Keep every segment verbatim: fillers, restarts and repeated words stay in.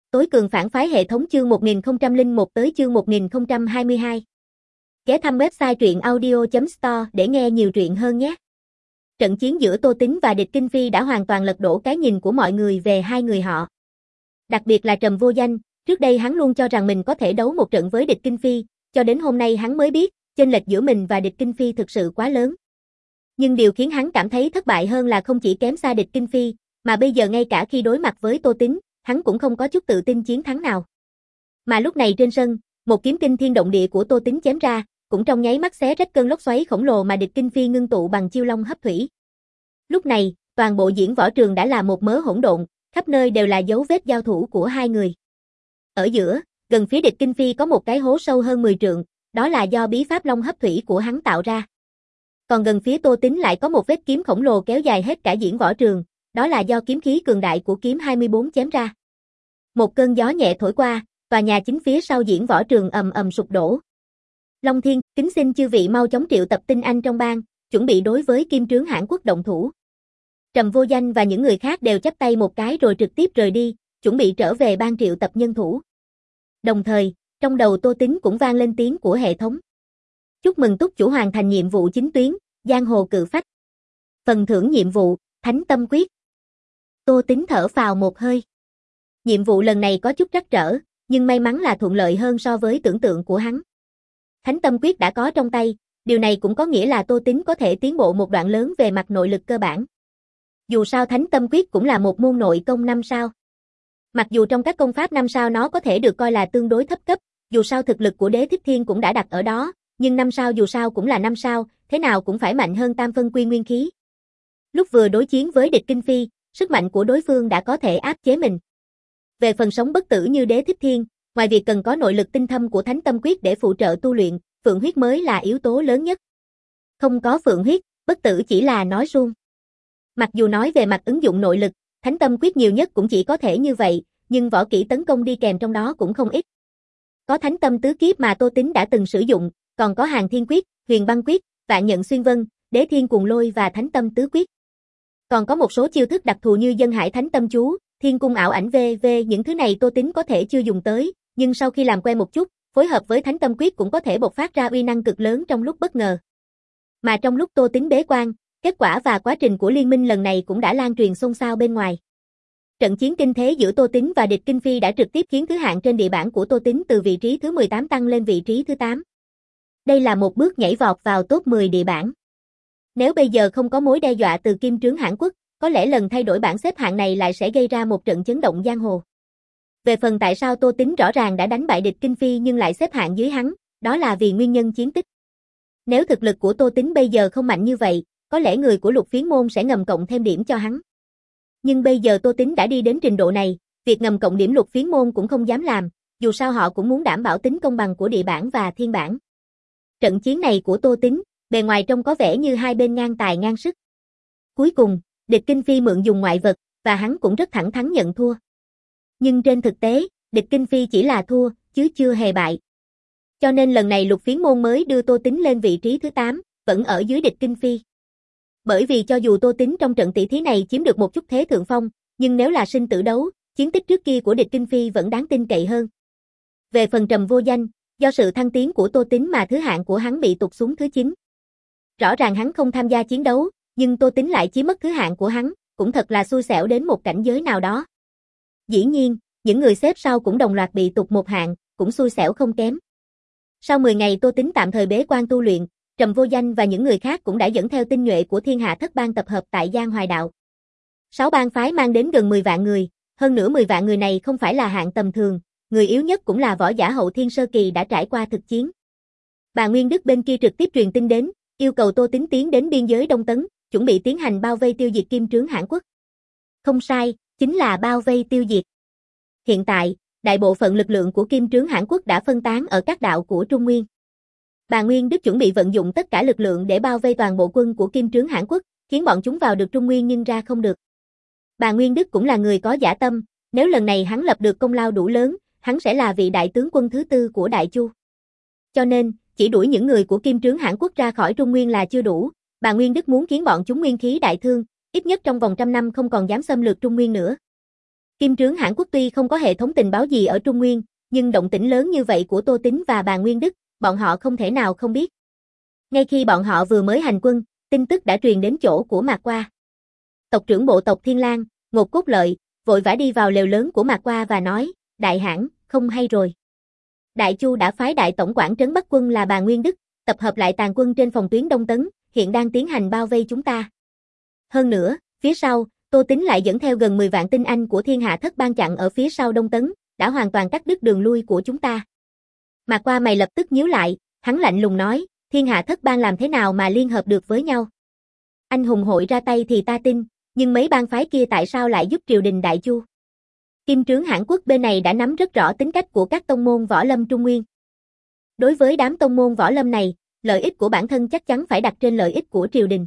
Tối cường phản phái hệ thống chương một nghìn không trăm lẻ một tới chương một nghìn không trăm hai mươi hai. Ghé thăm website truyện audio chấm store để nghe nhiều truyện hơn nhé. Trận chiến giữa Tô Tính và Địch Kinh Phi đã hoàn toàn lật đổ cái nhìn của mọi người về hai người họ. Đặc biệt là Trầm Vô Danh, trước đây hắn luôn cho rằng mình có thể đấu một trận với Địch Kinh Phi, cho đến hôm nay hắn mới biết, chênh lệch giữa mình và Địch Kinh Phi thực sự quá lớn. Nhưng điều khiến hắn cảm thấy thất bại hơn là không chỉ kém xa Địch Kinh Phi, mà bây giờ ngay cả khi đối mặt với Tô Tính, hắn cũng không có chút tự tin chiến thắng nào. Mà lúc này trên sân, một kiếm kinh thiên động địa của Tô Tính chém ra, cũng trong nháy mắt xé rách cơn lốc xoáy khổng lồ mà Địch Kinh Phi ngưng tụ bằng chiêu long hấp thủy. Lúc này, toàn bộ diễn võ trường đã là một mớ hỗn độn, khắp nơi đều là dấu vết giao thủ của hai người. Ở giữa, gần phía Địch Kinh Phi có một cái hố sâu hơn mười trượng, đó là do bí pháp long hấp thủy của hắn tạo ra. Còn gần phía Tô Tính lại có một vết kiếm khổng lồ kéo dài hết cả diễn võ trường, đó là do kiếm khí cường đại của kiếm hai mươi bốn chém ra. Một cơn gió nhẹ thổi qua, tòa nhà chính phía sau diễn võ trường ầm ầm sụp đổ. Long Thiên, kính xin chư vị mau chóng triệu tập tinh anh trong bang, chuẩn bị đối với Kim Trướng Hãn Quốc động thủ. Trầm Vô Danh và những người khác đều chắp tay một cái rồi trực tiếp rời đi, chuẩn bị trở về bang triệu tập nhân thủ. Đồng thời, trong đầu Tô Tính cũng vang lên tiếng của hệ thống. Chúc mừng túc chủ hoàn thành nhiệm vụ chính tuyến, Giang Hồ Cự Phách. Phần thưởng nhiệm vụ, Thánh Tâm Quyết. Tô Tính thở phào một hơi. Nhiệm vụ lần này có chút trắc trở, nhưng may mắn là thuận lợi hơn so với tưởng tượng của hắn. Thánh Tâm Quyết đã có trong tay, điều này cũng có nghĩa là Tô Tính có thể tiến bộ một đoạn lớn về mặt nội lực cơ bản. Dù sao Thánh Tâm Quyết cũng là một môn nội công năm sao. Mặc dù trong các công pháp năm sao nó có thể được coi là tương đối thấp cấp, dù sao thực lực của Đế Thích Thiên cũng đã đặt ở đó, nhưng năm sao dù sao cũng là năm sao, thế nào cũng phải mạnh hơn tam phân quy nguyên khí. Lúc vừa đối chiến với Địch Kinh Phi, sức mạnh của đối phương đã có thể áp chế mình. Về phần sống bất tử như Đế Thích Thiên, ngoài việc cần có nội lực tinh thâm của Thánh Tâm Quyết để phụ trợ tu luyện, Phượng huyết mới là yếu tố lớn nhất. Không có Phượng huyết, bất tử chỉ là nói suông. Mặc dù nói về mặt ứng dụng nội lực, Thánh Tâm Quyết nhiều nhất cũng chỉ có thể như vậy, nhưng võ kỹ tấn công đi kèm trong đó cũng không ít. Có Thánh Tâm Tứ Kiếp mà Tô Tính đã từng sử dụng, còn có Hàng Thiên Quyết, Huyền Băng Quyết, Vạn Nhận Xuyên Vân, Đế Thiên Cuồng Lôi và Thánh Tâm Tứ Quyết. Còn có một số chiêu thức đặc thù như Dân Hải Thánh Tâm Chú, Thiên Cung Ảo Ảnh vân vân, những thứ này Tô Tính có thể chưa dùng tới, nhưng sau khi làm quen một chút, phối hợp với Thánh Tâm Quyết cũng có thể bộc phát ra uy năng cực lớn trong lúc bất ngờ. Mà trong lúc Tô Tính bế quan, kết quả và quá trình của liên minh lần này cũng đã lan truyền xôn xao bên ngoài. Trận chiến kinh thế giữa Tô Tính và Địch Kinh Phi đã trực tiếp khiến thứ hạng trên địa bảng của Tô Tính từ vị trí thứ mười tám tăng lên vị trí thứ tám. Đây là một bước nhảy vọt vào top mười địa bảng. Nếu bây giờ không có mối đe dọa từ Kim Trướng Hãn Quốc, có lẽ lần thay đổi bảng xếp hạng này lại sẽ gây ra một trận chấn động giang hồ. Về phần tại sao Tô Tính rõ ràng đã đánh bại Địch Kinh Phi nhưng lại xếp hạng dưới hắn, đó là vì nguyên nhân chiến tích. Nếu thực lực của Tô Tính bây giờ không mạnh như vậy, có lẽ người của Lục Phiến Môn sẽ ngầm cộng thêm điểm cho hắn. Nhưng bây giờ Tô Tính đã đi đến trình độ này, việc ngầm cộng điểm Lục Phiến Môn cũng không dám làm, dù sao họ cũng muốn đảm bảo tính công bằng của địa bảng và thiên bảng. Trận chiến này của Tô Tính, bề ngoài trông có vẻ như hai bên ngang tài ngang sức. Cuối cùng, Địch Kinh Phi mượn dùng ngoại vật, và hắn cũng rất thẳng thắn nhận thua. Nhưng trên thực tế, Địch Kinh Phi chỉ là thua, chứ chưa hề bại. Cho nên lần này Lục Phiến Môn mới đưa Tô Tính lên vị trí thứ tám, vẫn ở dưới Địch Kinh Phi. Bởi vì cho dù Tô Tính trong trận tỷ thí này chiếm được một chút thế thượng phong, nhưng nếu là sinh tử đấu, chiến tích trước kia của Địch Kinh Phi vẫn đáng tin cậy hơn. Về phần Trầm Vô Danh, do sự thăng tiến của Tô Tính mà thứ hạng của hắn bị tụt xuống thứ chín. Rõ ràng hắn không tham gia chiến đấu, nhưng Tô Tính lại chiếm mất thứ hạng của hắn, cũng thật là xui xẻo đến một cảnh giới nào đó. Dĩ nhiên, những người xếp sau cũng đồng loạt bị tụt một hạng, cũng xui xẻo không kém. Sau mười ngày Tô Tính tạm thời bế quan tu luyện, Trầm Vô Danh và những người khác cũng đã dẫn theo tinh nhuệ của Thiên Hạ Thất Bang tập hợp tại Giang Hoài Đạo. Sáu bang phái mang đến gần mười vạn người, hơn nữa mười vạn người này không phải là hạng tầm thường, người yếu nhất cũng là võ giả hậu thiên sơ kỳ đã trải qua thực chiến. Bà Nguyên Đức bên kia trực tiếp truyền tin đến, yêu cầu Tô Tính tiến đến biên giới Đông Tấn, chuẩn bị tiến hành bao vây tiêu diệt Kim Trướng Hãn Quốc. Không sai, chính là bao vây tiêu diệt. Hiện tại, đại bộ phận lực lượng của Kim Trướng Hãn Quốc đã phân tán ở các đạo của Trung Nguyên. Bà Nguyên Đức chuẩn bị vận dụng tất cả lực lượng để bao vây toàn bộ quân của Kim Trướng Hãn Quốc, khiến bọn chúng vào được Trung Nguyên nhưng ra không được. Bà Nguyên Đức cũng là người có dã tâm, nếu lần này hắn lập được công lao đủ lớn, hắn sẽ là vị đại tướng quân thứ tư của Đại Chu. Cho nên, chỉ đuổi những người của Kim Trướng Hãn Quốc ra khỏi Trung Nguyên là chưa đủ, bà Nguyên Đức muốn khiến bọn chúng nguyên khí đại thương, ít nhất trong vòng trăm năm không còn dám xâm lược Trung Nguyên nữa. Kim trướng Hàn Quốc tuy không có hệ thống tình báo gì ở Trung Nguyên, nhưng động tĩnh lớn như vậy của Tô Tín và Bàn Nguyên Đức, bọn họ không thể nào không biết. Ngay khi bọn họ vừa mới hành quân, tin tức đã truyền đến chỗ của Mạc Qua. Tộc trưởng bộ tộc Thiên Lang, Ngột Cốt Lợi, vội vã đi vào lều lớn của Mạc Qua và nói, đại hãn, không hay rồi. Đại Chu đã phái đại tổng quản trấn Bắc quân là Bàn Nguyên Đức, tập hợp lại tàn quân trên phòng tuyến Đông Tấn, hiện đang tiến hành bao vây chúng ta. Hơn nữa, phía sau, Tô Tín lại dẫn theo gần mười vạn tinh anh của Thiên Hạ Thất Bang chặn ở phía sau Đông Tấn, đã hoàn toàn cắt đứt đường lui của chúng ta. Mạc Qua mày lập tức nhíu lại, hắn lạnh lùng nói, Thiên Hạ Thất Bang làm thế nào mà liên hợp được với nhau? Anh hùng hội ra tay thì ta tin, nhưng mấy bang phái kia tại sao lại giúp triều đình Đại Chu? Kim trướng Hàn Quốc bên này đã nắm rất rõ tính cách của các tông môn võ lâm Trung Nguyên. Đối với đám tông môn võ lâm này, lợi ích của bản thân chắc chắn phải đặt trên lợi ích của triều đình.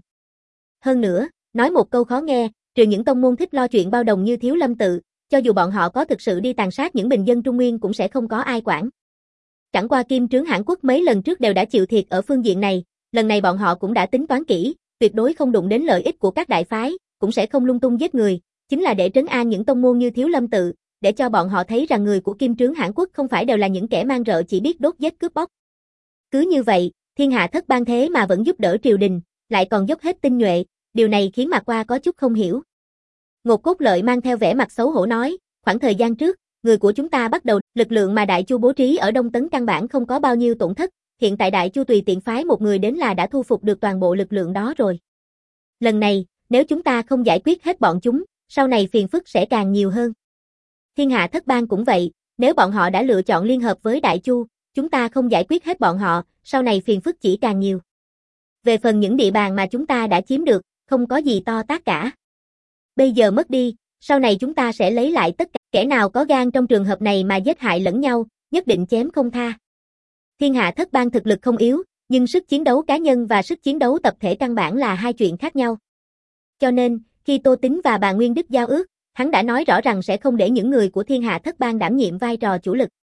Hơn nữa, nói một câu khó nghe, trừ những tông môn thích lo chuyện bao đồng như Thiếu Lâm Tự, cho dù bọn họ có thực sự đi tàn sát những bình dân Trung Nguyên cũng sẽ không có ai quản. Chẳng qua Kim trướng Hàn Quốc mấy lần trước đều đã chịu thiệt ở phương diện này, lần này bọn họ cũng đã tính toán kỹ, tuyệt đối không đụng đến lợi ích của các đại phái, cũng sẽ không lung tung giết người, chính là để trấn an những tông môn như Thiếu Lâm Tự, để cho bọn họ thấy rằng người của Kim trướng Hàn Quốc không phải đều là những kẻ mang rợ chỉ biết đốt giết cướp bóc. Cứ như vậy, Thiên Hạ Thất Bang thế mà vẫn giúp đỡ triều đình, lại còn dốc hết tinh nhuệ, điều này khiến Mạc Qua có chút không hiểu. Ngột Cốt Lợi mang theo vẻ mặt xấu hổ nói, khoảng thời gian trước, người của chúng ta bắt đầu, lực lượng mà Đại Chu bố trí ở Đông Tấn căn bản không có bao nhiêu tổn thất, hiện tại Đại Chu tùy tiện phái một người đến là đã thu phục được toàn bộ lực lượng đó rồi. Lần này, nếu chúng ta không giải quyết hết bọn chúng, sau này phiền phức sẽ càng nhiều hơn. Thiên Hạ Thất Bang cũng vậy, nếu bọn họ đã lựa chọn liên hợp với Đại Chu, chúng ta không giải quyết hết bọn họ, sau này phiền phức chỉ càng nhiều. Về phần những địa bàn mà chúng ta đã chiếm được, không có gì to tát cả. Bây giờ mất đi, sau này chúng ta sẽ lấy lại tất cả, kẻ nào có gan trong trường hợp này mà giết hại lẫn nhau, nhất định chém không tha. Thiên Hạ Thất Bang thực lực không yếu, nhưng sức chiến đấu cá nhân và sức chiến đấu tập thể căn bản là hai chuyện khác nhau. Cho nên, khi Tô Tín và Bàn Nguyên Đức giao ước, hắn đã nói rõ rằng sẽ không để những người của Thiên Hạ Thất Bang đảm nhiệm vai trò chủ lực.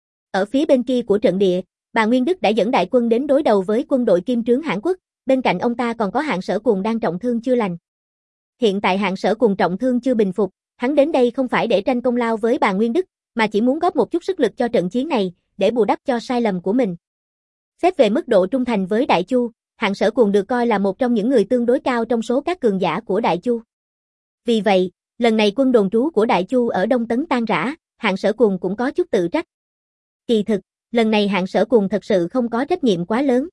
Ở phía bên kia của trận địa, Bàn Nguyên Đức đã dẫn đại quân đến đối đầu với quân đội Kim trướng Hàn Quốc, bên cạnh ông ta còn có Hạng Sở Cuồng đang trọng thương chưa lành. Hiện tại Hạng Sở Cuồng trọng thương chưa bình phục, hắn đến đây không phải để tranh công lao với Bàn Nguyên Đức, mà chỉ muốn góp một chút sức lực cho trận chiến này, để bù đắp cho sai lầm của mình. Xét về mức độ trung thành với Đại Chu, Hạng Sở Cuồng được coi là một trong những người tương đối cao trong số các cường giả của Đại Chu. Vì vậy, lần này quân đồn trú của Đại Chu ở Đông Tấn tan rã, Hạng Sở Cuồng cũng có chút tự trách. Kỳ thực, lần này Hạng Sở Cuồng thật sự không có trách nhiệm quá lớn.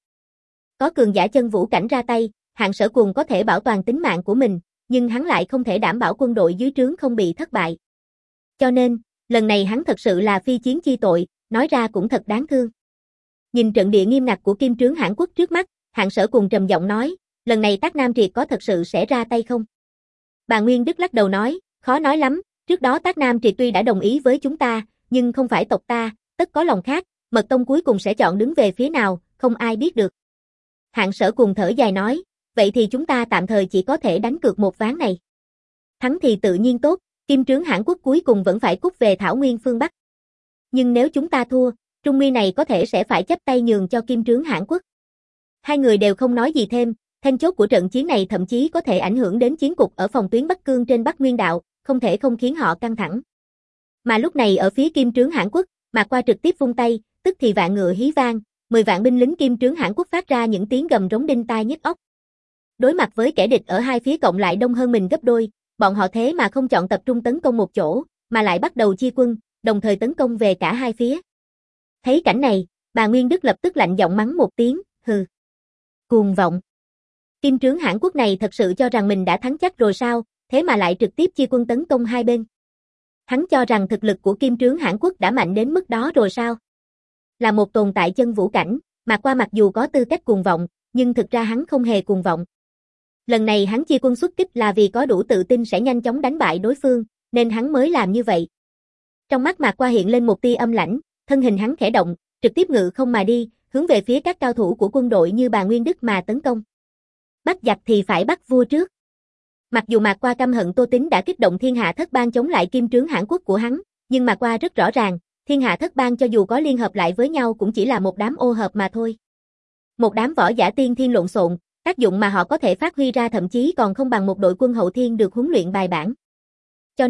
Có cường giả chân vũ cảnh ra tay, Hạng Sở Cuồng có thể bảo toàn tính mạng của mình, nhưng hắn lại không thể đảm bảo quân đội dưới trướng không bị thất bại. Cho nên, lần này hắn thật sự là phi chiến chi tội, nói ra cũng thật đáng thương. Nhìn trận địa nghiêm ngặt của Kim trướng Hàn Quốc trước mắt, Hạng Sở Cuồng trầm giọng nói, lần này Tác Nam Triệt có thật sự sẽ ra tay không? Bàn Nguyên Đức lắc đầu nói, khó nói lắm, trước đó Tác Nam Triệt tuy đã đồng ý với chúng ta, nhưng không phải tộc ta, tất có lòng khác, Mật Tông cuối cùng sẽ chọn đứng về phía nào, không ai biết được. Hạng Sở Cuồng thở dài nói, vậy thì chúng ta tạm thời chỉ có thể đánh cược một ván này. Thắng thì tự nhiên tốt, Kim trướng Hàn Quốc cuối cùng vẫn phải cút về Thảo Nguyên phương Bắc. Nhưng nếu chúng ta thua, Trung Nguyên này có thể sẽ phải chấp tay nhường cho Kim trướng Hàn Quốc. Hai người đều không nói gì thêm, then chốt của trận chiến này thậm chí có thể ảnh hưởng đến chiến cục ở phòng tuyến Bắc Cương trên Bắc Nguyên Đạo, không thể không khiến họ căng thẳng. Mà lúc này ở phía Kim trướng Hàn Quốc, Mạc Qua trực tiếp vung tay, tức thì vạn ngựa hí vang, mười vạn binh lính Kim trướng Hàn Quốc phát ra những tiếng gầm rống đinh tai nhức óc. Đối mặt với kẻ địch ở hai phía cộng lại đông hơn mình gấp đôi, bọn họ thế mà không chọn tập trung tấn công một chỗ, mà lại bắt đầu chia quân, đồng thời tấn công về cả hai phía. Thấy cảnh này, bà Nguyên Đức lập tức lạnh giọng mắng một tiếng, hừ. Cuồng vọng. Kim trướng Hàn Quốc này thật sự cho rằng mình đã thắng chắc rồi sao, thế mà lại trực tiếp chia quân tấn công hai bên. Hắn cho rằng thực lực của Kim trướng Hàn Quốc đã mạnh đến mức đó rồi sao? Là một tồn tại chân vũ cảnh, Mạc Qua mặc dù có tư cách cuồng vọng, nhưng thực ra hắn không hề cuồng vọng. Lần này hắn chia quân xuất kích là vì có đủ tự tin sẽ nhanh chóng đánh bại đối phương, nên hắn mới làm như vậy. Trong mắt Mạc Qua hiện lên một tia âm lãnh, thân hình hắn khẽ động, trực tiếp ngự không mà đi, hướng về phía các cao thủ của quân đội như Bàn Nguyên Đức mà tấn công. Bắt giặc thì phải bắt vua trước. Mặc dù Mạc Qua căm hận Tô Tín đã kích động Thiên Hạ Thất Bang chống lại Kim trướng Hàn Quốc của hắn, nhưng Mạc Qua rất rõ ràng, Thiên Hạ Thất Bang cho dù có liên hợp lại với nhau cũng chỉ là một đám ô hợp mà thôi. Một đám võ giả tiên thiên lộn xộn, tác dụng mà họ có thể phát huy ra thậm chí còn không bằng một đội quân hậu thiên được huấn luyện bài bản. Cho nên,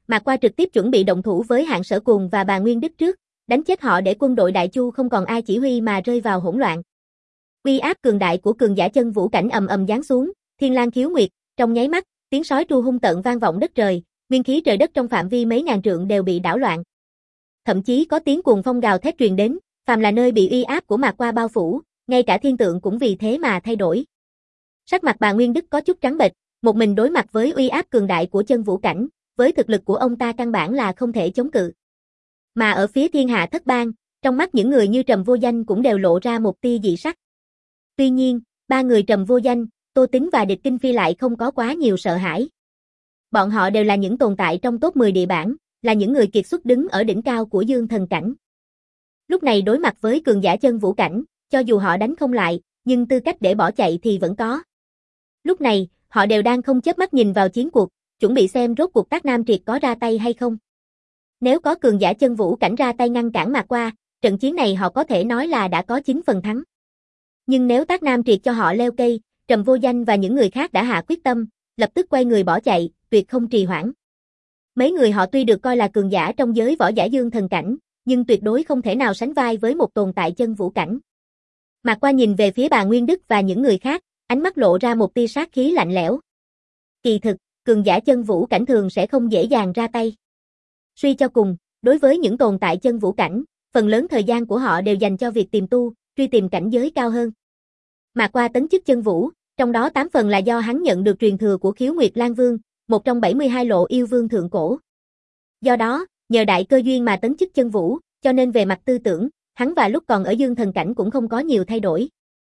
Mạc Qua trực tiếp chuẩn bị động thủ với Hạng Sở Cùng và bà Nguyên Đức trước, đánh chết họ để quân đội Đại Chu không còn ai chỉ huy mà rơi vào hỗn loạn. Uy áp cường đại của cường giả chân vũ cảnh ầm ầm giáng xuống, thiên lang khiếu nguyệt, trong nháy mắt, tiếng sói tru hung tợn vang vọng đất trời, nguyên khí trời đất trong phạm vi mấy ngàn trượng đều bị đảo loạn. Thậm chí có tiếng cuồng phong gào thét truyền đến, phàm là nơi bị uy áp của Mạc Qua bao phủ, ngay cả thiên tượng cũng vì thế mà thay đổi. Sắc mặt bà Nguyên Đức có chút trắng bệch, một mình đối mặt với uy áp cường đại của chân vũ cảnh, với thực lực của ông ta căn bản là không thể chống cự. Mà ở phía Thiên Hạ Thất Bang, trong mắt những người như Trầm Vô Danh cũng đều lộ ra một tia dị sắc. Tuy nhiên, ba người Trầm Vô Danh, Tô Tín và Địch Kinh Phi lại không có quá nhiều sợ hãi. Bọn họ đều là những tồn tại trong top mười địa bảng, là những người kiệt xuất đứng ở đỉnh cao của dương thần cảnh. Lúc này đối mặt với cường giả chân vũ cảnh, cho dù họ đánh không lại, nhưng tư cách để bỏ chạy thì vẫn có. Lúc này, họ đều đang không chớp mắt nhìn vào chiến cuộc, chuẩn bị xem rốt cuộc Tác Nam Triệt có ra tay hay không. Nếu có cường giả chân vũ cảnh ra tay ngăn cản Mạc Qua, trận chiến này họ có thể nói là đã có chín phần thắng. Nhưng nếu Tác Nam Triệt cho họ leo cây, Trầm Vô Danh và những người khác đã hạ quyết tâm, lập tức quay người bỏ chạy, tuyệt không trì hoãn. Mấy người họ tuy được coi là cường giả trong giới võ giả dương thần cảnh, nhưng tuyệt đối không thể nào sánh vai với một tồn tại chân vũ cảnh. Mạc Qua nhìn về phía bà Nguyên Đức và những người khác, ánh mắt lộ ra một tia sát khí lạnh lẽo. Kỳ thực, cường giả chân vũ cảnh thường sẽ không dễ dàng ra tay. Suy cho cùng, đối với những tồn tại chân vũ cảnh, phần lớn thời gian của họ đều dành cho việc tìm tu, truy tìm cảnh giới cao hơn. Mạc Qua tấn chức chân vũ, trong đó tám phần là do hắn nhận được truyền thừa của Khiếu Nguyệt Lan Vương, một trong bảy mươi hai lộ yêu vương thượng cổ. Do đó, nhờ đại cơ duyên mà tấn chức chân vũ, cho nên về mặt tư tưởng, hắn và lúc còn ở dương thần cảnh cũng không có nhiều thay đổi.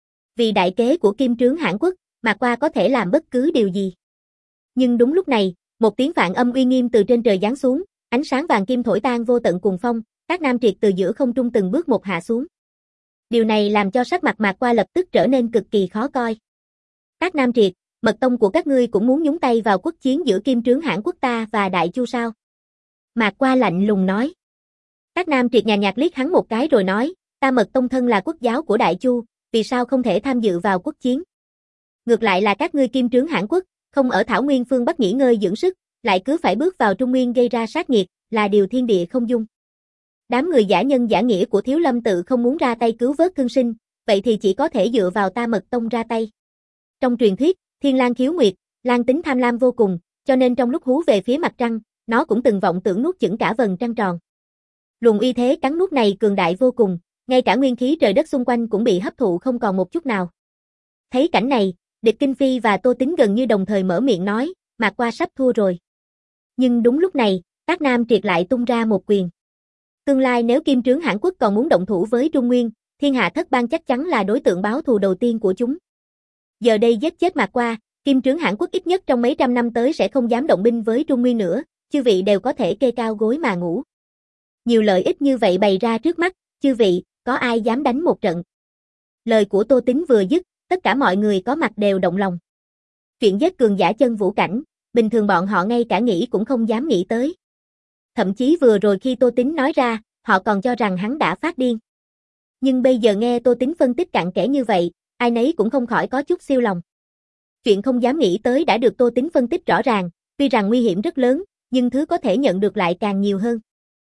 Vì đại kế của Kim Trướng Hãn Quốc, Mạc Qua có thể làm bất cứ điều gì. Nhưng đúng lúc này, một tiếng vạn âm uy nghiêm từ trên trời giáng xuống, ánh sáng vàng kim thổi tan vô tận cuồng phong, Tác Nam Triệt từ giữa không trung từng bước một hạ xuống. Điều này làm cho sắc mặt Mạc Qua lập tức trở nên cực kỳ khó coi. Tác Nam Triệt, mật tông của các ngươi cũng muốn nhúng tay vào quốc chiến giữa Kim Trướng Hãn Quốc ta và Đại Chu sao? Mạc Qua lạnh lùng nói. Tác Nam Triệt nhàn nhạt liếc hắn một cái rồi nói, ta Mật Tông thân là quốc giáo của Đại Chu, vì sao không thể tham dự vào quốc chiến? Ngược lại là các ngươi Kim Trướng Hãn Quốc, không ở Thảo Nguyên phương Bắc nghỉ ngơi dưỡng sức, lại cứ phải bước vào Trung Nguyên gây ra sát nghiệt, là điều thiên địa không dung. Đám người giả nhân giả nghĩa của Thiếu Lâm tự không muốn ra tay cứu vớt thương sinh, vậy thì chỉ có thể dựa vào ta Mật Tông ra tay. Trong truyền thuyết, Thiên Lang khiếu nguyệt, Lang tính tham lam vô cùng, cho nên trong lúc hú về phía mặt trăng, nó cũng từng vọng tưởng nuốt chửng cả vầng trăng tròn. Luồng uy thế cắn nuốt này cường đại vô cùng, ngay cả nguyên khí trời đất xung quanh cũng bị hấp thụ không còn một chút nào. Thấy cảnh này, Địch Kinh Phi và Tô Tín gần như đồng thời mở miệng nói, Mạc Qua sắp thua rồi. Nhưng đúng lúc này, Tác Nam Triệt lại tung ra một quyền. Tương lai nếu Kim Trướng Hãn Quốc còn muốn động thủ với Trung Nguyên, Thiên Hạ Thất Bang chắc chắn là đối tượng báo thù đầu tiên của chúng. Giờ đây giết chết Mạc Qua, Kim Trướng Hãn Quốc ít nhất trong mấy trăm năm tới sẽ không dám động binh với Trung Nguyên nữa, chư vị đều có thể kê cao gối mà ngủ. Nhiều lợi ích như vậy bày ra trước mắt, chư vị, có ai dám đánh một trận? Lời của Tô Tín vừa dứt, tất cả mọi người có mặt đều động lòng. Chuyện giết cường giả chân vũ cảnh, bình thường bọn họ ngay cả nghĩ cũng không dám nghĩ tới. Thậm chí vừa rồi khi Tô Tín nói ra, họ còn cho rằng hắn đã phát điên. Nhưng bây giờ nghe Tô Tín phân tích cặn kẽ như vậy, ai nấy cũng không khỏi có chút siêu lòng. Chuyện không dám nghĩ tới đã được Tô Tín phân tích rõ ràng, tuy rằng nguy hiểm rất lớn, nhưng thứ có thể nhận được lại càng nhiều hơn.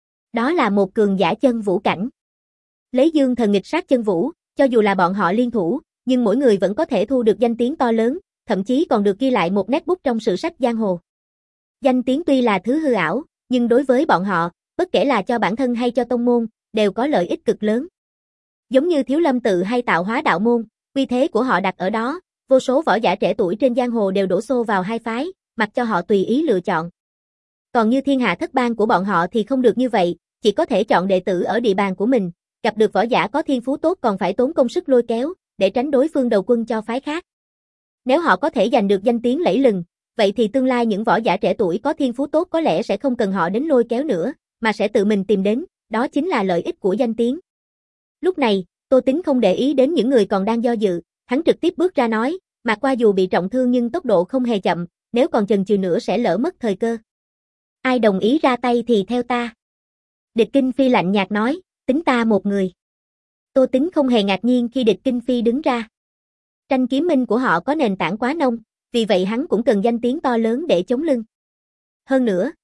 Đó là một cường giả chân vũ cảnh. Lấy dương thần nghịch sát chân vũ, cho dù là bọn họ liên thủ, nhưng mỗi người vẫn có thể thu được danh tiếng to lớn, thậm chí còn được ghi lại một nét bút trong sử sách giang hồ. Danh tiếng tuy là thứ hư ảo, nhưng đối với bọn họ, bất kể là cho bản thân hay cho tông môn, đều có lợi ích cực lớn. Giống như Thiếu Lâm tự hay Tạo Hóa đạo môn, uy thế của họ đặt ở đó, vô số võ giả trẻ tuổi trên giang hồ đều đổ xô vào hai phái, mặc cho họ tùy ý lựa chọn. Còn như Thiên Hạ Thất Bang của bọn họ thì không được như vậy, chỉ có thể chọn đệ tử ở địa bàn của mình, gặp được võ giả có thiên phú tốt còn phải tốn công sức lôi kéo, để tránh đối phương đầu quân cho phái khác. Nếu họ có thể giành được danh tiếng lẫy lừng, vậy thì tương lai những võ giả trẻ tuổi có thiên phú tốt có lẽ sẽ không cần họ đến lôi kéo nữa, mà sẽ tự mình tìm đến, đó chính là lợi ích của danh tiếng. Lúc này, Tô Tín không để ý đến những người còn đang do dự, hắn trực tiếp bước ra nói, Mạc Qua dù bị trọng thương nhưng tốc độ không hề chậm, nếu còn chần chừ nữa sẽ lỡ mất thời cơ. Ai đồng ý ra tay thì theo ta. Địch Kinh Phi lạnh nhạt nói, tính ta một người. Tô Tín không hề ngạc nhiên khi Địch Kinh Phi đứng ra. Tranh kiếm minh của họ có nền tảng quá nông, vì vậy hắn cũng cần danh tiếng to lớn để chống lưng. Hơn nữa,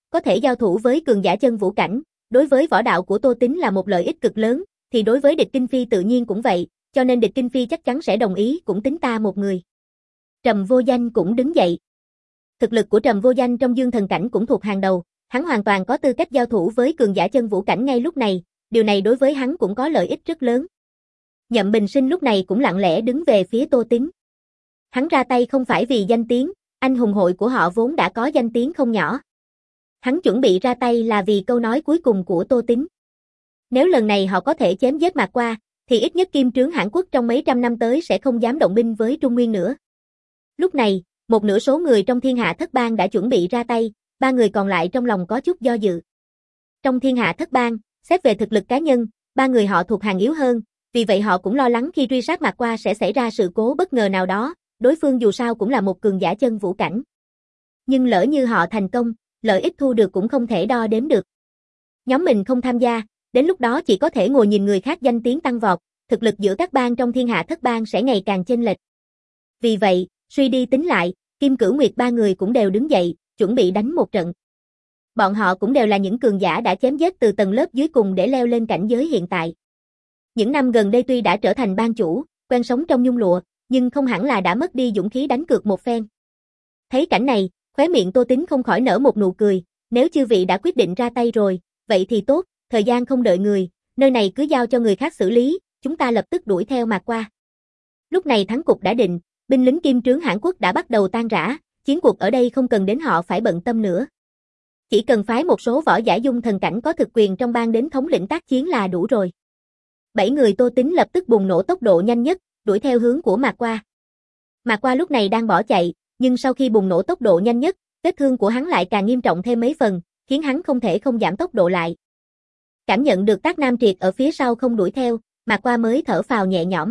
có thể giao thủ với cường giả chân vũ cảnh, đối với võ đạo của Tô Tín là một lợi ích cực lớn, thì đối với địch Kinh Phi tự nhiên cũng vậy, cho nên địch Kinh Phi chắc chắn sẽ đồng ý cũng tính ta một người. Trầm Vô Danh cũng đứng dậy. Thực lực của Trầm Vô Danh trong dương thần cảnh cũng thuộc hàng đầu, hắn hoàn toàn có tư cách giao thủ với cường giả chân vũ cảnh ngay lúc này, điều này đối với hắn cũng có lợi ích rất lớn. Nhậm Bình Sinh lúc này cũng lặng lẽ đứng về phía Tô Tín. Hắn ra tay không phải vì danh tiếng, anh hùng hội của họ vốn đã có danh tiếng không nhỏ. Hắn chuẩn bị ra tay là vì câu nói cuối cùng của Tô Tín. Nếu lần này họ có thể chém giết Mạc Qua, thì ít nhất Kim Trướng Hãn Quốc trong mấy trăm năm tới sẽ không dám động binh với Trung Nguyên nữa. Lúc này, một nửa số người trong Thiên Hạ Thất Bang đã chuẩn bị ra tay, ba người còn lại trong lòng có chút do dự. Trong Thiên Hạ Thất Bang, xét về thực lực cá nhân, ba người họ thuộc hàng yếu hơn, vì vậy họ cũng lo lắng khi truy sát Mạc Qua sẽ xảy ra sự cố bất ngờ nào đó, đối phương dù sao cũng là một cường giả chân vũ cảnh. Nhưng lỡ như họ thành công, lợi ích thu được cũng không thể đo đếm được. Nhóm mình không tham gia, đến lúc đó chỉ có thể ngồi nhìn người khác danh tiếng tăng vọt, thực lực giữa các bang trong Thiên Hạ Thất Bang sẽ ngày càng chênh lệch. Vì vậy, suy đi tính lại, Kim Cửu Nguyệt ba người cũng đều đứng dậy, chuẩn bị đánh một trận. Bọn họ cũng đều là những cường giả đã chém giết từ tầng lớp dưới cùng để leo lên cảnh giới hiện tại. Những năm gần đây tuy đã trở thành bang chủ, quen sống trong nhung lụa, nhưng không hẳn là đã mất đi dũng khí đánh cược một phen. Thấy cảnh này, khóe miệng Tô Tín không khỏi nở một nụ cười, nếu chư vị đã quyết định ra tay rồi, vậy thì tốt, thời gian không đợi người, nơi này cứ giao cho người khác xử lý, chúng ta lập tức đuổi theo Mạc Qua. Lúc này thắng cục đã định, binh lính Kim Trướng Hãn Quốc đã bắt đầu tan rã, chiến cuộc ở đây không cần đến họ phải bận tâm nữa. Chỉ cần phái một số võ giả dung thần cảnh có thực quyền trong bang đến thống lĩnh tác chiến là đủ rồi. Bảy người Tô Tín lập tức bùng nổ tốc độ nhanh nhất, đuổi theo hướng của Mạc Qua. Mạc Qua lúc này đang bỏ chạy, nhưng sau khi bùng nổ tốc độ nhanh nhất, vết thương của hắn lại càng nghiêm trọng thêm mấy phần, khiến hắn không thể không giảm tốc độ lại. Cảm nhận được Tác Nam Triệt ở phía sau không đuổi theo, Mạc Qua mới thở phào nhẹ nhõm.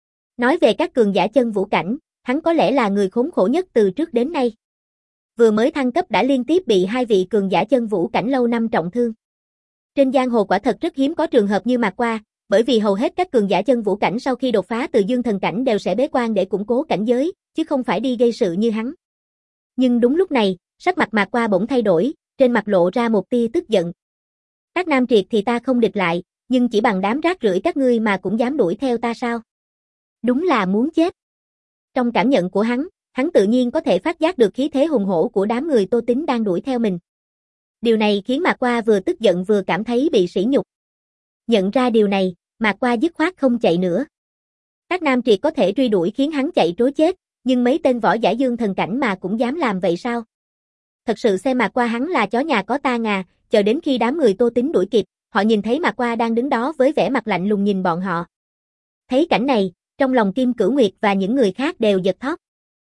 Nói về các cường giả chân vũ cảnh, hắn có lẽ là người khốn khổ nhất từ trước đến nay. Vừa mới thăng cấp đã liên tiếp bị hai vị cường giả chân vũ cảnh lâu năm trọng thương. Trên giang hồ quả thật rất hiếm có trường hợp như Mạc Qua, bởi vì hầu hết các cường giả chân vũ cảnh sau khi đột phá từ dương thần cảnh đều sẽ bế quan để củng cố cảnh giới, chứ không phải đi gây sự như hắn. Nhưng đúng lúc này, sắc mặt Mạc Qua bỗng thay đổi, trên mặt lộ ra một tia tức giận. Tác Nam Triệt thì ta không địch lại, nhưng chỉ bằng đám rác rưởi các ngươi mà cũng dám đuổi theo ta sao? Đúng là muốn chết. Trong cảm nhận của hắn, hắn tự nhiên có thể phát giác được khí thế hùng hổ của đám người Tô Tín đang đuổi theo mình. Điều này khiến Mạc Qua vừa tức giận vừa cảm thấy bị sỉ nhục. Nhận ra điều này, Mạc Qua dứt khoát không chạy nữa. Tác Nam Triệt có thể truy đuổi khiến hắn chạy trối chết, nhưng mấy tên võ giả dương thần cảnh mà cũng dám làm vậy sao? Thật sự xem Mạc Qua hắn là chó nhà có tang à, chờ đến khi đám người Tô Tín đuổi kịp, họ nhìn thấy Mạc Qua đang đứng đó với vẻ mặt lạnh lùng nhìn bọn họ. Thấy cảnh này, trong lòng Kim Cửu Nguyệt và những người khác đều giật thót.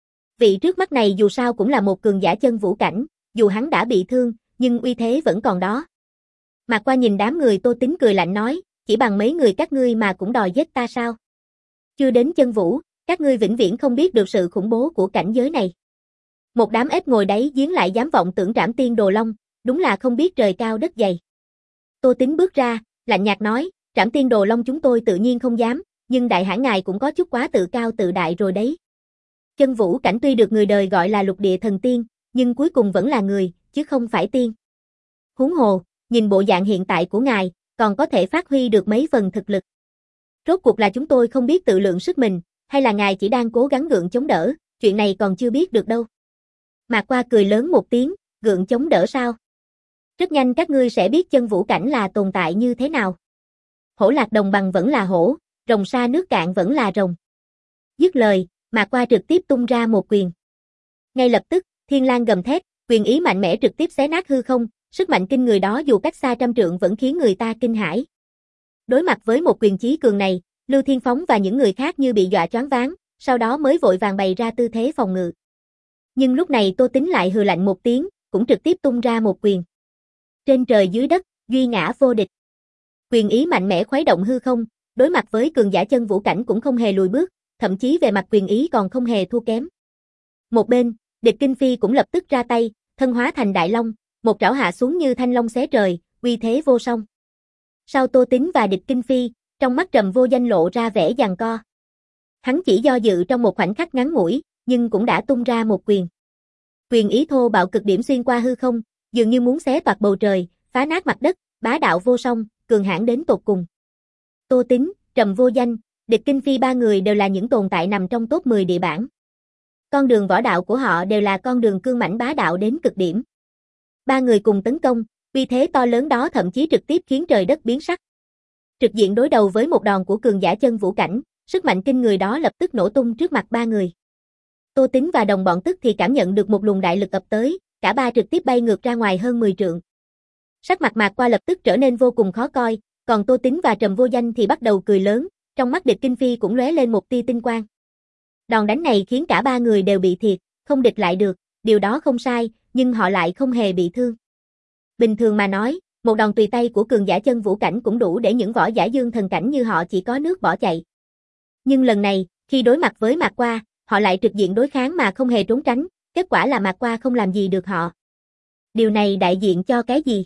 Vị trước mắt này dù sao cũng là một cường giả chân vũ cảnh, dù hắn đã bị thương, nhưng uy thế vẫn còn đó. Mạc Qua nhìn đám người Tô Tín cười lạnh nói, chỉ bằng mấy người các ngươi mà cũng đòi giết ta sao? Chưa đến chân vũ, các ngươi vĩnh viễn không biết được sự khủng bố của cảnh giới này. Một đám ếch ngồi đáy giếng lại dám vọng tưởng Trảm Tiên Đồ Long, đúng là không biết trời cao đất dày. Tô Tín bước ra, lạnh nhạt nói, Trảm Tiên Đồ Long chúng tôi tự nhiên không dám, nhưng đại hãn ngài cũng có chút quá tự cao tự đại rồi đấy. Chân vũ cảnh tuy được người đời gọi là lục địa thần tiên, nhưng cuối cùng vẫn là người, chứ không phải tiên. Huống hồ, nhìn bộ dạng hiện tại của ngài, còn có thể phát huy được mấy phần thực lực. Rốt cuộc là chúng tôi không biết tự lượng sức mình, hay là ngài chỉ đang cố gắng gượng chống đỡ, chuyện này còn chưa biết được đâu. Mạc Qua cười lớn một tiếng, gượng chống đỡ sao? Rất nhanh các ngươi sẽ biết chân vũ cảnh là tồn tại như thế nào. Hổ lạc đồng bằng vẫn là hổ, rồng xa nước cạn vẫn là rồng. Dứt lời, Mạc Qua trực tiếp tung ra một quyền. Ngay lập tức, Thiên Lang gầm thét, quyền ý mạnh mẽ trực tiếp xé nát hư không, sức mạnh kinh người đó dù cách xa trăm trượng vẫn khiến người ta kinh hãi. Đối mặt với một quyền chí cường này, Lưu Thiên Phóng và những người khác như bị dọa choáng váng, sau đó mới vội vàng bày ra tư thế phòng ngự. Nhưng lúc này Tô Tín lại hừ lạnh một tiếng, cũng trực tiếp tung ra một quyền. Trên trời dưới đất, duy ngã vô địch. Quyền ý mạnh mẽ khuấy động hư không, đối mặt với cường giả chân vũ cảnh cũng không hề lùi bước, thậm chí về mặt quyền ý còn không hề thua kém. Một bên, địch Kinh Phi cũng lập tức ra tay, thân hóa thành đại long, một trảo hạ xuống như thanh long xé trời, uy thế vô song. Sau Tô Tín và địch Kinh Phi, trong mắt Trầm Vô Danh lộ ra vẻ giằng co. Hắn chỉ do dự trong một khoảnh khắc ngắn ngủi, nhưng cũng đã tung ra một quyền. Quyền ý thô bạo cực điểm xuyên qua hư không, dường như muốn xé toạc bầu trời, phá nát mặt đất, bá đạo vô song, cường hãn đến tột cùng. Tô Tín, Trầm Vô Danh, Địch Kinh Phi ba người đều là những tồn tại nằm trong top mười địa bảng. Con đường võ đạo của họ đều là con đường cương mãnh bá đạo đến cực điểm. Ba người cùng tấn công, uy thế to lớn đó thậm chí trực tiếp khiến trời đất biến sắc. Trực diện đối đầu với một đòn của cường giả chân vũ cảnh, sức mạnh kinh người đó lập tức nổ tung trước mặt ba người. Tô Tín và đồng bọn tức thì cảm nhận được một luồng đại lực ập tới, cả ba trực tiếp bay ngược ra ngoài hơn mười trượng. Sắc mặt Mạc Qua lập tức trở nên vô cùng khó coi, còn Tô Tín và Trầm Vô Danh thì bắt đầu cười lớn, trong mắt Địch Kinh Phi cũng lóe lên một tia tinh quang. Đòn đánh này khiến cả ba người đều bị thiệt, không địch lại được, điều đó không sai, nhưng họ lại không hề bị thương. Bình thường mà nói, một đòn tùy tay của cường giả chân vũ cảnh cũng đủ để những võ giả dương thần cảnh như họ chỉ có nước bỏ chạy. Nhưng lần này, khi đối mặt với Mạc Qua, họ lại trực diện đối kháng mà không hề trốn tránh, kết quả là Mạc Qua không làm gì được họ. Điều này đại diện cho cái gì?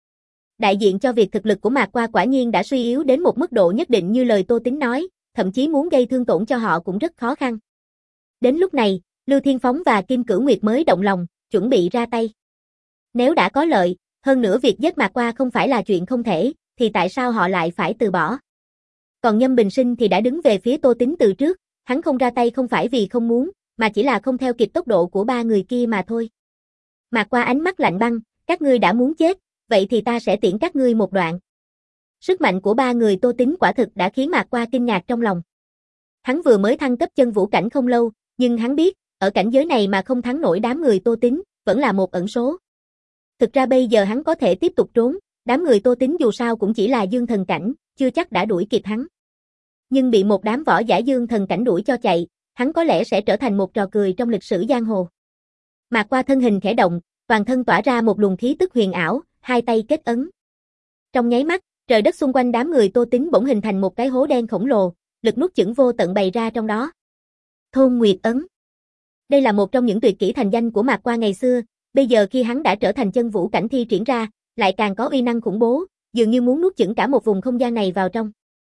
Đại diện cho việc thực lực của Mạc Qua quả nhiên đã suy yếu đến một mức độ nhất định như lời Tô Tín nói, thậm chí muốn gây thương tổn cho họ cũng rất khó khăn. Đến lúc này, Lưu Thiên Phóng và Kim Cửu Nguyệt mới động lòng, chuẩn bị ra tay. Nếu đã có lợi, hơn nữa việc giết Mạc Qua không phải là chuyện không thể, thì tại sao họ lại phải từ bỏ? Còn Nhâm Bình Sinh thì đã đứng về phía Tô Tín từ trước, hắn không ra tay không phải vì không muốn, mà chỉ là không theo kịp tốc độ của ba người kia mà thôi. Mạc Qua ánh mắt lạnh băng, các ngươi đã muốn chết, vậy thì ta sẽ tiễn các ngươi một đoạn. Sức mạnh của ba người Tô Tín quả thực đã khiến Mạc Qua kinh ngạc trong lòng. Hắn vừa mới thăng cấp chân vũ cảnh không lâu, nhưng hắn biết, ở cảnh giới này mà không thắng nổi đám người Tô Tín, vẫn là một ẩn số. Thực ra bây giờ hắn có thể tiếp tục trốn, đám người Tô Tín dù sao cũng chỉ là dương thần cảnh, chưa chắc đã đuổi kịp hắn. Nhưng bị một đám võ giả dương thần cảnh đuổi cho chạy, hắn có lẽ sẽ trở thành một trò cười trong lịch sử giang hồ. Mạc Qua thân hình khẽ động, toàn thân tỏa ra một luồng khí tức huyền ảo, hai tay kết ấn. Trong nháy mắt, trời đất xung quanh đám người Tô Tín bỗng hình thành một cái hố đen khổng lồ, lực nuốt chửng vô tận bày ra trong đó. Thôn Nguyệt ấn. Đây là một trong những tuyệt kỹ thành danh của Mạc Qua ngày xưa, bây giờ khi hắn đã trở thành chân vũ cảnh thi triển ra, lại càng có uy năng khủng bố, dường như muốn nuốt chửng cả một vùng không gian này vào trong.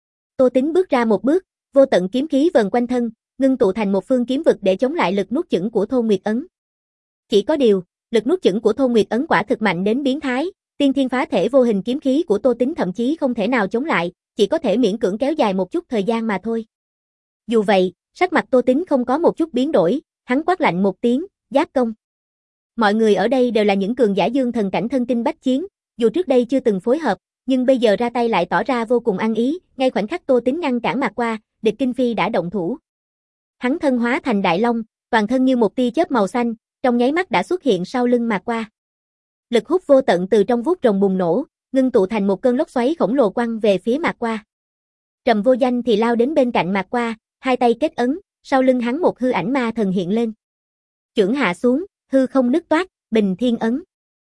Tô Tín bước ra một bước, vô tận kiếm khí vần quanh thân, ngưng tụ thành một phương kiếm vực để chống lại lực nuốt chửng của Thôn Nguyệt ấn. Chỉ có điều, lực nuốt chửng của Thôn Nguyệt ấn quả thực mạnh đến biến thái, tiên thiên phá thể vô hình kiếm khí của Tô Tín thậm chí không thể nào chống lại, chỉ có thể miễn cưỡng kéo dài một chút thời gian mà thôi. Dù vậy, sắc mặt Tô Tín không có một chút biến đổi, hắn quát lạnh một tiếng, giáp công. Mọi người ở đây đều là những cường giả dương thần cảnh thân kinh bách chiến, dù trước đây chưa từng phối hợp, nhưng bây giờ ra tay lại tỏ ra vô cùng ăn ý, ngay khoảnh khắc Tô Tín ngăn cản Mạc Qua, Địch Kinh Phi đã động thủ. Hắn thân hóa thành đại long, toàn thân như một tia chớp màu xanh, trong nháy mắt đã xuất hiện sau lưng Mạc Qua. Lực hút vô tận từ trong vuốt rồng bùng nổ, ngưng tụ thành một cơn lốc xoáy khổng lồ quăng về phía Mạc Qua. Trầm Vô Danh thì lao đến bên cạnh Mạc Qua, hai tay kết ấn, sau lưng hắn một hư ảnh ma thần hiện lên. Chưởng hạ xuống, hư không nứt toát, bình thiên ấn.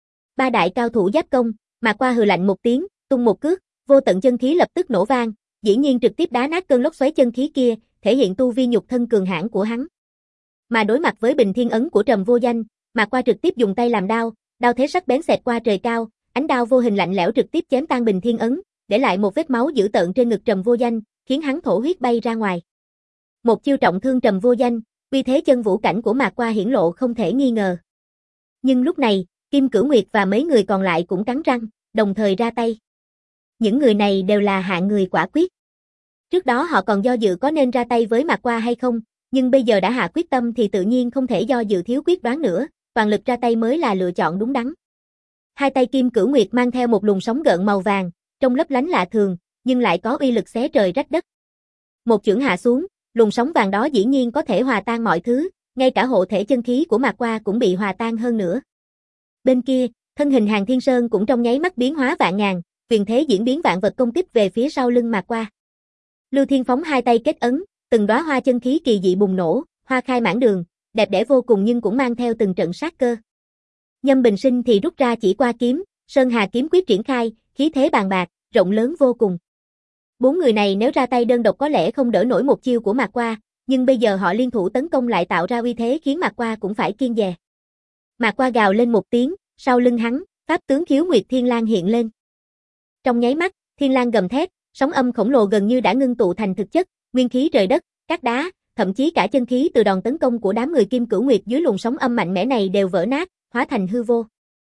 Ba đại cao thủ giáp công, Mạc Qua hừ lạnh một tiếng, tung một cước, vô tận chân khí lập tức nổ vang, dĩ nhiên trực tiếp đá nát cơn lốc xoáy chân khí kia, thể hiện tu vi nhục thân cường hãn của hắn. Mà đối mặt với bình thiên ấn của Trầm Vô Danh, Mạc Qua trực tiếp dùng tay làm đao, đao thế sắc bén xẹt qua trời cao, ánh đao vô hình lạnh lẽo trực tiếp chém tan bình thiên ấn, để lại một vết máu dữ tợn trên ngực Trầm Vô Danh, khiến hắn thổ huyết bay ra ngoài. Một chiêu trọng thương Trầm Vô Danh, uy thế chân vũ cảnh của Mạc Qua hiển lộ không thể nghi ngờ. Nhưng lúc này, Kim Cửu Nguyệt và mấy người còn lại cũng cắn răng, đồng thời ra tay. Những người này đều là hạng người quả quyết. Trước đó họ còn do dự có nên ra tay với Mạc Qua hay không, nhưng bây giờ đã hạ quyết tâm thì tự nhiên không thể do dự thiếu quyết đoán nữa, toàn lực ra tay mới là lựa chọn đúng đắn. Hai tay Kim Cửu Nguyệt mang theo một luồng sóng gợn màu vàng, trông lấp lánh lạ thường, nhưng lại có uy lực xé trời rách đất. Một chưởng hạ xuống, luồng sóng vàng đó dĩ nhiên có thể hòa tan mọi thứ, ngay cả hộ thể chân khí của Mạc Qua cũng bị hòa tan hơn nữa. Bên kia, thân hình Hàn Thiên Sơn cũng trong nháy mắt biến hóa vạn ngàn, quyền thế diễn biến vạn vật công kích về phía sau lưng Mạc Qua. Lưu Thiên Phóng hai tay kết ấn, từng đóa hoa chân khí kỳ dị bùng nổ, hoa khai mãn đường, đẹp đẽ vô cùng nhưng cũng mang theo từng trận sát cơ. Nhâm Bình Sinh thì rút ra chỉ qua kiếm, Sơn Hà kiếm quyết triển khai, khí thế bàn bạc, rộng lớn vô cùng. Bốn người này nếu ra tay đơn độc có lẽ không đỡ nổi một chiêu của Mạc Qua, nhưng bây giờ họ liên thủ tấn công lại tạo ra uy thế khiến Mạc Qua cũng phải kiêng dè. Mạc Qua gào lên một tiếng, sau lưng hắn, pháp tướng Khiếu Nguyệt Thiên Lang hiện lên. Trong nháy mắt, Thiên Lang gầm thét, sóng âm khổng lồ gần như đã ngưng tụ thành thực chất, nguyên khí trời đất, cát đá, thậm chí cả chân khí từ đòn tấn công của đám người Kim Cửu Nguyệt dưới luồng sóng âm mạnh mẽ này đều vỡ nát, hóa thành hư vô.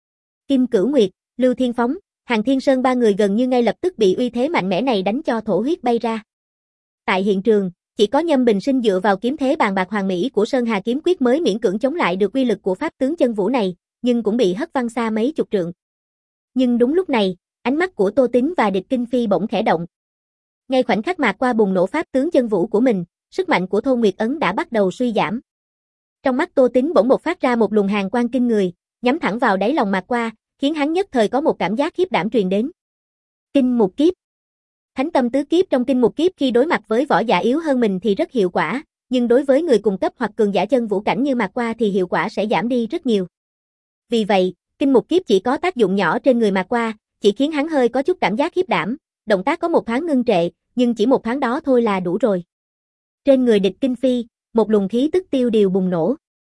Kim Cửu Nguyệt, Lưu Thiên Phóng, Hàn Thiên Sơn ba người gần như ngay lập tức bị uy thế mạnh mẽ này đánh cho thổ huyết bay ra. Tại hiện trường, chỉ có Nhâm Bình Sinh dựa vào kiếm thế bàn bạc hoàn mỹ của Sơn Hà kiếm quyết mới miễn cưỡng chống lại được uy lực của pháp tướng chân vũ này, nhưng cũng bị hất văng xa mấy chục trượng. Nhưng đúng lúc này, ánh mắt của Tô Tín và Địch Kinh Phi bỗng khẽ động. Ngay khoảnh khắc Mạc Qua bùng nổ pháp tướng chân vũ của mình, sức mạnh của Thôn Nguyệt Ấn đã bắt đầu suy giảm. Trong mắt Tô Tín bỗng bộc phát ra một luồng hàn quang kinh người, nhắm thẳng vào đáy lòng Mạc Qua, khiến hắn nhất thời có một cảm giác khiếp đảm truyền đến. Kinh Mục Kiếp. Thánh tâm tứ kiếp trong Kinh Mục Kiếp khi đối mặt với võ giả yếu hơn mình thì rất hiệu quả, nhưng đối với người cùng cấp hoặc cường giả chân vũ cảnh như Mạc Qua thì hiệu quả sẽ giảm đi rất nhiều. Vì vậy, Kinh Mục Kiếp chỉ có tác dụng nhỏ trên người Mạc Qua, chỉ khiến hắn hơi có chút cảm giác khiếp đảm, động tác có một thoáng ngưng trệ, nhưng chỉ một thoáng đó thôi là đủ rồi. Trên người Địch Kinh Phi, một luồng khí tức tiêu điều bùng nổ.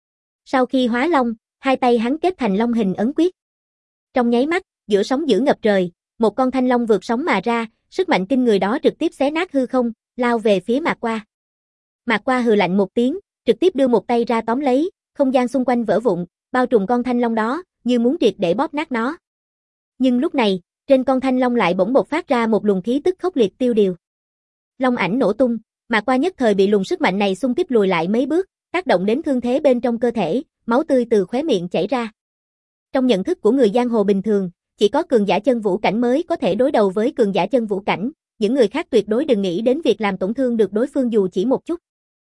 Sau khi hóa long, hai tay hắn kết thành long hình ấn quyết. Trong nháy mắt, giữa sóng dữ ngập trời, một con thanh long vượt sóng mà ra, sức mạnh kinh người đó trực tiếp xé nát hư không, lao về phía Mạc Qua. Mạc Qua hừ lạnh một tiếng, trực tiếp đưa một tay ra tóm lấy, không gian xung quanh vỡ vụn, bao trùm con thanh long đó, như muốn triệt để bóp nát nó. Nhưng lúc này, trên con thanh long lại bỗng bộc phát ra một luồng khí tức khốc liệt tiêu điều. Long ảnh nổ tung, Mạc Qua nhất thời bị luồng sức mạnh này xung kích lùi lại mấy bước, tác động đến thương thế bên trong cơ thể, máu tươi từ khóe miệng chảy ra. Trong nhận thức của người giang hồ bình thường, chỉ có cường giả chân vũ cảnh mới có thể đối đầu với cường giả chân vũ cảnh, những người khác tuyệt đối đừng nghĩ đến việc làm tổn thương được đối phương dù chỉ một chút.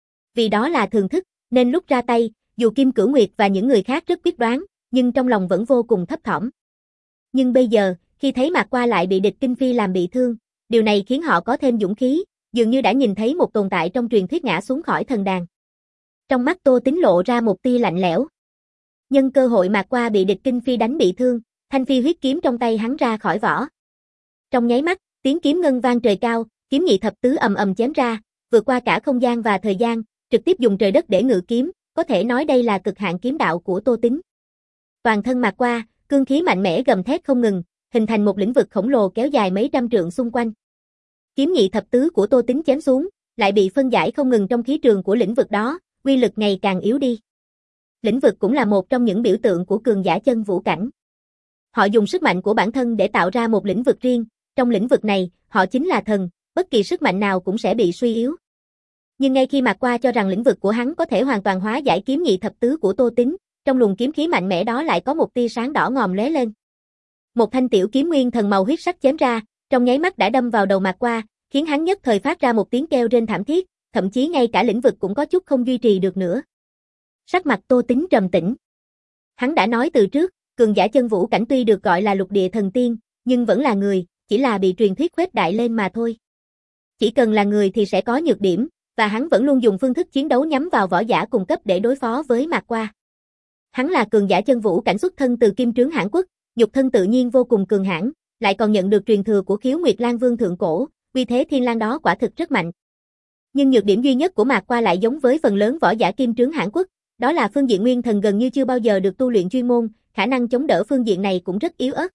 Vì đó là thường thức, nên lúc ra tay, dù Kim Cửu Nguyệt và những người khác rất biết đoán, nhưng trong lòng vẫn vô cùng thấp thỏm. Nhưng bây giờ, khi thấy Mạc Qua lại bị Địch Kinh Phi làm bị thương, điều này khiến họ có thêm dũng khí, dường như đã nhìn thấy một tồn tại trong truyền thuyết ngã xuống khỏi thần đàn. Trong mắt Tô Tín lộ ra một tia lạnh lẽo. Nhân cơ hội Mạc Qua bị Địch Kinh Phi đánh bị thương, thanh phi huyết kiếm trong tay hắn ra khỏi vỏ. Trong nháy mắt, tiếng kiếm ngân vang trời cao, kiếm nhị thập tứ ầm ầm chém ra, vượt qua cả không gian và thời gian, trực tiếp dùng trời đất để ngự kiếm, có thể nói đây là cực hạn kiếm đạo của Tô Tín. Toàn thân Mạc Qua, cương khí mạnh mẽ gầm thét không ngừng, hình thành một lĩnh vực khổng lồ kéo dài mấy trăm trượng xung quanh. Kiếm nhị thập tứ của Tô Tín chém xuống, lại bị phân giải không ngừng trong khí trường của lĩnh vực đó, uy lực ngày càng yếu đi. Lĩnh vực cũng là một trong những biểu tượng của cường giả chân vũ cảnh. Họ dùng sức mạnh của bản thân để tạo ra một lĩnh vực riêng, trong lĩnh vực này, họ chính là thần, bất kỳ sức mạnh nào cũng sẽ bị suy yếu. Nhưng ngay khi Mạc Qua cho rằng lĩnh vực của hắn có thể hoàn toàn hóa giải kiếm nhị thập tứ của Tô Tín, trong luồng kiếm khí mạnh mẽ đó lại có một tia sáng đỏ ngòm lóe lên. Một thanh tiểu kiếm nguyên thần màu huyết sắc chém ra, trong nháy mắt đã đâm vào đầu Mạc Qua, khiến hắn nhất thời phát ra một tiếng kêu rên thảm thiết, thậm chí ngay cả lĩnh vực cũng có chút không duy trì được nữa. Sắc mặt Tô Tín trầm tĩnh. Hắn đã nói từ trước, cường giả chân vũ cảnh tuy được gọi là lục địa thần tiên, nhưng vẫn là người, chỉ là bị truyền thuyết khuếch đại lên mà thôi. Chỉ cần là người thì sẽ có nhược điểm, và hắn vẫn luôn dùng phương thức chiến đấu nhắm vào võ giả cùng cấp để đối phó với Mạc Qua. Hắn là cường giả chân vũ cảnh xuất thân từ Kim Trướng Hãn Quốc, nhục thân tự nhiên vô cùng cường hãn, lại còn nhận được truyền thừa của Khiếu Nguyệt Lan Vương thượng cổ, uy thế thiên lang đó quả thực rất mạnh. Nhưng nhược điểm duy nhất của Mạc Qua lại giống với phần lớn võ giả Kim Trướng Hãn Quốc, đó là phương diện nguyên thần gần như chưa bao giờ được tu luyện chuyên môn, khả năng chống đỡ phương diện này cũng rất yếu ớt.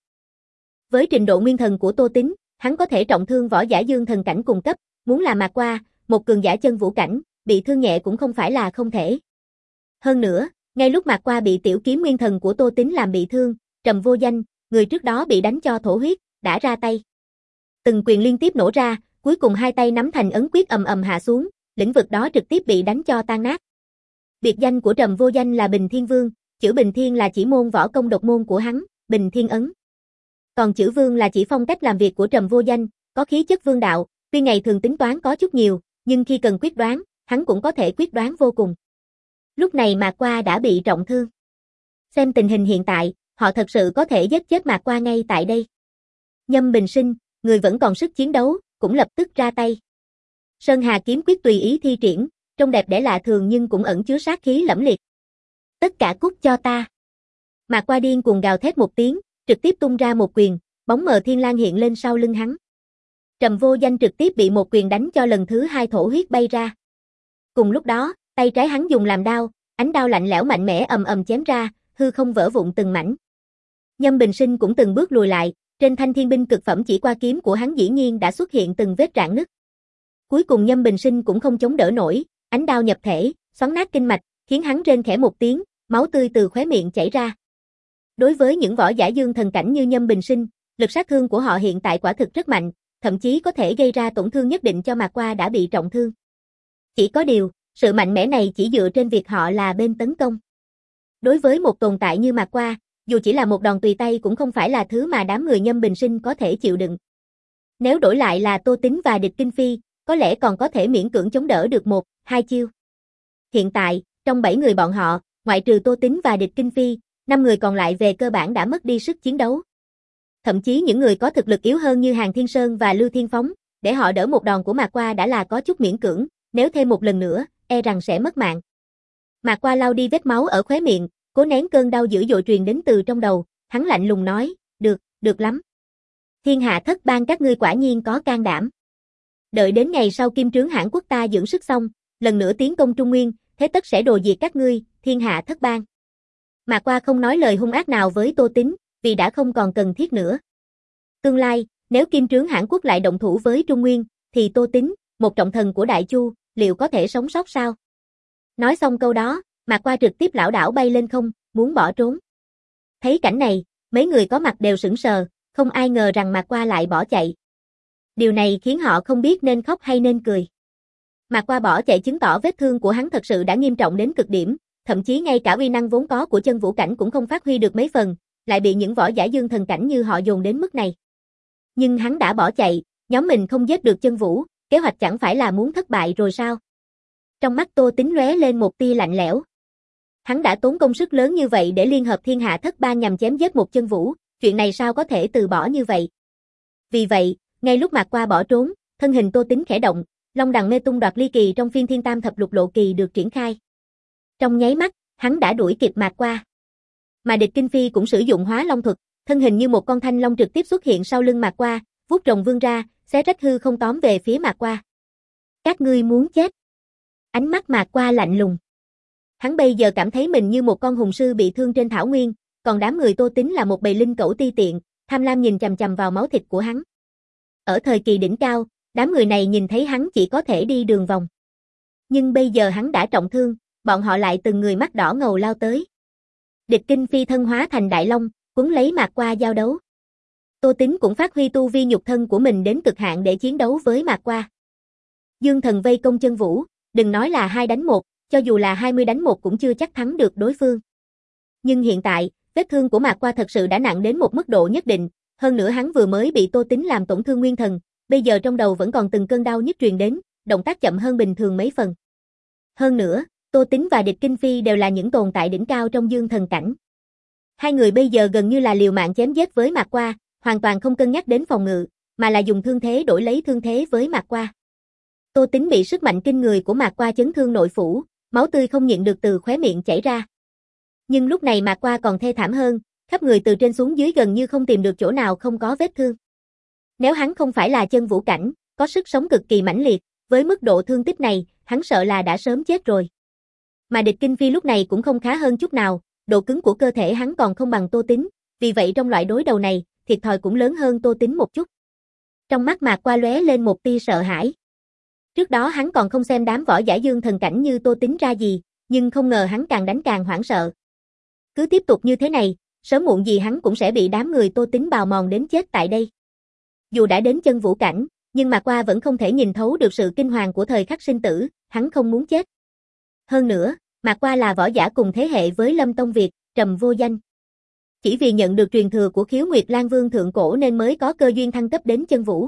Với trình độ nguyên thần của Tô Tín, hắn có thể trọng thương võ giả dương thần cảnh cùng cấp, muốn là Mạc Qua, một cường giả chân vũ cảnh, bị thương nhẹ cũng không phải là không thể. Hơn nữa, ngay lúc Mạc Qua bị tiểu kiếm nguyên thần của Tô Tín làm bị thương, Trầm Vô Danh, người trước đó bị đánh cho thổ huyết, đã ra tay. Từng quyền liên tiếp nổ ra, cuối cùng hai tay nắm thành ấn quyết ầm ầm hạ xuống, lĩnh vực đó trực tiếp bị đánh cho tan nát. Biệt danh của Trầm Vô Danh là Bình Thiên Vương, chữ Bình Thiên là chỉ môn võ công độc môn của hắn, Bình Thiên Ấn. Còn chữ Vương là chỉ phong cách làm việc của Trầm Vô Danh, có khí chất vương đạo, tuy ngày thường tính toán có chút nhiều, nhưng khi cần quyết đoán, hắn cũng có thể quyết đoán vô cùng. Lúc này Mạc Qua đã bị trọng thương. Xem tình hình hiện tại, họ thật sự có thể giết chết Mạc Qua ngay tại đây. Nhâm Bình Sinh, người vẫn còn sức chiến đấu, cũng lập tức ra tay. Sơn Hà kiếm quyết tùy ý thi triển, trông đẹp đẽ lạ thường nhưng cũng ẩn chứa sát khí lẫm liệt. Tất cả cút cho ta. Mạc Qua điên cuồng gào thét một tiếng, trực tiếp tung ra một quyền, bóng mờ thiên lang hiện lên sau lưng hắn. Trầm Vô Danh trực tiếp bị một quyền đánh cho lần thứ hai thổ huyết bay ra. Cùng lúc đó, tay trái hắn dùng làm đao, ánh đao lạnh lẽo mạnh mẽ ầm ầm chém ra, hư không vỡ vụn từng mảnh. Nhâm Bình Sinh cũng từng bước lùi lại, trên thanh thiên binh cực phẩm chỉ qua kiếm của hắn dĩ nhiên đã xuất hiện từng vết rạn nứt. Cuối cùng Nhâm Bình Sinh cũng không chống đỡ nổi, ánh đao nhập thể, xoắn nát kinh mạch, khiến hắn rên khẽ một tiếng, máu tươi từ khóe miệng chảy ra. Đối với những võ giả dương thần cảnh như Nhâm Bình Sinh, lực sát thương của họ hiện tại quả thực rất mạnh, thậm chí có thể gây ra tổn thương nhất định cho Mạc Qua đã bị trọng thương. Chỉ có điều, sự mạnh mẽ này chỉ dựa trên việc họ là bên tấn công. Đối với một tồn tại như Mạc Qua, dù chỉ là một đòn tùy tay cũng không phải là thứ mà đám người Nhâm Bình Sinh có thể chịu đựng. Nếu đổi lại là Tô Tính và Địch Kinh Phi, có lẽ còn có thể miễn cưỡng chống đỡ được một, hai chiêu. Hiện tại, trong bảy người bọn họ, ngoại trừ Tô Tính và Địch Kinh Phi, năm người còn lại về cơ bản đã mất đi sức chiến đấu. Thậm chí những người có thực lực yếu hơn như Hàn Thiên Sơn và Lưu Thiên Phóng, để họ đỡ một đòn của Mạc Qua đã là có chút miễn cưỡng, nếu thêm một lần nữa, e rằng sẽ mất mạng. Mạc Qua lau đi vết máu ở khóe miệng, cố nén cơn đau dữ dội truyền đến từ trong đầu, hắn lạnh lùng nói, được, được lắm. Thiên hạ thất bang các ngươi quả nhiên có can đảm. Đợi đến ngày sau Kim Trướng Hãn Quốc ta dưỡng sức xong, lần nữa tiến công Trung Nguyên, thế tất sẽ đồ diệt các ngươi, thiên hạ thất bang. Mạc Qua không nói lời hung ác nào với Tô Tính, vì đã không còn cần thiết nữa. Tương lai, nếu Kim Trướng Hãn Quốc lại động thủ với Trung Nguyên, thì Tô Tính, một trọng thần của Đại Chu, liệu có thể sống sót sao? Nói xong câu đó, Mạc Qua trực tiếp lảo đảo bay lên không, muốn bỏ trốn. Thấy cảnh này, mấy người có mặt đều sững sờ, không ai ngờ rằng Mạc Qua lại bỏ chạy. Điều này khiến họ không biết nên khóc hay nên cười. Mạc Qua bỏ chạy chứng tỏ vết thương của hắn thật sự đã nghiêm trọng đến cực điểm, thậm chí ngay cả uy năng vốn có của chân vũ cảnh cũng không phát huy được mấy phần, lại bị những võ giả dương thần cảnh như họ dồn đến mức này. Nhưng hắn đã bỏ chạy, nhóm mình không giết được chân vũ, kế hoạch chẳng phải là muốn thất bại rồi sao? Trong mắt Tô Tính lóe lên một tia lạnh lẽo. Hắn đã tốn công sức lớn như vậy để liên hợp thiên hạ thất bang nhằm chém giết một chân vũ, chuyện này sao có thể từ bỏ như vậy? Vì vậy, ngay lúc Mạc Qua bỏ trốn, thân hình Tô Tính khẽ động, Long Đằng Mê Tung Đoạt Ly Kỳ trong phiên Thiên Tam Thập Lục Lộ Kỳ được triển khai. Trong nháy mắt, hắn đã đuổi kịp Mạc Qua. Mà Địch Kinh Phi cũng sử dụng Hóa Long thuật, thân hình như một con thanh long trực tiếp xuất hiện sau lưng Mạc Qua, vuốt rồng vươn ra, xé rách hư không tóm về phía Mạc Qua. Các ngươi muốn chết? Ánh mắt Mạc Qua lạnh lùng. Hắn bây giờ cảm thấy mình như một con hùng sư bị thương trên thảo nguyên, còn đám người Tô Tính là một bầy linh cẩu ti tiện, tham lam nhìn chằm chằm vào máu thịt của hắn. Ở thời kỳ đỉnh cao, đám người này nhìn thấy hắn chỉ có thể đi đường vòng. Nhưng bây giờ hắn đã trọng thương, bọn họ lại từng người mắt đỏ ngầu lao tới. Địch Kinh Phi thân hóa thành đại long, cuốn lấy Mạc Qua giao đấu. Tô Tính cũng phát huy tu vi nhục thân của mình đến cực hạn để chiến đấu với Mạc Qua. Dương thần vây công chân vũ, đừng nói là hai đánh một, cho dù là hai mươi đánh một cũng chưa chắc thắng được đối phương. Nhưng hiện tại, vết thương của Mạc Qua thật sự đã nặng đến một mức độ nhất định, hơn nữa hắn vừa mới bị Tô Tính làm tổn thương nguyên thần, bây giờ trong đầu vẫn còn từng cơn đau nhức truyền đến, động tác chậm hơn bình thường mấy phần. Hơn nữa, Tô Tính và Địch Kinh Phi đều là những tồn tại đỉnh cao trong dương thần cảnh. Hai người bây giờ gần như là liều mạng chém giết với Mạc Qua, hoàn toàn không cân nhắc đến phòng ngự, mà là dùng thương thế đổi lấy thương thế với Mạc Qua. Tô Tính bị sức mạnh kinh người của Mạc Qua chấn thương nội phủ, máu tươi không nhịn được từ khóe miệng chảy ra. Nhưng lúc này Mạc Qua còn thê thảm hơn, khắp người từ trên xuống dưới gần như không tìm được chỗ nào không có vết thương. Nếu hắn không phải là chân vũ cảnh, có sức sống cực kỳ mãnh liệt, với mức độ thương tích này, hắn sợ là đã sớm chết rồi. Mà Địch Kinh Phi lúc này cũng không khá hơn chút nào, độ cứng của cơ thể hắn còn không bằng Tô Tính, vì vậy trong loại đối đầu này, thiệt thòi cũng lớn hơn Tô Tính một chút. Trong mắt Mạc Qua lóe lên một tia sợ hãi. Trước đó hắn còn không xem đám võ giả dương thần cảnh như Tô Tính ra gì, nhưng không ngờ hắn càng đánh càng hoảng sợ. Cứ tiếp tục như thế này, sớm muộn gì hắn cũng sẽ bị đám người Tô Tính bào mòn đến chết tại đây. Dù đã đến chân vũ cảnh, nhưng Mạc Qua vẫn không thể nhìn thấu được sự kinh hoàng của thời khắc sinh tử, hắn không muốn chết. Hơn nữa, Mạc Qua là võ giả cùng thế hệ với Lâm Tông Việt, Trầm Vô Danh. Chỉ vì nhận được truyền thừa của Khiếu Nguyệt Lan Vương thượng cổ nên mới có cơ duyên thăng cấp đến chân vũ.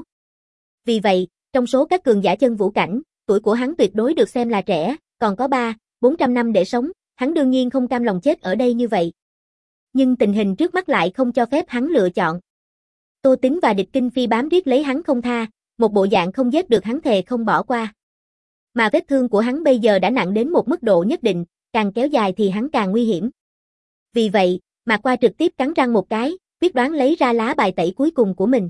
Vì vậy, trong số các cường giả chân vũ cảnh, tuổi của hắn tuyệt đối được xem là trẻ, còn có ba, bốn trăm năm để sống, hắn đương nhiên không cam lòng chết ở đây như vậy. Nhưng tình hình trước mắt lại không cho phép hắn lựa chọn. Tô Tính và Địch Kinh Phi bám riết lấy hắn không tha, một bộ dạng không giết được hắn thề không bỏ qua. Mà vết thương của hắn bây giờ đã nặng đến một mức độ nhất định, càng kéo dài thì hắn càng nguy hiểm. Vì vậy, Mạc Qua trực tiếp cắn răng một cái, quyết đoán lấy ra lá bài tẩy cuối cùng của mình.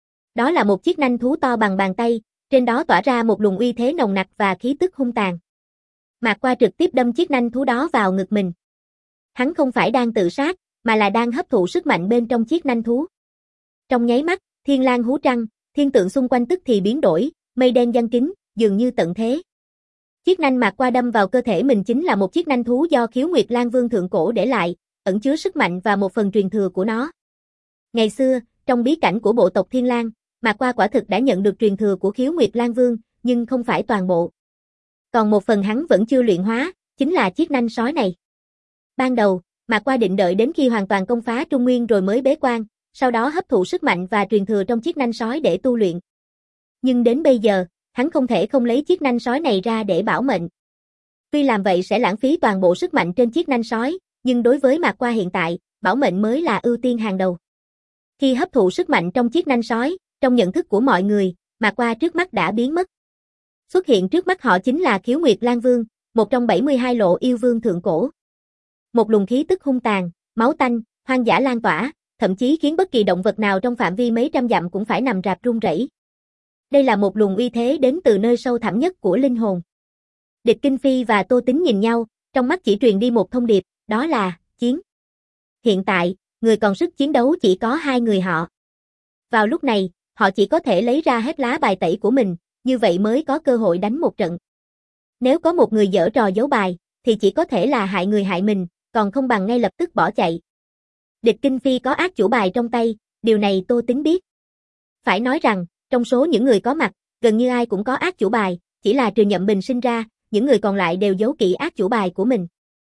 Đó là một chiếc nanh thú to bằng bàn tay, trên đó tỏa ra một luồng uy thế nồng nặc và khí tức hung tàn. Mạc Qua trực tiếp đâm chiếc nanh thú đó vào ngực mình. Hắn không phải đang tự sát, mà là đang hấp thụ sức mạnh bên trong chiếc nanh thú. Trong nháy mắt, thiên lang hú trăng, thiên tượng xung quanh tức thì biến đổi, mây đen giăng kín, dường như tận thế. Chiếc nanh Mạc Qua đâm vào cơ thể mình chính là một chiếc nanh thú do Khiếu Nguyệt Lan Vương thượng cổ để lại, ẩn chứa sức mạnh và một phần truyền thừa của nó. Ngày xưa, trong bí cảnh của bộ tộc Thiên Lang, Mạc Qua quả thực đã nhận được truyền thừa của Khiếu Nguyệt Lang Vương, nhưng không phải toàn bộ. Còn một phần hắn vẫn chưa luyện hóa, chính là chiếc nanh sói này. Ban đầu, Mạc Qua định đợi đến khi hoàn toàn công phá Trung Nguyên rồi mới bế quan, sau đó hấp thụ sức mạnh và truyền thừa trong chiếc nanh sói để tu luyện. Nhưng đến bây giờ, hắn không thể không lấy chiếc nanh sói này ra để bảo mệnh. Tuy làm vậy sẽ lãng phí toàn bộ sức mạnh trên chiếc nanh sói, nhưng đối với Mạc Qua hiện tại, bảo mệnh mới là ưu tiên hàng đầu. Khi hấp thụ sức mạnh trong chiếc nanh sói, trong nhận thức của mọi người, Mạc Qua trước mắt đã biến mất. Xuất hiện trước mắt họ chính là Khiếu Nguyệt Lang Vương, một trong bảy mươi hai lộ yêu vương thượng cổ. Một luồng khí tức hung tàn, máu tanh, hoang dã lan tỏa, thậm chí khiến bất kỳ động vật nào trong phạm vi mấy trăm dặm cũng phải nằm rạp run rẩy. Đây là một luồng uy thế đến từ nơi sâu thẳm nhất của linh hồn. Địch Kinh Phi và Tô Tính nhìn nhau, trong mắt chỉ truyền đi một thông điệp, đó là chiến. Hiện tại, người còn sức chiến đấu chỉ có hai người họ. Vào lúc này, họ chỉ có thể lấy ra hết lá bài tẩy của mình, như vậy mới có cơ hội đánh một trận. Nếu có một người giở trò giấu bài, thì chỉ có thể là hại người hại mình, còn không bằng ngay lập tức bỏ chạy. Địch Kinh Phi có ác chủ bài trong tay, điều này Tô Tính biết. Phải nói rằng, trong số những người có mặt, gần như ai cũng có ác chủ bài, chỉ là trừ Nhậm Bình sinh ra, những người còn lại đều giấu kỹ ác chủ bài của mình.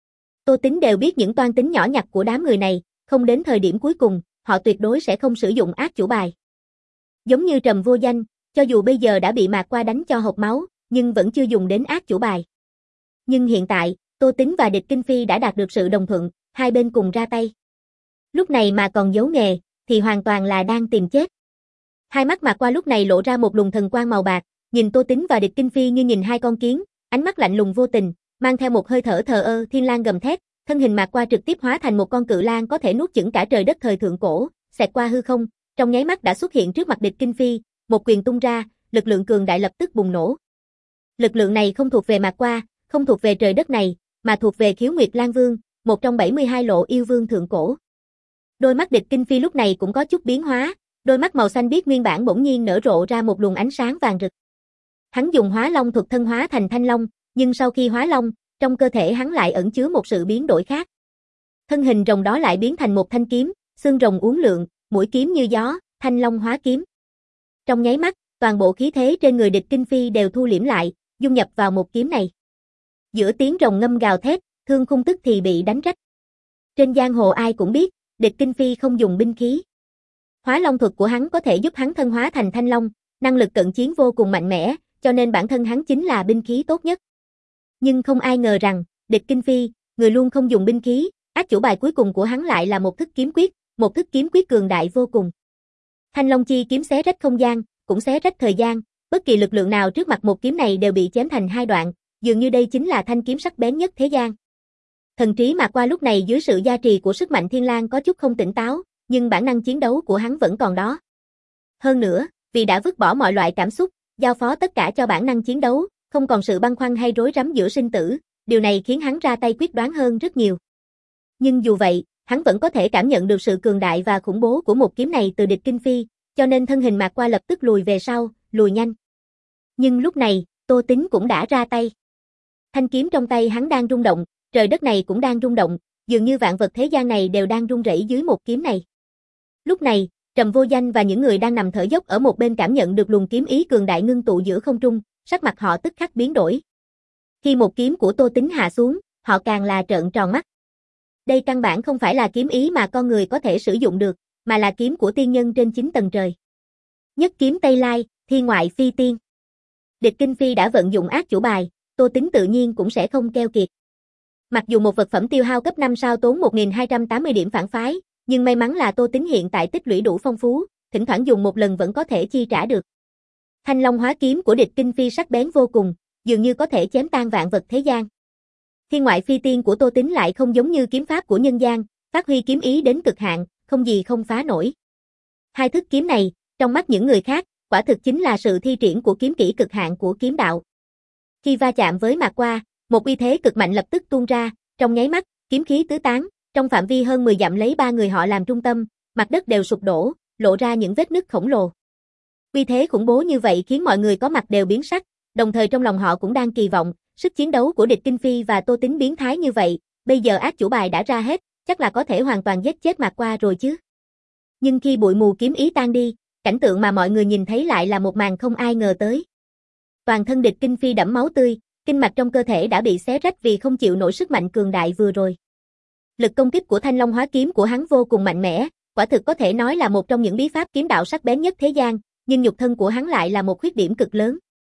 Tô Tính đều biết những toan tính nhỏ nhặt của đám người này, không đến thời điểm cuối cùng, họ tuyệt đối sẽ không sử dụng ác chủ bài. Giống như Trầm Vô Danh, cho dù bây giờ đã bị Mạc Qua đánh cho hộc máu, nhưng vẫn chưa dùng đến ác chủ bài. Nhưng hiện tại, Tô Tính và Địch Kinh Phi đã đạt được sự đồng thuận, hai bên cùng ra tay. Lúc này mà còn giấu nghề, thì hoàn toàn là đang tìm chết. Hai mắt Mạc Qua lúc này lộ ra một luồng thần quang màu bạc, nhìn Tô Tính và Địch Kinh Phi như nhìn hai con kiến, ánh mắt lạnh lùng vô tình, mang theo một hơi thở thờ ơ. Thiên Lang gầm thét, thân hình Mạc Qua trực tiếp hóa thành một con cự lang có thể nuốt chửng cả trời đất thời thượng cổ, xẹt qua hư không, trong nháy mắt đã xuất hiện trước mặt Địch Kinh Phi, một quyền tung ra, lực lượng cường đại lập tức bùng nổ. Lực lượng này không thuộc về Mạc Qua, không thuộc về trời đất này, mà thuộc về Khiếu Nguyệt Lang Vương, một trong bảy mươi hai lộ yêu vương thượng cổ. Đôi mắt Địch Kinh Phi lúc này cũng có chút biến hóa, đôi mắt màu xanh biếc nguyên bản bỗng nhiên nở rộ ra một luồng ánh sáng vàng rực. Hắn dùng Hóa Long thuật thân hóa thành thanh long, nhưng sau khi hóa long, trong cơ thể hắn lại ẩn chứa một sự biến đổi khác. Thân hình rồng đó lại biến thành một thanh kiếm, xương rồng uốn lượn, mũi kiếm như gió, thanh long hóa kiếm. Trong nháy mắt, toàn bộ khí thế trên người Địch Kinh Phi đều thu liễm lại, dung nhập vào một kiếm này. Giữa tiếng rồng ngâm gào thét, thương khung tức thì bị đánh rách. Trên giang hồ ai cũng biết, Địch Kinh Phi không dùng binh khí. Hóa long thuật của hắn có thể giúp hắn thân hóa thành thanh long, năng lực cận chiến vô cùng mạnh mẽ, cho nên bản thân hắn chính là binh khí tốt nhất. Nhưng không ai ngờ rằng, Địch Kinh Phi, người luôn không dùng binh khí, ác chủ bài cuối cùng của hắn lại là một thức kiếm quyết, một thức kiếm quyết cường đại vô cùng. Thanh long chi kiếm xé rách không gian, cũng xé rách thời gian, bất kỳ lực lượng nào trước mặt một kiếm này đều bị chém thành hai đoạn, dường như đây chính là thanh kiếm sắc bén nhất thế gian. Thần trí Mạc Qua lúc này dưới sự gia trì của sức mạnh Thiên Lang có chút không tỉnh táo, nhưng bản năng chiến đấu của hắn vẫn còn đó. Hơn nữa, vì đã vứt bỏ mọi loại cảm xúc, giao phó tất cả cho bản năng chiến đấu, không còn sự băn khoăn hay rối rắm giữa sinh tử, điều này khiến hắn ra tay quyết đoán hơn rất nhiều. Nhưng dù vậy, hắn vẫn có thể cảm nhận được sự cường đại và khủng bố của một kiếm này từ Địch Kinh Phi, cho nên thân hình Mạc Qua lập tức lùi về sau, lùi nhanh. Nhưng lúc này, Tô Tính cũng đã ra tay. Thanh kiếm trong tay hắn đang rung động, trời đất này cũng đang rung động, dường như vạn vật thế gian này đều đang rung rẩy dưới một kiếm này. Lúc này, Trầm Vô Danh và những người đang nằm thở dốc ở một bên cảm nhận được luồng kiếm ý cường đại ngưng tụ giữa không trung, sắc mặt họ tức khắc biến đổi. Khi một kiếm của Tô Tính hạ xuống, họ càng là trợn tròn mắt. Đây căn bản không phải là kiếm ý mà con người có thể sử dụng được, mà là kiếm của tiên nhân trên chín tầng trời. Nhất kiếm Tây Lai, thiên ngoại phi tiên. Địch Kinh Phi đã vận dụng ác chủ bài, Tô Tính tự nhiên cũng sẽ không keo kiệt. Mặc dù một vật phẩm tiêu hao cấp năm sao tốn một nghìn hai trăm tám mươi điểm phản phái, nhưng may mắn là Tô Tính hiện tại tích lũy đủ phong phú, thỉnh thoảng dùng một lần vẫn có thể chi trả được. Thanh long hóa kiếm của Địch Kinh Phi sắc bén vô cùng, dường như có thể chém tan vạn vật thế gian. Thiên ngoại phi tiên của Tô Tính lại không giống như kiếm pháp của nhân gian, phát huy kiếm ý đến cực hạn, không gì không phá nổi. Hai thức kiếm này, trong mắt những người khác, quả thực chính là sự thi triển của kiếm kỹ cực hạn của kiếm đạo. Khi va chạm với Mạc Qua, một uy thế cực mạnh lập tức tuôn ra, trong nháy mắt, kiếm khí tứ tán, trong phạm vi hơn mười dặm lấy ba người họ làm trung tâm, mặt đất đều sụp đổ, lộ ra những vết nứt khổng lồ. Uy thế khủng bố như vậy khiến mọi người có mặt đều biến sắc, đồng thời trong lòng họ cũng đang kỳ vọng, sức chiến đấu của Địch Kinh Phi và Tô Tính biến thái như vậy, bây giờ ác chủ bài đã ra hết, chắc là có thể hoàn toàn giết chết Mạc Qua rồi chứ. Nhưng khi bụi mù kiếm ý tan đi, cảnh tượng mà mọi người nhìn thấy lại là một màn không ai ngờ tới. Toàn thân Địch Kinh Phi đẫm máu tươi, kinh mạch trong cơ thể đã bị xé rách vì không chịu nổi sức mạnh cường đại vừa rồi. Lực công kích của Thanh Long Hóa Kiếm của hắn vô cùng mạnh mẽ, quả thực có thể nói là một trong những bí pháp kiếm đạo sắc bén nhất thế gian, nhưng nhục thân của hắn lại là một khuyết điểm cực lớn.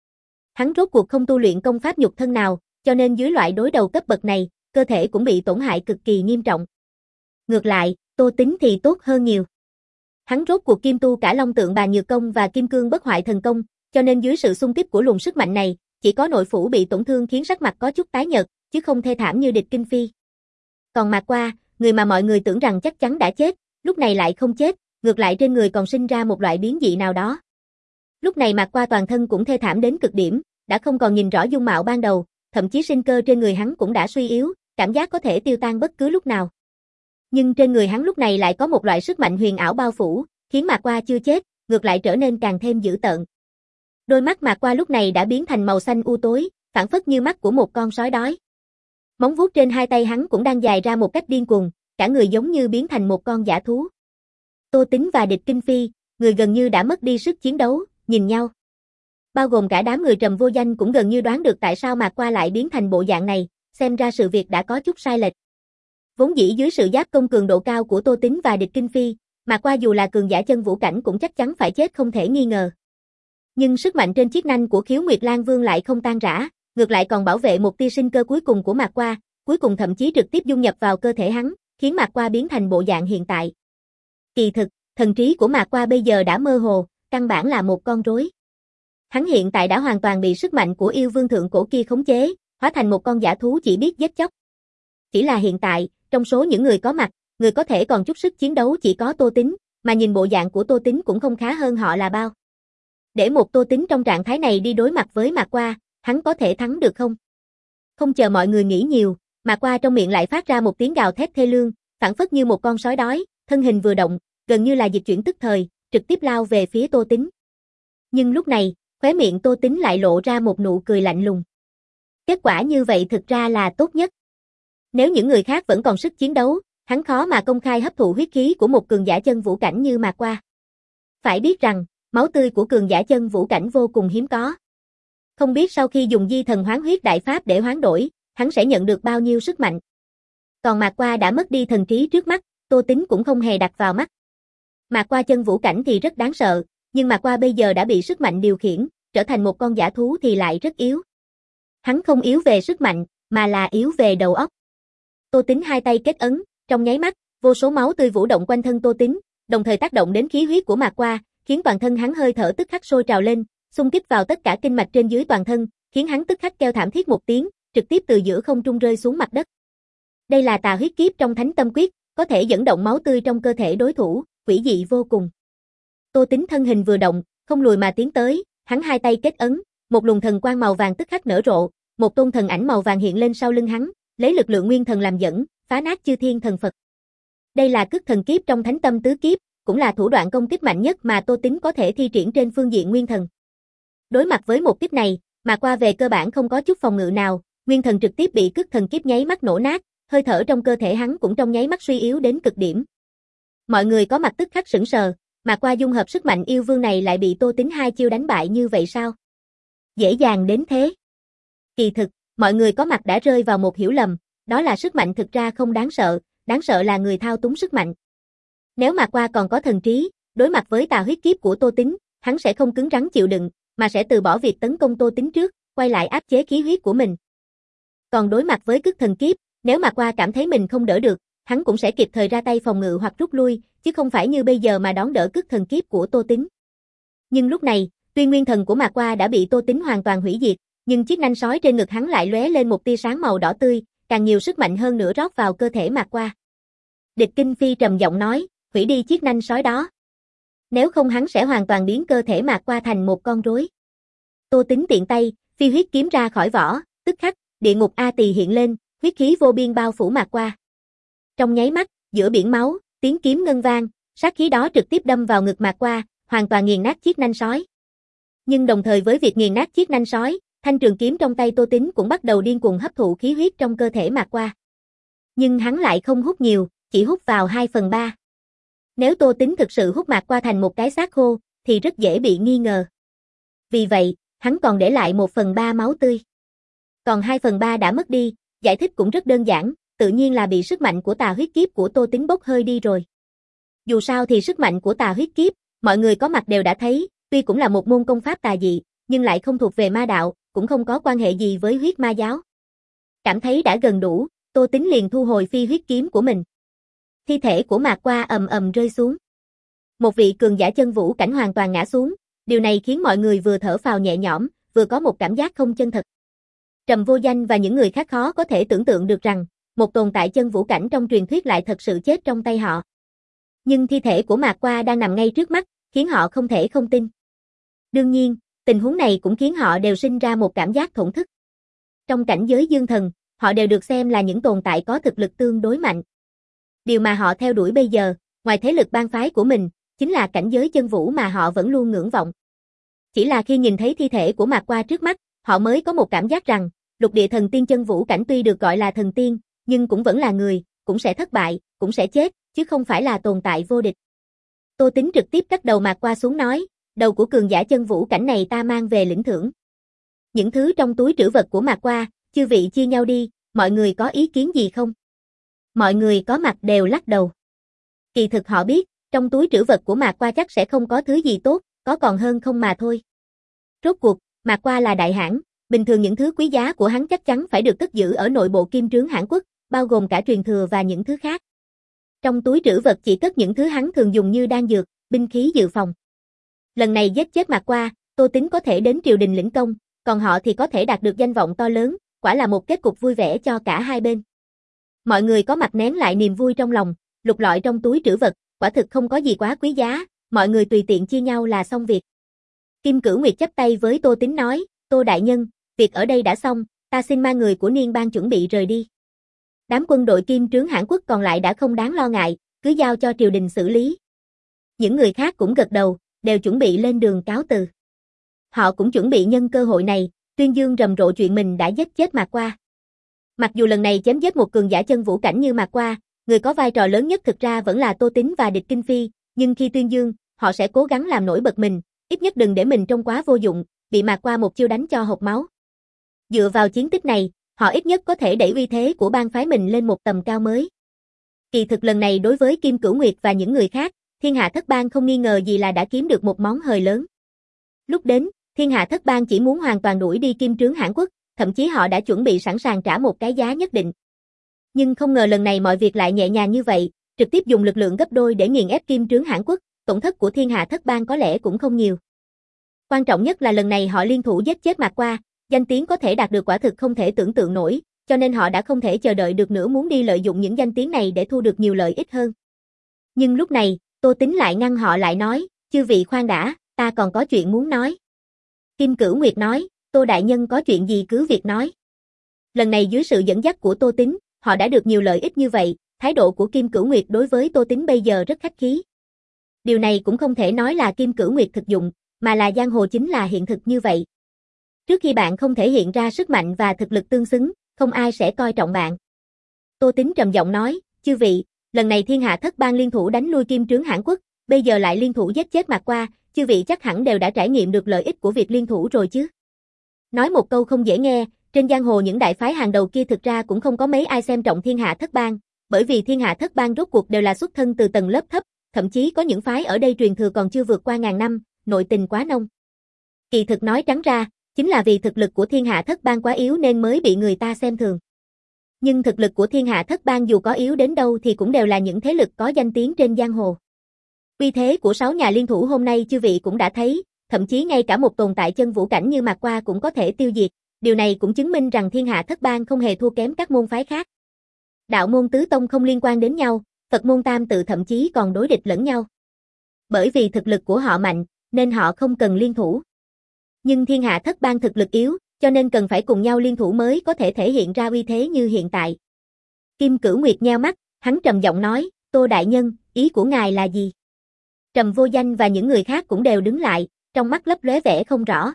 Hắn rốt cuộc không tu luyện công pháp nhục thân nào, cho nên dưới loại đối đầu cấp bậc này, cơ thể cũng bị tổn hại cực kỳ nghiêm trọng. Ngược lại, Tô Tính thì tốt hơn nhiều. Hắn rốt cuộc kim tu cả Long Tượng Bàn Nhược Công và Kim Cương Bất Hoại Thần Công, cho nên dưới sự xung kích của luồng sức mạnh này, chỉ có nội phủ bị tổn thương khiến sắc mặt có chút tái nhợt, chứ không thê thảm như Địch Kinh Phi. Còn Mạc Qua, người mà mọi người tưởng rằng chắc chắn đã chết, lúc này lại không chết, ngược lại trên người còn sinh ra một loại biến dị nào đó. Lúc này Mạc Qua toàn thân cũng thê thảm đến cực điểm, đã không còn nhìn rõ dung mạo ban đầu, thậm chí sinh cơ trên người hắn cũng đã suy yếu, cảm giác có thể tiêu tan bất cứ lúc nào. Nhưng trên người hắn lúc này lại có một loại sức mạnh huyền ảo bao phủ, khiến Mạc Qua chưa chết, ngược lại trở nên càng thêm dữ tợn. Đôi mắt Mạc Qua lúc này đã biến thành màu xanh u tối, phảng phất như mắt của một con sói đói. Móng vuốt trên hai tay hắn cũng đang dài ra một cách điên cuồng, cả người giống như biến thành một con dã thú. Tô Tính và Địch Kinh Phi, người gần như đã mất đi sức chiến đấu, nhìn nhau. Bao gồm cả đám người Trầm Vô Danh cũng gần như đoán được tại sao Mạc Qua lại biến thành bộ dạng này, xem ra sự việc đã có chút sai lệch. Vốn dĩ dưới sự giáp công cường độ cao của Tô Tính và Địch Kinh Phi, Mạc Qua dù là cường giả chân vũ cảnh cũng chắc chắn phải chết không thể nghi ngờ. Nhưng sức mạnh trên chiếc nanh của Khiếu Nguyệt Lang Vương lại không tan rã, ngược lại còn bảo vệ một tia sinh cơ cuối cùng của Mạc Qua, cuối cùng thậm chí trực tiếp dung nhập vào cơ thể hắn, khiến Mạc Qua biến thành bộ dạng hiện tại. Kỳ thực, thần trí của Mạc Qua bây giờ đã mơ hồ, căn bản là một con rối. Hắn hiện tại đã hoàn toàn bị sức mạnh của yêu vương thượng cổ kia khống chế, hóa thành một con dã thú chỉ biết giết chóc. Chỉ là hiện tại, trong số những người có mặt, người có thể còn chút sức chiến đấu chỉ có Tô Tính, mà nhìn bộ dạng của Tô Tính cũng không khá hơn họ là bao. Để một Tô Tính trong trạng thái này đi đối mặt với Mạc Qua, hắn có thể thắng được không? Không chờ mọi người nghĩ nhiều, Mạc Qua trong miệng lại phát ra một tiếng gào thét thê lương, phảng phất như một con sói đói, thân hình vừa động, gần như là dịch chuyển tức thời, trực tiếp lao về phía Tô Tính. Nhưng lúc này, khóe miệng Tô Tính lại lộ ra một nụ cười lạnh lùng. Kết quả như vậy thực ra là tốt nhất. Nếu những người khác vẫn còn sức chiến đấu, hắn khó mà công khai hấp thụ huyết khí của một cường giả chân vũ cảnh như Mạc Qua. Phải biết rằng, máu tươi của cường giả chân vũ cảnh vô cùng hiếm có. Không biết sau khi dùng di thần hoán huyết đại pháp để hoán đổi, hắn sẽ nhận được bao nhiêu sức mạnh. Còn Mạc Qua đã mất đi thần trí trước mắt, Tô Tính cũng không hề đặt vào mắt. Mạc Qua chân vũ cảnh thì rất đáng sợ, nhưng Mạc Qua bây giờ đã bị sức mạnh điều khiển, trở thành một con dã thú thì lại rất yếu. Hắn không yếu về sức mạnh, mà là yếu về đầu óc. Tô Tính hai tay kết ấn, trong nháy mắt, vô số máu tươi vũ động quanh thân Tô Tính, đồng thời tác động đến khí huyết của Mạc Qua, khiến toàn thân hắn hơi thở tức khắc sôi trào lên, xung kích vào tất cả kinh mạch trên dưới toàn thân, khiến hắn tức khắc kêu thảm thiết một tiếng, trực tiếp từ giữa không trung rơi xuống mặt đất. Đây là tà huyết kiếp trong Thánh Tâm Quyết, có thể dẫn động máu tươi trong cơ thể đối thủ, quỷ dị vô cùng. Tô Tính thân hình vừa động, không lùi mà tiến tới, hắn hai tay kết ấn, một luồng thần quang màu vàng tức khắc nở rộ, một tôn thần ảnh màu vàng hiện lên sau lưng hắn, lấy lực lượng nguyên thần làm dẫn, phá nát chư thiên thần Phật. Đây là cức thần kiếp trong Thánh Tâm Tứ Kiếp, cũng là thủ đoạn công kích mạnh nhất mà Tô Tính có thể thi triển trên phương diện nguyên thần. Đối mặt với một kiếp này, Mạc Qua về cơ bản không có chút phòng ngự nào, nguyên thần trực tiếp bị cức thần kiếp nháy mắt nổ nát, hơi thở trong cơ thể hắn cũng trong nháy mắt suy yếu đến cực điểm. Mọi người có mặt tức khắc sững sờ, Mạc Qua dung hợp sức mạnh yêu vương này lại bị Tô Tính hai chiêu đánh bại như vậy sao? Dễ dàng đến thế. Kỳ thực, mọi người có mặt đã rơi vào một hiểu lầm, đó là sức mạnh thực ra không đáng sợ, đáng sợ là người thao túng sức mạnh. Nếu Mạc Qua còn có thần trí, đối mặt với tà huyết kiếp của Tô Tính, hắn sẽ không cứng rắn chịu đựng, mà sẽ từ bỏ việc tấn công Tô Tính trước, quay lại áp chế khí huyết của mình. Còn đối mặt với cức thần kiếp, nếu Mạc Qua cảm thấy mình không đỡ được, hắn cũng sẽ kịp thời ra tay phòng ngự hoặc rút lui, chứ không phải như bây giờ mà đón đỡ cức thần kiếp của Tô Tính. Nhưng lúc này, tuy nguyên thần của Mạc Qua đã bị Tô Tính hoàn toàn hủy diệt, nhưng chiếc nanh sói trên ngực hắn lại lóe lên một tia sáng màu đỏ tươi, càng nhiều sức mạnh hơn nữa rót vào cơ thể Mạc Qua. Địch Kinh Phi trầm giọng nói, hủy đi chiếc nanh sói đó. Nếu không hắn sẽ hoàn toàn biến cơ thể Mạc Qua thành một con rối. Tô Tính tiện tay, phi huyết kiếm ra khỏi vỏ, tức khắc, địa ngục A Tỳ hiện lên, huyết khí vô biên bao phủ Mạc Qua. Trong nháy mắt, giữa biển máu, tiếng kiếm ngân vang, sát khí đó trực tiếp đâm vào ngực Mạc Qua, hoàn toàn nghiền nát chiếc nanh sói. Nhưng đồng thời với việc nghiền nát chiếc nanh sói, thanh trường kiếm trong tay Tô Tính cũng bắt đầu điên cuồng hấp thụ khí huyết trong cơ thể Mạc Qua. Nhưng hắn lại không hút nhiều, chỉ hút vào hai phần ba. Nếu Tô Tính thực sự hút Mạc Qua thành một cái xác khô, thì rất dễ bị nghi ngờ. Vì vậy, hắn còn để lại một phần ba máu tươi. Còn hai phần ba đã mất đi, giải thích cũng rất đơn giản, tự nhiên là bị sức mạnh của tà huyết kiếp của Tô Tính bốc hơi đi rồi. Dù sao thì sức mạnh của tà huyết kiếp, mọi người có mặt đều đã thấy, tuy cũng là một môn công pháp tà dị, nhưng lại không thuộc về ma đạo, cũng không có quan hệ gì với huyết ma giáo. Cảm thấy đã gần đủ, Tô Tính liền thu hồi phi huyết kiếm của mình. Thi thể của Mạc Qua ầm ầm rơi xuống. Một vị cường giả chân vũ cảnh hoàn toàn ngã xuống, điều này khiến mọi người vừa thở phào nhẹ nhõm, vừa có một cảm giác không chân thật. Trầm Vô Danh và những người khác khó có thể tưởng tượng được rằng, một tồn tại chân vũ cảnh trong truyền thuyết lại thật sự chết trong tay họ. Nhưng thi thể của Mạc Qua đang nằm ngay trước mắt, khiến họ không thể không tin. Đương nhiên, tình huống này cũng khiến họ đều sinh ra một cảm giác thổn thức. Trong cảnh giới dương thần, họ đều được xem là những tồn tại có thực lực tương đối mạnh. Điều mà họ theo đuổi bây giờ, ngoài thế lực bang phái của mình, chính là cảnh giới chân vũ mà họ vẫn luôn ngưỡng vọng. Chỉ là khi nhìn thấy thi thể của Mạc Qua trước mắt, họ mới có một cảm giác rằng, lục địa thần tiên chân vũ cảnh tuy được gọi là thần tiên, nhưng cũng vẫn là người, cũng sẽ thất bại, cũng sẽ chết, chứ không phải là tồn tại vô địch. Tô Tính trực tiếp cắt đầu Mạc Qua xuống nói, đầu của cường giả chân vũ cảnh này ta mang về lĩnh thưởng. Những thứ trong túi trữ vật của Mạc Qua, chư vị chia nhau đi, mọi người có ý kiến gì không? Mọi người có mặt đều lắc đầu. Kỳ thực họ biết, trong túi trữ vật của Mạc Qua chắc sẽ không có thứ gì tốt, có còn hơn không mà thôi. Rốt cuộc, Mạc Qua là đại hãn, bình thường những thứ quý giá của hắn chắc chắn phải được cất giữ ở nội bộ Kim Trướng Hãn Quốc, bao gồm cả truyền thừa và những thứ khác. Trong túi trữ vật chỉ cất những thứ hắn thường dùng như đan dược, binh khí dự phòng. Lần này giết chết Mạc Qua, Tô Tính có thể đến triều đình lĩnh công, còn họ thì có thể đạt được danh vọng to lớn, quả là một kết cục vui vẻ cho cả hai bên. Mọi người có mặt nén lại niềm vui trong lòng, lục lọi trong túi trữ vật, quả thực không có gì quá quý giá, mọi người tùy tiện chia nhau là xong việc. Kim Cửu Nguyệt chắp tay với Tô Tính nói, Tô đại nhân, việc ở đây đã xong, ta xin mang người của Niên Bang chuẩn bị rời đi. Đám quân đội Kim Trướng Hãn Quốc còn lại đã không đáng lo ngại, cứ giao cho triều đình xử lý. Những người khác cũng gật đầu, đều chuẩn bị lên đường cáo từ. Họ cũng chuẩn bị nhân cơ hội này, tuyên dương rầm rộ chuyện mình đã giết chết Mạc Qua. Mặc dù lần này chém giết một cường giả chân vũ cảnh như Mạc Qua, người có vai trò lớn nhất thực ra vẫn là Tô Tính và Địch Kinh Phi, nhưng khi tuyên dương, họ sẽ cố gắng làm nổi bật mình, ít nhất đừng để mình trông quá vô dụng, bị Mạc Qua một chiêu đánh cho hộc máu. Dựa vào chiến tích này, họ ít nhất có thể đẩy uy thế của bang phái mình lên một tầm cao mới. Kỳ thực lần này đối với Kim Cửu Nguyệt và những người khác, Thiên Hạ Thất Bang không nghi ngờ gì là đã kiếm được một món hời lớn. Lúc đến, Thiên Hạ Thất Bang chỉ muốn hoàn toàn đuổi đi Kim Trướng Hãn Quốc, thậm chí họ đã chuẩn bị sẵn sàng trả một cái giá nhất định. Nhưng không ngờ lần này mọi việc lại nhẹ nhàng như vậy, trực tiếp dùng lực lượng gấp đôi để nghiền ép Kim Trướng Hãn Quốc, tổn thất của Thiên Hạ Thất Bang có lẽ cũng không nhiều. Quan trọng nhất là lần này họ liên thủ giết chết Mạc Qua, danh tiếng có thể đạt được quả thực không thể tưởng tượng nổi, cho nên họ đã không thể chờ đợi được nữa muốn đi lợi dụng những danh tiếng này để thu được nhiều lợi ích hơn. Nhưng lúc này, Tô Tính lại ngăn họ lại nói, chư vị khoan đã, ta còn có chuyện muốn nói. Kim Cửu Nguyệt nói, Tô đại nhân có chuyện gì cứ việc nói. Lần này dưới sự dẫn dắt của Tô Tính, họ đã được nhiều lợi ích như vậy, thái độ của Kim Cửu Nguyệt đối với Tô Tính bây giờ rất khách khí. Điều này cũng không thể nói là Kim Cửu Nguyệt thực dụng, mà là giang hồ chính là hiện thực như vậy. Trước khi bạn không thể hiện ra sức mạnh và thực lực tương xứng, không ai sẽ coi trọng bạn. Tô Tính trầm giọng nói, chư vị, lần này Thiên Hạ Thất Bang liên thủ đánh lui Kim Trướng Hãn Quốc, bây giờ lại liên thủ giết chết Mạc Qua, chư vị chắc hẳn đều đã trải nghiệm được lợi ích của việc liên thủ rồi chứ. Nói một câu không dễ nghe, trên giang hồ những đại phái hàng đầu kia thực ra cũng không có mấy ai xem trọng Thiên Hạ Thất Bang, bởi vì Thiên Hạ Thất Bang rốt cuộc đều là xuất thân từ tầng lớp thấp, thậm chí có những phái ở đây truyền thừa còn chưa vượt qua ngàn năm, nội tình quá nông. Kỳ thực nói trắng ra, chính là vì thực lực của Thiên Hạ Thất Bang quá yếu nên mới bị người ta xem thường. Nhưng thực lực của Thiên Hạ Thất Bang dù có yếu đến đâu thì cũng đều là những thế lực có danh tiếng trên giang hồ. Uy thế của sáu nhà liên thủ hôm nay chư vị cũng đã thấy, thậm chí ngay cả một tồn tại chân vũ cảnh như Mạc Qua cũng có thể tiêu diệt, điều này cũng chứng minh rằng Thiên Hạ Thất Bang không hề thua kém các môn phái khác. Đạo môn tứ tông không liên quan đến nhau, Phật môn tam tự thậm chí còn đối địch lẫn nhau. Bởi vì thực lực của họ mạnh, nên họ không cần liên thủ. Nhưng Thiên Hạ Thất Bang thực lực yếu, cho nên cần phải cùng nhau liên thủ mới có thể thể hiện ra uy thế như hiện tại. Kim Cửu Nguyệt nheo mắt, hắn trầm giọng nói, Tô đại nhân, ý của ngài là gì? Trầm Vô Danh và những người khác cũng đều đứng lại, trong mắt lấp lóe vẻ không rõ.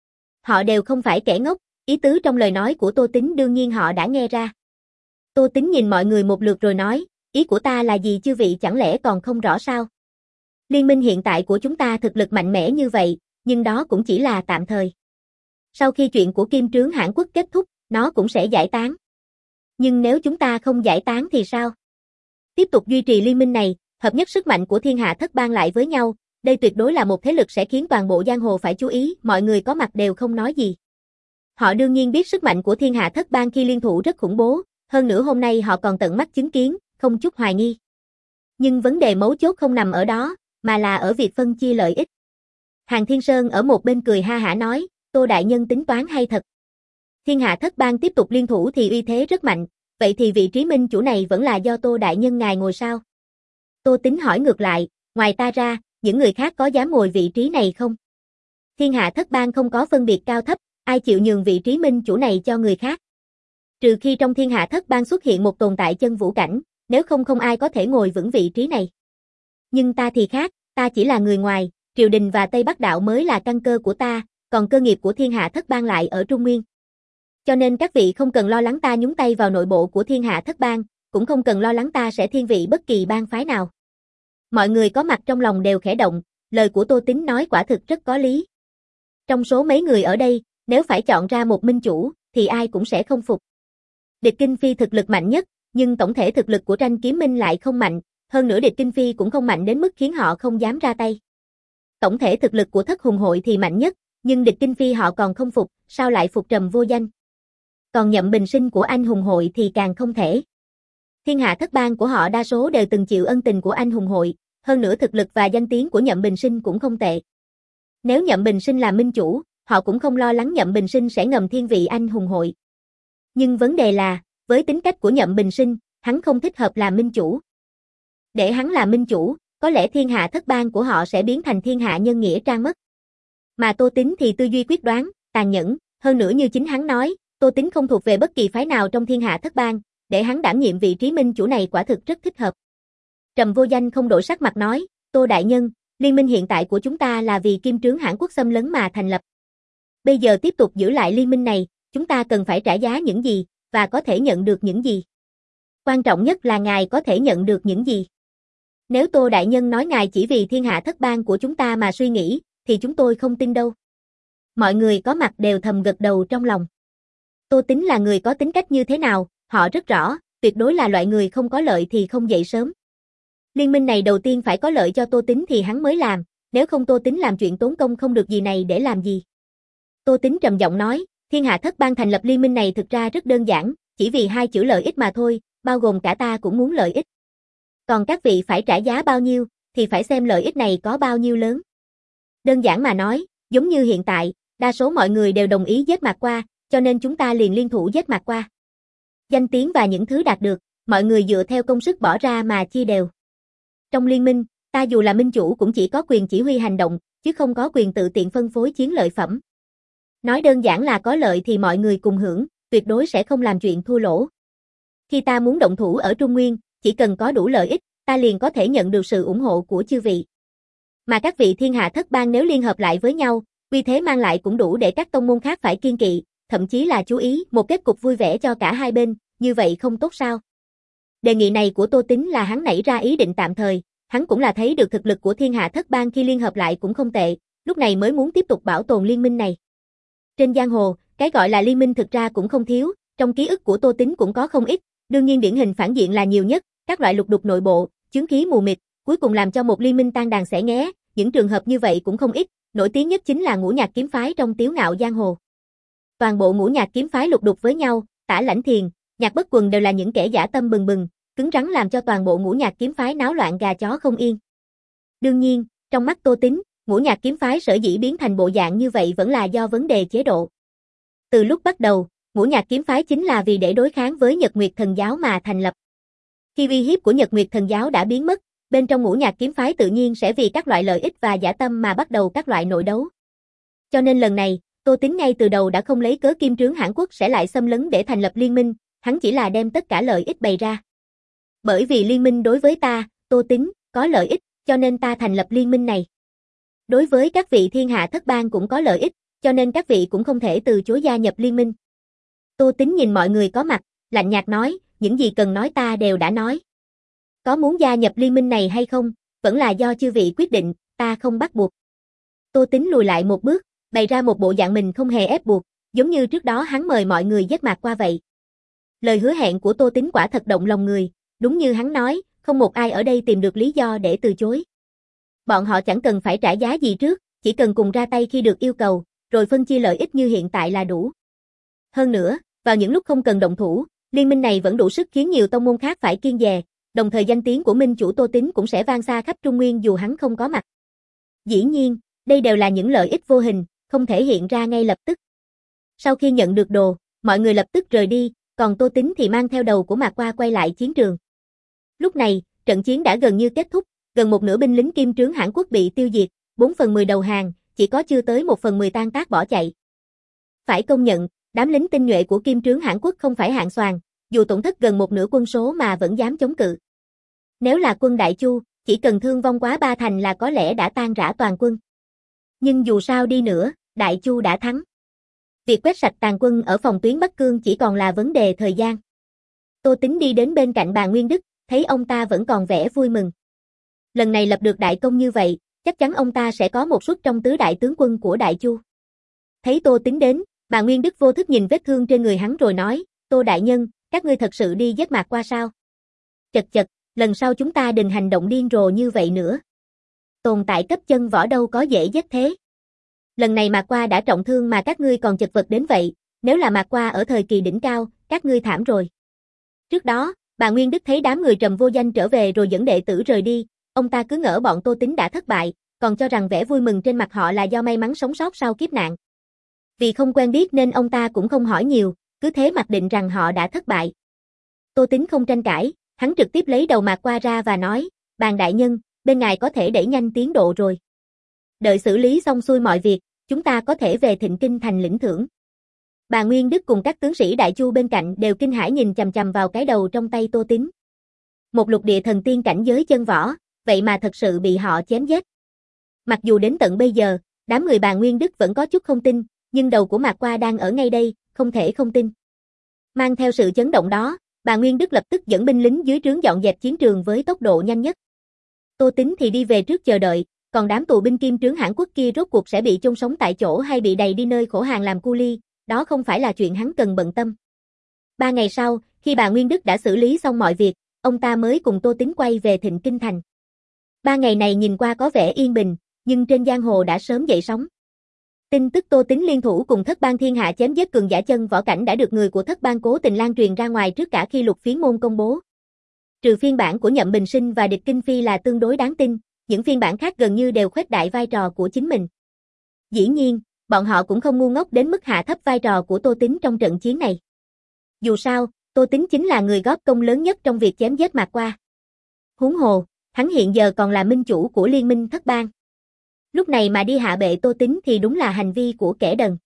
Họ đều không phải kẻ ngốc, ý tứ trong lời nói của Tô Tính đương nhiên họ đã nghe ra. Tô Tính nhìn mọi người một lượt rồi nói, Ý của ta là gì chư vị chẳng lẽ còn không rõ sao? Liên minh hiện tại của chúng ta thực lực mạnh mẽ như vậy, nhưng đó cũng chỉ là tạm thời. Sau khi chuyện của Kim Trướng Hãn Quốc kết thúc, nó cũng sẽ giải tán. Nhưng nếu chúng ta không giải tán thì sao? Tiếp tục duy trì liên minh này, hợp nhất sức mạnh của thiên hạ thất bang lại với nhau, đây tuyệt đối là một thế lực sẽ khiến toàn bộ giang hồ phải chú ý, mọi người có mặt đều không nói gì. Họ đương nhiên biết sức mạnh của thiên hạ thất bang khi liên thủ rất khủng bố, hơn nữa hôm nay họ còn tận mắt chứng kiến, không chút hoài nghi. Nhưng vấn đề mấu chốt không nằm ở đó, mà là ở việc phân chia lợi ích. Hàn Thiên Sơn ở một bên cười ha hả nói, Tô đại nhân tính toán hay thật. Thiên hạ thất bang tiếp tục liên thủ thì uy thế rất mạnh, vậy thì vị trí minh chủ này vẫn là do Tô đại nhân ngài ngồi sao? Tô Tính hỏi ngược lại, ngoài ta ra, những người khác có dám ngồi vị trí này không? Thiên hạ thất bang không có phân biệt cao thấp, ai chịu nhường vị trí minh chủ này cho người khác. Trừ khi trong thiên hạ thất bang xuất hiện một tồn tại chân vũ cảnh, nếu không không ai có thể ngồi vững vị trí này. Nhưng ta thì khác, ta chỉ là người ngoài, triều đình và Tây Bắc đạo mới là căn cơ của ta, còn cơ nghiệp của thiên hạ thất bang lại ở Trung Nguyên. Cho nên các vị không cần lo lắng ta nhúng tay vào nội bộ của thiên hạ thất bang, cũng không cần lo lắng ta sẽ thiên vị bất kỳ bang phái nào. Mọi người có mặt trong lòng đều khẽ động, lời của Tô Tính nói quả thực rất có lý. Trong số mấy người ở đây, nếu phải chọn ra một minh chủ, thì ai cũng sẽ không phục. Địch Kinh Phi thực lực mạnh nhất, nhưng tổng thể thực lực của Tranh Kiếm Minh lại không mạnh, hơn nữa Địch Kinh Phi cũng không mạnh đến mức khiến họ không dám ra tay. Tổng thể thực lực của Thất Hùng Hội thì mạnh nhất, nhưng Địch Kinh Phi họ còn không phục, sao lại phục Trầm Vô Danh. Còn Nhậm Bình Sinh của Anh Hùng Hội thì càng không thể. Thiên hạ thất bang của họ đa số đều từng chịu ân tình của Anh Hùng Hội, hơn nữa thực lực và danh tiếng của Nhậm Bình Sinh cũng không tệ. Nếu Nhậm Bình Sinh là minh chủ, họ cũng không lo lắng Nhậm Bình Sinh sẽ ngầm thiên vị Anh Hùng Hội. Nhưng vấn đề là, với tính cách của Nhậm Bình Sinh, hắn không thích hợp làm minh chủ. Để hắn làm minh chủ, có lẽ thiên hạ thất bang của họ sẽ biến thành thiên hạ nhân nghĩa trang mất. Mà Tô Tính thì tư duy quyết đoán, tàn nhẫn, hơn nữa như chính hắn nói, Tô Tính không thuộc về bất kỳ phái nào trong thiên hạ thất bang, để hắn đảm nhiệm vị trí minh chủ này quả thực rất thích hợp. Trầm Vô Danh không đổi sắc mặt nói, Tô đại nhân, liên minh hiện tại của chúng ta là vì Kim Trướng Hãn Quốc xâm lấn mà thành lập. Bây giờ tiếp tục giữ lại liên minh này, chúng ta cần phải trả giá những gì, và có thể nhận được những gì. Quan trọng nhất là ngài có thể nhận được những gì. Nếu Tô đại nhân nói ngài chỉ vì thiên hạ thất bang của chúng ta mà suy nghĩ, thì chúng tôi không tin đâu. Mọi người có mặt đều thầm gật đầu trong lòng. Tô Tính là người có tính cách như thế nào, họ rất rõ, tuyệt đối là loại người không có lợi thì không dậy sớm. Liên minh này đầu tiên phải có lợi cho Tô Tính thì hắn mới làm, nếu không Tô Tính làm chuyện tốn công không được gì này để làm gì. Tô Tính trầm giọng nói, thiên hạ thất bang thành lập liên minh này thực ra rất đơn giản, chỉ vì hai chữ lợi ích mà thôi, bao gồm cả ta cũng muốn lợi ích. Còn các vị phải trả giá bao nhiêu, thì phải xem lợi ích này có bao nhiêu lớn. Đơn giản mà nói, giống như hiện tại, đa số mọi người đều đồng ý giết Mạc Qua, cho nên chúng ta liền liên thủ giết Mạc Qua. Danh tiếng và những thứ đạt được, mọi người dựa theo công sức bỏ ra mà chia đều. Trong liên minh, ta dù là minh chủ cũng chỉ có quyền chỉ huy hành động, chứ không có quyền tự tiện phân phối chiến lợi phẩm. Nói đơn giản là có lợi thì mọi người cùng hưởng, tuyệt đối sẽ không làm chuyện thua lỗ. Khi ta muốn động thủ ở Trung Nguyên, chỉ cần có đủ lợi ích, ta liền có thể nhận được sự ủng hộ của chư vị. Mà các vị thiên hạ thất bang nếu liên hợp lại với nhau, uy thế mang lại cũng đủ để các tông môn khác phải kiêng kỵ, thậm chí là chú ý, một kết cục vui vẻ cho cả hai bên, như vậy không tốt sao? Đề nghị này của Tô Tính là hắn nảy ra ý định tạm thời, hắn cũng là thấy được thực lực của thiên hạ thất bang khi liên hợp lại cũng không tệ, lúc này mới muốn tiếp tục bảo tồn liên minh này. Trên giang hồ, cái gọi là liên minh thực ra cũng không thiếu, trong ký ức của Tô Tính cũng có không ít, đương nhiên điển hình phản diện là nhiều nhất, các loại lục đục nội bộ, chướng khí mù mịt, cuối cùng làm cho một liên minh tan đàn xẻ nghé, những trường hợp như vậy cũng không ít, nổi tiếng nhất chính là Ngũ Nhạc kiếm phái trong Tiếu Ngạo giang hồ. Toàn bộ Ngũ Nhạc kiếm phái lục đục với nhau, Tả Lãnh Thiền, Nhạc Bất Quần đều là những kẻ dã tâm bừng bừng, cứng rắn làm cho toàn bộ Ngũ Nhạc kiếm phái náo loạn gà chó không yên. Đương nhiên, trong mắt Tô Tính, Ngũ Nhạc kiếm phái sở dĩ biến thành bộ dạng như vậy vẫn là do vấn đề chế độ. Từ lúc bắt đầu, Ngũ Nhạc kiếm phái chính là vì để đối kháng với Nhật Nguyệt Thần giáo mà thành lập. Khi uy hiếp của Nhật Nguyệt Thần giáo đã biến mất, bên trong Ngũ Nhạc kiếm phái tự nhiên sẽ vì các loại lợi ích và dã tâm mà bắt đầu các loại nội đấu. Cho nên lần này, Tô Tính ngay từ đầu đã không lấy cớ Kim Trướng Hãn Quốc sẽ lại xâm lấn để thành lập liên minh, hắn chỉ là đem tất cả lợi ích bày ra. Bởi vì liên minh đối với ta, Tô Tính, có lợi ích, cho nên ta thành lập liên minh này. Đối với các vị thiên hạ thất bang cũng có lợi ích, cho nên các vị cũng không thể từ chối gia nhập liên minh. Tô Tính nhìn mọi người có mặt, lạnh nhạt nói, những gì cần nói ta đều đã nói. Có muốn gia nhập liên minh này hay không, vẫn là do chư vị quyết định, ta không bắt buộc. Tô Tính lùi lại một bước, bày ra một bộ dạng mình không hề ép buộc, giống như trước đó hắn mời mọi người giết Mạc Qua vậy. Lời hứa hẹn của Tô Tính quả thật động lòng người, đúng như hắn nói, không một ai ở đây tìm được lý do để từ chối. Bọn họ chẳng cần phải trả giá gì trước, chỉ cần cùng ra tay khi được yêu cầu, rồi phân chia lợi ích như hiện tại là đủ. Hơn nữa, vào những lúc không cần động thủ, liên minh này vẫn đủ sức khiến nhiều tông môn khác phải kiêng dè, đồng thời danh tiếng của minh chủ Tô Tính cũng sẽ vang xa khắp Trung Nguyên dù hắn không có mặt. Dĩ nhiên, đây đều là những lợi ích vô hình, không thể hiện ra ngay lập tức. Sau khi nhận được đồ, mọi người lập tức rời đi, còn Tô Tính thì mang theo đầu của Mạc Qua quay lại chiến trường. Lúc này, trận chiến đã gần như kết thúc, gần một nửa binh lính Kim Trướng Hãn Quốc bị tiêu diệt, bốn phần mười đầu hàng, chỉ có chưa tới một phần mười tan tác bỏ chạy. Phải công nhận, đám lính tinh nhuệ của Kim Trướng Hãn Quốc không phải hạng soàn, dù tổn thất gần một nửa quân số mà vẫn dám chống cự. Nếu là quân Đại Chu, chỉ cần thương vong quá ba thành là có lẽ đã tan rã toàn quân. Nhưng dù sao đi nữa, Đại Chu đã thắng. Việc quét sạch tàn quân ở phòng tuyến Bắc Cương chỉ còn là vấn đề thời gian. Tô Tính đi đến bên cạnh Bàn Nguyên Đức, thấy ông ta vẫn còn vẻ vui mừng. Lần này lập được đại công như vậy, chắc chắn ông ta sẽ có một suất trong tứ đại tướng quân của Đại Chu. Thấy Tô Tính đến, Bàn Nguyên Đức vô thức nhìn vết thương trên người hắn rồi nói, Tô đại nhân, các ngươi thật sự đi giết Mạc Qua sao? Chật chật, lần sau chúng ta đừng hành động điên rồ như vậy nữa. Tồn tại cấp chân võ đâu có dễ giết thế. Lần này Mạc Qua đã trọng thương mà các ngươi còn chật vật đến vậy, nếu là Mạc Qua ở thời kỳ đỉnh cao, các ngươi thảm rồi. Trước đó, bà Nguyên Đức thấy đám người Trầm Vô Danh trở về rồi dẫn đệ tử rời đi, ông ta cứ ngỡ bọn Tô Tính đã thất bại, còn cho rằng vẻ vui mừng trên mặt họ là do may mắn sống sót sau kiếp nạn. Vì không quen biết nên ông ta cũng không hỏi nhiều, cứ thế mặc định rằng họ đã thất bại. Tô Tính không tranh cãi, hắn trực tiếp lấy đầu Mạc Qua ra và nói, Bàn đại nhân, bên ngài có thể đẩy nhanh tiến độ rồi. Đợi xử lý xong xuôi mọi việc, chúng ta có thể về Thịnh Kinh thành lĩnh thưởng. Bà Nguyên Đức cùng các tướng sĩ Đại Chu bên cạnh đều kinh hãi nhìn chằm chằm vào cái đầu trong tay Tô Tính. Một lục địa thần tiên cảnh giới chân võ, vậy mà thật sự bị họ chém giết. Mặc dù đến tận bây giờ, đám người Bà Nguyên Đức vẫn có chút không tin, nhưng đầu của Mạc Qua đang ở ngay đây, không thể không tin. Mang theo sự chấn động đó, Bà Nguyên Đức lập tức dẫn binh lính dưới trướng dọn dẹp chiến trường với tốc độ nhanh nhất. Tô Tính thì đi về trước chờ đợi, còn đám tù binh Kim Trướng Hãn Quốc kia rốt cuộc sẽ bị chôn sống tại chỗ hay bị đày đi nơi khổ hàng làm cu li, đó không phải là chuyện hắn cần bận tâm. Ba ngày sau, khi bà Nguyên Đức đã xử lý xong mọi việc, ông ta mới cùng Tô Tính quay về Thịnh Kinh thành. Ba ngày này nhìn qua có vẻ yên bình, nhưng trên giang hồ đã sớm dậy sóng. Tin tức Tô Tính liên thủ cùng Thất Bang thiên hạ chém giết cường giả chân võ cảnh đã được người của Thất Bang cố tình lan truyền ra ngoài trước cả khi Lục Phiến môn công bố. Trừ phiên bản của Nhậm Bình Sinh và Địch Kinh Phi là tương đối đáng tin, những phiên bản khác gần như đều khuếch đại vai trò của chính mình. Dĩ nhiên, bọn họ cũng không ngu ngốc đến mức hạ thấp vai trò của Tô Tính trong trận chiến này. Dù sao, Tô Tính chính là người góp công lớn nhất trong việc chém giết Mạc Qua. Huống hồ, hắn hiện giờ còn là minh chủ của liên minh Thất Bang. Lúc này mà đi hạ bệ Tô Tính thì đúng là hành vi của kẻ đần.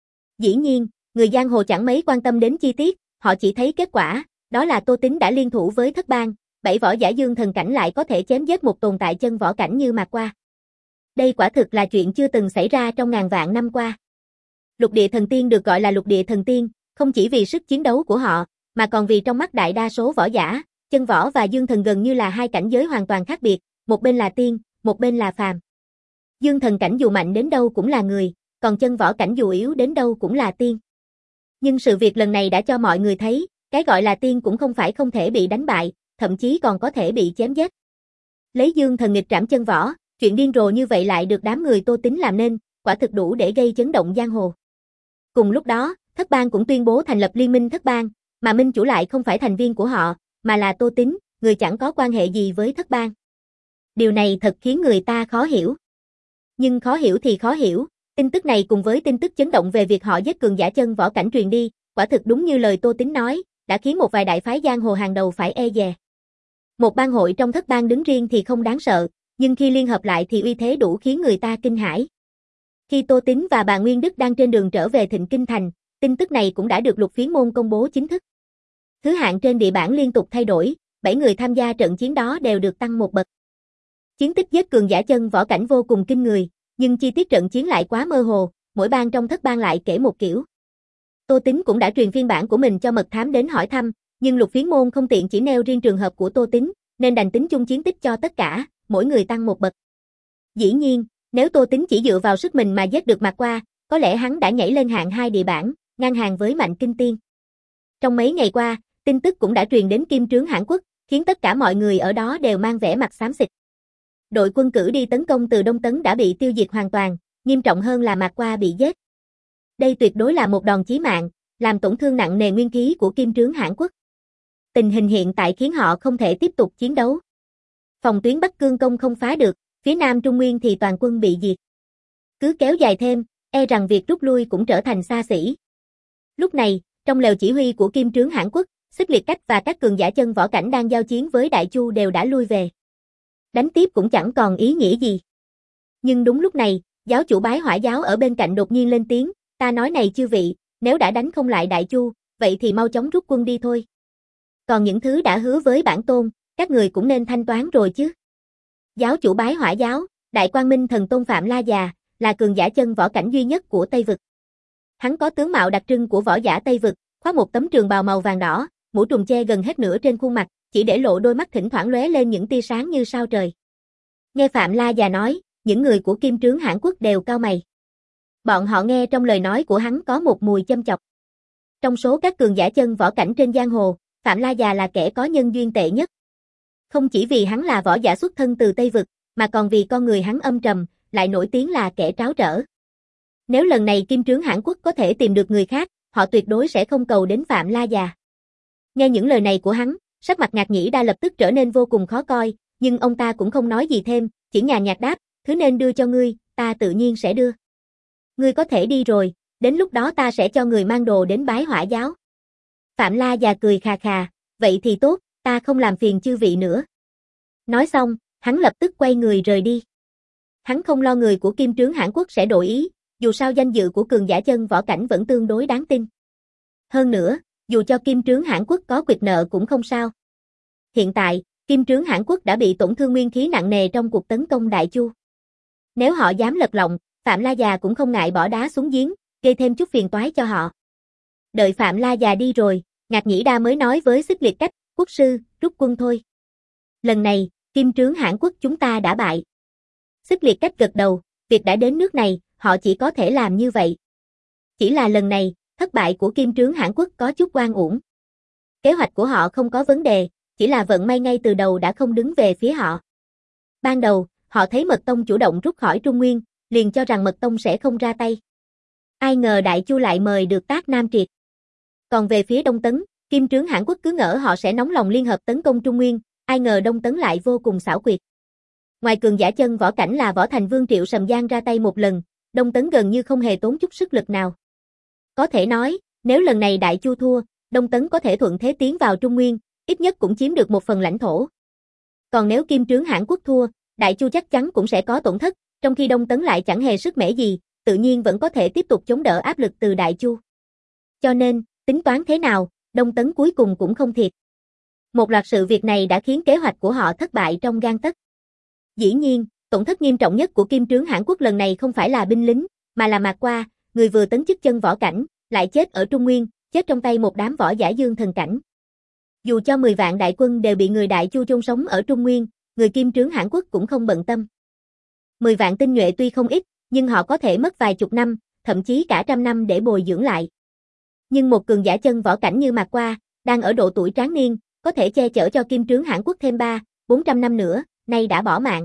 Dĩ nhiên, người giang hồ chẳng mấy quan tâm đến chi tiết, họ chỉ thấy kết quả, đó là Tô Tính đã liên thủ với Thất Bang, bảy võ giả dương thần cảnh lại có thể chém giết một tồn tại chân võ cảnh như Mạc Qua. Đây quả thực là chuyện chưa từng xảy ra trong ngàn vạn năm qua. Lục địa thần tiên được gọi là lục địa thần tiên, không chỉ vì sức chiến đấu của họ, mà còn vì trong mắt đại đa số võ giả, chân võ và dương thần gần như là hai cảnh giới hoàn toàn khác biệt, một bên là tiên, một bên là phàm. Dương thần cảnh dù mạnh đến đâu cũng là người, còn chân võ cảnh dù yếu đến đâu cũng là tiên. Nhưng sự việc lần này đã cho mọi người thấy, cái gọi là tiên cũng không phải không thể bị đánh bại, thậm chí còn có thể bị chém giết. Lấy dương thần nghịch trảm chân võ, chuyện điên rồ như vậy lại được đám người Tô Tính làm nên, quả thực đủ để gây chấn động giang hồ. Cùng lúc đó, Thất Bang cũng tuyên bố thành lập liên minh Thất Bang, mà minh chủ lại không phải thành viên của họ, mà là Tô Tính, người chẳng có quan hệ gì với Thất Bang. Điều này thật khiến người ta khó hiểu. Nhưng khó hiểu thì khó hiểu, tin tức này cùng với tin tức chấn động về việc họ giết cường giả chân võ cảnh truyền đi, quả thực đúng như lời Tô Tính nói, đã khiến một vài đại phái giang hồ hàng đầu phải e dè. Một bang hội trong Thất Bang đứng riêng thì không đáng sợ, nhưng khi liên hợp lại thì uy thế đủ khiến người ta kinh hãi. Khi Tô Tính và bà Nguyên Đức đang trên đường trở về Thịnh Kinh thành, tin tức này cũng đã được Lục Phiến môn công bố chính thức. Thứ hạng trên địa bảng liên tục thay đổi, bảy người tham gia trận chiến đó đều được tăng một bậc. Chiến tích giết cường giả chân võ cảnh vô cùng kinh người, nhưng chi tiết trận chiến lại quá mơ hồ, mỗi bang trong Thất Bang lại kể một kiểu. Tô Tính cũng đã truyền phiên bản của mình cho mật thám đến hỏi thăm, nhưng Lục Phiến môn không tiện chỉ nêu riêng trường hợp của Tô Tính, nên đành tính chung chiến tích cho tất cả, mỗi người tăng một bậc. Dĩ nhiên, nếu Tô Tính chỉ dựa vào sức mình mà giết được Mạc Qua, có lẽ hắn đã nhảy lên hạng hai địa bảng, ngang hàng với Mạnh Kinh Tiên. Trong mấy ngày qua, tin tức cũng đã truyền đến Kim Trướng Hãn Quốc, khiến tất cả mọi người ở đó đều mang vẻ mặt xám xịt. Đội quân cử đi tấn công từ Đông Tấn đã bị tiêu diệt hoàn toàn, nghiêm trọng hơn là Mạc Qua bị giết. Đây tuyệt đối là một đòn chí mạng, làm tổn thương nặng nề nguyên khí của Kim Trướng Hãn Quốc. Tình hình hiện tại khiến họ không thể tiếp tục chiến đấu. Phòng tuyến Bắc Cương công không phá được, phía Nam Trung Nguyên thì toàn quân bị diệt. Cứ kéo dài thêm, e rằng việc rút lui cũng trở thành xa xỉ. Lúc này, trong lều chỉ huy của Kim Trướng Hãn Quốc, Xích Liệt Cách và các cường giả chân võ cảnh đang giao chiến với Đại Chu đều đã lui về. Đánh tiếp cũng chẳng còn ý nghĩa gì. Nhưng đúng lúc này, giáo chủ Bái Hỏa giáo ở bên cạnh đột nhiên lên tiếng, ta nói này chư vị, nếu đã đánh không lại Đại Chu, vậy thì mau chóng rút quân đi thôi. Còn những thứ đã hứa với bản tôn, các người cũng nên thanh toán rồi chứ. Giáo chủ Bái Hỏa giáo, Đại Quang Minh Thần Tôn Phạm La Già, là cường giả chân võ cảnh duy nhất của Tây Vực. Hắn có tướng mạo đặc trưng của võ giả Tây Vực, khoác một tấm trường bào màu vàng đỏ, mũ trùm che gần hết nửa trên khuôn mặt, chỉ để lộ đôi mắt thỉnh thoảng lóe lên những tia sáng như sao trời. Nghe Phạm La Già nói, những người của Kim Trướng Hãn Quốc đều cau mày. Bọn họ nghe trong lời nói của hắn có một mùi châm chọc. Trong số các cường giả chân võ cảnh trên giang hồ, Phạm La Già là kẻ có nhân duyên tệ nhất. Không chỉ vì hắn là võ giả xuất thân từ Tây Vực, mà còn vì con người hắn âm trầm, lại nổi tiếng là kẻ tráo trở. Nếu lần này Kim Trướng Hãn Quốc có thể tìm được người khác, họ tuyệt đối sẽ không cầu đến Phạm La Già. Nghe những lời này của hắn, sắc mặt Ngạc Nhĩ Đa lập tức trở nên vô cùng khó coi, nhưng ông ta cũng không nói gì thêm, chỉ nhàn nhạt đáp, thứ nên đưa cho ngươi, ta tự nhiên sẽ đưa. Ngươi có thể đi rồi, đến lúc đó ta sẽ cho người mang đồ đến Bái Hỏa giáo. Phạm La Già cười khà khà, vậy thì tốt, ta không làm phiền chư vị nữa. Nói xong, hắn lập tức quay người rời đi. Hắn không lo người của Kim Trướng Hãn Quốc sẽ đổi ý, dù sao danh dự của cường giả chân võ cảnh vẫn tương đối đáng tin. Hơn nữa, dù cho Kim Trướng Hãn Quốc có quỵt nợ cũng không sao. Hiện tại, Kim Trướng Hãn Quốc đã bị tổn thương nguyên khí nặng nề trong cuộc tấn công Đại Chu. Nếu họ dám lật lọng, Phạm La Già cũng không ngại bỏ đá xuống giếng, gây thêm chút phiền toái cho họ. Đợi Phạm La Già đi rồi, Ngạc Nhĩ Đa mới nói với Xích Liệt Cách, quốc sư, rút quân thôi. Lần này, Kim Trướng Hãn Quốc chúng ta đã bại. Xích Liệt Cách gật đầu, việc đã đến nước này, họ chỉ có thể làm như vậy. Chỉ là lần này, thất bại của Kim Trướng Hãn Quốc có chút oan uổng. Kế hoạch của họ không có vấn đề, chỉ là vận may ngay từ đầu đã không đứng về phía họ. Ban đầu, họ thấy Mật Tông chủ động rút khỏi Trung Nguyên, liền cho rằng Mật Tông sẽ không ra tay. Ai ngờ Đại Chu lại mời được Tác Nam Triệt. Còn về phía Đông Tấn, Kim Trướng Hãn Quốc cứ ngỡ họ sẽ nóng lòng liên hợp tấn công Trung Nguyên, ai ngờ Đông Tấn lại vô cùng xảo quyệt. Ngoài cường giả chân võ cảnh là Võ Thành Vương Triệu Sầm Giang ra tay một lần, Đông Tấn gần như không hề tốn chút sức lực nào. Có thể nói, nếu lần này Đại Chu thua, Đông Tấn có thể thuận thế tiến vào Trung Nguyên, ít nhất cũng chiếm được một phần lãnh thổ. Còn nếu Kim Trướng Hãn Quốc thua, Đại Chu chắc chắn cũng sẽ có tổn thất, trong khi Đông Tấn lại chẳng hề sức mẻ gì, tự nhiên vẫn có thể tiếp tục chống đỡ áp lực từ Đại Chu. Cho nên, tính toán thế nào, Đông Tấn cuối cùng cũng không thiệt. Một loạt sự việc này đã khiến kế hoạch của họ thất bại trong gang tấc. Dĩ nhiên, tổn thất nghiêm trọng nhất của Kim Trướng Hãn Quốc lần này không phải là binh lính, mà là Mạc Qua, người vừa tấn chức chân võ cảnh, lại chết ở Trung Nguyên, chết trong tay một đám võ giả dương thần cảnh. Dù cho mười vạn đại quân đều bị người Đại Chu chôn sống ở Trung Nguyên, người Kim Trướng Hãn Quốc cũng không bận tâm. mười vạn tinh nhuệ tuy không ít, nhưng họ có thể mất vài chục năm, thậm chí cả trăm năm để bồi dưỡng lại. Nhưng một cường giả chân võ cảnh như Mạc Qua, đang ở độ tuổi tráng niên, có thể che chở cho Kim Trướng Hãn Quốc thêm ba, bốn trăm năm nữa, nay đã bỏ mạng.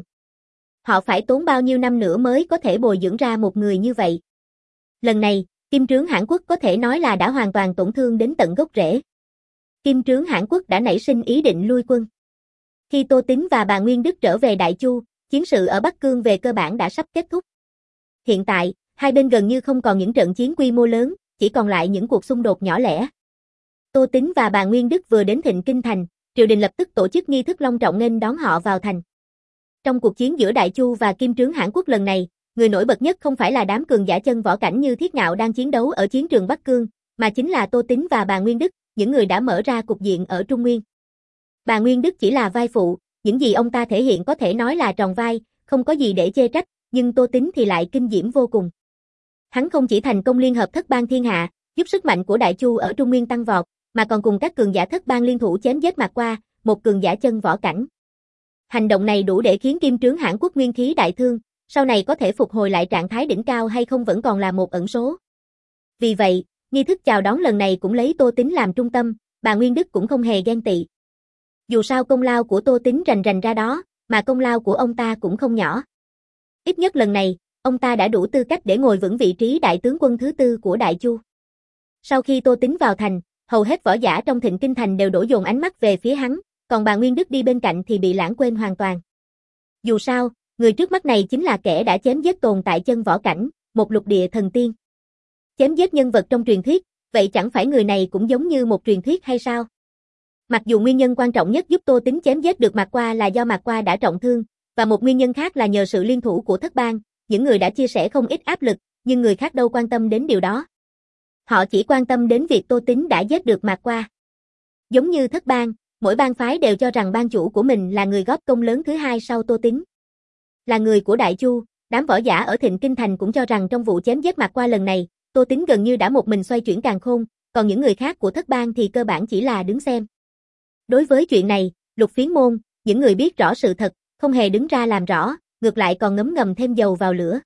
Họ phải tốn bao nhiêu năm nữa mới có thể bồi dưỡng ra một người như vậy. Lần này, Kim Trướng Hãn Quốc có thể nói là đã hoàn toàn tổn thương đến tận gốc rễ. Kim Trướng Hãn Quốc đã nảy sinh ý định lui quân. Khi Tô Tính và bà Nguyên Đức trở về Đại Chu, chiến sự ở Bắc Cương về cơ bản đã sắp kết thúc. Hiện tại, hai bên gần như không còn những trận chiến quy mô lớn, chỉ còn lại những cuộc xung đột nhỏ lẻ. Tô Tính và bà Nguyên Đức vừa đến Thịnh Kinh Thành, triều đình lập tức tổ chức nghi thức long trọng nghênh đón họ vào thành. Trong cuộc chiến giữa Đại Chu và Kim Trướng Hãn Quốc lần này, người nổi bật nhất không phải là đám cường giả chân võ cảnh như Thiết Ngạo đang chiến đấu ở chiến trường Bắc Cương, mà chính là Tô Tính và bà Nguyên Đức, những người đã mở ra cục diện ở Trung Nguyên. Bà Nguyên Đức chỉ là vai phụ, những gì ông ta thể hiện có thể nói là tròn vai, không có gì để chê trách, nhưng Tô Tính thì lại kinh diễm vô cùng. Hắn không chỉ thành công liên hợp thất bang thiên hạ, giúp sức mạnh của Đại Chu ở Trung Nguyên tăng vọt, mà còn cùng các cường giả thất bang liên thủ chém giết Mạc Qua, một cường giả chân võ cảnh. Hành động này đủ để khiến Kim Trướng Hãn Quốc nguyên khí đại thương, sau này có thể phục hồi lại trạng thái đỉnh cao hay không vẫn còn là một ẩn số. Vì vậy, nghi thức chào đón lần này cũng lấy Tô Tính làm trung tâm, bà Nguyên Đức cũng không hề ghen tị. Dù sao công lao của Tô Tính rành rành ra đó, mà công lao của ông ta cũng không nhỏ. Ít nhất lần này, ông ta đã đủ tư cách để ngồi vững vị trí đại tướng quân thứ tư của Đại Chu. Sau khi Tô Tính vào thành, hầu hết võ giả trong Thịnh Kinh Thành đều đổ dồn ánh mắt về phía hắn, còn bà Nguyên Đức đi bên cạnh thì bị lãng quên hoàn toàn. Dù sao, người trước mắt này chính là kẻ đã chém giết tồn tại chân võ cảnh, một lục địa thần tiên. Chém giết nhân vật trong truyền thuyết, vậy chẳng phải người này cũng giống như một truyền thuyết hay sao? Mặc dù nguyên nhân quan trọng nhất giúp Tô Tính chém giết được Mạc Qua là do Mạc Qua đã trọng thương, và một nguyên nhân khác là nhờ sự liên thủ của Thất Bang, những người đã chia sẻ không ít áp lực, nhưng người khác đâu quan tâm đến điều đó. Họ chỉ quan tâm đến việc Tô Tính đã giết được Mạc Qua. Giống như Thất Bang, mỗi bang phái đều cho rằng bang chủ của mình là người góp công lớn thứ hai sau Tô Tính. Là người của Đại Chu, đám võ giả ở Thịnh Kinh Thành cũng cho rằng trong vụ chém giết Mạc Qua lần này, Tô Tính gần như đã một mình xoay chuyển càn khôn, còn những người khác của Thất Bang thì cơ bản chỉ là đứng xem. Đối với chuyện này, Lục Phiến Môn, những người biết rõ sự thật, không hề đứng ra làm rõ, ngược lại còn ngấm ngầm thêm dầu vào lửa.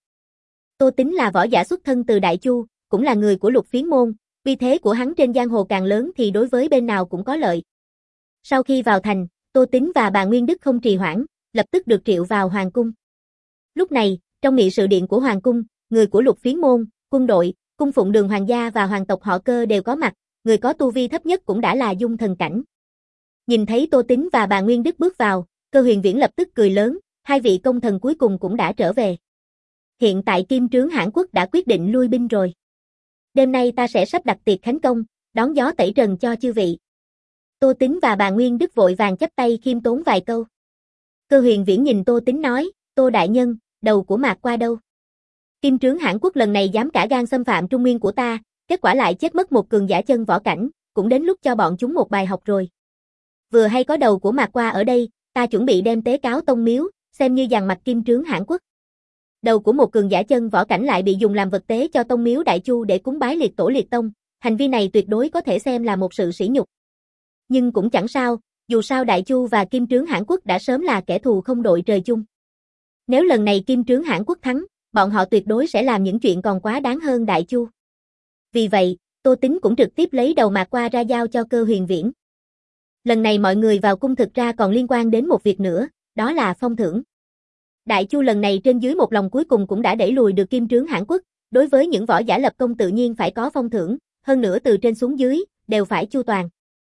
Tô Tính là võ giả xuất thân từ Đại Chu, cũng là người của Lục Phiến Môn, uy thế của hắn trên giang hồ càng lớn thì đối với bên nào cũng có lợi. Sau khi vào thành, Tô Tính và bà Nguyên Đức không trì hoãn, lập tức được triệu vào hoàng cung. Lúc này, trong nghị sự điện của hoàng cung, người của Lục Phiến Môn, quân đội, cung phụng Đường hoàng gia và hoàng tộc họ Cơ đều có mặt, người có tu vi thấp nhất cũng đã là dung thần cảnh. Nhìn thấy Tô Tính và bà Nguyên Đức bước vào, Cơ Huyền Viễn lập tức cười lớn, hai vị công thần cuối cùng cũng đã trở về. Hiện tại Kim Trướng Hãn Quốc đã quyết định lui binh rồi. Đêm nay ta sẽ sắp đặt tiệc khánh công, đón gió tẩy trần cho chư vị. Tô Tính và bà Nguyên Đức vội vàng chắp tay khiêm tốn vài câu. Cơ Huyền Viễn nhìn Tô Tính nói, Tô đại nhân, đầu của Mạc Qua đâu? Kim Trướng Hãn Quốc lần này dám cả gan xâm phạm Trung Nguyên của ta, kết quả lại chết mất một cường giả chân võ cảnh, cũng đến lúc cho bọn chúng một bài học rồi. Vừa hay có đầu của Mạc Qua ở đây, ta chuẩn bị đem tế cáo tông miếu, xem như dằn mặt Kim Trướng Hãn Quốc. Đầu của một cường giả chân võ cảnh lại bị dùng làm vật tế cho tông miếu Đại Chu để cúng bái liệt tổ liệt tông, hành vi này tuyệt đối có thể xem là một sự sỉ nhục. Nhưng cũng chẳng sao, dù sao Đại Chu và Kim Trướng Hãn Quốc đã sớm là kẻ thù không đội trời chung. Nếu lần này Kim Trướng Hãn Quốc thắng, bọn họ tuyệt đối sẽ làm những chuyện còn quá đáng hơn Đại Chu. Vì vậy, Tô Tính cũng trực tiếp lấy đầu Mạc Qua ra giao cho Cơ Huyền Viễn. Lần này mọi người vào cung thực ra còn liên quan đến một việc nữa, đó là phong thưởng. Đại Chu lần này trên dưới một lòng cuối cùng cũng đã đẩy lùi được Kim Trướng Hãn Quốc, đối với những võ giả lập công tự nhiên phải có phong thưởng, hơn nữa từ trên xuống dưới, đều phải chu toàn.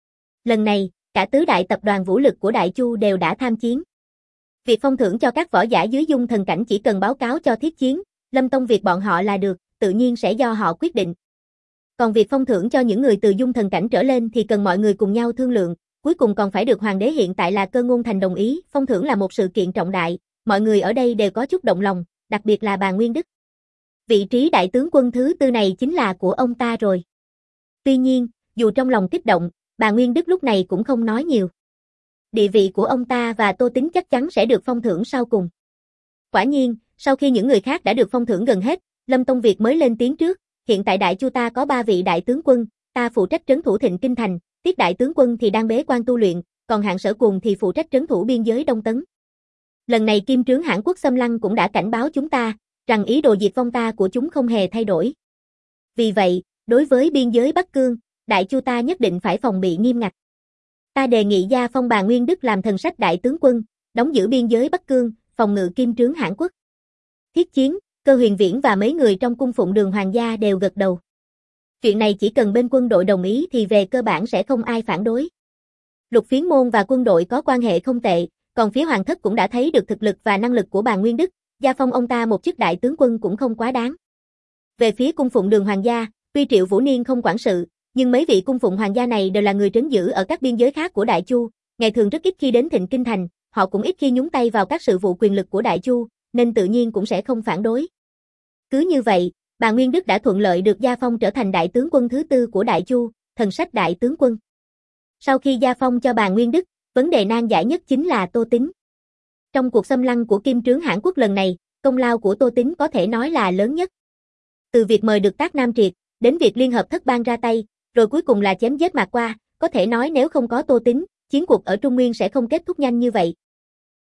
Lần này, cả tứ đại tập đoàn vũ lực của Đại Chu đều đã tham chiến. Việc phong thưởng cho các võ giả dưới dung thần cảnh chỉ cần báo cáo cho thiết chiến, Lâm Tông việc bọn họ là được, tự nhiên sẽ do họ quyết định. Còn việc phong thưởng cho những người từ dung thần cảnh trở lên thì cần mọi người cùng nhau thương lượng, cuối cùng còn phải được hoàng đế hiện tại là Cơ Ngôn Thành đồng ý, phong thưởng là một sự kiện trọng đại, mọi người ở đây đều có chút động lòng, đặc biệt là bà Nguyên Đức. Vị trí đại tướng quân thứ tư này chính là của ông ta rồi. Tuy nhiên, dù trong lòng kích động, bà Nguyên Đức lúc này cũng không nói nhiều. Địa vị của ông ta và Tô Tính chắc chắn sẽ được phong thưởng sau cùng. Quả nhiên, sau khi những người khác đã được phong thưởng gần hết, Lâm Tông Việt mới lên tiếng trước, hiện tại Đại Chu ta có ba vị đại tướng quân, ta phụ trách trấn thủ Thịnh Kinh Thành, Tiết đại tướng quân thì đang bế quan tu luyện, còn Hạng Sở Cuồng thì phụ trách trấn thủ biên giới Đông Tấn. Lần này Kim Trướng Hãn Quốc xâm lăng cũng đã cảnh báo chúng ta, rằng ý đồ diệt vong ta của chúng không hề thay đổi. Vì vậy, đối với biên giới Bắc Cương, Đại Chu ta nhất định phải phòng bị nghiêm ngặt. Ta đề nghị gia phong bà Nguyên Đức làm thần sách đại tướng quân, đóng giữ biên giới Bắc Cương, phòng ngự Kim Trướng Hãn Quốc. Thiết chiến, Cơ Huyền Viễn và mấy người trong cung phụng Đường hoàng gia đều gật đầu. Chuyện này chỉ cần bên quân đội đồng ý thì về cơ bản sẽ không ai phản đối. Lục Phiến Môn và quân đội có quan hệ không tệ, còn phía hoàng thất cũng đã thấy được thực lực và năng lực của bà Nguyên Đức, gia phong ông ta một chức đại tướng quân cũng không quá đáng. Về phía cung phụng Đường hoàng gia, tuy Triệu Vũ Niên không quản sự, nhưng mấy vị cung phụng hoàng gia này đều là người trấn giữ ở các biên giới khác của Đại Chu, ngày thường rất ít khi đến Thịnh Kinh Thành, họ cũng ít khi nhúng tay vào các sự vụ quyền lực của Đại Chu, nên tự nhiên cũng sẽ không phản đối. Cứ như vậy, bà Nguyên Đức đã thuận lợi được gia phong trở thành đại tướng quân thứ tư của Đại Chu, thần sách đại tướng quân. Sau khi gia phong cho bà Nguyên Đức, vấn đề nan giải nhất chính là Tô Tính. Trong cuộc xâm lăng của Kim Trướng Hãn Quốc lần này, công lao của Tô Tính có thể nói là lớn nhất. Từ việc mời được Tác Nam Triệt, đến việc liên hợp Thất Bang ra tay, rồi cuối cùng là chém giết Mạc Qua, có thể nói nếu không có Tô Tính, chiến cuộc ở Trung Nguyên sẽ không kết thúc nhanh như vậy.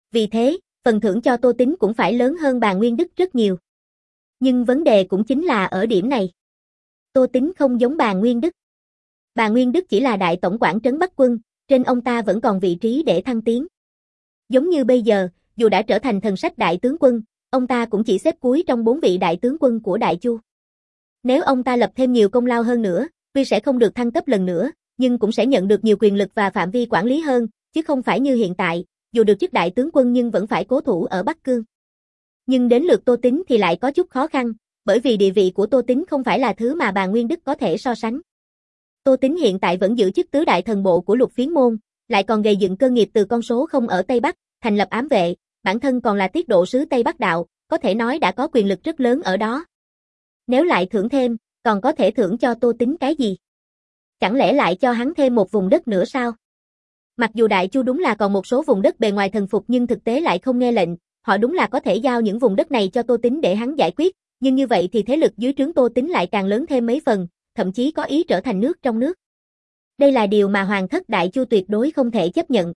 Vì thế, phần thưởng cho Tô Tín cũng phải lớn hơn bà Nguyên Đức rất nhiều. Nhưng vấn đề cũng chính là ở điểm này. Tô Tín không giống bà Nguyên Đức. Bà Nguyên Đức chỉ là đại tổng quản trấn Bắc quân, trên ông ta vẫn còn vị trí để thăng tiến. Giống như bây giờ, dù đã trở thành thần sách đại tướng quân, ông ta cũng chỉ xếp cuối trong bốn vị đại tướng quân của Đại Chu. Nếu ông ta lập thêm nhiều công lao hơn nữa, tuy sẽ không được thăng cấp lần nữa, nhưng cũng sẽ nhận được nhiều quyền lực và phạm vi quản lý hơn, chứ không phải như hiện tại, dù được chức đại tướng quân nhưng vẫn phải cố thủ ở Bắc Cương. Nhưng đến lượt Tô Tín thì lại có chút khó khăn, bởi vì địa vị của Tô Tín không phải là thứ mà bà Nguyên Đức có thể so sánh. Tô Tín hiện tại vẫn giữ chức tứ đại thần bộ của Lục Phiến môn, lại còn gây dựng cơ nghiệp từ con số không ở Tây Bắc, thành lập ám vệ, bản thân còn là tiết độ sứ Tây Bắc đạo, có thể nói đã có quyền lực rất lớn ở đó. Nếu lại thưởng thêm, còn có thể thưởng cho Tô Tín cái gì? Chẳng lẽ lại cho hắn thêm một vùng đất nữa sao? Mặc dù Đại Chu đúng là còn một số vùng đất bề ngoài thần phục nhưng thực tế lại không nghe lệnh, họ đúng là có thể giao những vùng đất này cho Tô Tín để hắn giải quyết, nhưng như vậy thì thế lực dưới trướng Tô Tín lại càng lớn thêm mấy phần, thậm chí có ý trở thành nước trong nước. Đây là điều mà Hoàng thất Đại Chu tuyệt đối không thể chấp nhận.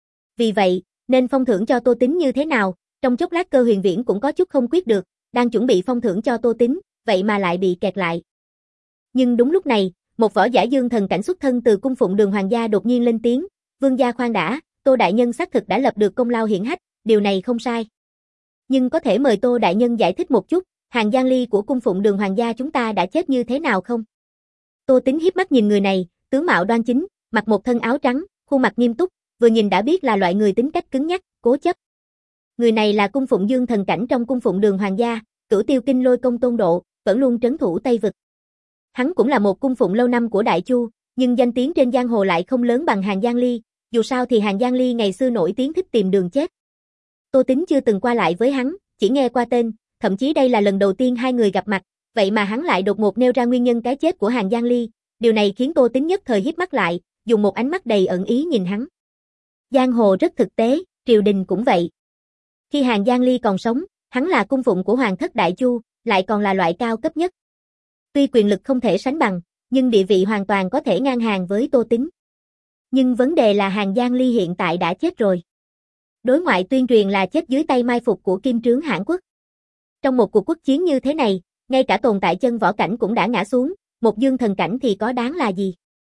Vì vậy, nên phong thưởng cho Tô Tín như thế nào, trong chốc lát Cơ Huyền Viễn cũng có chút không quyết được, đang chuẩn bị phong thưởng cho Tô Tín, vậy mà lại bị kẹt lại. Nhưng đúng lúc này, một võ giả dương thần cảnh xuất thân từ cung phụng Đường hoàng gia đột nhiên lên tiếng, "Vương gia khoan đã, Tô đại nhân xác thực đã lập được công lao hiển hách, điều này không sai. Nhưng có thể mời Tô đại nhân giải thích một chút, Hàn Giang Ly của cung phụng Đường hoàng gia chúng ta đã chết như thế nào không?" Tô Tín hiếp mắt nhìn người này, tướng mạo đoan chính, mặc một thân áo trắng, khuôn mặt nghiêm túc, vừa nhìn đã biết là loại người tính cách cứng nhắc, cố chấp. Người này là cung phụng dương thần cảnh trong cung phụng Đường hoàng gia, Cửu Tiêu Kinh Lôi Công Tôn Độ, vẫn luôn trấn thủ Tây vực. Hắn cũng là một cung phụng lâu năm của Đại Chu, nhưng danh tiếng trên giang hồ lại không lớn bằng Hàn Giang Ly, dù sao thì Hàn Giang Ly ngày xưa nổi tiếng thích tìm đường chết. Tô Tín chưa từng qua lại với hắn, chỉ nghe qua tên, thậm chí đây là lần đầu tiên hai người gặp mặt, vậy mà hắn lại đột ngột nêu ra nguyên nhân cái chết của Hàn Giang Ly, điều này khiến Tô Tín nhất thời híp mắt lại, dùng một ánh mắt đầy ẩn ý nhìn hắn. Giang hồ rất thực tế, triều đình cũng vậy. Khi Hàn Giang Ly còn sống, hắn là cung phụng của Hoàng thất Đại Chu, lại còn là loại cao cấp nhất. Tuy quyền lực không thể sánh bằng, nhưng địa vị hoàn toàn có thể ngang hàng với Tô Tín. Nhưng vấn đề là Hàn Giang Ly hiện tại đã chết rồi. Đối ngoại tuyên truyền là chết dưới tay mai phục của Kim Trướng Hãn Quốc. Trong một cuộc quốc chiến như thế này, ngay cả tồn tại chân võ cảnh cũng đã ngã xuống, một dương thần cảnh thì có đáng là gì?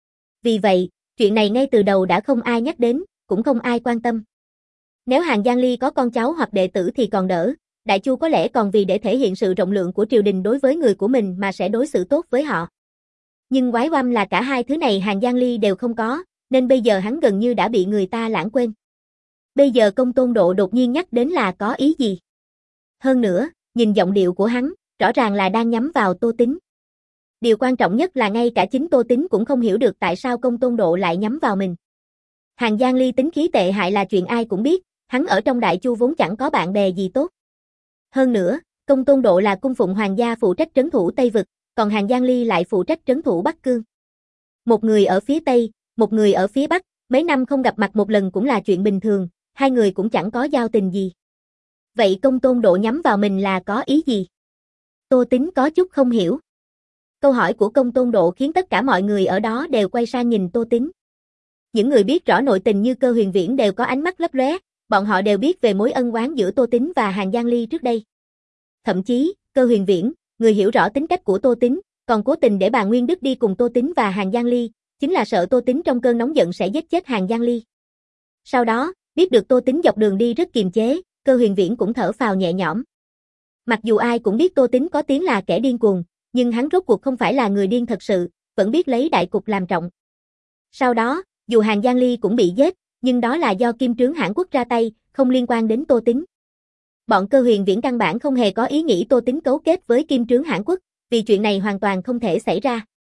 Vì vậy, chuyện này ngay từ đầu đã không ai nhắc đến, cũng không ai quan tâm. Nếu Hàn Giang Ly có con cháu hoặc đệ tử thì còn đỡ, Đại Chu có lẽ còn vì để thể hiện sự rộng lượng của triều đình đối với người của mình mà sẽ đối xử tốt với họ. Nhưng quái oăm là cả hai thứ này Hàn Giang Ly đều không có, nên bây giờ hắn gần như đã bị người ta lãng quên. Bây giờ Công Tôn Độ đột nhiên nhắc đến là có ý gì? Hơn nữa, nhìn giọng điệu của hắn, rõ ràng là đang nhắm vào Tô Tín. Điều quan trọng nhất là ngay cả chính Tô Tín cũng không hiểu được tại sao Công Tôn Độ lại nhắm vào mình. Hàn Giang Ly tính khí tệ hại là chuyện ai cũng biết, hắn ở trong Đại Chu vốn chẳng có bạn bè gì tốt. Hơn nữa, Công Tôn Độ là cung phụng hoàng gia phụ trách trấn thủ Tây vực, còn Hàn Giang Ly lại phụ trách trấn thủ Bắc Cương. Một người ở phía Tây, một người ở phía Bắc, mấy năm không gặp mặt một lần cũng là chuyện bình thường, hai người cũng chẳng có giao tình gì. Vậy Công Tôn Độ nhắm vào mình là có ý gì? Tô Tín có chút không hiểu. Câu hỏi của Công Tôn Độ khiến tất cả mọi người ở đó đều quay sang nhìn Tô Tín. Những người biết rõ nội tình như Cơ Huyền Viễn đều có ánh mắt lấp lóe, bọn họ đều biết về mối ân oán giữa Tô Tín và Hàn Giang Ly trước đây. Thậm chí, Cơ Huyền Viễn, người hiểu rõ tính cách của Tô Tín, còn cố tình để bà Nguyên Đức đi cùng Tô Tín và Hàn Giang Ly, chính là sợ Tô Tín trong cơn nóng giận sẽ giết chết Hàn Giang Ly. Sau đó, biết được Tô Tín dọc đường đi rất kiềm chế, Cơ Huyền Viễn cũng thở phào nhẹ nhõm. Mặc dù ai cũng biết Tô Tín có tiếng là kẻ điên cuồng, nhưng hắn rốt cuộc không phải là người điên thật sự, vẫn biết lấy đại cục làm trọng. Sau đó, dù Hàn Giang Ly cũng bị giết, nhưng đó là do Kim Trướng Hãn Quốc ra tay, không liên quan đến Tô Tín. Bọn Cơ Huyền Viễn căn bản không hề có ý nghĩ Tô Tín cấu kết với Kim Trướng Hãn Quốc, vì chuyện này hoàn toàn không thể xảy ra.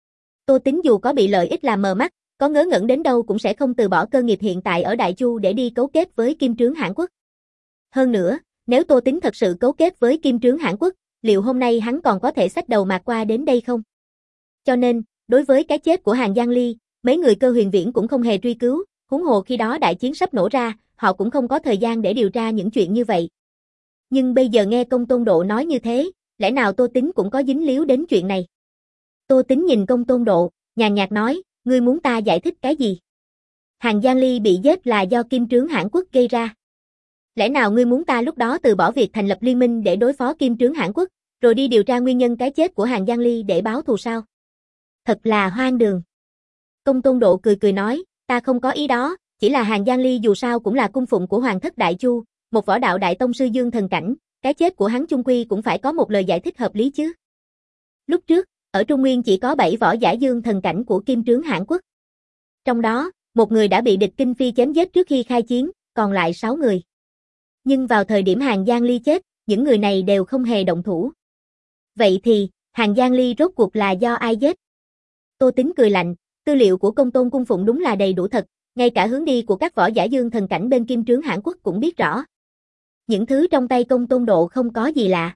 Tô Tín dù có bị lợi ích làm mờ mắt, có ngớ ngẩn đến đâu cũng sẽ không từ bỏ cơ nghiệp hiện tại ở Đại Chu để đi cấu kết với Kim Trướng Hãn Quốc. Hơn nữa, nếu Tô Tín thật sự cấu kết với Kim Trướng Hãn Quốc, liệu hôm nay hắn còn có thể xách đầu mạc qua đến đây không? Cho nên, đối với cái chết của Hàn Giang Ly, mấy người Cơ Huyền Viễn cũng không hề truy cứu, huống hồ khi đó đại chiến sắp nổ ra, họ cũng không có thời gian để điều tra những chuyện như vậy. Nhưng bây giờ nghe Công Tôn Độ nói như thế, lẽ nào Tô Tín cũng có dính líu đến chuyện này? Tô Tín nhìn Công Tôn Độ, nhàn nhạt nói, ngươi muốn ta giải thích cái gì? Hàn Giang Ly bị giết là do Kim Trướng Hãn Quốc gây ra. Lẽ nào ngươi muốn ta lúc đó từ bỏ việc thành lập liên minh để đối phó Kim Trướng Hãn Quốc, rồi đi điều tra nguyên nhân cái chết của Hàn Giang Ly để báo thù sao? Thật là hoang đường. Công Tôn Độ cười cười nói, ta không có ý đó, chỉ là Hàn Giang Ly dù sao cũng là cung phụng của Hoàng thất Đại Chu, một võ đạo đại tông sư dương thần cảnh, cái chết của hắn chung quy cũng phải có một lời giải thích hợp lý chứ. Lúc trước, ở Trung Nguyên chỉ có bảy võ giả dương thần cảnh của Kim Trướng Hãn Quốc. Trong đó, một người đã bị địch Kinh Phi chém giết trước khi khai chiến, còn lại sáu người. Nhưng vào thời điểm Hàn Giang Ly chết, những người này đều không hề động thủ. Vậy thì, Hàn Giang Ly rốt cuộc là do ai giết? Tô Tính cười lạnh, tư liệu của Công Tôn cung phụng đúng là đầy đủ thật, ngay cả hướng đi của các võ giả dương thần cảnh bên Kim Trướng Hãn Quốc cũng biết rõ. Những thứ trong tay Công Tôn Độ không có gì lạ.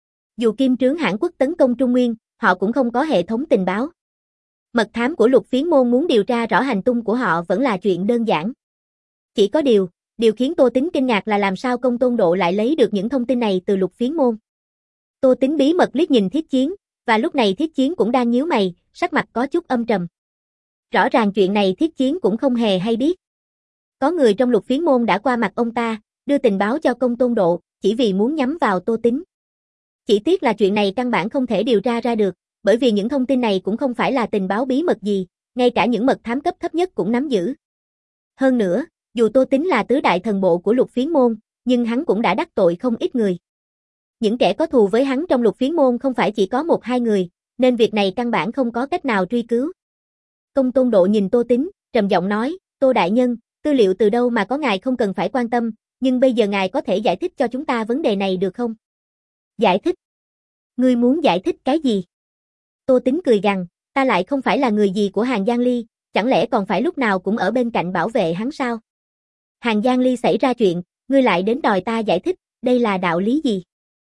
Dù Kim Trướng Hãn Quốc tấn công Trung Nguyên, họ cũng không có hệ thống tình báo. Mật thám của Lục Phiến Môn muốn điều tra rõ hành tung của họ vẫn là chuyện đơn giản. Chỉ có điều, điều khiến Tô Tính kinh ngạc là làm sao Công Tôn Độ lại lấy được những thông tin này từ Lục Phiến Môn. Tô Tính bí mật liếc nhìn Thiết Chiến, và lúc này Thiết Chiến cũng đang nhíu mày, sắc mặt có chút âm trầm. Rõ ràng chuyện này Thiết Chiến cũng không hề hay biết. Có người trong Lục Phiến Môn đã qua mặt ông ta, đưa tình báo cho Công Tôn Độ, chỉ vì muốn nhắm vào Tô Tính. Chỉ tiếc là chuyện này căn bản không thể điều tra ra được, bởi vì những thông tin này cũng không phải là tình báo bí mật gì, ngay cả những mật thám cấp thấp nhất cũng nắm giữ. Hơn nữa, dù Tô Tính là tứ đại thần bộ của Lục Phiến Môn, nhưng hắn cũng đã đắc tội không ít người. Những kẻ có thù với hắn trong Lục Phiến Môn không phải chỉ có một hai người, nên việc này căn bản không có cách nào truy cứu. Công Tôn Độ nhìn Tô Tính, trầm giọng nói, Tô Đại Nhân, tư liệu từ đâu mà có ngài không cần phải quan tâm, nhưng bây giờ ngài có thể giải thích cho chúng ta vấn đề này được không? Giải thích? Ngươi muốn giải thích cái gì? Tô Tính cười gằn, ta lại không phải là người gì của Hàn Giang Ly, chẳng lẽ còn phải lúc nào cũng ở bên cạnh bảo vệ hắn sao? Hàn Giang Ly xảy ra chuyện, ngươi lại đến đòi ta giải thích, đây là đạo lý gì?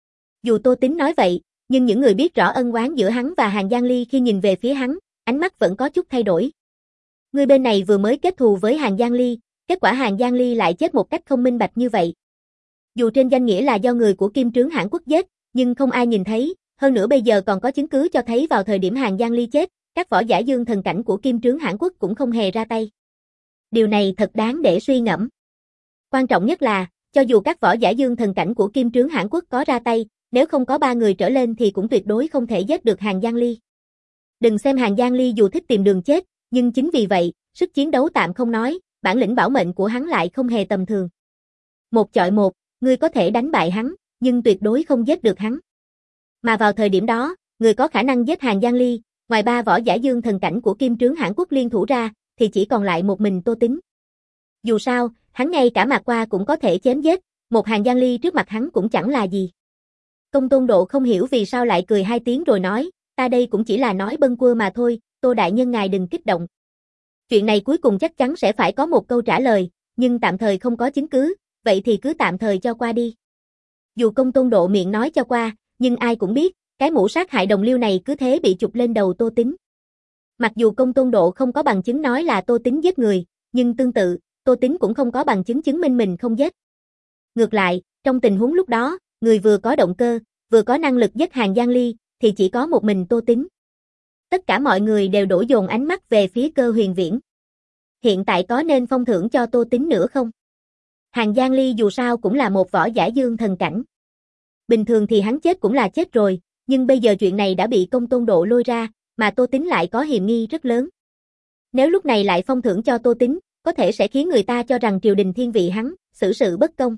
Dù Tô Tính nói vậy, nhưng những người biết rõ ân oán giữa hắn và Hàn Giang Ly khi nhìn về phía hắn, ánh mắt vẫn có chút thay đổi. Ngươi bên này vừa mới kết thù với Hàn Giang Ly, kết quả Hàn Giang Ly lại chết một cách không minh bạch như vậy. Dù trên danh nghĩa là do người của Kim Trướng Hãn Quốc giết, nhưng không ai nhìn thấy, hơn nữa bây giờ còn có chứng cứ cho thấy vào thời điểm Hàn Giang Ly chết, các võ giả dương thần cảnh của Kim Trướng Hãn Quốc cũng không hề ra tay. Điều này thật đáng để suy ngẫm. Quan trọng nhất là, cho dù các võ giả dương thần cảnh của Kim Trướng Hãn Quốc có ra tay, nếu không có ba người trở lên thì cũng tuyệt đối không thể giết được Hàn Giang Ly. Đừng xem Hàn Giang Ly dù thích tìm đường chết, nhưng chính vì vậy, sức chiến đấu tạm không nói, bản lĩnh bảo mệnh của hắn lại không hề tầm thường. Một chọi một, ngươi có thể đánh bại hắn, nhưng tuyệt đối không giết được hắn. Mà vào thời điểm đó, người có khả năng giết Hàn Giang Ly, ngoài ba võ giả dương thần cảnh của Kim Trướng Hãn Quốc liên thủ ra, thì chỉ còn lại một mình Tô Tính. Dù sao, hắn ngay cả Mạc Qua cũng có thể chém giết, một Hàn Giang Ly trước mặt hắn cũng chẳng là gì. Công Tôn Độ không hiểu vì sao lại cười hai tiếng rồi nói, ta đây cũng chỉ là nói bâng quơ mà thôi, Tô Đại Nhân ngài đừng kích động. Chuyện này cuối cùng chắc chắn sẽ phải có một câu trả lời, nhưng tạm thời không có chứng cứ, vậy thì cứ tạm thời cho qua đi. Dù Công Tôn Độ miệng nói cho qua, nhưng ai cũng biết, cái mũ sát hại đồng liêu này cứ thế bị chụp lên đầu Tô Tính. Mặc dù Công Tôn Độ không có bằng chứng nói là Tô Tính giết người, nhưng tương tự, Tô Tính cũng không có bằng chứng chứng minh mình không giết. Ngược lại, trong tình huống lúc đó, người vừa có động cơ, vừa có năng lực giết Hàn Giang Ly, thì chỉ có một mình Tô Tính. Tất cả mọi người đều đổ dồn ánh mắt về phía Cơ Huyền Viễn. Hiện tại có nên phong thưởng cho Tô Tính nữa không? Hàn Giang Ly dù sao cũng là một võ giả dương thần cảnh. Bình thường thì hắn chết cũng là chết rồi, nhưng bây giờ chuyện này đã bị Công Tôn Độ lôi ra, mà Tô Tính lại có hiềm nghi rất lớn. Nếu lúc này lại phong thưởng cho Tô Tính, có thể sẽ khiến người ta cho rằng triều đình thiên vị hắn, xử sự bất công.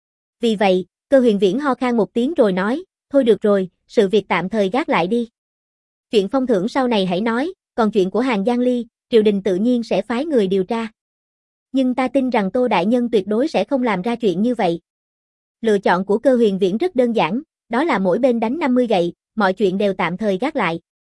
Vì vậy, Cơ Huyền Viễn ho khan một tiếng rồi nói, thôi được rồi, sự việc tạm thời gác lại đi. Chuyện phong thưởng sau này hãy nói, còn chuyện của Hàn Giang Ly, triều đình tự nhiên sẽ phái người điều tra. Nhưng ta tin rằng Tô Đại Nhân tuyệt đối sẽ không làm ra chuyện như vậy. Lựa chọn của Cơ Huyền Viễn rất đơn giản, đó là mỗi bên đánh năm mươi gậy, mọi chuyện đều tạm thời gác lại.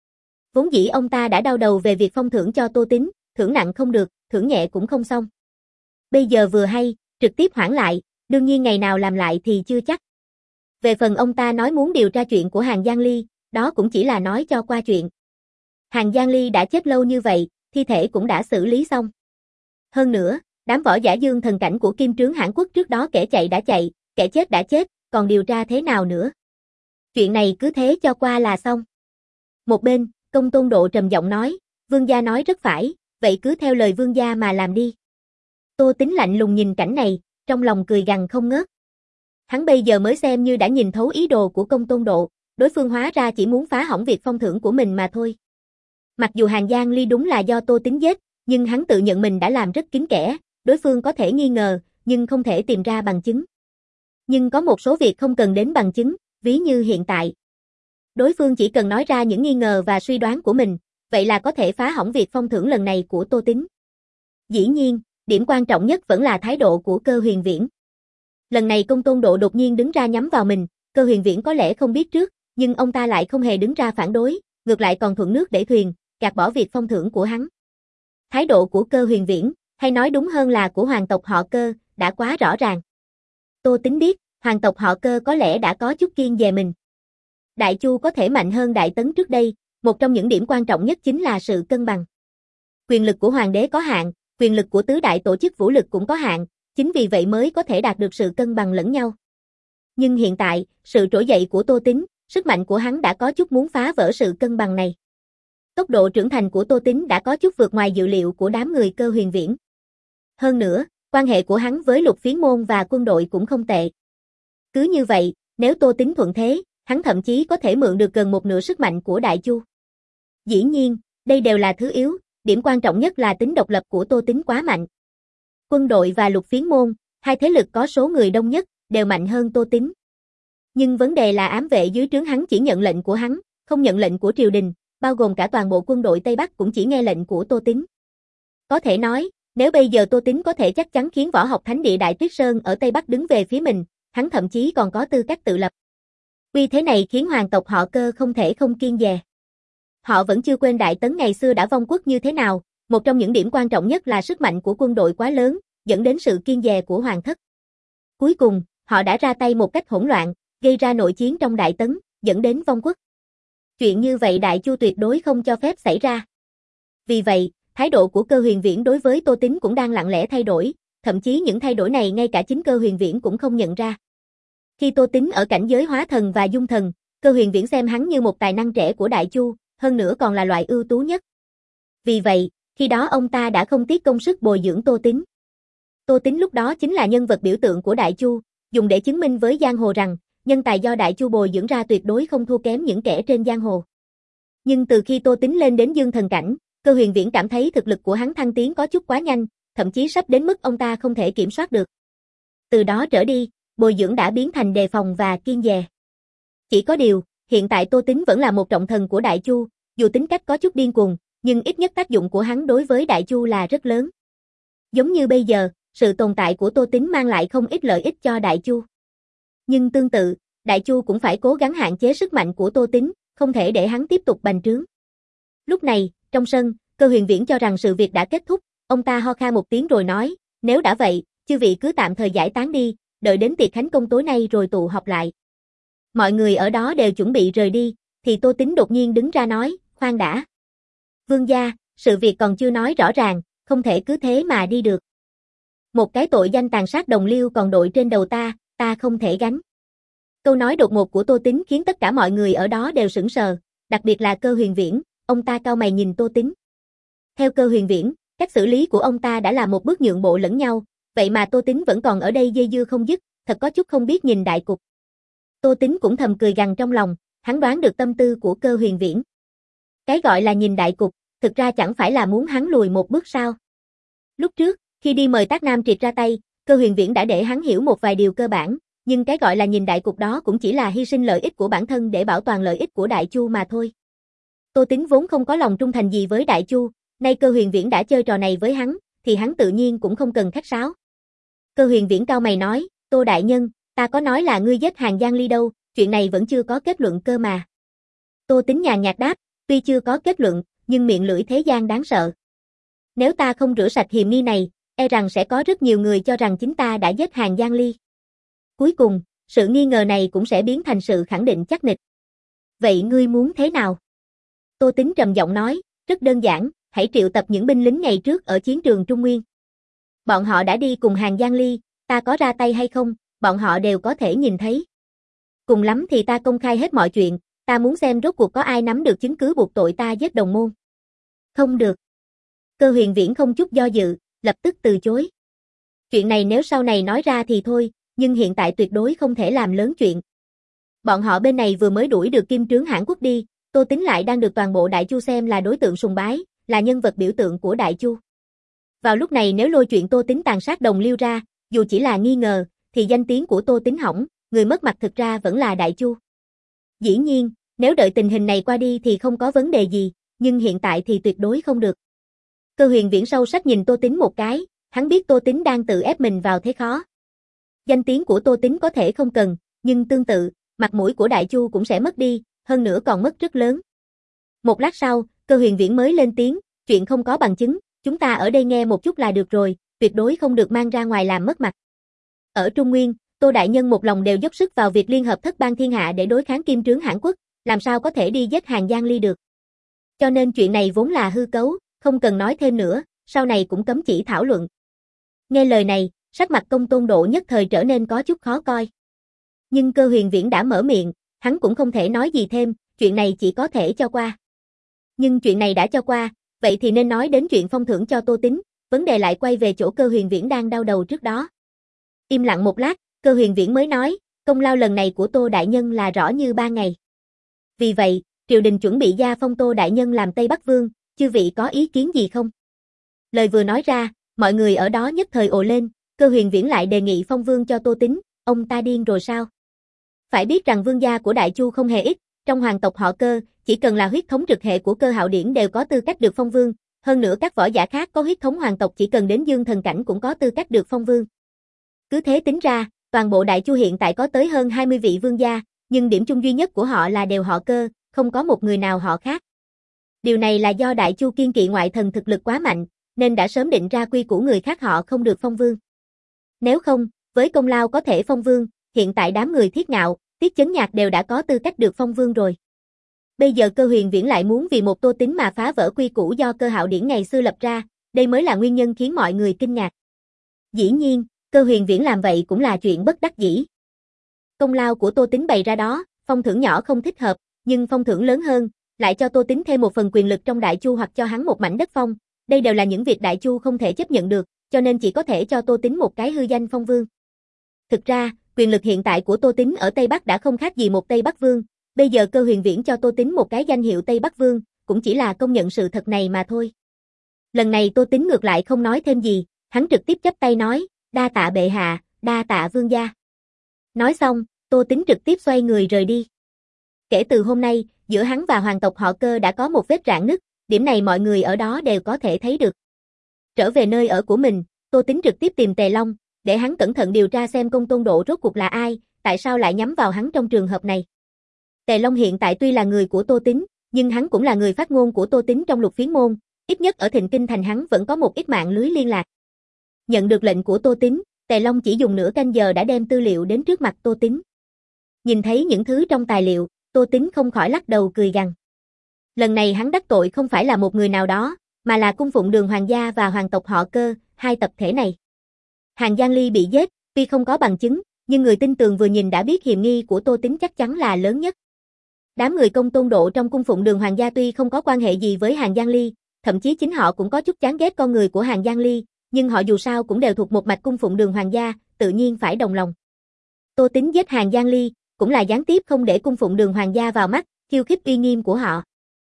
Vốn dĩ ông ta đã đau đầu về việc phong thưởng cho Tô Tính, thưởng nặng không được, thưởng nhẹ cũng không xong. Bây giờ vừa hay, trực tiếp hoãn lại, đương nhiên ngày nào làm lại thì chưa chắc. Về phần ông ta nói muốn điều tra chuyện của Hàn Giang Ly, đó cũng chỉ là nói cho qua chuyện. Hàn Giang Ly đã chết lâu như vậy, thi thể cũng đã xử lý xong. Hơn nữa, đám võ giả dương thần cảnh của Kim Trướng Hãn Quốc trước đó kẻ chạy đã chạy, kẻ chết đã chết, còn điều tra thế nào nữa. Chuyện này cứ thế cho qua là xong. Một bên, Công Tôn Độ trầm giọng nói, vương gia nói rất phải, vậy cứ theo lời vương gia mà làm đi. Tô Tính lạnh lùng nhìn cảnh này, trong lòng cười gằn không ngớt. Hắn bây giờ mới xem như đã nhìn thấu ý đồ của Công Tôn Độ, đối phương hóa ra chỉ muốn phá hỏng việc phong thưởng của mình mà thôi. Mặc dù Hàn Giang Ly đúng là do Tô Tín giết, nhưng hắn tự nhận mình đã làm rất kín kẽ, đối phương có thể nghi ngờ, nhưng không thể tìm ra bằng chứng. Nhưng có một số việc không cần đến bằng chứng, ví như hiện tại. Đối phương chỉ cần nói ra những nghi ngờ và suy đoán của mình, vậy là có thể phá hỏng việc phong thưởng lần này của Tô Tín. Dĩ nhiên, điểm quan trọng nhất vẫn là thái độ của Cơ Huyền Viễn. Lần này Công Tôn Độ đột nhiên đứng ra nhắm vào mình, Cơ Huyền Viễn có lẽ không biết trước, nhưng ông ta lại không hề đứng ra phản đối, ngược lại còn thuận nước đẩy thuyền, gạt bỏ việc phong thưởng của hắn. Thái độ của Cơ Huyền Viễn, hay nói đúng hơn là của hoàng tộc họ Cơ, đã quá rõ ràng. Tô Tín biết, hoàng tộc họ Cơ có lẽ đã có chút kiêng dè mình. Đại Chu có thể mạnh hơn Đại Tấn trước đây, một trong những điểm quan trọng nhất chính là sự cân bằng. Quyền lực của hoàng đế có hạn, quyền lực của tứ đại tổ chức vũ lực cũng có hạn, chính vì vậy mới có thể đạt được sự cân bằng lẫn nhau. Nhưng hiện tại, sự trỗi dậy của Tô Tín, sức mạnh của hắn đã có chút muốn phá vỡ sự cân bằng này. Tốc độ trưởng thành của Tô Tín đã có chút vượt ngoài dự liệu của đám người Cơ Huyền Viễn. Hơn nữa, quan hệ của hắn với Lục Phiến Môn và quân đội cũng không tệ. Cứ như vậy, nếu Tô Tín thuận thế, hắn thậm chí có thể mượn được gần một nửa sức mạnh của Đại Chu. Dĩ nhiên, đây đều là thứ yếu, điểm quan trọng nhất là tính độc lập của Tô Tín quá mạnh. Quân đội và Lục Phiến Môn, hai thế lực có số người đông nhất, đều mạnh hơn Tô Tín. Nhưng vấn đề là ám vệ dưới trướng hắn chỉ nhận lệnh của hắn, không nhận lệnh của triều đình, bao gồm cả toàn bộ quân đội Tây Bắc cũng chỉ nghe lệnh của Tô Tín. Có thể nói, nếu bây giờ Tô Tín có thể chắc chắn khiến võ học thánh địa Đại Tuyết Sơn ở Tây Bắc đứng về phía mình, hắn thậm chí còn có tư cách tự lập. Uy thế này khiến hoàng tộc họ Cơ không thể không kiêng dè. Họ vẫn chưa quên Đại Tấn ngày xưa đã vong quốc như thế nào, một trong những điểm quan trọng nhất là sức mạnh của quân đội quá lớn, dẫn đến sự kiêng dè của hoàng thất. Cuối cùng, họ đã ra tay một cách hỗn loạn, gây ra nội chiến trong Đại Tấn, dẫn đến vong quốc. Chuyện như vậy Đại Chu tuyệt đối không cho phép xảy ra. Vì vậy, thái độ của Cơ Huyền Viễn đối với Tô Tín cũng đang lặng lẽ thay đổi, thậm chí những thay đổi này ngay cả chính Cơ Huyền Viễn cũng không nhận ra. Khi Tô Tín ở cảnh giới hóa thần và dung thần, Cơ Huyền Viễn xem hắn như một tài năng trẻ của Đại Chu, hơn nữa còn là loại ưu tú nhất. Vì vậy, khi đó ông ta đã không tiếc công sức bồi dưỡng Tô Tín. Tô Tín lúc đó chính là nhân vật biểu tượng của Đại Chu, dùng để chứng minh với giang hồ rằng, nhân tài do Đại Chu bồi dưỡng ra tuyệt đối không thua kém những kẻ trên giang hồ. Nhưng từ khi Tô Tín lên đến dương thần cảnh, Cơ Huyền Viễn cảm thấy thực lực của hắn thăng tiến có chút quá nhanh, thậm chí sắp đến mức ông ta không thể kiểm soát được. Từ đó trở đi, bồi dưỡng đã biến thành đề phòng và kiêng dè. Chỉ có điều, hiện tại Tô Tín vẫn là một trọng thần của Đại Chu, dù tính cách có chút điên cuồng, nhưng ít nhất tác dụng của hắn đối với Đại Chu là rất lớn. Giống như bây giờ, sự tồn tại của Tô Tín mang lại không ít lợi ích cho Đại Chu. Nhưng tương tự, Đại Chu cũng phải cố gắng hạn chế sức mạnh của Tô Tín, không thể để hắn tiếp tục bành trướng. Lúc này, trong sân, Cơ Huyền Viễn cho rằng sự việc đã kết thúc, ông ta ho kha một tiếng rồi nói, nếu đã vậy, chư vị cứ tạm thời giải tán đi, đợi đến tiệc khánh công tối nay rồi tụ họp lại. Mọi người ở đó đều chuẩn bị rời đi, thì Tô Tín đột nhiên đứng ra nói, khoan đã. Vương gia, sự việc còn chưa nói rõ ràng, không thể cứ thế mà đi được. Một cái tội danh tàn sát đồng liêu còn đội trên đầu ta, ta không thể gánh. Câu nói đột ngột của Tô Tín khiến tất cả mọi người ở đó đều sững sờ, đặc biệt là Cơ Huyền Viễn, ông ta cau mày nhìn Tô Tín. Theo Cơ Huyền Viễn, cách xử lý của ông ta đã là một bước nhượng bộ lẫn nhau, vậy mà Tô Tín vẫn còn ở đây dây dưa không dứt, thật có chút không biết nhìn đại cục. Tô Tín cũng thầm cười gằn trong lòng, hắn đoán được tâm tư của Cơ Huyền Viễn. Cái gọi là nhìn đại cục, thực ra chẳng phải là muốn hắn lùi một bước sao. Lúc trước, khi đi mời Tác Nam Triệt ra tay, Cơ Huyền Viễn đã để hắn hiểu một vài điều cơ bản, nhưng cái gọi là nhìn đại cục đó cũng chỉ là hy sinh lợi ích của bản thân để bảo toàn lợi ích của Đại Chu mà thôi. Tô Tín vốn không có lòng trung thành gì với Đại Chu, nay Cơ Huyền Viễn đã chơi trò này với hắn, thì hắn tự nhiên cũng không cần khách sáo. Cơ Huyền Viễn cau mày nói, Tô đại nhân, ta có nói là ngươi giết Hàn Giang Ly đâu, chuyện này vẫn chưa có kết luận cơ mà. Tô Tín nhàn nhạt đáp, tuy chưa có kết luận, nhưng miệng lưỡi thế gian đáng sợ. Nếu ta không rửa sạch hiềm nghi này, e rằng sẽ có rất nhiều người cho rằng chính ta đã giết Hàn Giang Ly. Cuối cùng, sự nghi ngờ này cũng sẽ biến thành sự khẳng định chắc nịch. Vậy ngươi muốn thế nào? Tô Tín trầm giọng nói, rất đơn giản, hãy triệu tập những binh lính ngày trước ở chiến trường Trung Nguyên. Bọn họ đã đi cùng Hàn Giang Ly, ta có ra tay hay không, bọn họ đều có thể nhìn thấy. Cùng lắm thì ta công khai hết mọi chuyện, ta muốn xem rốt cuộc có ai nắm được chứng cứ buộc tội ta giết đồng môn. Không được. Cơ Huyền Viễn không chút do dự, lập tức từ chối. Chuyện này nếu sau này nói ra thì thôi, nhưng hiện tại tuyệt đối không thể làm lớn chuyện. Bọn họ bên này vừa mới đuổi được Kim Trướng Hãn Quốc đi, Tô Tín lại đang được toàn bộ Đại Chu xem là đối tượng sùng bái, là nhân vật biểu tượng của Đại Chu. Vào lúc này nếu lôi chuyện Tô Tín tàn sát đồng liêu ra, dù chỉ là nghi ngờ, thì danh tiếng của Tô Tín hỏng, người mất mặt thực ra vẫn là Đại Chu. Dĩ nhiên, nếu đợi tình hình này qua đi thì không có vấn đề gì, nhưng hiện tại thì tuyệt đối không được. Cơ Huyền Viễn sâu sắc nhìn Tô Tín một cái, hắn biết Tô Tín đang tự ép mình vào thế khó. Danh tiếng của Tô Tín có thể không cần, nhưng tương tự, mặt mũi của Đại Chu cũng sẽ mất đi, hơn nữa còn mất rất lớn. Một lát sau, Cơ Huyền Viễn mới lên tiếng, chuyện không có bằng chứng, chúng ta ở đây nghe một chút là được rồi, tuyệt đối không được mang ra ngoài làm mất mặt. Ở Trung Nguyên, Tô Đại Nhân một lòng đều dốc sức vào việc liên hợp thất bang thiên hạ để đối kháng Kim Trướng Hãn Quốc, làm sao có thể đi giết Hàn Giang Ly được. Cho nên chuyện này vốn là hư cấu, không cần nói thêm nữa, sau này cũng cấm chỉ thảo luận. Nghe lời này, sắc mặt Công Tôn Độ nhất thời trở nên có chút khó coi. Nhưng Cơ Huyền Viễn đã mở miệng, hắn cũng không thể nói gì thêm, chuyện này chỉ có thể cho qua. Nhưng chuyện này đã cho qua, vậy thì nên nói đến chuyện phong thưởng cho Tô Tín, vấn đề lại quay về chỗ Cơ Huyền Viễn đang đau đầu trước đó. Im lặng một lát, Cơ Huyền Viễn mới nói, công lao lần này của Tô Đại Nhân là rõ như ba ngày. Vì vậy, triều đình chuẩn bị gia phong Tô Đại Nhân làm Tây Bắc Vương, chư vị có ý kiến gì không? Lời vừa nói ra, mọi người ở đó nhất thời ồ lên, Cơ Huyền Viễn lại đề nghị phong vương cho Tô Tín, ông ta điên rồi sao? Phải biết rằng vương gia của Đại Chu không hề ít, trong hoàng tộc họ Cơ, chỉ cần là huyết thống trực hệ của Cơ Hạo Điển đều có tư cách được phong vương, hơn nữa các võ giả khác có huyết thống hoàng tộc chỉ cần đến Dương Thần cảnh cũng có tư cách được phong vương. Cứ thế tính ra, toàn bộ Đại Chu hiện tại có tới hơn hai mươi vị vương gia, nhưng điểm chung duy nhất của họ là đều họ Cơ, không có một người nào họ khác. Điều này là do Đại Chu kiên kỵ ngoại thần thực lực quá mạnh, nên đã sớm định ra quy củ người khác họ không được phong vương. Nếu không, với công lao có thể phong vương, hiện tại đám người Thiết Ngạo, Tiết Chấn Nhạc đều đã có tư cách được phong vương rồi. Bây giờ Cơ Huyền Viễn lại muốn vì một Tô Tín mà phá vỡ quy củ do Cơ Hạo Điển ngày xưa lập ra, đây mới là nguyên nhân khiến mọi người kinh ngạc. Dĩ nhiên, Cơ Huyền Viễn làm vậy cũng là chuyện bất đắc dĩ. Công lao của Tô Tín bày ra đó, phong thưởng nhỏ không thích hợp, nhưng phong thưởng lớn hơn, lại cho Tô Tín thêm một phần quyền lực trong Đại Chu hoặc cho hắn một mảnh đất phong, đây đều là những việc Đại Chu không thể chấp nhận được, cho nên chỉ có thể cho Tô Tín một cái hư danh phong vương. Thực ra, quyền lực hiện tại của Tô Tín ở Tây Bắc đã không khác gì một Tây Bắc vương, bây giờ Cơ Huyền Viễn cho Tô Tín một cái danh hiệu Tây Bắc vương, cũng chỉ là công nhận sự thật này mà thôi. Lần này Tô Tín ngược lại không nói thêm gì, hắn trực tiếp chắp tay nói, đa tạ bệ hạ, đa tạ vương gia. Nói xong, Tô Tín trực tiếp xoay người rời đi. Kể từ hôm nay, giữa hắn và hoàng tộc họ Cơ đã có một vết rạn nứt, điểm này mọi người ở đó đều có thể thấy được. Trở về nơi ở của mình, Tô Tín trực tiếp tìm Tề Long, để hắn cẩn thận điều tra xem Công Tôn Độ rốt cuộc là ai, tại sao lại nhắm vào hắn trong trường hợp này. Tề Long hiện tại tuy là người của Tô Tín, nhưng hắn cũng là người phát ngôn của Tô Tín trong Lục Phiến môn, ít nhất ở Thịnh Kinh thành hắn vẫn có một ít mạng lưới liên lạc. Nhận được lệnh của Tô Tín, Tề Long chỉ dùng nửa canh giờ đã đem tư liệu đến trước mặt Tô Tín. Nhìn thấy những thứ trong tài liệu, Tô Tín không khỏi lắc đầu cười gằn. Lần này hắn đắc tội không phải là một người nào đó, mà là cung phụng Đường hoàng gia và hoàng tộc họ Cơ, hai tập thể này. Hàn Giang Ly bị giết, tuy không có bằng chứng, nhưng người tin tường vừa nhìn đã biết hiểm nghi của Tô Tín chắc chắn là lớn nhất. Đám người Công Tôn Độ trong cung phụng Đường hoàng gia tuy không có quan hệ gì với Hàn Giang Ly, thậm chí chính họ cũng có chút chán ghét con người của Hàn Giang Ly, nhưng họ dù sao cũng đều thuộc một mạch cung phụng Đường hoàng gia, tự nhiên phải đồng lòng. Tô Tín giết Hàn Giang Ly, cũng là gián tiếp không để cung phụng Đường hoàng gia vào mắt, khiêu khích uy nghiêm của họ.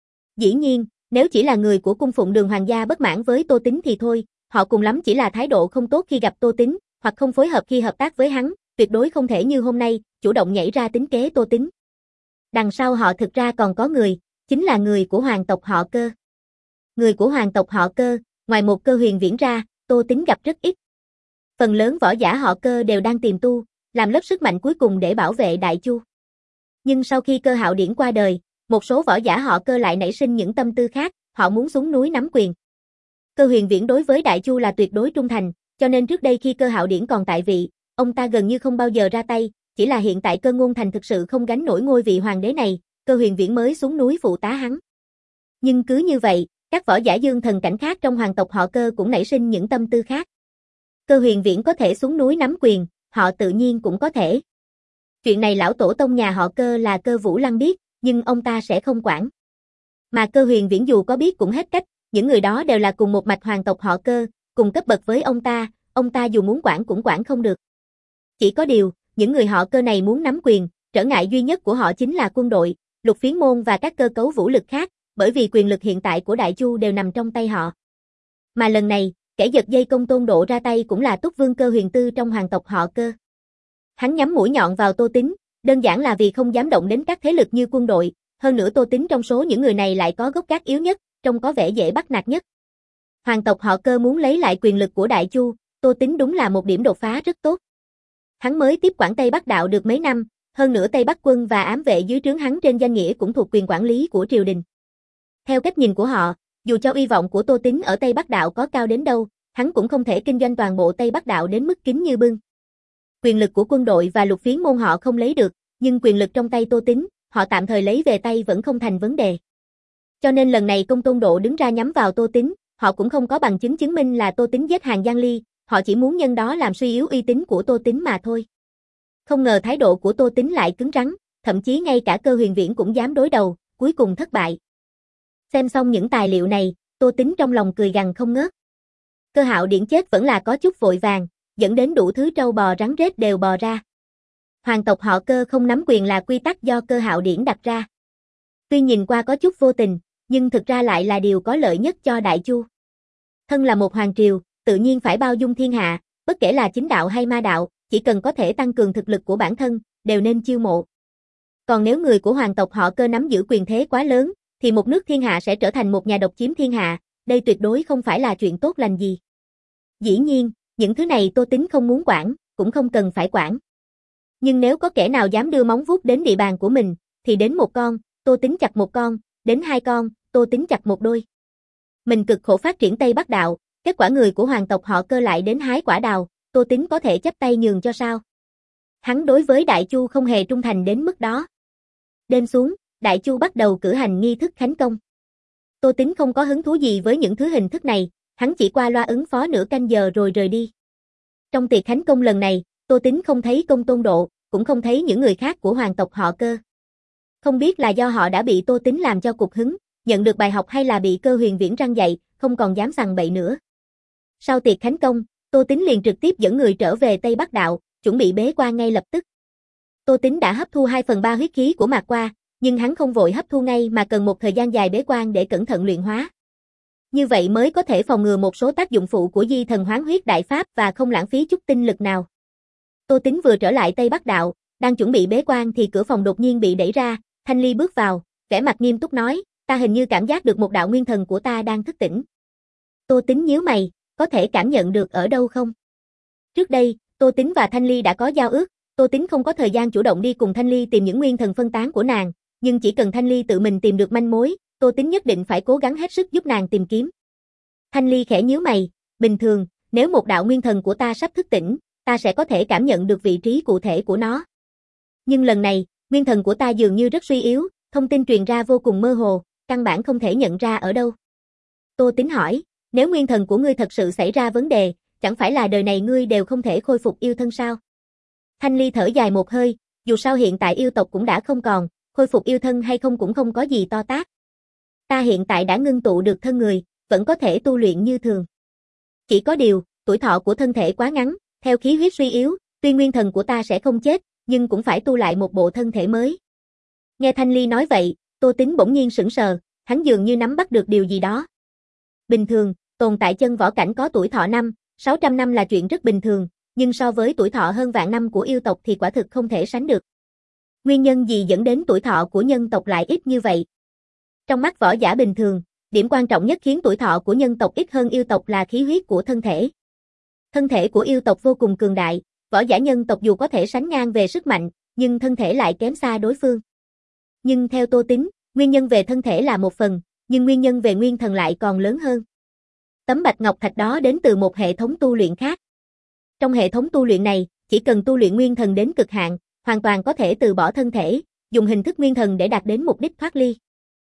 Dĩ nhiên, nếu chỉ là người của cung phụng Đường hoàng gia bất mãn với Tô Tín thì thôi, họ cùng lắm chỉ là thái độ không tốt khi gặp Tô Tín, hoặc không phối hợp khi hợp tác với hắn, tuyệt đối không thể như hôm nay, chủ động nhảy ra tính kế Tô Tín. Đằng sau họ thực ra còn có người, chính là người của hoàng tộc họ Cơ. Người của hoàng tộc họ Cơ, ngoài một Cơ Huyền Viễn ra, Tô Tín gặp rất ít. Phần lớn võ giả họ Cơ đều đang tìm tu, làm lớp sức mạnh cuối cùng để bảo vệ Đại Chu. Nhưng sau khi Cơ Hạo Điển qua đời, một số võ giả họ Cơ lại nảy sinh những tâm tư khác, họ muốn xuống núi nắm quyền. Cơ Huyền Viễn đối với Đại Chu là tuyệt đối trung thành, cho nên trước đây khi Cơ Hạo Điển còn tại vị, ông ta gần như không bao giờ ra tay, chỉ là hiện tại Cơ Ngôn Thành thực sự không gánh nổi ngôi vị hoàng đế này, Cơ Huyền Viễn mới xuống núi phụ tá hắn. Nhưng cứ như vậy, các võ giả Dương Thần cảnh khác trong hoàng tộc họ Cơ cũng nảy sinh những tâm tư khác. Cơ Huyền Viễn có thể xuống núi nắm quyền, họ tự nhiên cũng có thể. Chuyện này lão tổ tông nhà họ Cơ là Cơ Vũ Lăng biết, nhưng ông ta sẽ không quản. Mà Cơ Huyền Viễn dù có biết cũng hết cách, những người đó đều là cùng một mạch hoàng tộc họ Cơ, cùng cấp bậc với ông ta, ông ta dù muốn quản cũng quản không được. Chỉ có điều, những người họ Cơ này muốn nắm quyền, trở ngại duy nhất của họ chính là quân đội, Lục Phiến môn và các cơ cấu vũ lực khác, bởi vì quyền lực hiện tại của Đại Chu đều nằm trong tay họ. Mà lần này, kẻ giật dây Công Tôn Độ ra tay cũng là Túc Vương Cơ Huyền Tư trong hoàng tộc họ Cơ. Hắn nhắm mũi nhọn vào Tô Tín, đơn giản là vì không dám động đến các thế lực như quân đội, hơn nữa Tô Tín trong số những người này lại có gốc gác yếu nhất, trông có vẻ dễ bắt nạt nhất. Hoàng tộc họ Cơ muốn lấy lại quyền lực của Đại Chu, Tô Tín đúng là một điểm đột phá rất tốt. Hắn mới tiếp quản Tây Bắc Đạo được mấy năm, hơn nữa Tây Bắc quân và ám vệ dưới trướng hắn trên danh nghĩa cũng thuộc quyền quản lý của triều đình. Theo cách nhìn của họ, dù cho uy vọng của Tô Tín ở Tây Bắc Đạo có cao đến đâu, hắn cũng không thể kinh doanh toàn bộ Tây Bắc Đạo đến mức kín như bưng. Quyền lực của quân đội và Lục Phiến môn họ không lấy được, nhưng quyền lực trong tay Tô Tín, họ tạm thời lấy về tay vẫn không thành vấn đề. Cho nên lần này Công Tôn Độ đứng ra nhắm vào Tô Tín, họ cũng không có bằng chứng chứng minh là Tô Tín giết Hàn Giang Ly, họ chỉ muốn nhân đó làm suy yếu uy tín của Tô Tín mà thôi. Không ngờ thái độ của Tô Tín lại cứng rắn, thậm chí ngay cả Cơ Huyền Viễn cũng dám đối đầu, cuối cùng thất bại. Xem xong những tài liệu này, Tô Tín trong lòng cười gằn không ngớt. Cơ Hạo Điển chết vẫn là có chút vội vàng, dẫn đến đủ thứ trâu bò rắn rết đều bò ra. Hoàng tộc họ Cơ không nắm quyền là quy tắc do Cơ Hạo Điển đặt ra. Tuy nhìn qua có chút vô tình, nhưng thực ra lại là điều có lợi nhất cho Đại Chu. Thân là một hoàng triều, tự nhiên phải bao dung thiên hạ, bất kể là chính đạo hay ma đạo, chỉ cần có thể tăng cường thực lực của bản thân, đều nên chiêu mộ. Còn nếu người của hoàng tộc họ Cơ nắm giữ quyền thế quá lớn, thì một nước thiên hạ sẽ trở thành một nhà độc chiếm thiên hạ, đây tuyệt đối không phải là chuyện tốt lành gì. Dĩ nhiên, những thứ này Tô Tín không muốn quản, cũng không cần phải quản. Nhưng nếu có kẻ nào dám đưa móng vuốt đến địa bàn của mình, thì đến một con, Tô Tín chặt một con, đến hai con, Tô Tín chặt một đôi. Mình cực khổ phát triển Tây Bắc Đạo, kết quả người của hoàng tộc họ Cơ lại đến hái quả đào, Tô Tín có thể chấp tay nhường cho sao? Hắn đối với Đại Chu không hề trung thành đến mức đó. Đêm xuống, Đại Chu bắt đầu cử hành nghi thức khánh công. Tô Tín không có hứng thú gì với những thứ hình thức này, hắn chỉ qua loa ứng phó nửa canh giờ rồi rời đi. Trong tiệc khánh công lần này, Tô Tín không thấy Công Tôn Độ, cũng không thấy những người khác của hoàng tộc họ Cơ. Không biết là do họ đã bị Tô Tín làm cho cục hứng, nhận được bài học hay là bị Cơ Huyền Viễn răn dạy, không còn dám sằng bậy nữa. Sau tiệc khánh công, Tô Tín liền trực tiếp dẫn người trở về Tây Bắc Đạo, chuẩn bị bế quan ngay lập tức. Tô Tín đã hấp thu hai phần ba huyết khí của Mạc Qua, nhưng hắn không vội hấp thu ngay mà cần một thời gian dài bế quan để cẩn thận luyện hóa. Như vậy mới có thể phòng ngừa một số tác dụng phụ của Di Thần Hoán Huyết Đại Pháp và không lãng phí chút tinh lực nào. Tô Tín vừa trở lại Tây Bắc Đạo, đang chuẩn bị bế quan thì cửa phòng đột nhiên bị đẩy ra, Thanh Ly bước vào, vẻ mặt nghiêm túc nói, ta hình như cảm giác được một đạo nguyên thần của ta đang thức tỉnh. Tô Tín nhíu mày, có thể cảm nhận được ở đâu không? Trước đây, Tô Tín và Thanh Ly đã có giao ước, Tô Tín không có thời gian chủ động đi cùng Thanh Ly tìm những nguyên thần phân tán của nàng, nhưng chỉ cần Thanh Ly tự mình tìm được manh mối, Tô Tín nhất định phải cố gắng hết sức giúp nàng tìm kiếm. Thanh Ly khẽ nhíu mày, bình thường, nếu một đạo nguyên thần của ta sắp thức tỉnh, ta sẽ có thể cảm nhận được vị trí cụ thể của nó. Nhưng lần này, nguyên thần của ta dường như rất suy yếu, thông tin truyền ra vô cùng mơ hồ, căn bản không thể nhận ra ở đâu. Tô Tín hỏi, nếu nguyên thần của ngươi thật sự xảy ra vấn đề, chẳng phải là đời này ngươi đều không thể khôi phục yêu thân sao? Thanh Ly thở dài một hơi, dù sao hiện tại yêu tộc cũng đã không còn, khôi phục yêu thân hay không cũng không có gì to tát. Ta hiện tại đã ngưng tụ được thân người, vẫn có thể tu luyện như thường. Chỉ có điều, tuổi thọ của thân thể quá ngắn, theo khí huyết suy yếu, tuy nguyên thần của ta sẽ không chết, nhưng cũng phải tu lại một bộ thân thể mới. Nghe Thanh Ly nói vậy, Tô Tín bỗng nhiên sững sờ, hắn dường như nắm bắt được điều gì đó. Bình thường, tồn tại chân võ cảnh có tuổi thọ năm, sáu trăm năm là chuyện rất bình thường, nhưng so với tuổi thọ hơn vạn năm của yêu tộc thì quả thực không thể sánh được. Nguyên nhân gì dẫn đến tuổi thọ của nhân tộc lại ít như vậy? Trong mắt võ giả bình thường, điểm quan trọng nhất khiến tuổi thọ của nhân tộc ít hơn yêu tộc là khí huyết của thân thể. Thân thể của yêu tộc vô cùng cường đại, võ giả nhân tộc dù có thể sánh ngang về sức mạnh, nhưng thân thể lại kém xa đối phương. Nhưng theo Tô Tín, nguyên nhân về thân thể là một phần, nhưng nguyên nhân về nguyên thần lại còn lớn hơn. Tấm bạch ngọc thạch đó đến từ một hệ thống tu luyện khác. Trong hệ thống tu luyện này, chỉ cần tu luyện nguyên thần đến cực hạn, hoàn toàn có thể từ bỏ thân thể, dùng hình thức nguyên thần để đạt đến mục đích thoát ly.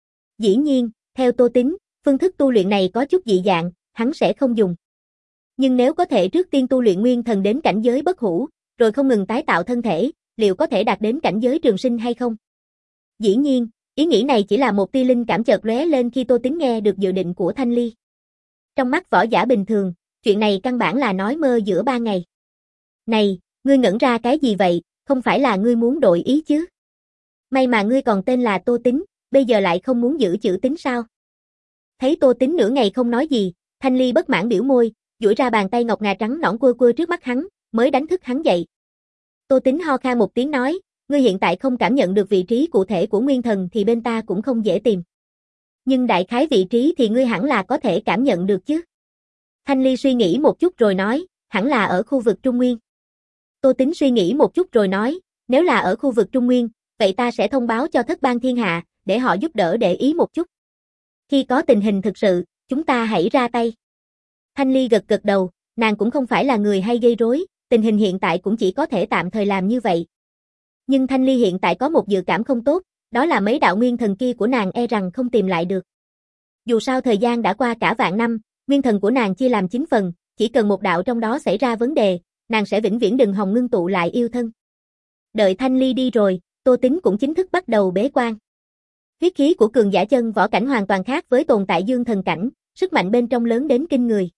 Dĩ nhiên, theo Tô Tín, phương thức tu luyện này có chút dị dạng, hắn sẽ không dùng. Nhưng nếu có thể trước tiên tu luyện nguyên thần đến cảnh giới bất hủ, rồi không ngừng tái tạo thân thể, liệu có thể đạt đến cảnh giới trường sinh hay không? Dĩ nhiên, ý nghĩ này chỉ là một tia linh cảm chợt lóe lên khi Tô Tín nghe được dự định của Thanh Ly. Trong mắt võ giả bình thường, chuyện này căn bản là nói mơ giữa ba ngày. Này, Ngươi ngẩn ra cái gì vậy, không phải là ngươi muốn đổi ý chứ? May mà ngươi còn tên là Tô Tính, bây giờ lại không muốn giữ chữ Tính sao? Thấy Tô Tính nửa ngày không nói gì, Thanh Ly bất mãn biểu môi, duỗi ra bàn tay ngọc ngà trắng nõn quơ quơ trước mắt hắn, mới đánh thức hắn dậy. Tô Tính ho khan một tiếng nói, ngươi hiện tại không cảm nhận được vị trí cụ thể của nguyên thần thì bên ta cũng không dễ tìm. Nhưng đại khái vị trí thì ngươi hẳn là có thể cảm nhận được chứ. Thanh Ly suy nghĩ một chút rồi nói, hẳn là ở khu vực Trung Nguyên. Tô Tính suy nghĩ một chút rồi nói, nếu là ở khu vực Trung Nguyên, vậy ta sẽ thông báo cho Thất Bang Thiên Hạ, để họ giúp đỡ để ý một chút. Khi có tình hình thực sự, chúng ta hãy ra tay. Thanh Ly gật gật đầu, nàng cũng không phải là người hay gây rối, tình hình hiện tại cũng chỉ có thể tạm thời làm như vậy. Nhưng Thanh Ly hiện tại có một dự cảm không tốt, đó là mấy đạo nguyên thần kia của nàng e rằng không tìm lại được. Dù sao thời gian đã qua cả vạn năm, nguyên thần của nàng chia làm chín phần, chỉ cần một đạo trong đó xảy ra vấn đề, nàng sẽ vĩnh viễn đừng hòng ngưng tụ lại yêu thân. Đợi Thanh Ly đi rồi, Tô Tính cũng chính thức bắt đầu bế quan. Huyết khí của cường giả chân võ cảnh hoàn toàn khác với tồn tại dương thần cảnh, sức mạnh bên trong lớn đến kinh người.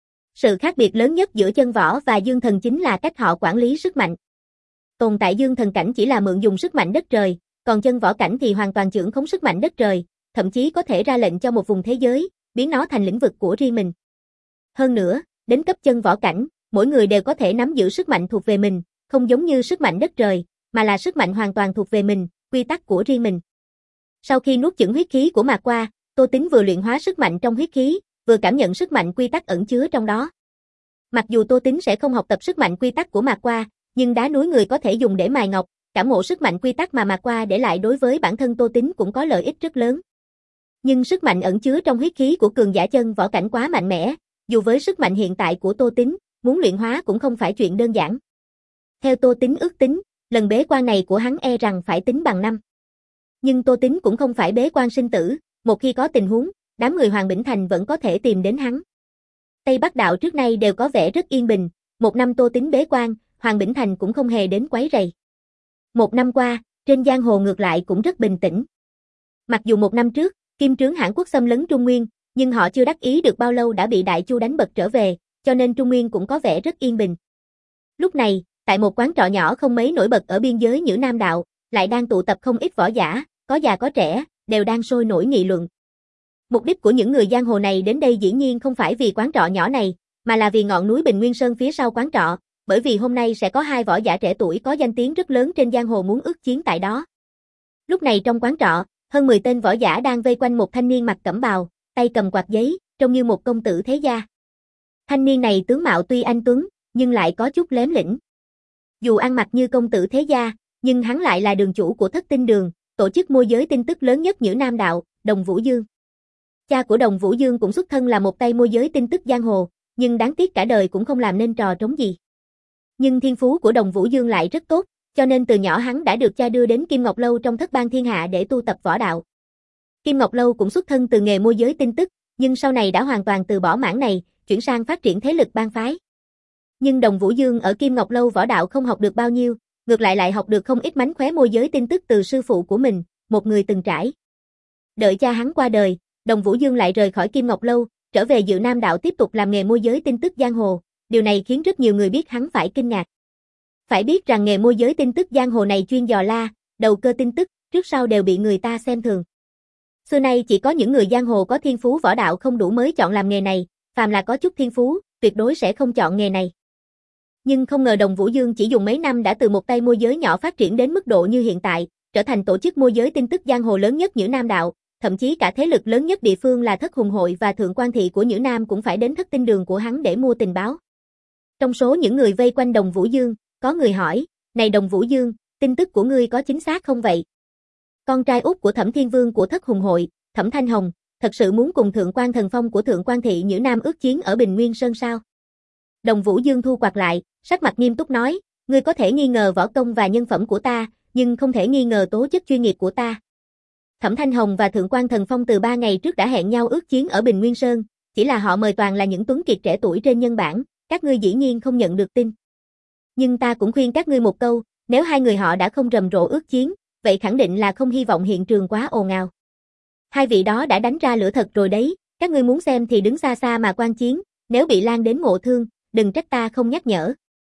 Sự khác biệt lớn nhất giữa chân võ và dương thần chính là cách họ quản lý sức mạnh. Tồn tại dương thần cảnh chỉ là mượn dùng sức mạnh đất trời, còn chân võ cảnh thì hoàn toàn trưởng khống sức mạnh đất trời, thậm chí có thể ra lệnh cho một vùng thế giới, biến nó thành lĩnh vực của riêng mình. Hơn nữa, đến cấp chân võ cảnh, mỗi người đều có thể nắm giữ sức mạnh thuộc về mình, không giống như sức mạnh đất trời, mà là sức mạnh hoàn toàn thuộc về mình, quy tắc của riêng mình. Sau khi nuốt chửng huyết khí của Mạc Qua, Tô Tính vừa luyện hóa sức mạnh trong huyết khí, vừa cảm nhận sức mạnh quy tắc ẩn chứa trong đó. Mặc dù Tô Tính sẽ không học tập sức mạnh quy tắc của Mạc Qua, nhưng đá núi người có thể dùng để mài ngọc, cảm ngộ sức mạnh quy tắc mà Mạc Qua để lại đối với bản thân Tô Tính cũng có lợi ích rất lớn. Nhưng sức mạnh ẩn chứa trong huyết khí của cường giả chân võ cảnh quá mạnh mẽ, dù với sức mạnh hiện tại của Tô Tính, muốn luyện hóa cũng không phải chuyện đơn giản. Theo Tô Tính ước tính, lần bế quan này của hắn e rằng phải tính bằng năm. Nhưng Tô Tính cũng không phải bế quan sinh tử, một khi có tình huống, đám người Hoàng Bỉnh Thành vẫn có thể tìm đến hắn. Tây Bắc Đạo trước nay đều có vẻ rất yên bình, một năm Tô Tính bế quan, Hoàng Bỉnh Thành cũng không hề đến quấy rầy. Một năm qua, trên giang hồ ngược lại cũng rất bình tĩnh. Mặc dù một năm trước, Kim Trướng Hãn Quốc xâm lấn Trung Nguyên, nhưng họ chưa đắc ý được bao lâu đã bị Đại Chu đánh bật trở về, cho nên Trung Nguyên cũng có vẻ rất yên bình. Lúc này, tại một quán trọ nhỏ không mấy nổi bật ở biên giới Nhữ Nam Đạo, lại đang tụ tập không ít võ giả, có già có trẻ, đều đang sôi nổi nghị luận. Mục đích của những người giang hồ này đến đây dĩ nhiên không phải vì quán trọ nhỏ này, mà là vì ngọn núi Bình Nguyên Sơn phía sau quán trọ, bởi vì hôm nay sẽ có hai võ giả trẻ tuổi có danh tiếng rất lớn trên giang hồ muốn ước chiến tại đó. Lúc này trong quán trọ, hơn mười tên võ giả đang vây quanh một thanh niên mặc cẩm bào, tay cầm quạt giấy, trông như một công tử thế gia. Thanh niên này tướng mạo tuy anh tuấn, nhưng lại có chút lém lĩnh. Dù ăn mặc như công tử thế gia, nhưng hắn lại là đường chủ của Thất Tinh Đường, tổ chức môi giới tin tức lớn nhất Nhữ Nam Đạo, Đồng Vũ Dương. Cha của Đồng Vũ Dương cũng xuất thân là một tay môi giới tin tức giang hồ, nhưng đáng tiếc cả đời cũng không làm nên trò trống gì. Nhưng thiên phú của Đồng Vũ Dương lại rất tốt, cho nên từ nhỏ hắn đã được cha đưa đến Kim Ngọc Lâu trong Thất Bang Thiên Hạ để tu tập võ đạo. Kim Ngọc Lâu cũng xuất thân từ nghề môi giới tin tức, nhưng sau này đã hoàn toàn từ bỏ mảng này, chuyển sang phát triển thế lực bang phái. Nhưng Đồng Vũ Dương ở Kim Ngọc Lâu võ đạo không học được bao nhiêu, ngược lại lại học được không ít mánh khóe môi giới tin tức từ sư phụ của mình, một người từng trải. Đợi cha hắn qua đời, Đồng Vũ Dương lại rời khỏi Kim Ngọc Lâu, trở về Dự Nam Đạo tiếp tục làm nghề môi giới tin tức giang hồ, điều này khiến rất nhiều người biết hắn phải kinh ngạc. Phải biết rằng nghề môi giới tin tức giang hồ này chuyên dò la, đầu cơ tin tức, trước sau đều bị người ta xem thường. Xưa nay chỉ có những người giang hồ có thiên phú võ đạo không đủ mới chọn làm nghề này, phàm là có chút thiên phú, tuyệt đối sẽ không chọn nghề này. Nhưng không ngờ Đồng Vũ Dương chỉ dùng mấy năm đã từ một tay môi giới nhỏ phát triển đến mức độ như hiện tại, trở thành tổ chức môi giới tin tức giang hồ lớn nhất Nhữ Nam Đạo, thậm chí cả thế lực lớn nhất địa phương là Thất Hùng Hội và Thượng Quan Thị của Nhữ Nam cũng phải đến Thất Tinh Đường của hắn để mua tình báo. Trong số những người vây quanh Đồng Vũ Dương, có người hỏi, này Đồng Vũ Dương, tin tức của ngươi có chính xác không vậy? Con trai út của Thẩm Thiên Vương của Thất Hùng Hội, Thẩm Thanh Hồng, thật sự muốn cùng Thượng Quan Thần Phong của Thượng Quan Thị Nhữ Nam ước chiến ở Bình Nguyên Sơn sao? Đồng Vũ Dương thu quạt lại, sắc mặt nghiêm túc nói, ngươi có thể nghi ngờ võ công và nhân phẩm của ta, nhưng không thể nghi ngờ tố chất chuyên nghiệp của ta. Thẩm Thanh Hồng và Thượng Quan Thần Phong từ ba ngày trước đã hẹn nhau ước chiến ở Bình Nguyên Sơn, chỉ là họ mời toàn là những tuấn kiệt trẻ tuổi trên nhân bản, các ngươi dĩ nhiên không nhận được tin. Nhưng ta cũng khuyên các ngươi một câu, nếu hai người họ đã không rầm rộ ước chiến, vậy khẳng định là không hy vọng hiện trường quá ồn ào. Hai vị đó đã đánh ra lửa thật rồi đấy, các ngươi muốn xem thì đứng xa xa mà quan chiến, nếu bị lan đến ngộ thương, đừng trách ta không nhắc nhở.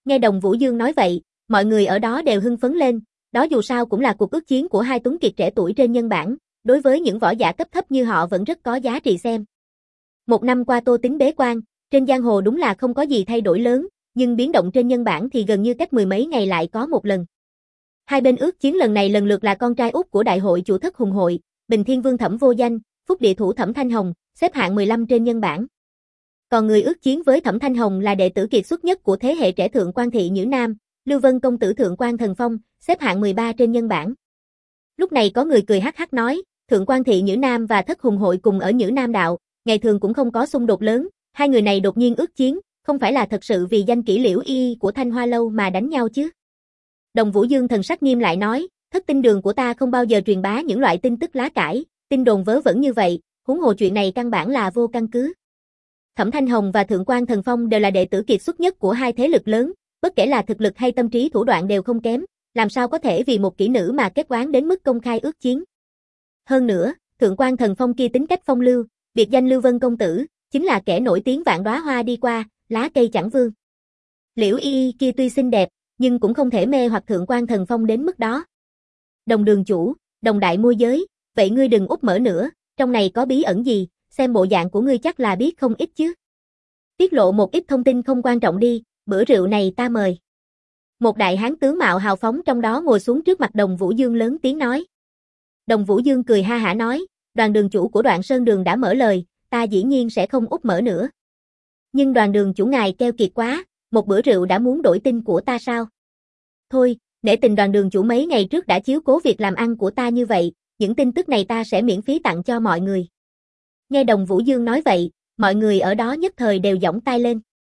Nghe Đồng Vũ Dương nói vậy, mọi người ở đó đều hưng phấn lên, đó dù sao cũng là cuộc ước chiến của hai tuấn kiệt trẻ tuổi trên nhân bản, đối với những võ giả cấp thấp như họ vẫn rất có giá trị xem. Một năm qua Tô Tính bế quan, trên giang hồ đúng là không có gì thay đổi lớn, nhưng biến động trên nhân bản thì gần như cách mười mấy ngày lại có một lần. Hai bên ước chiến lần này lần lượt là con trai út của đại hội chủ Thất Hùng hội, Bình Thiên Vương Thẩm Vô Danh, Phúc Địa Thủ Thẩm Thanh Hồng, xếp hạng mười lăm trên nhân bản. Còn người ước chiến với Thẩm Thanh Hồng là đệ tử kiệt xuất nhất của thế hệ trẻ Thượng Quan Thị Nhữ Nam, Lưu Vân công tử Thượng Quan Thần Phong, xếp hạng mười ba trên nhân bản. Lúc này có người cười hắc hắc nói, Thượng Quan Thị Nhữ Nam và Thất Hùng hội cùng ở Nhữ Nam đạo, ngày thường cũng không có xung đột lớn, hai người này đột nhiên ước chiến, không phải là thật sự vì danh kỹ Liễu Y của Thanh Hoa lâu mà đánh nhau chứ? Đồng Vũ Dương thần sắc nghiêm lại nói, Thất Tinh Đường của ta không bao giờ truyền bá những loại tin tức lá cải, tin đồn vớ vẩn như vậy, huống hồ chuyện này căn bản là vô căn cứ. Thẩm Thanh Hồng và Thượng Quan Thần Phong đều là đệ tử kiệt xuất nhất của hai thế lực lớn, bất kể là thực lực hay tâm trí thủ đoạn đều không kém, làm sao có thể vì một kỹ nữ mà kết oán đến mức công khai ước chiến. Hơn nữa, Thượng Quan Thần Phong kia tính cách phong lưu, biệt danh Lưu Vân công tử, chính là kẻ nổi tiếng vạn đóa hoa đi qua, lá cây chẳng vương. Liễu Y Y kia tuy xinh đẹp, nhưng cũng không thể mê hoặc Thượng Quan Thần Phong đến mức đó. Đồng đường chủ, đồng đại môi giới, vậy ngươi đừng úp mở nữa, trong này có bí ẩn gì, xem bộ dạng của ngươi chắc là biết không ít chứ. Tiết lộ một ít thông tin không quan trọng đi, bữa rượu này ta mời. Một đại hán tướng mạo hào phóng trong đó ngồi xuống trước mặt Đồng Vũ Dương lớn tiếng nói. Đồng Vũ Dương cười ha hả nói, đoàn đường chủ của Đoạn Sơn Đường đã mở lời, ta dĩ nhiên sẽ không úp mở nữa. Nhưng đoàn đường chủ ngài keo kiệt quá, một bữa rượu đã muốn đổi tin của ta sao? Thôi, nể tình đoàn đường chủ mấy ngày trước đã chiếu cố việc làm ăn của ta như vậy, những tin tức này ta sẽ miễn phí tặng cho mọi người. Nghe Đồng Vũ Dương nói vậy, mọi người ở đó nhất thời đều giỏng tai lên.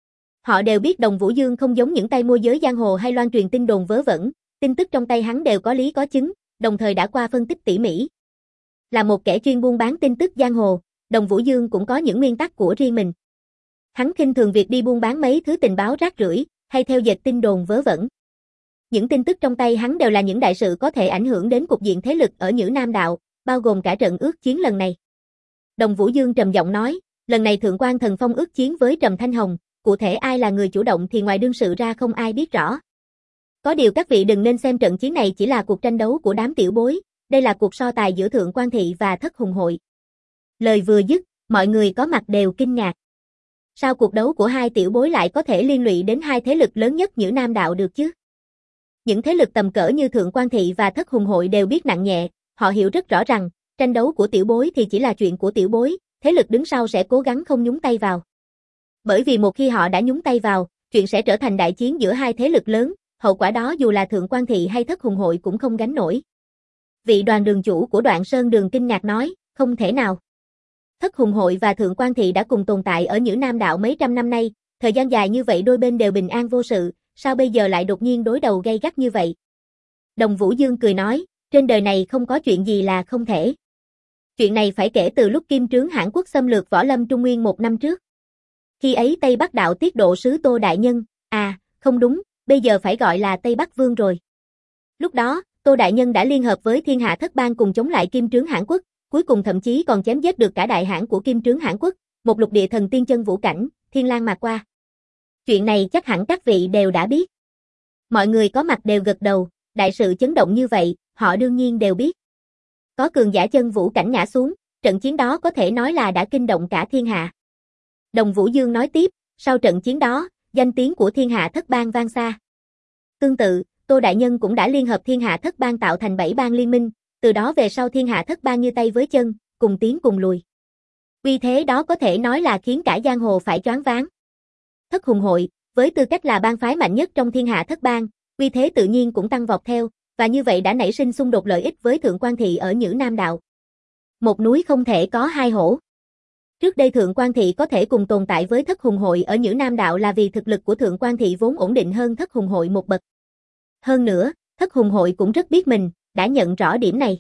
Họ đều biết Đồng Vũ Dương không giống những tay môi giới giang hồ hay loan truyền tin đồn vớ vẩn, tin tức trong tay hắn đều có lý có chứng, đồng thời đã qua phân tích tỉ mỉ. Là một kẻ chuyên buôn bán tin tức giang hồ, Đồng Vũ Dương cũng có những nguyên tắc của riêng mình. Hắn khinh thường việc đi buôn bán mấy thứ tình báo rác rưởi, hay theo dệt tin đồn vớ vẩn. Những tin tức trong tay hắn đều là những đại sự có thể ảnh hưởng đến cục diện thế lực ở Nhữ Nam đạo, bao gồm cả trận ước chiến lần này. Đồng Vũ Dương trầm giọng nói, lần này Thượng Quan Thần Phong ước chiến với Trầm Thanh Hồng, cụ thể ai là người chủ động thì ngoài đương sự ra không ai biết rõ. Có điều các vị đừng nên xem trận chiến này chỉ là cuộc tranh đấu của đám tiểu bối, đây là cuộc so tài giữa Thượng Quan Thị và Thất Hùng hội. Lời vừa dứt, mọi người có mặt đều kinh ngạc. Sao cuộc đấu của hai tiểu bối lại có thể liên lụy đến hai thế lực lớn nhất Nhữ Nam đạo được chứ? Những thế lực tầm cỡ như Thượng Quan Thị và Thất Hùng hội đều biết nặng nhẹ, họ hiểu rất rõ rằng, tranh đấu của tiểu bối thì chỉ là chuyện của tiểu bối, thế lực đứng sau sẽ cố gắng không nhúng tay vào. Bởi vì một khi họ đã nhúng tay vào, chuyện sẽ trở thành đại chiến giữa hai thế lực lớn, hậu quả đó dù là Thượng Quan Thị hay Thất Hùng hội cũng không gánh nổi. Vị đoàn đường chủ của Đoạn Sơn Đường kinh ngạc nói, không thể nào. Thất Hùng hội và Thượng Quan Thị đã cùng tồn tại ở Nhữ Nam đạo mấy trăm năm nay, thời gian dài như vậy đôi bên đều bình an vô sự, sao bây giờ lại đột nhiên đối đầu gay gắt như vậy? Đồng Vũ Dương cười nói, trên đời này không có chuyện gì là không thể. Chuyện này phải kể từ lúc Kim Trướng Hãn Quốc xâm lược Võ Lâm Trung Nguyên một năm trước. Khi ấy Tây Bắc đạo tiết độ sứ Tô Đại Nhân, à, không đúng, bây giờ phải gọi là Tây Bắc Vương rồi. Lúc đó, Tô Đại Nhân đã liên hợp với Thiên Hạ Thất Bang cùng chống lại Kim Trướng Hãn Quốc, cuối cùng thậm chí còn chém giết được cả đại hãn của Kim Trướng Hãn Quốc, một lục địa thần tiên chân vũ cảnh, Thiên Lang mà qua. Chuyện này chắc hẳn các vị đều đã biết. Mọi người có mặt đều gật đầu, đại sự chấn động như vậy, họ đương nhiên đều biết. Có cường giả chân vũ cảnh ngã xuống, trận chiến đó có thể nói là đã kinh động cả thiên hạ. Đồng Vũ Dương nói tiếp, sau trận chiến đó, danh tiếng của Thiên Hạ Thất Bang vang xa. Tương tự, Tô Đại Nhân cũng đã liên hợp Thiên Hạ Thất Bang tạo thành bảy bang liên minh, từ đó về sau Thiên Hạ Thất Bang như tay với chân, cùng tiến cùng lùi. Vì thế đó có thể nói là khiến cả giang hồ phải choáng váng. Thất Hùng hội, với tư cách là bang phái mạnh nhất trong Thiên Hạ Thất Bang, uy thế tự nhiên cũng tăng vọt theo, và như vậy đã nảy sinh xung đột lợi ích với Thượng Quan Thị ở Nhữ Nam đạo. Một núi không thể có hai hổ. Trước đây Thượng Quan Thị có thể cùng tồn tại với Thất Hùng hội ở Nhữ Nam đạo là vì thực lực của Thượng Quan Thị vốn ổn định hơn Thất Hùng hội một bậc. Hơn nữa, Thất Hùng hội cũng rất biết mình, đã nhận rõ điểm này.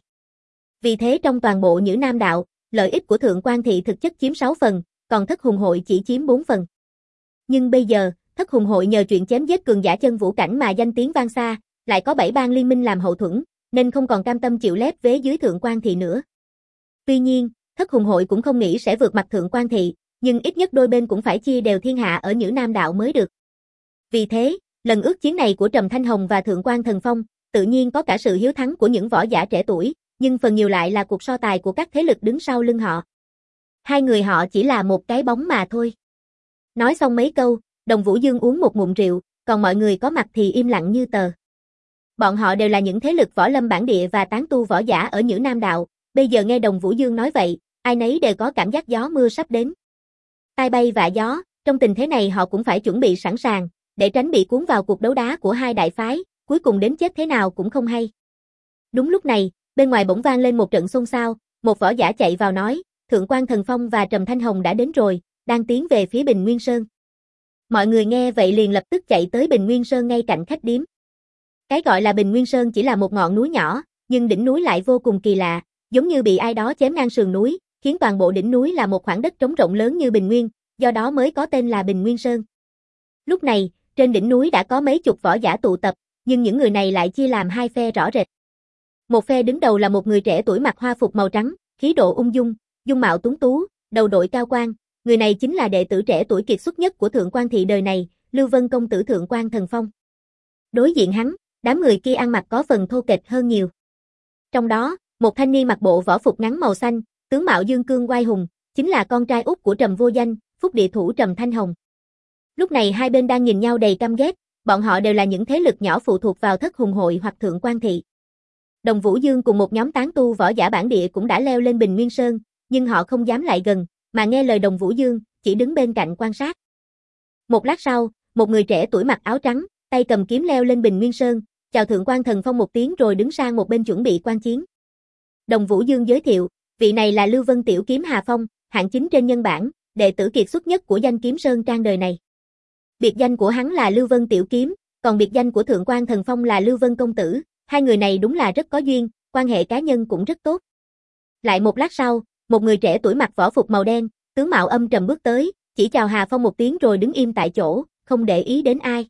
Vì thế trong toàn bộ Nhữ Nam đạo, lợi ích của Thượng Quan Thị thực chất chiếm sáu phần, còn Thất Hùng hội chỉ chiếm bốn phần. Nhưng bây giờ, Thất Hùng hội nhờ chuyện chém giết cường giả chân vũ cảnh mà danh tiếng vang xa, lại có bảy bang liên minh làm hậu thuẫn, nên không còn cam tâm chịu lép vế dưới Thượng Quan Thị nữa. Tuy nhiên, Thất Hùng hội cũng không nghĩ sẽ vượt mặt Thượng Quan Thị, nhưng ít nhất đôi bên cũng phải chia đều thiên hạ ở Nhữ Nam đạo mới được. Vì thế, Lần ước chiến này của Trầm Thanh Hồng và Thượng Quan Thần Phong, tự nhiên có cả sự hiếu thắng của những võ giả trẻ tuổi, nhưng phần nhiều lại là cuộc so tài của các thế lực đứng sau lưng họ. Hai người họ chỉ là một cái bóng mà thôi. Nói xong mấy câu, Đồng Vũ Dương uống một ngụm rượu, còn mọi người có mặt thì im lặng như tờ. Bọn họ đều là những thế lực võ lâm bản địa và tán tu võ giả ở Nhữ Nam Đạo, bây giờ nghe Đồng Vũ Dương nói vậy, ai nấy đều có cảm giác gió mưa sắp đến. Tai bay vạ gió, trong tình thế này họ cũng phải chuẩn bị sẵn sàng, để tránh bị cuốn vào cuộc đấu đá của hai đại phái, cuối cùng đến chết thế nào cũng không hay. Đúng lúc này, bên ngoài bỗng vang lên một trận xôn xao, một võ giả chạy vào nói, Thượng Quan Thần Phong và Trầm Thanh Hồng đã đến rồi, đang tiến về phía Bình Nguyên Sơn. Mọi người nghe vậy liền lập tức chạy tới Bình Nguyên Sơn ngay cạnh khách điếm. Cái gọi là Bình Nguyên Sơn chỉ là một ngọn núi nhỏ, nhưng đỉnh núi lại vô cùng kỳ lạ, giống như bị ai đó chém ngang sườn núi, khiến toàn bộ đỉnh núi là một khoảng đất trống rộng lớn như Bình Nguyên, do đó mới có tên là Bình Nguyên Sơn. Lúc này, trên đỉnh núi đã có mấy chục võ giả tụ tập, nhưng những người này lại chia làm hai phe rõ rệt. Một phe đứng đầu là một người trẻ tuổi mặc hoa phục màu trắng, khí độ ung dung, dung mạo tuấn tú, đầu đội cao quan, người này chính là đệ tử trẻ tuổi kiệt xuất nhất của Thượng Quan thị đời này, Lưu Vân công tử Thượng Quan Thần Phong. Đối diện hắn, đám người kia ăn mặc có phần thô kệch hơn nhiều. Trong đó, một thanh niên mặc bộ võ phục ngắn màu xanh, tướng mạo dương cương oai hùng, chính là con trai út của Trầm Vô Danh, phúc địa thủ Trầm Thanh Hồng. Lúc này hai bên đang nhìn nhau đầy căm ghét, bọn họ đều là những thế lực nhỏ phụ thuộc vào Thất Hùng hội hoặc Thượng Quan thị. Đồng Vũ Dương cùng một nhóm tán tu võ giả bản địa cũng đã leo lên Bình Nguyên Sơn, nhưng họ không dám lại gần, mà nghe lời Đồng Vũ Dương, chỉ đứng bên cạnh quan sát. Một lát sau, một người trẻ tuổi mặc áo trắng, tay cầm kiếm leo lên Bình Nguyên Sơn, chào Thượng Quan Thần Phong một tiếng rồi đứng sang một bên chuẩn bị quan chiến. Đồng Vũ Dương giới thiệu, vị này là Lưu Vân tiểu kiếm Hà Phong, hạng chính trên nhân bảng, đệ tử kiệt xuất nhất của danh kiếm Sơn Trang đời này. Biệt danh của hắn là Lưu Vân tiểu kiếm, còn biệt danh của Thượng Quan Thần Phong là Lưu Vân công tử, hai người này đúng là rất có duyên, quan hệ cá nhân cũng rất tốt. Lại một lát sau, một người trẻ tuổi mặc võ phục màu đen, tướng mạo âm trầm bước tới, chỉ chào Hà Phong một tiếng rồi đứng im tại chỗ, không để ý đến ai.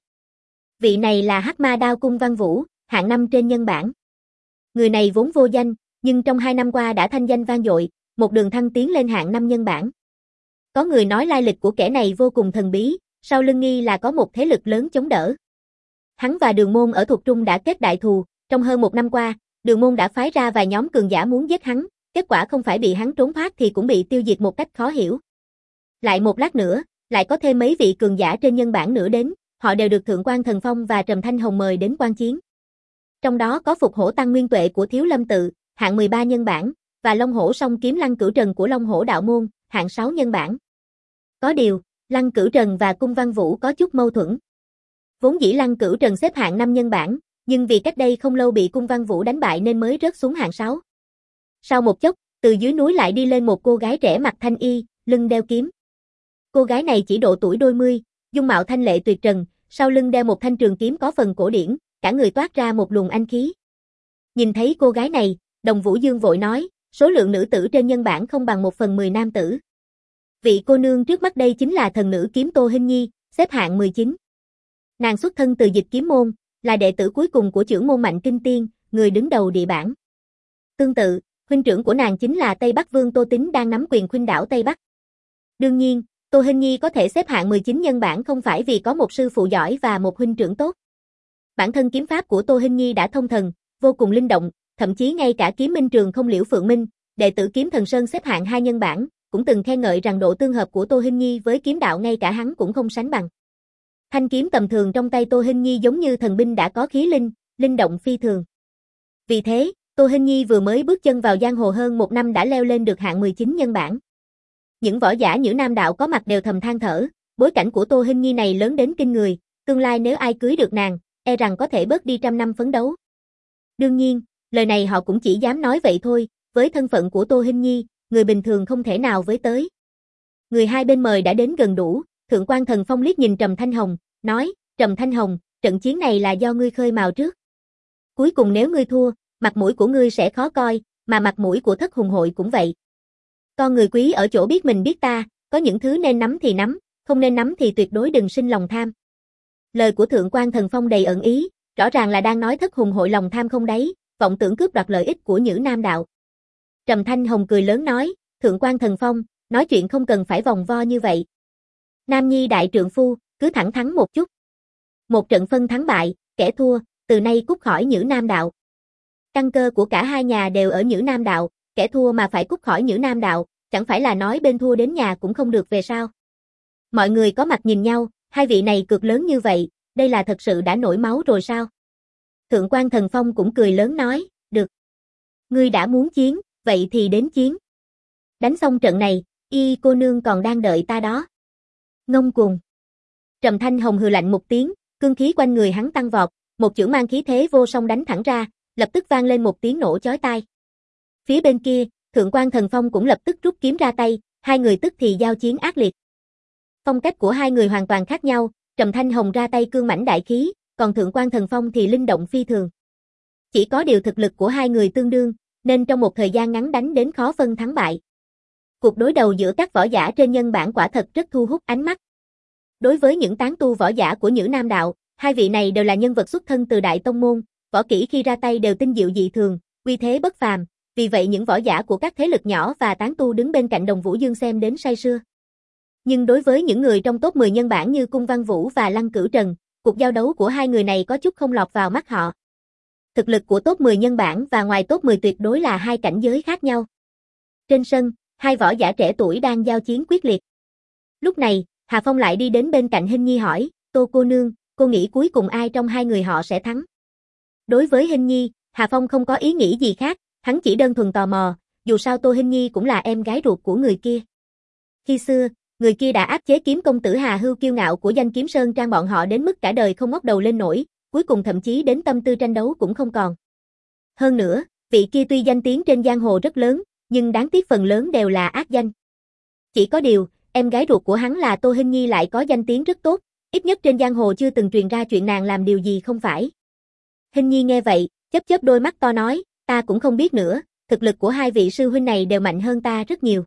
Vị này là Hắc Ma Đao Cung Văn Vũ, hạng năm trên nhân bảng. Người này vốn vô danh, nhưng trong hai năm qua đã thanh danh vang dội, một đường thăng tiến lên hạng năm nhân bảng. Có người nói lai lịch của kẻ này vô cùng thần bí, sau lưng nghi là có một thế lực lớn chống đỡ. Hắn và Đường Môn ở Thục Trung đã kết đại thù, trong hơn một năm qua, Đường Môn đã phái ra vài nhóm cường giả muốn giết hắn, kết quả không phải bị hắn trốn thoát thì cũng bị tiêu diệt một cách khó hiểu. Lại một lát nữa, lại có thêm mấy vị cường giả trên nhân bảng nữa đến, họ đều được Thượng Quan Thần Phong và Trầm Thanh Hồng mời đến quan chiến. Trong đó có Phục Hổ Tăng Nguyên Tuệ của Thiếu Lâm Tự, hạng mười ba nhân bảng, và Long Hổ Song Kiếm Lăng Cửu Trần của Long Hổ Đạo Môn, hạng sáu nhân bảng. Có điều, Lăng Cửu Trần và Cung Văn Vũ có chút mâu thuẫn. Vốn dĩ Lăng Cửu Trần xếp hạng năm nhân bảng, nhưng vì cách đây không lâu bị Cung Văn Vũ đánh bại nên mới rớt xuống hạng sáu. Sau một chốc, từ dưới núi lại đi lên một cô gái trẻ mặc thanh y, lưng đeo kiếm. Cô gái này chỉ độ tuổi đôi mươi, dung mạo thanh lệ tuyệt trần, sau lưng đeo một thanh trường kiếm có phần cổ điển, cả người toát ra một luồng anh khí. Nhìn thấy cô gái này, Đồng Vũ Dương vội nói, số lượng nữ tử trên nhân bảng không bằng một phần mười nam tử. Vị cô nương trước mắt đây chính là thần nữ kiếm Tô Hinh Nhi, xếp hạng mười chín. Nàng xuất thân từ Dịch Kiếm môn, là đệ tử cuối cùng của trưởng môn Mạnh Kinh Tiên, người đứng đầu địa bảng. Tương tự, huynh trưởng của nàng chính là Tây Bắc Vương Tô Tín đang nắm quyền khuynh đảo Tây Bắc. Đương nhiên, Tô Hinh Nhi có thể xếp hạng mười chín nhân bảng không phải vì có một sư phụ giỏi và một huynh trưởng tốt. Bản thân kiếm pháp của Tô Hinh Nhi đã thông thần, vô cùng linh động, thậm chí ngay cả kiếm minh trường không Liễu Phượng Minh, đệ tử kiếm Thần Sơn xếp hạng hai nhân bảng, cũng từng khen ngợi rằng độ tương hợp của Tô Hinh Nhi với kiếm đạo ngay cả hắn cũng không sánh bằng. Thanh kiếm tầm thường trong tay Tô Hinh Nhi giống như thần binh đã có khí linh, linh động phi thường. Vì thế, Tô Hinh Nhi vừa mới bước chân vào giang hồ hơn một năm đã leo lên được hạng mười chín nhân bảng. Những võ giả Nhữ Nam Đạo có mặt đều thầm than thở, bối cảnh của Tô Hinh Nhi này lớn đến kinh người, tương lai nếu ai cưới được nàng, e rằng có thể bớt đi trăm năm phấn đấu. Đương nhiên, lời này họ cũng chỉ dám nói vậy thôi, với thân phận của Tô Hinh Nhi, người bình thường không thể nào với tới. Người hai bên mời đã đến gần đủ, Thượng Quan Thần Phong liếc nhìn Trầm Thanh Hồng, nói, Trầm Thanh Hồng, trận chiến này là do ngươi khơi mào trước. Cuối cùng nếu ngươi thua, mặt mũi của ngươi sẽ khó coi, mà mặt mũi của Thất Hùng hội cũng vậy. Con người quý ở chỗ biết mình biết ta, có những thứ nên nắm thì nắm, không nên nắm thì tuyệt đối đừng sinh lòng tham. Lời của Thượng Quan Thần Phong đầy ẩn ý, rõ ràng là đang nói Thất Hùng hội lòng tham không đáy, vọng tưởng cướp đoạt lợi ích của Nhữ Nam Đạo. Trầm Thanh Hồng cười lớn nói, Thượng Quan Thần Phong, nói chuyện không cần phải vòng vo như vậy. Nam nhi đại trượng phu, cứ thẳng thắn một chút. Một trận phân thắng bại, kẻ thua, từ nay cút khỏi Nhữ Nam đạo. Căn cơ của cả hai nhà đều ở Nhữ Nam đạo, kẻ thua mà phải cút khỏi Nhữ Nam đạo, chẳng phải là nói bên thua đến nhà cũng không được về sao. Mọi người có mặt nhìn nhau, hai vị này cược lớn như vậy, đây là thật sự đã nổi máu rồi sao? Thượng quan Thần Phong cũng cười lớn nói, được. Ngươi đã muốn chiến, vậy thì đến chiến. Đánh xong trận này, y cô nương còn đang đợi ta đó. Ngông cuồng. Trầm Thanh Hồng hừ lạnh một tiếng, cương khí quanh người hắn tăng vọt, một chưởng mang khí thế vô song đánh thẳng ra, lập tức vang lên một tiếng nổ chói tai. Phía bên kia, Thượng quan Thần Phong cũng lập tức rút kiếm ra tay, hai người tức thì giao chiến ác liệt. Phong cách của hai người hoàn toàn khác nhau, Trầm Thanh Hồng ra tay cương mãnh đại khí, còn Thượng quan Thần Phong thì linh động phi thường. Chỉ có điều thực lực của hai người tương đương, nên trong một thời gian ngắn đánh đến khó phân thắng bại. Cuộc đối đầu giữa các võ giả trên nhân bản quả thật rất thu hút ánh mắt. Đối với những tán tu võ giả của Nhữ Nam đạo, hai vị này đều là nhân vật xuất thân từ đại tông môn, võ kỹ khi ra tay đều tinh diệu dị thường, uy thế bất phàm, vì vậy những võ giả của các thế lực nhỏ và tán tu đứng bên cạnh Đồng Vũ Dương xem đến say sưa. Nhưng đối với những người trong top mười nhân bản như Cung Văn Vũ và Lăng Cửu Trần, cuộc giao đấu của hai người này có chút không lọt vào mắt họ. Thực lực của top mười nhân bản và ngoài top mười tuyệt đối là hai cảnh giới khác nhau. Trên sân, hai võ giả trẻ tuổi đang giao chiến quyết liệt. Lúc này, Hà Phong lại đi đến bên cạnh Hinh Nhi hỏi, Tô cô nương, cô nghĩ cuối cùng ai trong hai người họ sẽ thắng? Đối với Hinh Nhi, Hà Phong không có ý nghĩ gì khác, hắn chỉ đơn thuần tò mò, dù sao Tô Hinh Nhi cũng là em gái ruột của người kia. Khi xưa, người kia đã áp chế kiếm công tử Hà Hưu kiêu ngạo của danh kiếm sơn trang bọn họ đến mức cả đời không ngóc đầu lên nổi, cuối cùng thậm chí đến tâm tư tranh đấu cũng không còn. Hơn nữa, vị kia tuy danh tiếng trên giang hồ rất lớn, nhưng đáng tiếc phần lớn đều là ác danh. Chỉ có điều, em gái ruột của hắn là Tô Hinh Nhi lại có danh tiếng rất tốt, ít nhất trên giang hồ chưa từng truyền ra chuyện nàng làm điều gì không phải. Hinh Nhi nghe vậy, chớp chớp đôi mắt to nói, ta cũng không biết nữa, thực lực của hai vị sư huynh này đều mạnh hơn ta rất nhiều.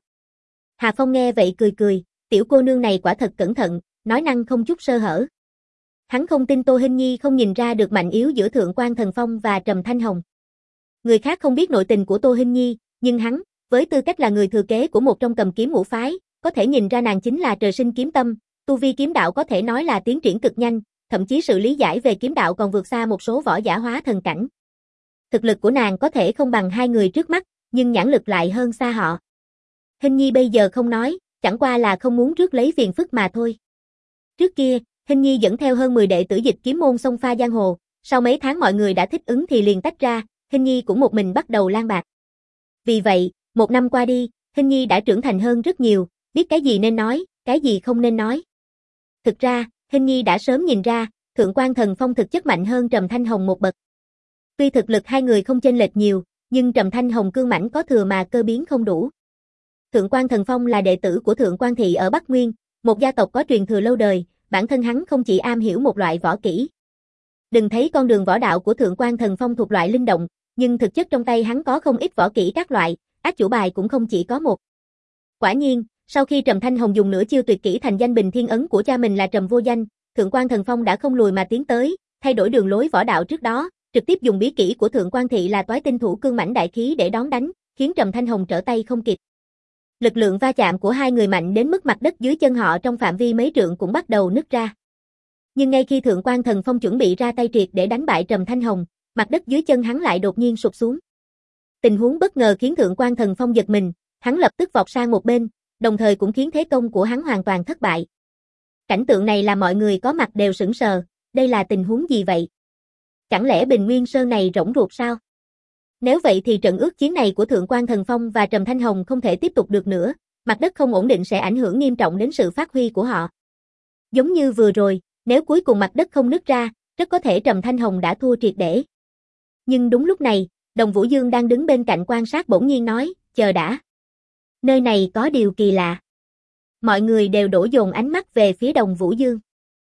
Hà Phong nghe vậy cười cười, tiểu cô nương này quả thật cẩn thận, nói năng không chút sơ hở. Hắn không tin Tô Hinh Nhi không nhìn ra được mạnh yếu giữa Thượng quan Thần Phong và Trầm Thanh Hồng. Người khác không biết nội tình của Tô Hinh Nhi, nhưng hắn, với tư cách là người thừa kế của một trong cầm kiếm ngũ phái, có thể nhìn ra nàng chính là trời sinh kiếm tâm, tu vi kiếm đạo có thể nói là tiến triển cực nhanh, thậm chí sự lý giải về kiếm đạo còn vượt xa một số võ giả hóa thần cảnh. Thực lực của nàng có thể không bằng hai người trước mắt, nhưng nhãn lực lại hơn xa họ. Hinh Nhi bây giờ không nói, chẳng qua là không muốn rước lấy phiền phức mà thôi. Trước kia, Hinh Nhi dẫn theo hơn mười đệ tử dịch kiếm môn xông pha giang hồ, sau mấy tháng mọi người đã thích ứng thì liền tách ra, Hinh Nhi cũng một mình bắt đầu lang bạt. Vì vậy, một năm qua đi, Hinh Nhi đã trưởng thành hơn rất nhiều, biết cái gì nên nói, cái gì không nên nói. Thực ra, Hinh Nhi đã sớm nhìn ra, Thượng quan Thần Phong thực chất mạnh hơn Trầm Thanh Hồng một bậc. Tuy thực lực hai người không chênh lệch nhiều, nhưng Trầm Thanh Hồng cương mãnh có thừa mà cơ biến không đủ. Thượng quan Thần Phong là đệ tử của Thượng quan thị ở Bắc Nguyên, một gia tộc có truyền thừa lâu đời, bản thân hắn không chỉ am hiểu một loại võ kỹ. Đừng thấy con đường võ đạo của Thượng quan Thần Phong thuộc loại linh động, nhưng thực chất trong tay hắn có không ít võ kỹ các loại, át chủ bài cũng không chỉ có một. Quả nhiên, sau khi Trầm Thanh Hồng dùng nửa chiêu tuyệt kỹ thành danh bình thiên ấn của cha mình là Trầm Vô Danh, Thượng quan Thần Phong đã không lùi mà tiến tới, thay đổi đường lối võ đạo trước đó, trực tiếp dùng bí kỹ của Thượng quan thị là toái tinh thủ cương mãnh đại khí để đón đánh, khiến Trầm Thanh Hồng trở tay không kịp. Lực lượng va chạm của hai người mạnh đến mức mặt đất dưới chân họ trong phạm vi mấy trượng cũng bắt đầu nứt ra. Nhưng ngay khi Thượng quan Thần Phong chuẩn bị ra tay triệt để đánh bại Trầm Thanh Hồng, mặt đất dưới chân hắn lại đột nhiên sụp xuống. Tình huống bất ngờ khiến Thượng quan Thần Phong giật mình, hắn lập tức vọt sang một bên, đồng thời cũng khiến thế công của hắn hoàn toàn thất bại. Cảnh tượng này là mọi người có mặt đều sững sờ, đây là tình huống gì vậy? Chẳng lẽ Bình Nguyên Sơn này rỗng ruột sao? Nếu vậy thì trận ước chiến này của Thượng quan Thần Phong và Trầm Thanh Hồng không thể tiếp tục được nữa, mặt đất không ổn định sẽ ảnh hưởng nghiêm trọng đến sự phát huy của họ. Giống như vừa rồi, nếu cuối cùng mặt đất không nứt ra, rất có thể Trầm Thanh Hồng đã thua triệt để. Nhưng đúng lúc này, Đồng Vũ Dương đang đứng bên cạnh quan sát bỗng nhiên nói, chờ đã. Nơi này có điều kỳ lạ. Mọi người đều đổ dồn ánh mắt về phía Đồng Vũ Dương.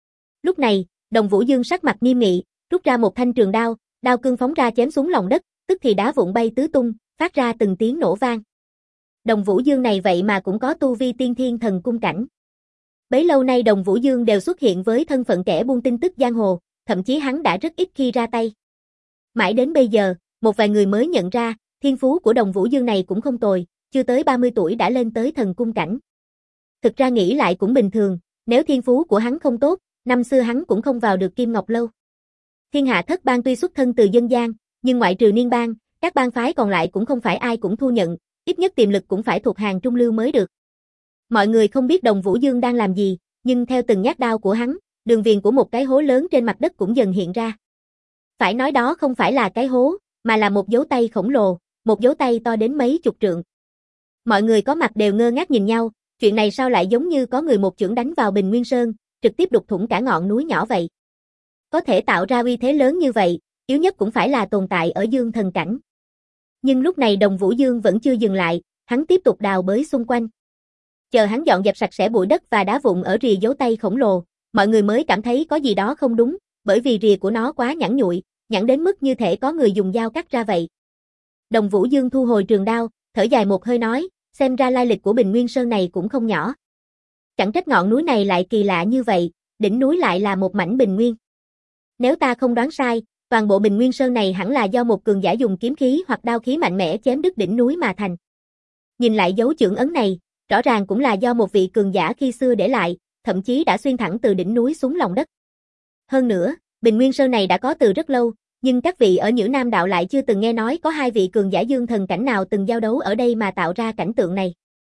Lúc này, Đồng Vũ Dương sắc mặt nghiêm nghị, rút ra một thanh trường đao, đao cương phóng ra chém xuống lòng đất, tức thì đá vụn bay tứ tung, phát ra từng tiếng nổ vang. Đồng Vũ Dương này vậy mà cũng có tu vi tiên thiên thần cung cảnh. Bấy lâu nay Đồng Vũ Dương đều xuất hiện với thân phận kẻ buôn tin tức giang hồ, thậm chí hắn đã rất ít khi ra tay. Mãi đến bây giờ, một vài người mới nhận ra, thiên phú của Đồng Vũ Dương này cũng không tồi, chưa tới ba mươi tuổi đã lên tới thần cung cảnh. Thực ra nghĩ lại cũng bình thường, nếu thiên phú của hắn không tốt, Năm xưa hắn cũng không vào được Kim Ngọc Lâu. Thiên Hạ Thất Bang tuy xuất thân từ dân gian, nhưng ngoại trừ Niên Bang, các bang phái còn lại cũng không phải ai cũng thu nhận, ít nhất tiềm lực cũng phải thuộc hàng trung lưu mới được. Mọi người không biết Đồng Vũ Dương đang làm gì, nhưng theo từng nhát đao của hắn, đường viền của một cái hố lớn trên mặt đất cũng dần hiện ra. Phải nói đó không phải là cái hố, mà là một dấu tay khổng lồ, một dấu tay to đến mấy chục trượng. Mọi người có mặt đều ngơ ngác nhìn nhau, chuyện này sao lại giống như có người một chưởng đánh vào Bình Nguyên Sơn, trực tiếp đục thủng cả ngọn núi nhỏ vậy. Có thể tạo ra uy thế lớn như vậy, yếu nhất cũng phải là tồn tại ở dương thần cảnh. Nhưng lúc này Đồng Vũ Dương vẫn chưa dừng lại, hắn tiếp tục đào bới xung quanh. Chờ hắn dọn dẹp sạch sẽ bụi đất và đá vụn ở rìa dấu tay khổng lồ, mọi người mới cảm thấy có gì đó không đúng, bởi vì rìa của nó quá nhẵn nhụi, nhẵn đến mức như thể có người dùng dao cắt ra vậy. Đồng Vũ Dương thu hồi trường đao, thở dài một hơi nói, xem ra lai lịch của Bình Nguyên Sơn này cũng không nhỏ. Chẳng trách ngọn núi này lại kỳ lạ như vậy, đỉnh núi lại là một mảnh bình nguyên. Nếu ta không đoán sai, toàn bộ Bình Nguyên Sơn này hẳn là do một cường giả dùng kiếm khí hoặc đao khí mạnh mẽ chém đứt đỉnh núi mà thành. Nhìn lại dấu chưởng ấn này, rõ ràng cũng là do một vị cường giả khi xưa để lại, thậm chí đã xuyên thẳng từ đỉnh núi xuống lòng đất. Hơn nữa, Bình Nguyên Sơn này đã có từ rất lâu, nhưng các vị ở Nhữ Nam đạo lại chưa từng nghe nói có hai vị cường giả dương thần cảnh nào từng giao đấu ở đây mà tạo ra cảnh tượng này.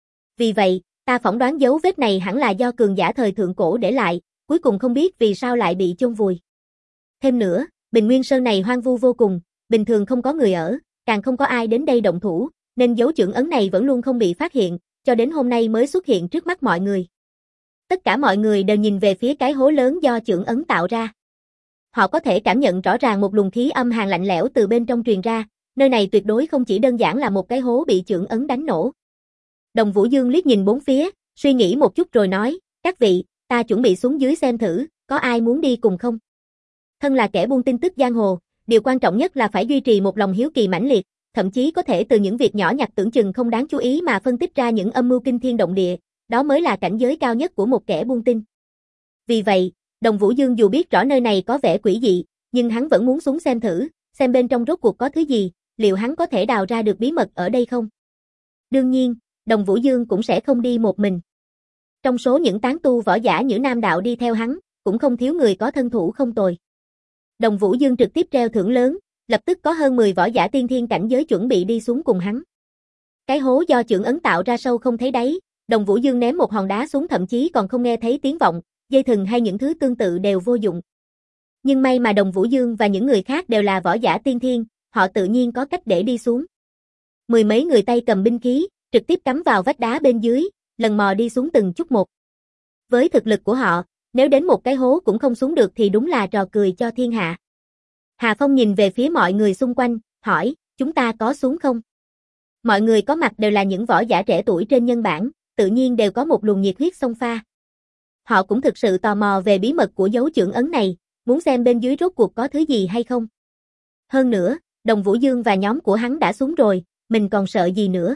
Vì vậy, ta phỏng đoán dấu vết này hẳn là do cường giả thời thượng cổ để lại, cuối cùng không biết vì sao lại bị chôn vùi. Thêm nữa, Bình Nguyên Sơn này hoang vu vô cùng, bình thường không có người ở, càng không có ai đến đây động thủ, nên dấu chưởng ấn này vẫn luôn không bị phát hiện, cho đến hôm nay mới xuất hiện trước mắt mọi người. Tất cả mọi người đều nhìn về phía cái hố lớn do chưởng ấn tạo ra. Họ có thể cảm nhận rõ ràng một luồng khí âm hàn lạnh lẽo từ bên trong truyền ra, nơi này tuyệt đối không chỉ đơn giản là một cái hố bị chưởng ấn đánh nổ. Đồng Vũ Dương liếc nhìn bốn phía, suy nghĩ một chút rồi nói, các vị, ta chuẩn bị xuống dưới xem thử, có ai muốn đi cùng không? Thân là kẻ buôn tin tức giang hồ, điều quan trọng nhất là phải duy trì một lòng hiếu kỳ mãnh liệt, thậm chí có thể từ những việc nhỏ nhặt tưởng chừng không đáng chú ý mà phân tích ra những âm mưu kinh thiên động địa, đó mới là cảnh giới cao nhất của một kẻ buôn tin. Vì vậy, Đồng Vũ Dương dù biết rõ nơi này có vẻ quỷ dị, nhưng hắn vẫn muốn xuống xem thử, xem bên trong rốt cuộc có thứ gì, liệu hắn có thể đào ra được bí mật ở đây không? Đương nhiên, Đồng Vũ Dương cũng sẽ không đi một mình. Trong số những tán tu võ giả Nhữ Nam đạo đi theo hắn, cũng không thiếu người có thân thủ không tồi. Đồng Vũ Dương trực tiếp treo thưởng lớn, lập tức có hơn mười võ giả tiên thiên cảnh giới chuẩn bị đi xuống cùng hắn. Cái hố do chưởng ấn tạo ra sâu không thấy đáy, Đồng Vũ Dương ném một hòn đá xuống thậm chí còn không nghe thấy tiếng vọng, dây thừng hay những thứ tương tự đều vô dụng. Nhưng may mà Đồng Vũ Dương và những người khác đều là võ giả tiên thiên, họ tự nhiên có cách để đi xuống. Mười mấy người tay cầm binh khí, trực tiếp cắm vào vách đá bên dưới, lần mò đi xuống từng chút một. Với thực lực của họ, nếu đến một cái hố cũng không xuống được thì đúng là trò cười cho thiên hạ. Hà Phong nhìn về phía mọi người xung quanh, hỏi, chúng ta có xuống không? Mọi người có mặt đều là những võ giả trẻ tuổi trên nhân bản, tự nhiên đều có một luồng nhiệt huyết xông pha. Họ cũng thực sự tò mò về bí mật của dấu chưởng ấn này, muốn xem bên dưới rốt cuộc có thứ gì hay không. Hơn nữa, Đồng Vũ Dương và nhóm của hắn đã xuống rồi, mình còn sợ gì nữa.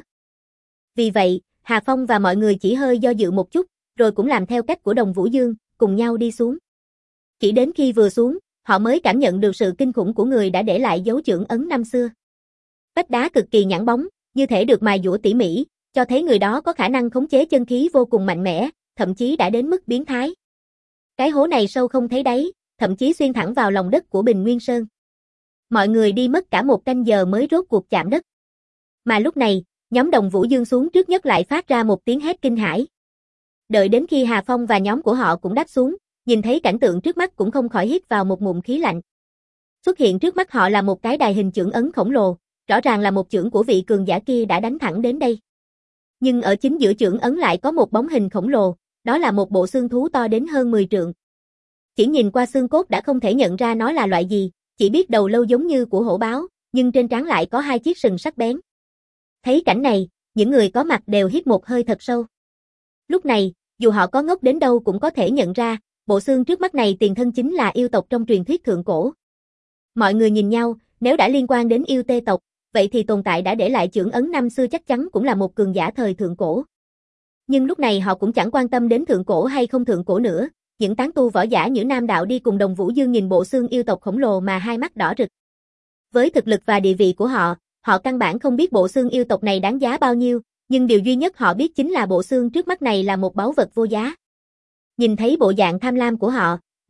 Vì vậy, Hà Phong và mọi người chỉ hơi do dự một chút, rồi cũng làm theo cách của Đồng Vũ Dương, cùng nhau đi xuống. Chỉ đến khi vừa xuống, họ mới cảm nhận được sự kinh khủng của người đã để lại dấu chưởng ấn năm xưa. Vách đá cực kỳ nhẵn bóng, như thể được mài dũa tỉ mỉ, cho thấy người đó có khả năng khống chế chân khí vô cùng mạnh mẽ, thậm chí đã đến mức biến thái. Cái hố này sâu không thấy đáy, thậm chí xuyên thẳng vào lòng đất của Bình Nguyên Sơn. Mọi người đi mất cả một canh giờ mới rốt cuộc chạm đất. Mà lúc này, nhóm Đồng Vũ Dương xuống trước nhất lại phát ra một tiếng hét kinh hãi. Đợi đến khi Hà Phong và nhóm của họ cũng đáp xuống, nhìn thấy cảnh tượng trước mắt cũng không khỏi hít vào một ngụm khí lạnh. Xuất hiện trước mắt họ là một cái đài hình chưởng ấn khổng lồ, rõ ràng là một chưởng của vị cường giả kia đã đánh thẳng đến đây. Nhưng ở chính giữa chưởng ấn lại có một bóng hình khổng lồ, đó là một bộ xương thú to đến hơn mười trượng. Chỉ nhìn qua xương cốt đã không thể nhận ra nó là loại gì, chỉ biết đầu lâu giống như của hổ báo, nhưng trên trán lại có hai chiếc sừng sắc bén. Thấy cảnh này, những người có mặt đều hít một hơi thật sâu. Lúc này, dù họ có ngốc đến đâu cũng có thể nhận ra, bộ xương trước mắt này tiền thân chính là yêu tộc trong truyền thuyết thượng cổ. Mọi người nhìn nhau, nếu đã liên quan đến yêu tê tộc, vậy thì tồn tại đã để lại chưởng ấn năm xưa chắc chắn cũng là một cường giả thời thượng cổ. Nhưng lúc này họ cũng chẳng quan tâm đến thượng cổ hay không thượng cổ nữa, những tán tu võ giả Nhữ Nam đạo đi cùng Đồng Vũ Dương nhìn bộ xương yêu tộc khổng lồ mà hai mắt đỏ rực. Với thực lực và địa vị của họ, họ căn bản không biết bộ xương yêu tộc này đáng giá bao nhiêu, nhưng điều duy nhất họ biết chính là bộ xương trước mắt này là một báu vật vô giá. Nhìn thấy bộ dạng tham lam của họ,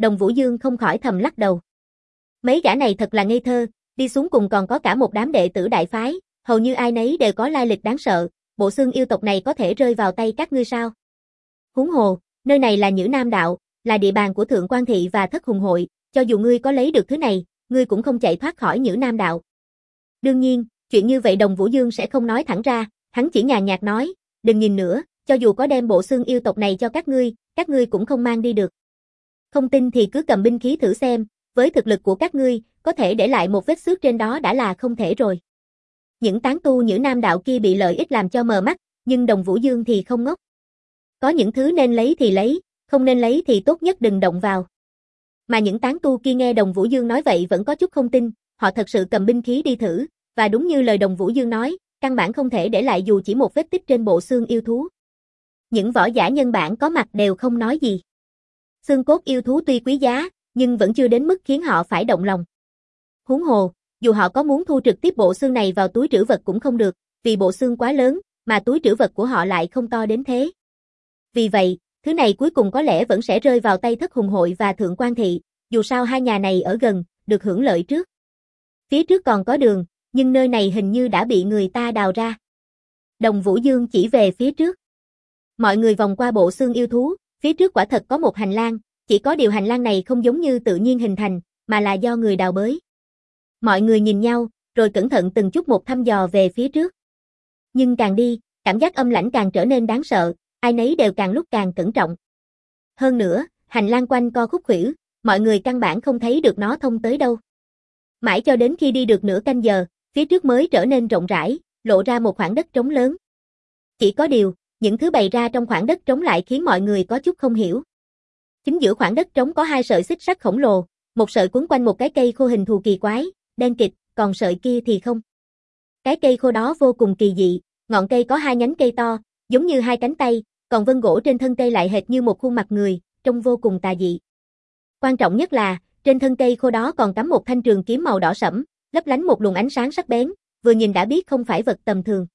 Đồng Vũ Dương không khỏi thầm lắc đầu. Mấy gã này thật là ngây thơ, đi xuống cùng còn có cả một đám đệ tử đại phái, hầu như ai nấy đều có lai lịch đáng sợ, bộ xương yêu tộc này có thể rơi vào tay các ngươi sao? Huống hồ, nơi này là Nhữ Nam đạo, là địa bàn của Thượng Quan thị và Thất Hùng hội, cho dù ngươi có lấy được thứ này, ngươi cũng không chạy thoát khỏi Nhữ Nam đạo. Đương nhiên, chuyện như vậy Đồng Vũ Dương sẽ không nói thẳng ra, hắn chỉ nhàn nhạt nói, đừng nhìn nữa, cho dù có đem bộ xương yêu tộc này cho các ngươi, các ngươi cũng không mang đi được. Không tin thì cứ cầm binh khí thử xem, với thực lực của các ngươi, có thể để lại một vết xước trên đó đã là không thể rồi. Những tán tu Nhữ Nam đạo kia bị lợi ích làm cho mờ mắt, nhưng Đồng Vũ Dương thì không ngốc. Có những thứ nên lấy thì lấy, không nên lấy thì tốt nhất đừng động vào. Mà những tán tu kia nghe Đồng Vũ Dương nói vậy vẫn có chút không tin, họ thật sự cầm binh khí đi thử, và đúng như lời Đồng Vũ Dương nói, căn bản không thể để lại dù chỉ một vết tích trên bộ xương yêu thú. Những võ giả nhân bản có mặt đều không nói gì. Xương cốt yêu thú tuy quý giá, nhưng vẫn chưa đến mức khiến họ phải động lòng. Huống hồ, dù họ có muốn thu trực tiếp bộ xương này vào túi trữ vật cũng không được, vì bộ xương quá lớn, mà túi trữ vật của họ lại không to đến thế. Vì vậy, thứ này cuối cùng có lẽ vẫn sẽ rơi vào tay Thất Hùng hội và Thượng Quan thị, dù sao hai nhà này ở gần, được hưởng lợi trước. Phía trước còn có đường, nhưng nơi này hình như đã bị người ta đào ra. Đồng Vũ Dương chỉ về phía trước. Mọi người vòng qua bộ xương yêu thú, phía trước quả thật có một hành lang, chỉ có điều hành lang này không giống như tự nhiên hình thành, mà là do người đào bới. Mọi người nhìn nhau, rồi cẩn thận từng chút một thăm dò về phía trước. Nhưng càng đi, cảm giác âm lãnh càng trở nên đáng sợ, ai nấy đều càng lúc càng cẩn trọng. Hơn nữa, hành lang quanh co khúc khuỷu, mọi người căn bản không thấy được nó thông tới đâu. Mãi cho đến khi đi được nửa canh giờ, phía trước mới trở nên rộng rãi, lộ ra một khoảng đất trống lớn. Chỉ có điều, những thứ bày ra trong khoảng đất trống lại khiến mọi người có chút không hiểu. Chính giữa khoảng đất trống có hai sợi xích sắt khổng lồ, một sợi quấn quanh một cái cây khô hình thù kỳ quái, đen kịt, còn sợi kia thì không. Cái cây khô đó vô cùng kỳ dị, ngọn cây có hai nhánh cây to, giống như hai cánh tay, còn vân gỗ trên thân cây lại hệt như một khuôn mặt người, trông vô cùng tà dị. Quan trọng nhất là, trên thân cây khô đó còn cắm một thanh trường kiếm màu đỏ sẫm, lấp lánh một luồng ánh sáng sắc bén, vừa nhìn đã biết không phải vật tầm thường.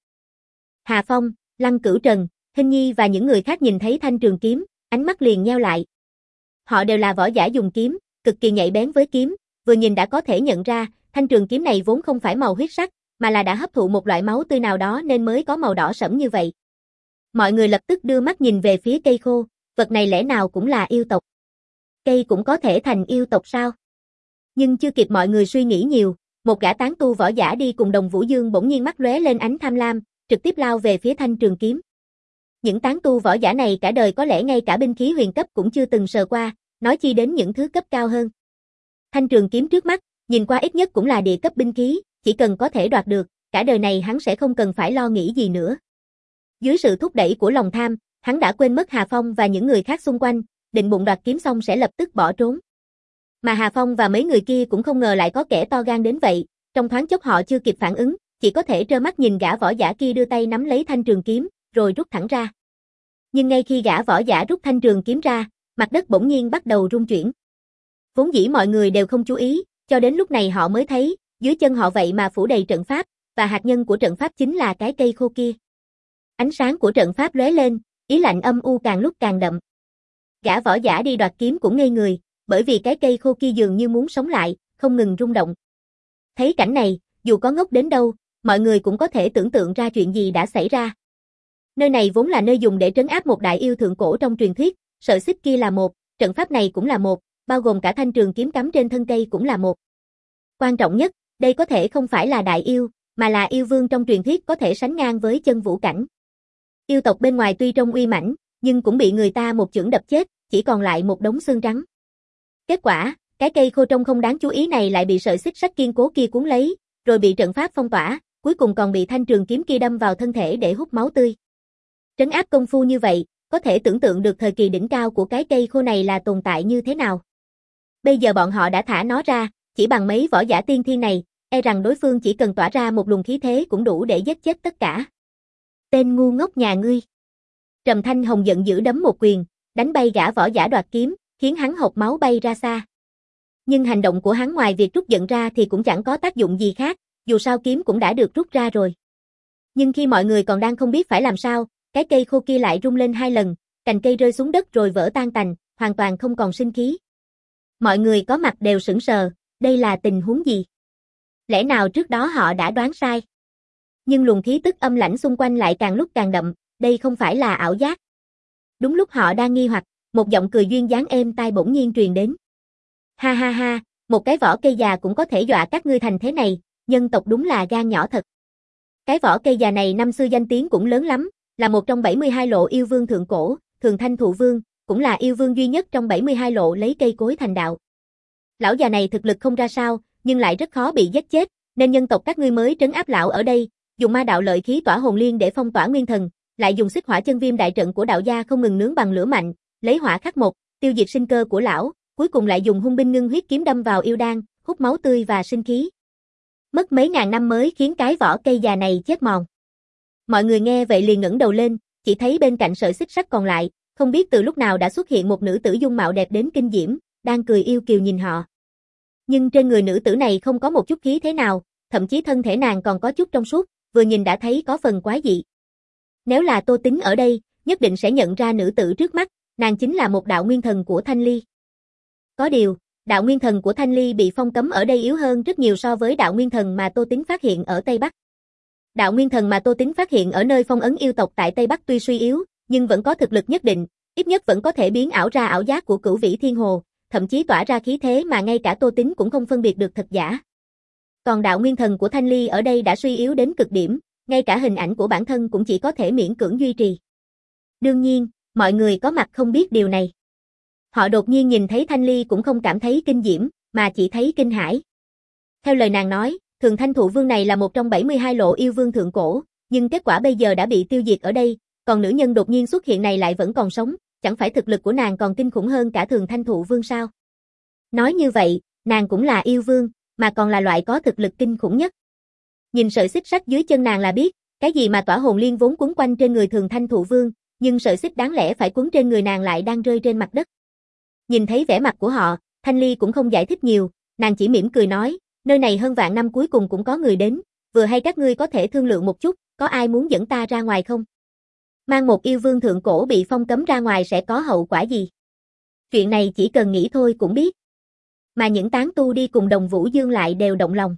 Hà Phong, Lăng Cửu Trần, Hinh Nhi và những người khác nhìn thấy thanh trường kiếm, ánh mắt liền nheo lại. Họ đều là võ giả dùng kiếm, cực kỳ nhạy bén với kiếm, vừa nhìn đã có thể nhận ra, thanh trường kiếm này vốn không phải màu huyết sắc, mà là đã hấp thụ một loại máu tươi nào đó nên mới có màu đỏ sẫm như vậy. Mọi người lập tức đưa mắt nhìn về phía cây khô, vật này lẽ nào cũng là yêu tộc. Cây cũng có thể thành yêu tộc sao? Nhưng chưa kịp mọi người suy nghĩ nhiều, một gã tán tu võ giả đi cùng Đồng Vũ Dương bỗng nhiên mắt lóe lên ánh tham lam, trực tiếp lao về phía thanh trường kiếm. Những tán tu võ giả này cả đời có lẽ ngay cả binh khí huyền cấp cũng chưa từng sờ qua, nói chi đến những thứ cấp cao hơn. Thanh trường kiếm trước mắt, nhìn qua ít nhất cũng là địa cấp binh khí, chỉ cần có thể đoạt được, cả đời này hắn sẽ không cần phải lo nghĩ gì nữa. Dưới sự thúc đẩy của lòng tham, hắn đã quên mất Hà Phong và những người khác xung quanh, định bụng đoạt kiếm xong sẽ lập tức bỏ trốn. Mà Hà Phong và mấy người kia cũng không ngờ lại có kẻ to gan đến vậy, trong thoáng chốc họ chưa kịp phản ứng, chỉ có thể trơ mắt nhìn gã võ giả kia đưa tay nắm lấy thanh trường kiếm, rồi rút thẳng ra. Nhưng ngay khi gã võ giả rút thanh trường kiếm ra, mặt đất bỗng nhiên bắt đầu rung chuyển. Vốn dĩ mọi người đều không chú ý, cho đến lúc này họ mới thấy, dưới chân họ vậy mà phủ đầy trận pháp, và hạt nhân của trận pháp chính là cái cây khô kia. Ánh sáng của trận pháp lóe lên, ý lạnh âm u càng lúc càng đậm. Gã võ giả đi đoạt kiếm cũng ngây người, bởi vì cái cây khô kia dường như muốn sống lại, không ngừng rung động. Thấy cảnh này, dù có ngốc đến đâu, mọi người cũng có thể tưởng tượng ra chuyện gì đã xảy ra. Nơi này vốn là nơi dùng để trấn áp một đại yêu thượng cổ trong truyền thuyết, sợi xích kia là một, trận pháp này cũng là một, bao gồm cả thanh trường kiếm cắm trên thân cây cũng là một. Quan trọng nhất, đây có thể không phải là đại yêu, mà là yêu vương trong truyền thuyết có thể sánh ngang với chân vũ cảnh. Yêu tộc bên ngoài tuy trông uy mãnh, nhưng cũng bị người ta một chưởng đập chết, chỉ còn lại một đống xương trắng. Kết quả, cái cây khô trông không đáng chú ý này lại bị sợi xích sắt kiên cố kia cuốn lấy, rồi bị trận pháp phong tỏa, cuối cùng còn bị thanh trường kiếm kia đâm vào thân thể để hút máu tươi. Trấn áp công phu như vậy, có thể tưởng tượng được thời kỳ đỉnh cao của cái cây khô này là tồn tại như thế nào. Bây giờ bọn họ đã thả nó ra, chỉ bằng mấy võ giả tiên thiên này, e rằng đối phương chỉ cần tỏa ra một luồng khí thế cũng đủ để giết chết tất cả. Tên ngu ngốc nhà ngươi. Trầm Thanh Hồng giận dữ đấm một quyền, đánh bay gã võ giả đoạt kiếm, khiến hắn hộc máu bay ra xa. Nhưng hành động của hắn ngoài việc rút giận ra thì cũng chẳng có tác dụng gì khác, dù sao kiếm cũng đã được rút ra rồi. Nhưng khi mọi người còn đang không biết phải làm sao, cái cây khô kia lại rung lên hai lần, cành cây rơi xuống đất rồi vỡ tan tành, hoàn toàn không còn sinh khí. Mọi người có mặt đều sững sờ, đây là tình huống gì? Lẽ nào trước đó họ đã đoán sai? Nhưng luồng khí tức âm lãnh xung quanh lại càng lúc càng đậm, đây không phải là ảo giác. Đúng lúc họ đang nghi hoặc, một giọng cười duyên dáng êm tai bỗng nhiên truyền đến. Ha ha ha, một cái vỏ cây già cũng có thể dọa các ngươi thành thế này, nhân tộc đúng là gan nhỏ thật. Cái vỏ cây già này năm xưa danh tiếng cũng lớn lắm, là một trong bảy mươi hai lộ yêu vương thượng cổ, Thường Thanh Thụ Vương, cũng là yêu vương duy nhất trong bảy mươi hai lộ lấy cây cối thành đạo. Lão già này thực lực không ra sao, nhưng lại rất khó bị giết chết, nên nhân tộc các ngươi mới trấn áp lão ở đây, dùng ma đạo lợi khí tỏa hồn liên để phong tỏa nguyên thần, lại dùng xích hỏa chân viêm đại trận của đạo gia không ngừng nướng bằng lửa mạnh, lấy hỏa khắc một, tiêu diệt sinh cơ của lão, cuối cùng lại dùng hung binh ngưng huyết kiếm đâm vào yêu đan, hút máu tươi và sinh khí. Mất mấy ngàn năm mới khiến cái vỏ cây già này chết mòn. Mọi người nghe vậy liền ngẩng đầu lên, chỉ thấy bên cạnh sợi xích sắt còn lại, không biết từ lúc nào đã xuất hiện một nữ tử dung mạo đẹp đến kinh diễm, đang cười yêu kiều nhìn họ. Nhưng trên người nữ tử này không có một chút khí thế nào, thậm chí thân thể nàng còn có chút trong suốt, vừa nhìn đã thấy có phần quái dị. Nếu là Tô Tính ở đây, nhất định sẽ nhận ra nữ tử trước mắt, nàng chính là một đạo nguyên thần của Thanh Ly. Có điều, đạo nguyên thần của Thanh Ly bị phong cấm ở đây yếu hơn rất nhiều so với đạo nguyên thần mà Tô Tính phát hiện ở Tây Bắc. Đạo nguyên thần mà Tô Tính phát hiện ở nơi phong ấn yêu tộc tại Tây Bắc tuy suy yếu, nhưng vẫn có thực lực nhất định, ít nhất vẫn có thể biến ảo ra ảo giác của Cửu Vĩ Thiên Hồ, thậm chí tỏa ra khí thế mà ngay cả Tô Tính cũng không phân biệt được thật giả. Còn đạo nguyên thần của Thanh Ly ở đây đã suy yếu đến cực điểm, ngay cả hình ảnh của bản thân cũng chỉ có thể miễn cưỡng duy trì. Đương nhiên, mọi người có mặt không biết điều này. Họ đột nhiên nhìn thấy Thanh Ly cũng không cảm thấy kinh diễm, mà chỉ thấy kinh hãi. Theo lời nàng nói, Thường Thanh Thụ Vương này là một trong bảy mươi hai lộ yêu vương thượng cổ, nhưng kết quả bây giờ đã bị tiêu diệt ở đây, còn nữ nhân đột nhiên xuất hiện này lại vẫn còn sống, chẳng phải thực lực của nàng còn kinh khủng hơn cả Thường Thanh Thụ Vương sao? Nói như vậy, nàng cũng là yêu vương, mà còn là loại có thực lực kinh khủng nhất. Nhìn sợi xích sắt dưới chân nàng là biết, cái gì mà tỏa hồn liên vốn quấn quanh trên người Thường Thanh Thụ Vương, nhưng sợi xích đáng lẽ phải quấn trên người nàng lại đang rơi trên mặt đất. Nhìn thấy vẻ mặt của họ, Thanh Ly cũng không giải thích nhiều, nàng chỉ mỉm cười nói, nơi này hơn vạn năm cuối cùng cũng có người đến, vừa hay các ngươi có thể thương lượng một chút, có ai muốn dẫn ta ra ngoài không? Mang một yêu vương thượng cổ bị phong cấm ra ngoài sẽ có hậu quả gì? Chuyện này chỉ cần nghĩ thôi cũng biết. Mà những tán tu đi cùng Đồng Vũ Dương lại đều động lòng.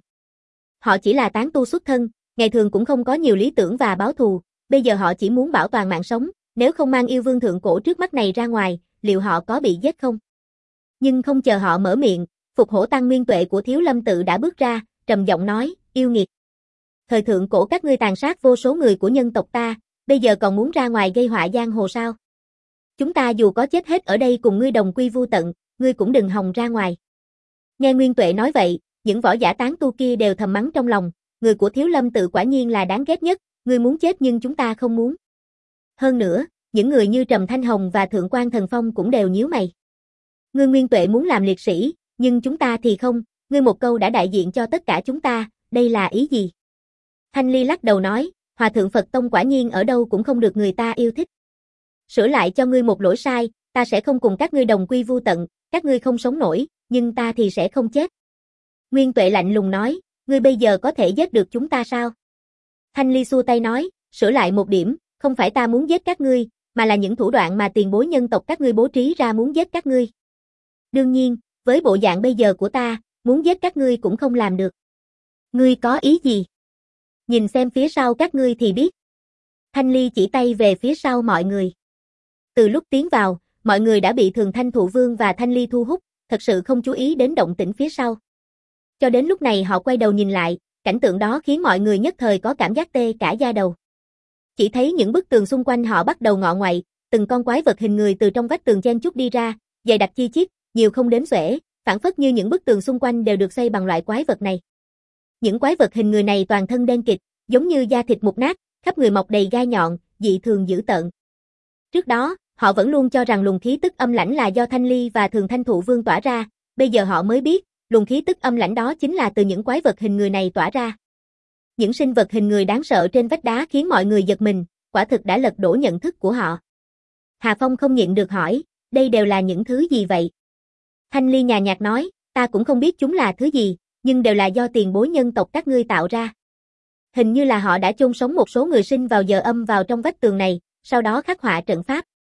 Họ chỉ là tán tu xuất thân, ngày thường cũng không có nhiều lý tưởng và báo thù, bây giờ họ chỉ muốn bảo toàn mạng sống, nếu không mang yêu vương thượng cổ trước mắt này ra ngoài, liệu họ có bị giết không? Nhưng không chờ họ mở miệng, Phục Hổ Tăng Nguyên Tuệ của Thiếu Lâm Tự đã bước ra, trầm giọng nói, yêu nghiệt. Thời thượng cổ các ngươi tàn sát vô số người của nhân tộc ta, bây giờ còn muốn ra ngoài gây họa giang hồ sao? Chúng ta dù có chết hết ở đây cùng ngươi đồng quy vu tận, ngươi cũng đừng hòng ra ngoài. Nghe Nguyên Tuệ nói vậy, những võ giả tán tu kia đều thầm mắng trong lòng, người của Thiếu Lâm Tự quả nhiên là đáng ghét nhất, ngươi muốn chết nhưng chúng ta không muốn. Hơn nữa, những người như Trầm Thanh Hồng và Thượng Quan Thần Phong cũng đều nhíu mày. Ngươi Nguyên Tuệ muốn làm liệt sĩ, nhưng chúng ta thì không, ngươi một câu đã đại diện cho tất cả chúng ta, đây là ý gì? Thanh Ly lắc đầu nói, Hòa Thượng Phật Tông quả nhiên ở đâu cũng không được người ta yêu thích. Sửa lại cho ngươi một lỗi sai, ta sẽ không cùng các ngươi đồng quy vu tận, các ngươi không sống nổi, nhưng ta thì sẽ không chết. Nguyên Tuệ lạnh lùng nói, ngươi bây giờ có thể giết được chúng ta sao? Thanh Ly xua tay nói, sửa lại một điểm, không phải ta muốn giết các ngươi, mà là những thủ đoạn mà tiền bối nhân tộc các ngươi bố trí ra muốn giết các ngươi. Đương nhiên, với bộ dạng bây giờ của ta, muốn giết các ngươi cũng không làm được. Ngươi có ý gì? Nhìn xem phía sau các ngươi thì biết. Thanh Ly chỉ tay về phía sau mọi người. Từ lúc tiến vào, mọi người đã bị Thường Thanh Thụ Vương và Thanh Ly thu hút, thật sự không chú ý đến động tĩnh phía sau. Cho đến lúc này họ quay đầu nhìn lại, cảnh tượng đó khiến mọi người nhất thời có cảm giác tê cả da đầu. Chỉ thấy những bức tường xung quanh họ bắt đầu ngọ ngoại, từng con quái vật hình người từ trong vách tường chen chúc đi ra, dày đặc chi chít, nhiều không đếm xuể, phản phất như những bức tường xung quanh đều được xây bằng loại quái vật này. Những quái vật hình người này toàn thân đen kịt, giống như da thịt mục nát, khắp người mọc đầy gai nhọn, dị thường dữ tợn. Trước đó, họ vẫn luôn cho rằng luồng khí tức âm lãnh là do Thanh Ly và Thường Thanh Thụ Vương tỏa ra, bây giờ họ mới biết, luồng khí tức âm lãnh đó chính là từ những quái vật hình người này tỏa ra. Những sinh vật hình người đáng sợ trên vách đá khiến mọi người giật mình, quả thực đã lật đổ nhận thức của họ. Hà Phong không nhịn được hỏi, đây đều là những thứ gì vậy? Thanh Ly nhàn nhạt nói, ta cũng không biết chúng là thứ gì, nhưng đều là do tiền bối nhân tộc các ngươi tạo ra. Hình như là họ đã chôn sống một số người sinh vào giờ âm vào trong vách tường này, sau đó khắc họa trận pháp.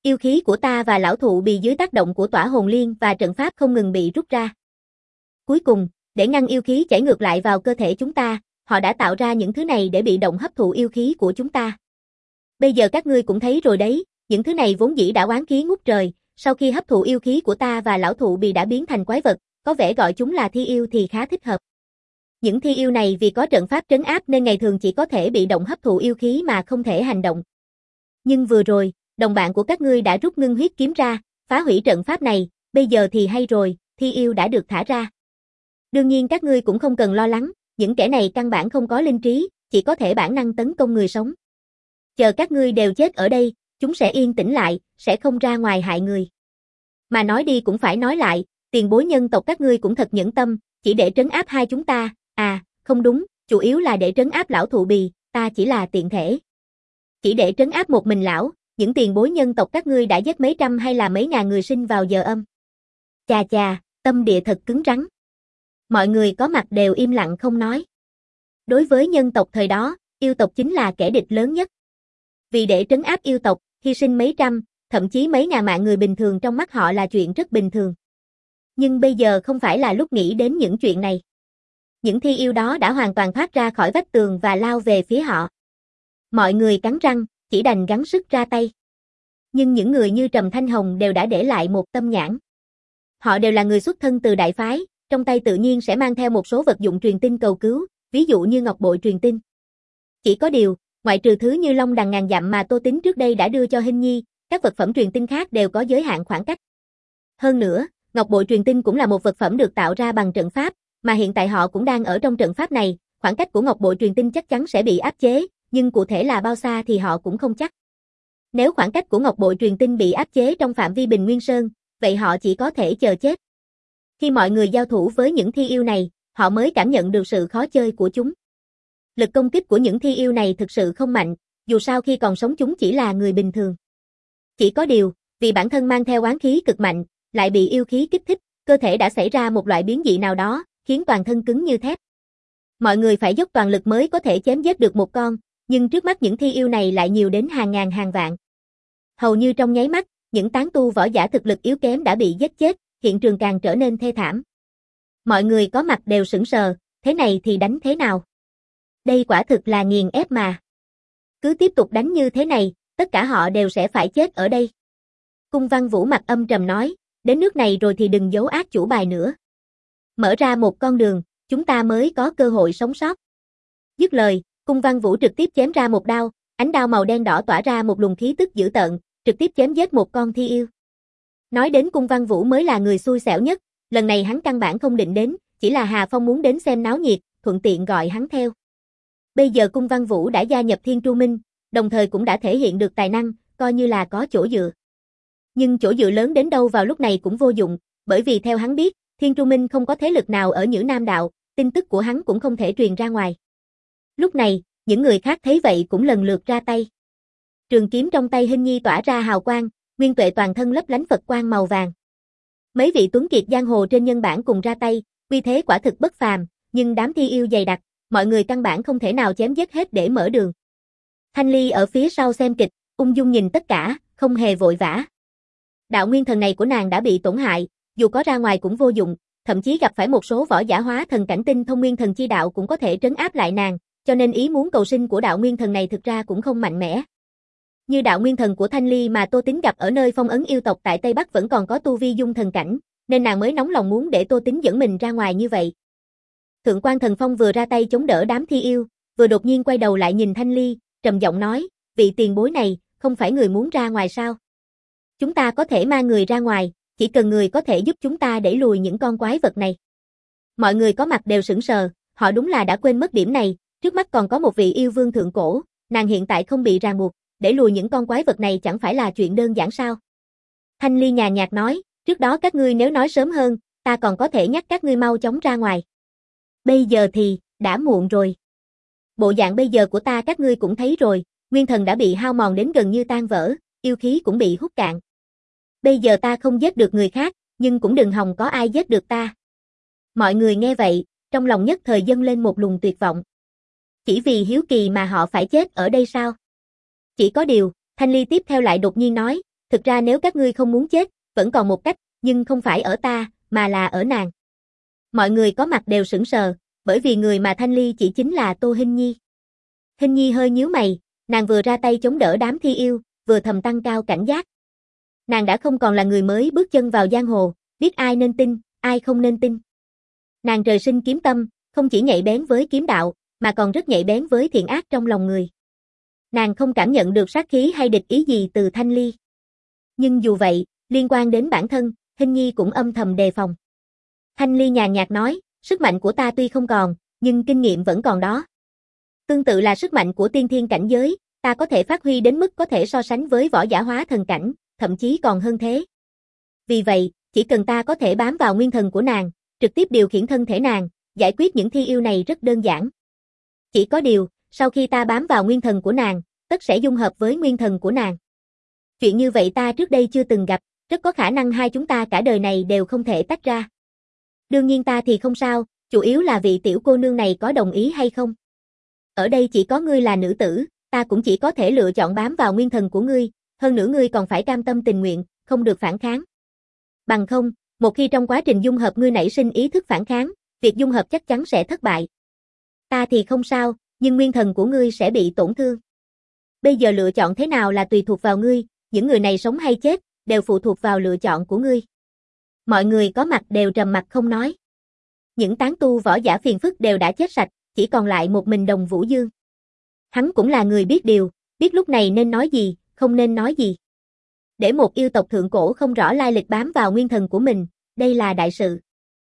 Yêu khí của ta và lão thụ bì dưới tác động của tỏa hồn liên và trận pháp không ngừng bị rút ra. Cuối cùng, để ngăn yêu khí chảy ngược lại vào cơ thể chúng ta, họ đã tạo ra những thứ này để bị động hấp thụ yêu khí của chúng ta. Bây giờ các ngươi cũng thấy rồi đấy, những thứ này vốn dĩ đã oán khí ngút trời, sau khi hấp thụ yêu khí của ta và lão thụ bì đã biến thành quái vật, có vẻ gọi chúng là thi yêu thì khá thích hợp. Những thi yêu này vì có trận pháp trấn áp nên ngày thường chỉ có thể bị động hấp thụ yêu khí mà không thể hành động. Nhưng vừa rồi, đồng bạn của các ngươi đã rút ngưng huyết kiếm ra, phá hủy trận pháp này, bây giờ thì hay rồi, thi yêu đã được thả ra. Đương nhiên các ngươi cũng không cần lo lắng, những kẻ này căn bản không có linh trí, chỉ có thể bản năng tấn công người sống. Chờ các ngươi đều chết ở đây, chúng sẽ yên tĩnh lại, sẽ không ra ngoài hại người. Mà nói đi cũng phải nói lại, tiền bối nhân tộc các ngươi cũng thật nhẫn tâm, chỉ để trấn áp hai chúng ta, à, không đúng, chủ yếu là để trấn áp lão thụ bì, ta chỉ là tiện thể. Chỉ để trấn áp một mình lão, những tiền bối nhân tộc các ngươi đã giết mấy trăm hay là mấy ngàn người sinh vào giờ âm. Chà chà, tâm địa thật cứng rắn. Mọi người có mặt đều im lặng không nói. Đối với nhân tộc thời đó, yêu tộc chính là kẻ địch lớn nhất. Vì để trấn áp yêu tộc, hy sinh mấy trăm, thậm chí mấy ngàn mạng người bình thường trong mắt họ là chuyện rất bình thường. Nhưng bây giờ không phải là lúc nghĩ đến những chuyện này. Những thi yêu đó đã hoàn toàn thoát ra khỏi vách tường và lao về phía họ. Mọi người cắn răng, chỉ đành gắng sức ra tay. Nhưng những người như Trầm Thanh Hồng đều đã để lại một tâm nhãn. Họ đều là người xuất thân từ đại phái, trong tay tự nhiên sẽ mang theo một số vật dụng truyền tin cầu cứu, ví dụ như ngọc bội truyền tin. Chỉ có điều, ngoại trừ thứ như long đằng ngàn dặm mà Tô Tính trước đây đã đưa cho Hinh Nhi, các vật phẩm truyền tin khác đều có giới hạn khoảng cách. Hơn nữa, ngọc bội truyền tin cũng là một vật phẩm được tạo ra bằng trận pháp, mà hiện tại họ cũng đang ở trong trận pháp này, khoảng cách của ngọc bội truyền tin chắc chắn sẽ bị áp chế, nhưng cụ thể là bao xa thì họ cũng không chắc. Nếu khoảng cách của ngọc bội truyền tin bị áp chế trong phạm vi Bình Nguyên Sơn, vậy họ chỉ có thể chờ chết. Khi mọi người giao thủ với những thi yêu này, họ mới cảm nhận được sự khó chơi của chúng. Lực công kích của những thi yêu này thực sự không mạnh, dù sao khi còn sống chúng chỉ là người bình thường. Chỉ có điều, vì bản thân mang theo oán khí cực mạnh, lại bị yêu khí kích thích, cơ thể đã xảy ra một loại biến dị nào đó, khiến toàn thân cứng như thép. Mọi người phải dốc toàn lực mới có thể chém giết được một con, nhưng trước mắt những thi yêu này lại nhiều đến hàng ngàn hàng vạn. Hầu như trong nháy mắt, những tán tu võ giả thực lực yếu kém đã bị giết chết, hiện trường càng trở nên thê thảm. Mọi người có mặt đều sững sờ, thế này thì đánh thế nào? Đây quả thực là nghiền ép mà. Cứ tiếp tục đánh như thế này, tất cả họ đều sẽ phải chết ở đây. Cung Văn Vũ mặt âm trầm nói, đến nước này rồi thì đừng giấu ác chủ bài nữa. Mở ra một con đường, chúng ta mới có cơ hội sống sót. Dứt lời, Cung Văn Vũ trực tiếp chém ra một đao, ánh đao màu đen đỏ tỏa ra một luồng khí tức dữ tợn, trực tiếp chém giết một con thi yêu. Nói đến Cung Văn Vũ mới là người xui xẻo nhất, lần này hắn căn bản không định đến, chỉ là Hà Phong muốn đến xem náo nhiệt, thuận tiện gọi hắn theo. Bây giờ Cung Văn Vũ đã gia nhập Thiên Tru Minh, đồng thời cũng đã thể hiện được tài năng, coi như là có chỗ dựa. Nhưng chỗ dựa lớn đến đâu vào lúc này cũng vô dụng, bởi vì theo hắn biết, Thiên Tru Minh không có thế lực nào ở Nhữ Nam Đạo, tin tức của hắn cũng không thể truyền ra ngoài. Lúc này, những người khác thấy vậy cũng lần lượt ra tay. Trường kiếm trong tay Hinh Nhi tỏa ra hào quang, Nguyên Tuệ toàn thân lấp lánh Phật quang màu vàng. Mấy vị tuấn kiệt giang hồ trên nhân bản cùng ra tay, uy thế quả thực bất phàm, nhưng đám thi yêu dày đặc, mọi người căn bản không thể nào chém giết hết để mở đường. Thanh Ly ở phía sau xem kịch, ung dung nhìn tất cả, không hề vội vã. Đạo nguyên thần này của nàng đã bị tổn hại, dù có ra ngoài cũng vô dụng, thậm chí gặp phải một số võ giả hóa thần cảnh tinh thông nguyên thần chi đạo cũng có thể trấn áp lại nàng, cho nên ý muốn cầu sinh của đạo nguyên thần này thực ra cũng không mạnh mẽ. Như đạo nguyên thần của Thanh Ly mà Tô Tính gặp ở nơi phong ấn yêu tộc tại Tây Bắc vẫn còn có tu vi dung thần cảnh, nên nàng mới nóng lòng muốn để Tô Tính dẫn mình ra ngoài như vậy. Thượng quan Thần Phong vừa ra tay chống đỡ đám thi yêu, vừa đột nhiên quay đầu lại nhìn Thanh Ly, trầm giọng nói, vị tiền bối này, không phải người muốn ra ngoài sao? Chúng ta có thể mang người ra ngoài, chỉ cần người có thể giúp chúng ta đẩy lùi những con quái vật này. Mọi người có mặt đều sững sờ, họ đúng là đã quên mất điểm này, trước mắt còn có một vị yêu vương thượng cổ, nàng hiện tại không bị ràng buộc, để lùi những con quái vật này chẳng phải là chuyện đơn giản sao? Thanh Ly nhàn nhạt nói, trước đó các ngươi nếu nói sớm hơn, ta còn có thể nhắc các ngươi mau chóng ra ngoài. Bây giờ thì, đã muộn rồi. Bộ dạng bây giờ của ta các ngươi cũng thấy rồi, nguyên thần đã bị hao mòn đến gần như tan vỡ, yêu khí cũng bị hút cạn. Bây giờ ta không giết được người khác, nhưng cũng đừng hòng có ai giết được ta. Mọi người nghe vậy, trong lòng nhất thời dâng lên một luồng tuyệt vọng. Chỉ vì hiếu kỳ mà họ phải chết ở đây sao? Chỉ có điều, Thanh Ly tiếp theo lại đột nhiên nói, Thực ra nếu các ngươi không muốn chết, vẫn còn một cách, nhưng không phải ở ta, mà là ở nàng. Mọi người có mặt đều sững sờ, bởi vì người mà Thanh Ly chỉ chính là Tô Hinh Nhi. Hinh Nhi hơi nhíu mày, nàng vừa ra tay chống đỡ đám thi yêu, vừa thầm tăng cao cảnh giác. Nàng đã không còn là người mới bước chân vào giang hồ, biết ai nên tin, ai không nên tin. Nàng trời sinh kiếm tâm, không chỉ nhạy bén với kiếm đạo, mà còn rất nhạy bén với thiện ác trong lòng người. Nàng không cảm nhận được sát khí hay địch ý gì từ Thanh Ly. Nhưng dù vậy, liên quan đến bản thân, Hinh Nhi cũng âm thầm đề phòng. Thanh Ly nhàn nhạt nói, sức mạnh của ta tuy không còn, nhưng kinh nghiệm vẫn còn đó. Tương tự là sức mạnh của tiên thiên cảnh giới, ta có thể phát huy đến mức có thể so sánh với võ giả hóa thần cảnh, thậm chí còn hơn thế. Vì vậy, chỉ cần ta có thể bám vào nguyên thần của nàng, trực tiếp điều khiển thân thể nàng, giải quyết những thi yêu này rất đơn giản. Chỉ có điều, sau khi ta bám vào nguyên thần của nàng, tất sẽ dung hợp với nguyên thần của nàng. Chuyện như vậy ta trước đây chưa từng gặp, rất có khả năng hai chúng ta cả đời này đều không thể tách ra. Đương nhiên ta thì không sao, chủ yếu là vị tiểu cô nương này có đồng ý hay không. Ở đây chỉ có ngươi là nữ tử, ta cũng chỉ có thể lựa chọn bám vào nguyên thần của ngươi, hơn nữa ngươi còn phải cam tâm tình nguyện, không được phản kháng. Bằng không, một khi trong quá trình dung hợp ngươi nảy sinh ý thức phản kháng, việc dung hợp chắc chắn sẽ thất bại. Ta thì không sao, nhưng nguyên thần của ngươi sẽ bị tổn thương. Bây giờ lựa chọn thế nào là tùy thuộc vào ngươi, những người này sống hay chết, đều phụ thuộc vào lựa chọn của ngươi. Mọi người có mặt đều trầm mặc không nói. Những tán tu võ giả phiền phức đều đã chết sạch, chỉ còn lại một mình Đồng Vũ Dương. Hắn cũng là người biết điều, biết lúc này nên nói gì, không nên nói gì. Để một yêu tộc thượng cổ không rõ lai lịch bám vào nguyên thần của mình, đây là đại sự.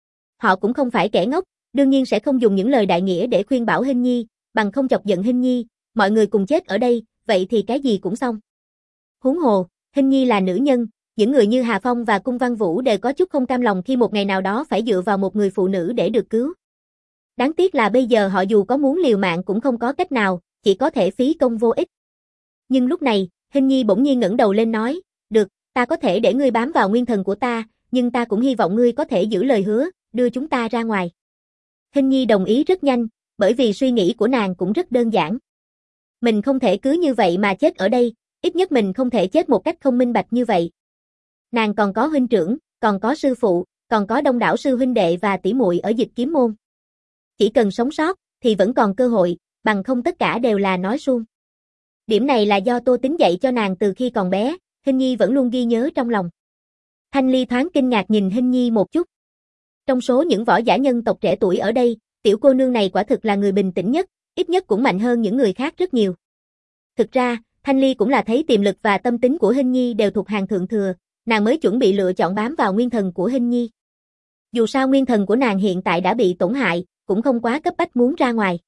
Họ cũng không phải kẻ ngốc, đương nhiên sẽ không dùng những lời đại nghĩa để khuyên bảo Hinh Nhi, bằng không chọc giận Hinh Nhi, mọi người cùng chết ở đây, vậy thì cái gì cũng xong. Huống hồ, Hinh Nhi là nữ nhân, những người như Hà Phong và Cung Văn Vũ đều có chút không cam lòng khi một ngày nào đó phải dựa vào một người phụ nữ để được cứu. Đáng tiếc là bây giờ họ dù có muốn liều mạng cũng không có cách nào, chỉ có thể phí công vô ích. Nhưng lúc này, Hinh Nhi bỗng nhiên ngẩng đầu lên nói, được, ta có thể để ngươi bám vào nguyên thần của ta, nhưng ta cũng hy vọng ngươi có thể giữ lời hứa, đưa chúng ta ra ngoài. Hinh Nhi đồng ý rất nhanh, bởi vì suy nghĩ của nàng cũng rất đơn giản. Mình không thể cứ như vậy mà chết ở đây, ít nhất mình không thể chết một cách không minh bạch như vậy. Nàng còn có huynh trưởng, còn có sư phụ, còn có đông đảo sư huynh đệ và tỷ muội ở Dịch Kiếm môn. Chỉ cần sống sót, thì vẫn còn cơ hội, bằng không tất cả đều là nói suông. Điểm này là do Tô Tính dạy cho nàng từ khi còn bé, Hinh Nhi vẫn luôn ghi nhớ trong lòng. Thanh Ly thoáng kinh ngạc nhìn Hinh Nhi một chút. Trong số những võ giả nhân tộc trẻ tuổi ở đây, tiểu cô nương này quả thực là người bình tĩnh nhất, ít nhất cũng mạnh hơn những người khác rất nhiều. Thực ra, Thanh Ly cũng là thấy tiềm lực và tâm tính của Hinh Nhi đều thuộc hàng thượng thừa, nàng mới chuẩn bị lựa chọn bám vào nguyên thần của Hinh Nhi. Dù sao nguyên thần của nàng hiện tại đã bị tổn hại, cũng không quá cấp bách muốn ra ngoài.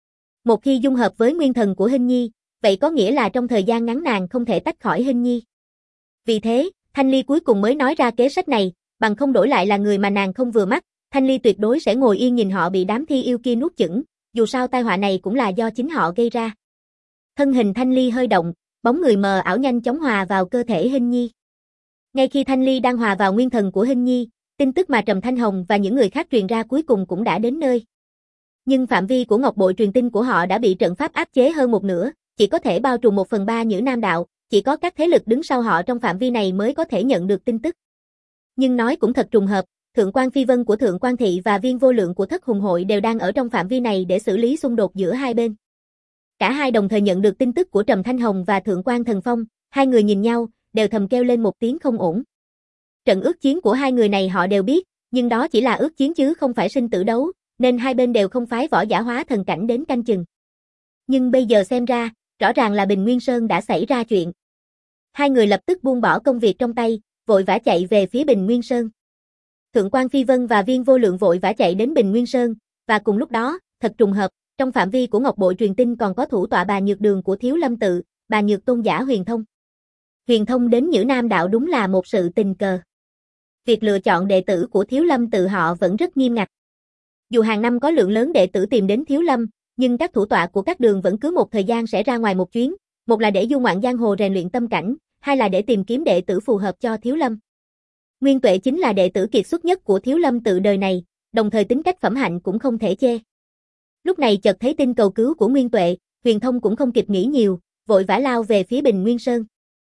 Một khi dung hợp với nguyên thần của Hinh Nhi, vậy có nghĩa là trong thời gian ngắn nàng không thể tách khỏi Hinh Nhi. Vì thế, Thanh Ly cuối cùng mới nói ra kế sách này, bằng không đổi lại là người mà nàng không vừa mắt, Thanh Ly tuyệt đối sẽ ngồi yên nhìn họ bị đám thi yêu kia nuốt chửng, dù sao tai họa này cũng là do chính họ gây ra. Thân hình Thanh Ly hơi động, bóng người mờ ảo nhanh chóng hòa vào cơ thể Hinh Nhi. Ngay khi Thanh Ly đang hòa vào nguyên thần của Hinh Nhi, tin tức mà Trầm Thanh Hồng và những người khác truyền ra cuối cùng cũng đã đến nơi. Nhưng phạm vi của ngọc bội truyền tin của họ đã bị trận pháp áp chế hơn một nửa, chỉ có thể bao trùm một phần ba Nhữ Nam đạo, chỉ có các thế lực đứng sau họ trong phạm vi này mới có thể nhận được tin tức. Nhưng nói cũng thật trùng hợp, Thượng quan Phi Vân của Thượng quan Thị và Viên Vô Lượng của Thất Hùng Hội đều đang ở trong phạm vi này để xử lý xung đột giữa hai bên. Cả hai đồng thời nhận được tin tức của Trầm Thanh Hồng và Thượng quan Thần Phong, hai người nhìn nhau, đều thầm kêu lên một tiếng không ổn. Trận ước chiến của hai người này họ đều biết, nhưng đó chỉ là ước chiến chứ không phải sinh tử đấu, nên hai bên đều không phái võ giả hóa thần cảnh đến canh chừng. Nhưng bây giờ xem ra, rõ ràng là Bình Nguyên Sơn đã xảy ra chuyện. Hai người lập tức buông bỏ công việc trong tay, vội vã chạy về phía Bình Nguyên Sơn. Thượng quan Phi Vân và Viên Vô Lượng vội vã chạy đến Bình Nguyên Sơn, và cùng lúc đó, thật trùng hợp, trong phạm vi của ngọc bội truyền tin còn có thủ tọa bà Nhược Đường của Thiếu Lâm tự, bà Nhược tôn giả Huyền Thông. Huyền Thông đến Nhữ Nam đạo đúng là một sự tình cờ. Việc lựa chọn đệ tử của Thiếu Lâm tự họ vẫn rất nghiêm ngặt. Dù hàng năm có lượng lớn đệ tử tìm đến Thiếu Lâm, nhưng các thủ tọa của các đường vẫn cứ một thời gian sẽ ra ngoài một chuyến, một là để du ngoạn giang hồ rèn luyện tâm cảnh, hai là để tìm kiếm đệ tử phù hợp cho Thiếu Lâm. Nguyên Tuệ chính là đệ tử kiệt xuất nhất của Thiếu Lâm tự đời này, đồng thời tính cách phẩm hạnh cũng không thể chê. Lúc này chợt thấy tin cầu cứu của Nguyên Tuệ, Huyền Thông cũng không kịp nghĩ nhiều, vội vã lao về phía Bình Nguyên Sơn.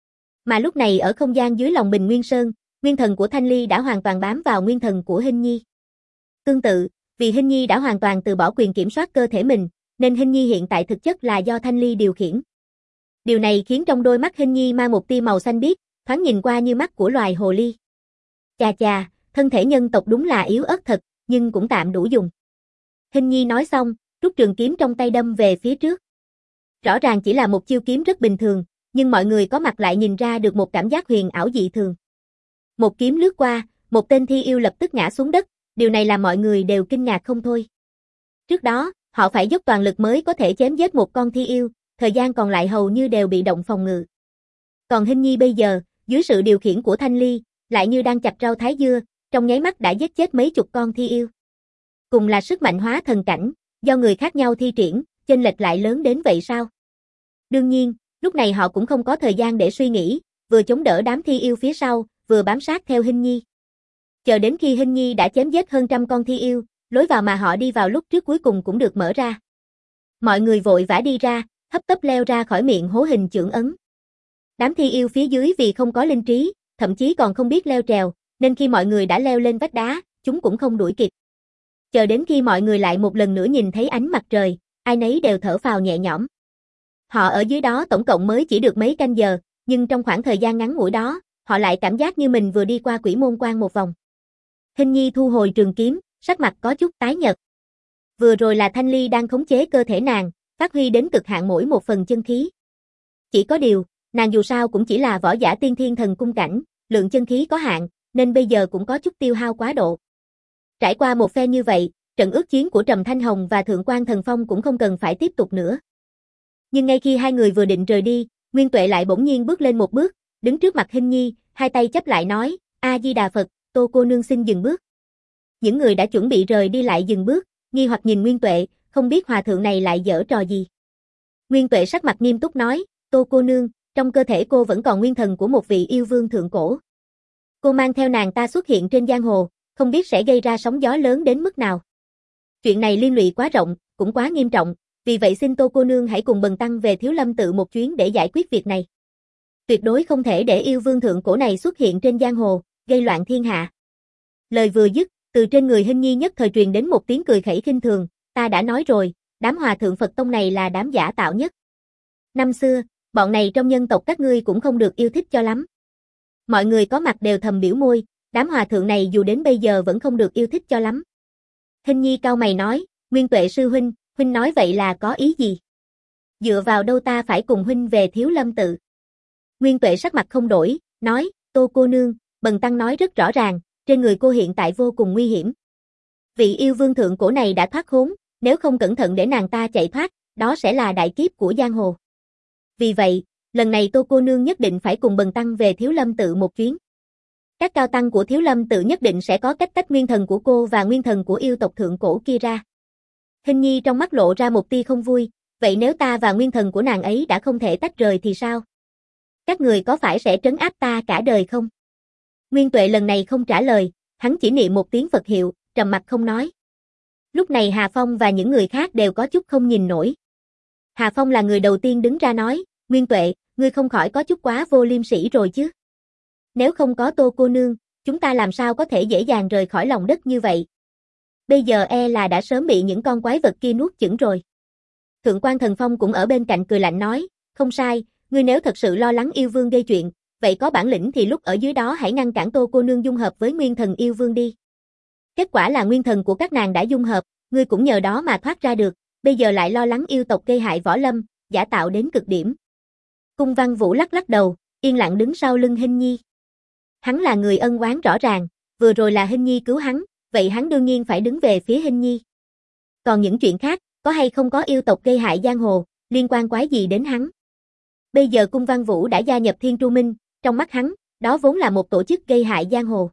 Mà lúc này ở không gian dưới lòng Bình Nguyên Sơn, nguyên thần của Thanh Ly đã hoàn toàn bám vào nguyên thần của Hinh Nhi. Tương tự, vì Hinh Nhi đã hoàn toàn từ bỏ quyền kiểm soát cơ thể mình, nên Hinh Nhi hiện tại thực chất là do Thanh Ly điều khiển. Điều này khiến trong đôi mắt Hinh Nhi mang một tia màu xanh biếc, thoáng nhìn qua như mắt của loài hồ ly. Chà chà, thân thể nhân tộc đúng là yếu ớt thật, nhưng cũng tạm đủ dùng. Hinh Nhi nói xong, rút trường kiếm trong tay đâm về phía trước. Rõ ràng chỉ là một chiêu kiếm rất bình thường, nhưng mọi người có mặt lại nhìn ra được một cảm giác huyền ảo dị thường. Một kiếm lướt qua, một tên thi yêu lập tức ngã xuống đất, điều này làm mọi người đều kinh ngạc không thôi. Trước đó, họ phải dốc toàn lực mới có thể chém giết một con thi yêu, thời gian còn lại hầu như đều bị động phòng ngự. Còn Hinh Nhi bây giờ, dưới sự điều khiển của Thanh Ly, lại như đang chặt rau thái dưa, trong nháy mắt đã giết chết mấy chục con thi yêu. Cùng là sức mạnh hóa thần cảnh, do người khác nhau thi triển, chênh lệch lại lớn đến vậy sao? Đương nhiên, lúc này họ cũng không có thời gian để suy nghĩ, vừa chống đỡ đám thi yêu phía sau, vừa bám sát theo Hinh Nhi. Chờ đến khi Hinh Nhi đã chém giết hơn trăm con thi yêu, lối vào mà họ đi vào lúc trước cuối cùng cũng được mở ra. Mọi người vội vã đi ra, hấp tấp leo ra khỏi miệng hố hình chưởng ấn. Đám thi yêu phía dưới vì không có linh trí, thậm chí còn không biết leo trèo, nên khi mọi người đã leo lên vách đá, chúng cũng không đuổi kịp. Chờ đến khi mọi người lại một lần nữa nhìn thấy ánh mặt trời, ai nấy đều thở phào nhẹ nhõm. Họ ở dưới đó tổng cộng mới chỉ được mấy canh giờ, nhưng trong khoảng thời gian ngắn ngủi đó, họ lại cảm giác như mình vừa đi qua Quỷ Môn Quan một vòng. Hinh Nhi thu hồi trường kiếm, sắc mặt có chút tái nhợt. Vừa rồi là Thanh Ly đang khống chế cơ thể nàng, phát huy đến cực hạn mỗi một phần chân khí. Chỉ có điều, nàng dù sao cũng chỉ là võ giả tiên thiên thần cung cảnh, lượng chân khí có hạn, nên bây giờ cũng có chút tiêu hao quá độ. Trải qua một phen như vậy, trận ước chiến của Trầm Thanh Hồng và Thượng Quan Thần Phong cũng không cần phải tiếp tục nữa. Nhưng ngay khi hai người vừa định rời đi, Nguyên Tuệ lại bỗng nhiên bước lên một bước, đứng trước mặt Hinh Nhi, hai tay chắp lại nói, A Di Đà Phật, Tô cô nương xin dừng bước. Những người đã chuẩn bị rời đi lại dừng bước, nghi hoặc nhìn Nguyên Tuệ, không biết hòa thượng này lại giở trò gì. Nguyên Tuệ sắc mặt nghiêm túc nói, Tô cô nương, trong cơ thể cô vẫn còn nguyên thần của một vị yêu vương thượng cổ. Cô mang theo nàng ta xuất hiện trên giang hồ, không biết sẽ gây ra sóng gió lớn đến mức nào. Chuyện này liên lụy quá rộng, cũng quá nghiêm trọng, vì vậy xin Tô cô nương hãy cùng Bần tăng về Thiếu Lâm tự một chuyến để giải quyết việc này. Tuyệt đối không thể để yêu vương thượng cổ này xuất hiện trên giang hồ, gây loạn thiên hạ. Lời vừa dứt, từ trên người Hinh Nhi nhất thời truyền đến một tiếng cười khẩy khinh thường, ta đã nói rồi, đám hòa thượng Phật tông này là đám giả tạo nhất. Năm xưa, bọn này trong nhân tộc các ngươi cũng không được yêu thích cho lắm. Mọi người có mặt đều thầm biểu môi, đám hòa thượng này dù đến bây giờ vẫn không được yêu thích cho lắm. Hinh Nhi cau mày nói, Nguyên Tuệ sư huynh, huynh nói vậy là có ý gì? Dựa vào đâu ta phải cùng huynh về Thiếu Lâm tự? Nguyên Tuệ sắc mặt không đổi, nói, Tô cô nương, Bần tăng nói rất rõ ràng, trên người cô hiện tại vô cùng nguy hiểm. Vị yêu vương thượng cổ này đã thoát khốn, nếu không cẩn thận để nàng ta chạy thoát, đó sẽ là đại kiếp của giang hồ. Vì vậy, lần này Tô cô nương nhất định phải cùng Bần tăng về Thiếu Lâm tự một chuyến. Các cao tăng của Thiếu Lâm tự nhất định sẽ có cách tách nguyên thần của cô và nguyên thần của yêu tộc thượng cổ kia ra. Hinh Nhi trong mắt lộ ra một tia không vui, vậy nếu ta và nguyên thần của nàng ấy đã không thể tách rời thì sao? Các người có phải sẽ trấn áp ta cả đời không? Nguyên Tuệ lần này không trả lời, hắn chỉ niệm một tiếng Phật hiệu, trầm mặc không nói. Lúc này Hà Phong và những người khác đều có chút không nhìn nổi. Hà Phong là người đầu tiên đứng ra nói, Nguyên Tuệ, ngươi không khỏi có chút quá vô liêm sỉ rồi chứ. Nếu không có Tô cô nương, chúng ta làm sao có thể dễ dàng rời khỏi lòng đất như vậy? Bây giờ e là đã sớm bị những con quái vật kia nuốt chửng rồi. Thượng Quan Thần Phong cũng ở bên cạnh cười lạnh nói, không sai, ngươi nếu thật sự lo lắng yêu vương gây chuyện, vậy có bản lĩnh thì lúc ở dưới đó hãy ngăn cản Tô cô nương dung hợp với nguyên thần yêu vương đi. Kết quả là nguyên thần của các nàng đã dung hợp, ngươi cũng nhờ đó mà thoát ra được, bây giờ lại lo lắng yêu tộc gây hại võ lâm, giả tạo đến cực điểm. Cung Văn Vũ lắc lắc đầu, yên lặng đứng sau lưng Hinh Nhi. Hắn là người ân oán rõ ràng, vừa rồi là Hinh Nhi cứu hắn, vậy hắn đương nhiên phải đứng về phía Hinh Nhi. Còn những chuyện khác, có hay không có yêu tộc gây hại giang hồ, liên quan quái gì đến hắn? Bây giờ Cung Văn Vũ đã gia nhập Thiên Tru Minh, trong mắt hắn, đó vốn là một tổ chức gây hại giang hồ.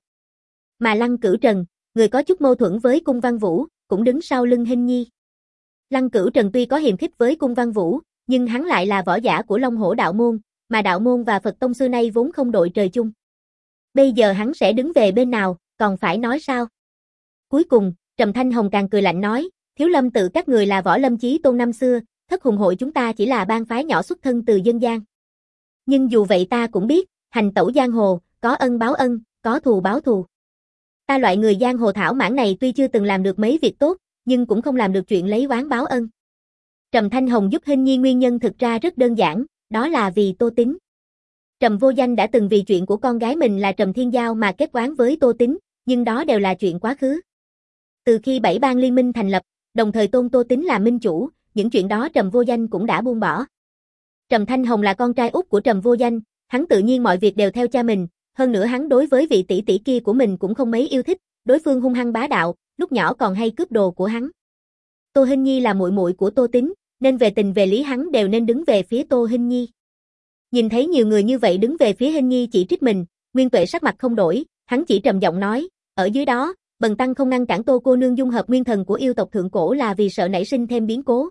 Mà Lăng Cửu Trần, người có chút mâu thuẫn với Cung Văn Vũ, cũng đứng sau lưng Hinh Nhi. Lăng Cửu Trần tuy có hiềm khích với Cung Văn Vũ, nhưng hắn lại là võ giả của Long Hổ đạo môn, mà đạo môn và Phật tông xưa nay vốn không đội trời chung. Bây giờ hắn sẽ đứng về bên nào, còn phải nói sao? Cuối cùng, Trầm Thanh Hồng càng cười lạnh nói, Thiếu Lâm tự các người là võ lâm chí tôn năm xưa, Thất Hùng hội chúng ta chỉ là bang phái nhỏ xuất thân từ dân gian. Nhưng dù vậy ta cũng biết, hành tẩu giang hồ, có ân báo ân, có thù báo thù. Ta loại người giang hồ thảo mãn này tuy chưa từng làm được mấy việc tốt, nhưng cũng không làm được chuyện lấy oán báo ân. Trầm Thanh Hồng giúp Hinh Nhi nguyên nhân thực ra rất đơn giản, đó là vì Tô Tính. Trầm Vô Danh đã từng vì chuyện của con gái mình là Trầm Thiên Giao mà kết oán với Tô Tính, nhưng đó đều là chuyện quá khứ. Từ khi bảy bang liên minh thành lập, đồng thời tôn Tô Tính là minh chủ, những chuyện đó Trầm Vô Danh cũng đã buông bỏ. Trầm Thanh Hồng là con trai út của Trầm Vô Danh, hắn tự nhiên mọi việc đều theo cha mình, hơn nữa hắn đối với vị tỷ tỷ kia của mình cũng không mấy yêu thích, đối phương hung hăng bá đạo, lúc nhỏ còn hay cướp đồ của hắn. Tô Hinh Nhi là muội muội của Tô Tính, nên về tình về lý hắn đều nên đứng về phía Tô Hinh Nhi. Nhìn thấy nhiều người như vậy đứng về phía Hinh Nhi chỉ trích mình, Nguyên Tuệ sắc mặt không đổi, hắn chỉ trầm giọng nói, ở dưới đó, Bần tăng không ngăn cản Tô cô nương dung hợp nguyên thần của yêu tộc thượng cổ là vì sợ nảy sinh thêm biến cố.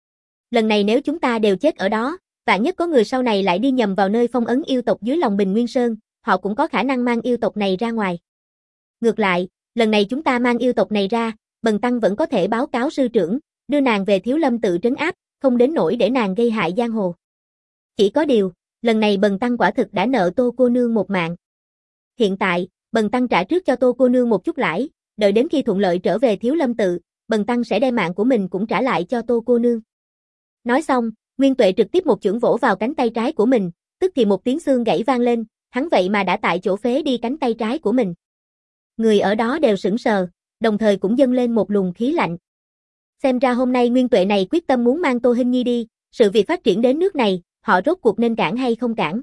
Lần này nếu chúng ta đều chết ở đó, vạn nhất có người sau này lại đi nhầm vào nơi phong ấn yêu tộc dưới lòng Bình Nguyên Sơn, họ cũng có khả năng mang yêu tộc này ra ngoài. Ngược lại, lần này chúng ta mang yêu tộc này ra, Bần tăng vẫn có thể báo cáo sư trưởng, đưa nàng về Thiếu Lâm tự trấn áp, không đến nỗi để nàng gây hại giang hồ. Chỉ có điều, lần này Bần tăng quả thực đã nợ Tô cô nương một mạng. Hiện tại, Bần tăng trả trước cho Tô cô nương một chút lãi, đợi đến khi thuận lợi trở về Thiếu Lâm tự, Bần tăng sẽ đem mạng của mình cũng trả lại cho Tô cô nương. Nói xong, Nguyên Tuệ trực tiếp một chưởng vỗ vào cánh tay trái của mình, tức thì một tiếng xương gãy vang lên, hắn vậy mà đã tại chỗ phế đi cánh tay trái của mình. Người ở đó đều sững sờ, đồng thời cũng dâng lên một luồng khí lạnh. Xem ra hôm nay Nguyên Tuệ này quyết tâm muốn mang Tô Hinh Nhi đi, sự việc phát triển đến nước này, họ rốt cuộc nên cản hay không cản.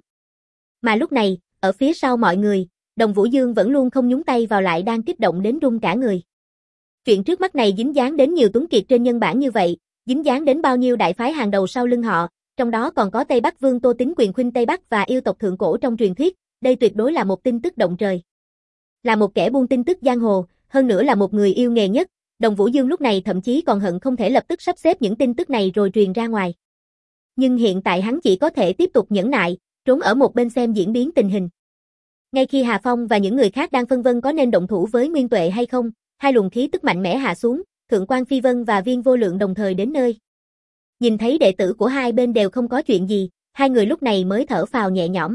Mà lúc này, ở phía sau mọi người, Đồng Vũ Dương vẫn luôn không nhúng tay vào lại đang kích động đến run cả người. Chuyện trước mắt này dính dáng đến nhiều tuấn kiệt trên nhân bản như vậy, dính dáng đến bao nhiêu đại phái hàng đầu sau lưng họ, trong đó còn có Tây Bắc Vương Tô Tính quyền khuynh Tây Bắc và yêu tộc thượng cổ trong truyền thuyết, đây tuyệt đối là một tin tức động trời. Là một kẻ buôn tin tức giang hồ, hơn nữa là một người yêu nghề nhất, Đồng Vũ Dương lúc này thậm chí còn hận không thể lập tức sắp xếp những tin tức này rồi truyền ra ngoài. Nhưng hiện tại hắn chỉ có thể tiếp tục nhẫn nại, trốn ở một bên xem diễn biến tình hình. Ngay khi Hà Phong và những người khác đang phân vân có nên động thủ với Nguyên Tuệ hay không, hai luồng khí tức mạnh mẽ hạ xuống, Thượng quan Phi Vân và Viên Vô Lượng đồng thời đến nơi. Nhìn thấy đệ tử của hai bên đều không có chuyện gì, hai người lúc này mới thở phào nhẹ nhõm.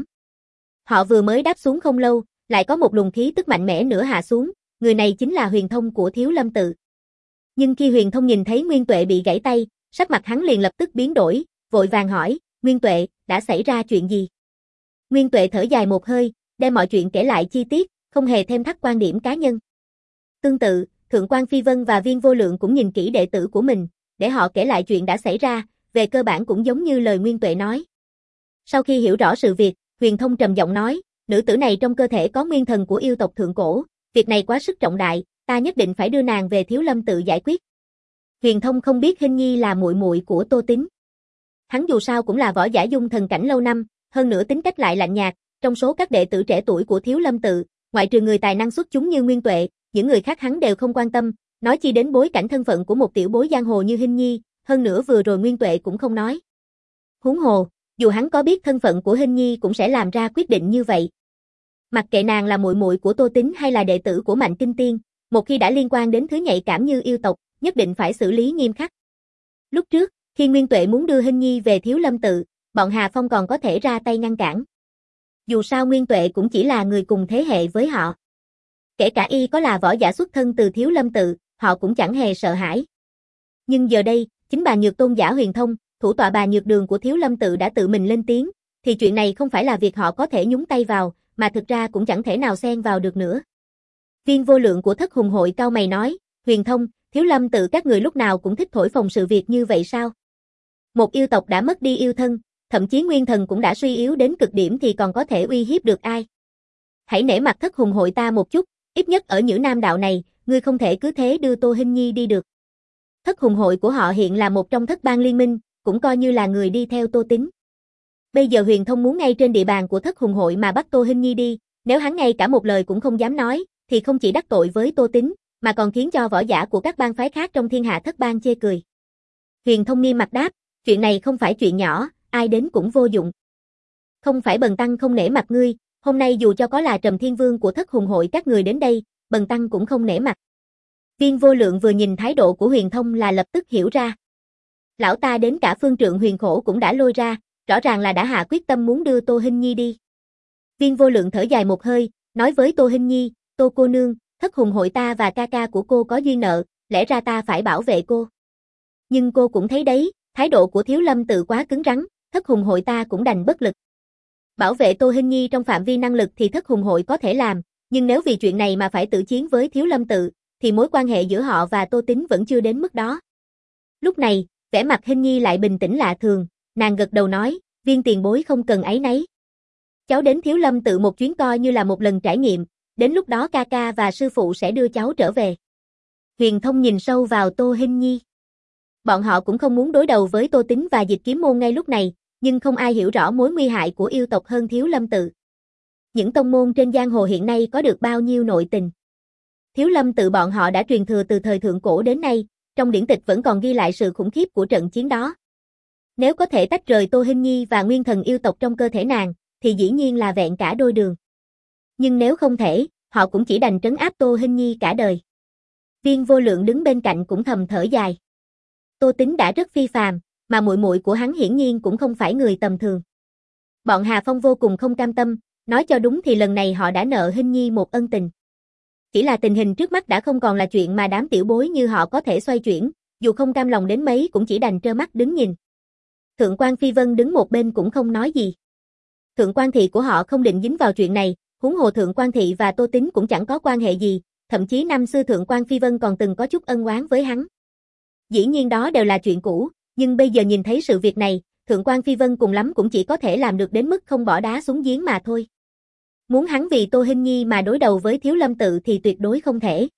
Họ vừa mới đáp xuống không lâu, lại có một luồng khí tức mạnh mẽ nữa hạ xuống, người này chính là Huyền Thông của Thiếu Lâm tự. Nhưng khi Huyền Thông nhìn thấy Nguyên Tuệ bị gãy tay, sắc mặt hắn liền lập tức biến đổi, vội vàng hỏi, Nguyên Tuệ, đã xảy ra chuyện gì? Nguyên Tuệ thở dài một hơi, đem mọi chuyện kể lại chi tiết, không hề thêm thắt quan điểm cá nhân. Tương tự, Thượng quan Phi Vân và Viên Vô Lượng cũng nhìn kỹ đệ tử của mình, để họ kể lại chuyện đã xảy ra, về cơ bản cũng giống như lời Nguyên Tuệ nói. Sau khi hiểu rõ sự việc, Huyền Thông trầm giọng nói, nữ tử này trong cơ thể có nguyên thần của yêu tộc thượng cổ, việc này quá sức trọng đại, ta nhất định phải đưa nàng về Thiếu Lâm tự giải quyết. Huyền Thông không biết Hinh Nhi là muội muội của Tô Tính. Hắn dù sao cũng là võ giả dung thần cảnh lâu năm, hơn nữa tính cách lại lạnh nhạt, trong số các đệ tử trẻ tuổi của Thiếu Lâm tự, ngoại trừ người tài năng xuất chúng như Nguyên Tuệ, những người khác hắn đều không quan tâm, nói chi đến bối cảnh thân phận của một tiểu bối giang hồ như Hinh Nhi, hơn nữa vừa rồi Nguyên Tuệ cũng không nói. Huống hồ, dù hắn có biết thân phận của Hinh Nhi cũng sẽ làm ra quyết định như vậy. Mặc kệ nàng là muội muội của Tô Tính hay là đệ tử của Mạnh Kinh Tiên, một khi đã liên quan đến thứ nhạy cảm như yêu tộc, nhất định phải xử lý nghiêm khắc. Lúc trước, khi Nguyên Tuệ muốn đưa Hinh Nhi về Thiếu Lâm tự, bọn Hà Phong còn có thể ra tay ngăn cản. Dù sao Nguyên Tuệ cũng chỉ là người cùng thế hệ với họ. Kể cả y có là võ giả xuất thân từ Thiếu Lâm tự, họ cũng chẳng hề sợ hãi. Nhưng giờ đây, chính bà Nhược Tôn giả Huyền Thông, thủ tọa bà Nhược Đường của Thiếu Lâm tự đã tự mình lên tiếng, thì chuyện này không phải là việc họ có thể nhúng tay vào, mà thực ra cũng chẳng thể nào xen vào được nữa. Viên Vô Lượng của Thất Hùng hội cao mày nói, Huyền Thông, Thiếu Lâm tự các người lúc nào cũng thích thổi phồng sự việc như vậy sao? Một yêu tộc đã mất đi yêu thân, thậm chí nguyên thần cũng đã suy yếu đến cực điểm thì còn có thể uy hiếp được ai? Hãy nể mặt Thất Hùng hội ta một chút, ít nhất ở Nhữ Nam đạo này, ngươi không thể cứ thế đưa Tô Hinh Nhi đi được. Thất Hùng hội của họ hiện là một trong thất bang liên minh, cũng coi như là người đi theo Tô Tính. Bây giờ Huyền Thông muốn ngay trên địa bàn của Thất Hùng hội mà bắt Tô Hinh Nhi đi, nếu hắn ngay cả một lời cũng không dám nói, thì không chỉ đắc tội với Tô Tính, mà còn khiến cho võ giả của các bang phái khác trong thiên hạ thất bang chê cười. Huyền Thông nghiêm mặt đáp, chuyện này không phải chuyện nhỏ, ai đến cũng vô dụng. Không phải bần tăng không nể mặt ngươi, hôm nay dù cho có là Trầm Thiên Vương của Thất Hùng hội các người đến đây, bần tăng cũng không nể mặt. Viên Vô Lượng vừa nhìn thái độ của Huyền Thông là lập tức hiểu ra. Lão ta đến cả phương trượng huyền khổ cũng đã lôi ra, rõ ràng là đã hạ quyết tâm muốn đưa Tô Hinh Nhi đi. Viên Vô Lượng thở dài một hơi, nói với Tô Hinh Nhi, Tô cô nương, Thất Hùng hội ta và ca ca của cô có duyên nợ, lẽ ra ta phải bảo vệ cô. Nhưng cô cũng thấy đấy, thái độ của Thiếu Lâm Tự quá cứng rắn, Thất Hùng hội ta cũng đành bất lực. Bảo vệ Tô Hinh Nhi trong phạm vi năng lực thì Thất Hùng hội có thể làm, nhưng nếu vì chuyện này mà phải tự chiến với Thiếu Lâm Tự, thì mối quan hệ giữa họ và Tô Tính vẫn chưa đến mức đó. Lúc này, vẻ mặt Hinh Nhi lại bình tĩnh lạ thường, nàng gật đầu nói, Viên tiền bối không cần áy náy. Cháu đến Thiếu Lâm Tự một chuyến coi như là một lần trải nghiệm, đến lúc đó ca ca và sư phụ sẽ đưa cháu trở về. Huyền Thông nhìn sâu vào Tô Hinh Nhi. Bọn họ cũng không muốn đối đầu với Tô Tính và Dịch Kiếm Môn ngay lúc này, nhưng không ai hiểu rõ mối nguy hại của yêu tộc hơn Thiếu Lâm Tự. Những tông môn trên giang hồ hiện nay có được bao nhiêu nội tình. Thiếu Lâm Tự bọn họ đã truyền thừa từ thời thượng cổ đến nay, trong điển tịch vẫn còn ghi lại sự khủng khiếp của trận chiến đó. Nếu có thể tách rời Tô Hinh Nhi và nguyên thần yêu tộc trong cơ thể nàng, thì dĩ nhiên là vẹn cả đôi đường. Nhưng nếu không thể, họ cũng chỉ đành trấn áp Tô Hinh Nhi cả đời. Viên Vô Lượng đứng bên cạnh cũng thầm thở dài. Tô Tính đã rất phi phàm, mà muội muội của hắn hiển nhiên cũng không phải người tầm thường. Bọn Hà Phong vô cùng không cam tâm, nói cho đúng thì lần này họ đã nợ Hinh Nhi một ân tình. Chỉ là tình hình trước mắt đã không còn là chuyện mà đám tiểu bối như họ có thể xoay chuyển, dù không cam lòng đến mấy cũng chỉ đành trơ mắt đứng nhìn. Thượng quan Phi Vân đứng một bên cũng không nói gì. Thượng quan thị của họ không định dính vào chuyện này, huống hồ Thượng quan thị và Tô Tính cũng chẳng có quan hệ gì, thậm chí năm xưa Thượng quan Phi Vân còn từng có chút ân oán với hắn. Dĩ nhiên đó đều là chuyện cũ, nhưng bây giờ nhìn thấy sự việc này, Thượng quan Phi Vân cùng lắm cũng chỉ có thể làm được đến mức không bỏ đá xuống giếng mà thôi. Muốn hắn vì Tô Hinh Nhi mà đối đầu với Thiếu Lâm Tự thì tuyệt đối không thể.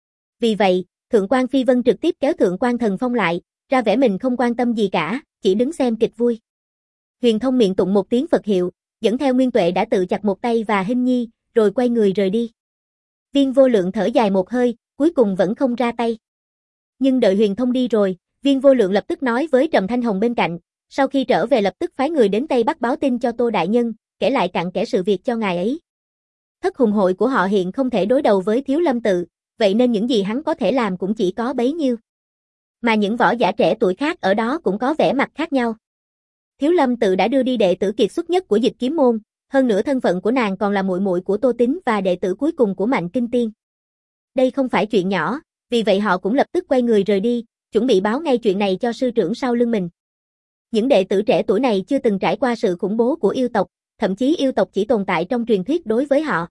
Vì vậy, Thượng quan Phi Vân trực tiếp kéo Thượng quan Thần Phong lại, ra vẻ mình không quan tâm gì cả, chỉ đứng xem kịch vui. Huyền Thông miệng tụng một tiếng Phật hiệu, dẫn theo Nguyên Tuệ đã tự chặt một tay và Hinh Nhi, rồi quay người rời đi. Viên Vô Lượng thở dài một hơi, cuối cùng vẫn không ra tay. Nhưng đợi Huyền Thông đi rồi, Viên Vô Lượng lập tức nói với Trầm Thanh Hồng bên cạnh, sau khi trở về lập tức phái người đến Tây Bắc báo tin cho Tô Đại Nhân, kể lại cặn kẽ sự việc cho ngài ấy. Thất Hùng hội của họ hiện không thể đối đầu với Thiếu Lâm Tự, vậy nên những gì hắn có thể làm cũng chỉ có bấy nhiêu. Mà những võ giả trẻ tuổi khác ở đó cũng có vẻ mặt khác nhau. Thiếu Lâm Tự đã đưa đi đệ tử kiệt xuất nhất của Dịch Kiếm Môn, hơn nữa thân phận của nàng còn là muội muội của Tô Tính và đệ tử cuối cùng của Mạnh Kinh Tiên. Đây không phải chuyện nhỏ, vì vậy họ cũng lập tức quay người rời đi, chuẩn bị báo ngay chuyện này cho sư trưởng sau lưng mình. Những đệ tử trẻ tuổi này chưa từng trải qua sự khủng bố của yêu tộc, thậm chí yêu tộc chỉ tồn tại trong truyền thuyết đối với họ.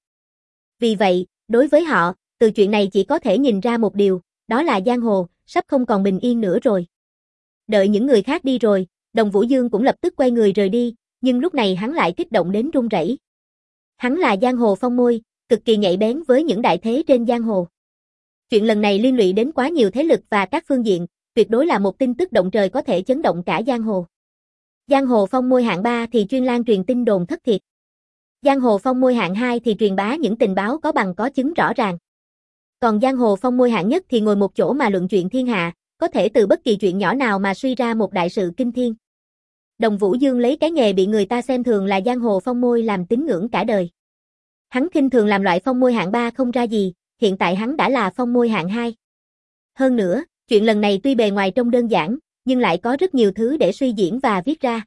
Vì vậy, đối với họ, từ chuyện này chỉ có thể nhìn ra một điều, đó là giang hồ, sắp không còn bình yên nữa rồi. Đợi những người khác đi rồi, Đồng Vũ Dương cũng lập tức quay người rời đi, nhưng lúc này hắn lại kích động đến run rẩy. Hắn là giang hồ phong môi, cực kỳ nhạy bén với những đại thế trên giang hồ. Chuyện lần này liên lụy đến quá nhiều thế lực và các phương diện, tuyệt đối là một tin tức động trời có thể chấn động cả giang hồ. Giang hồ phong môi hạng ba thì chuyên lan truyền tin đồn thất thiệt. Giang hồ phong môi hạng hai thì truyền bá những tình báo có bằng có chứng rõ ràng. Còn giang hồ phong môi hạng nhất thì ngồi một chỗ mà luận chuyện thiên hạ, có thể từ bất kỳ chuyện nhỏ nào mà suy ra một đại sự kinh thiên. Đồng Vũ Dương lấy cái nghề bị người ta xem thường là giang hồ phong môi làm tín ngưỡng cả đời. Hắn khinh thường làm loại phong môi hạng ba không ra gì, hiện tại hắn đã là phong môi hạng hai. Hơn nữa, chuyện lần này tuy bề ngoài trông đơn giản, nhưng lại có rất nhiều thứ để suy diễn và viết ra.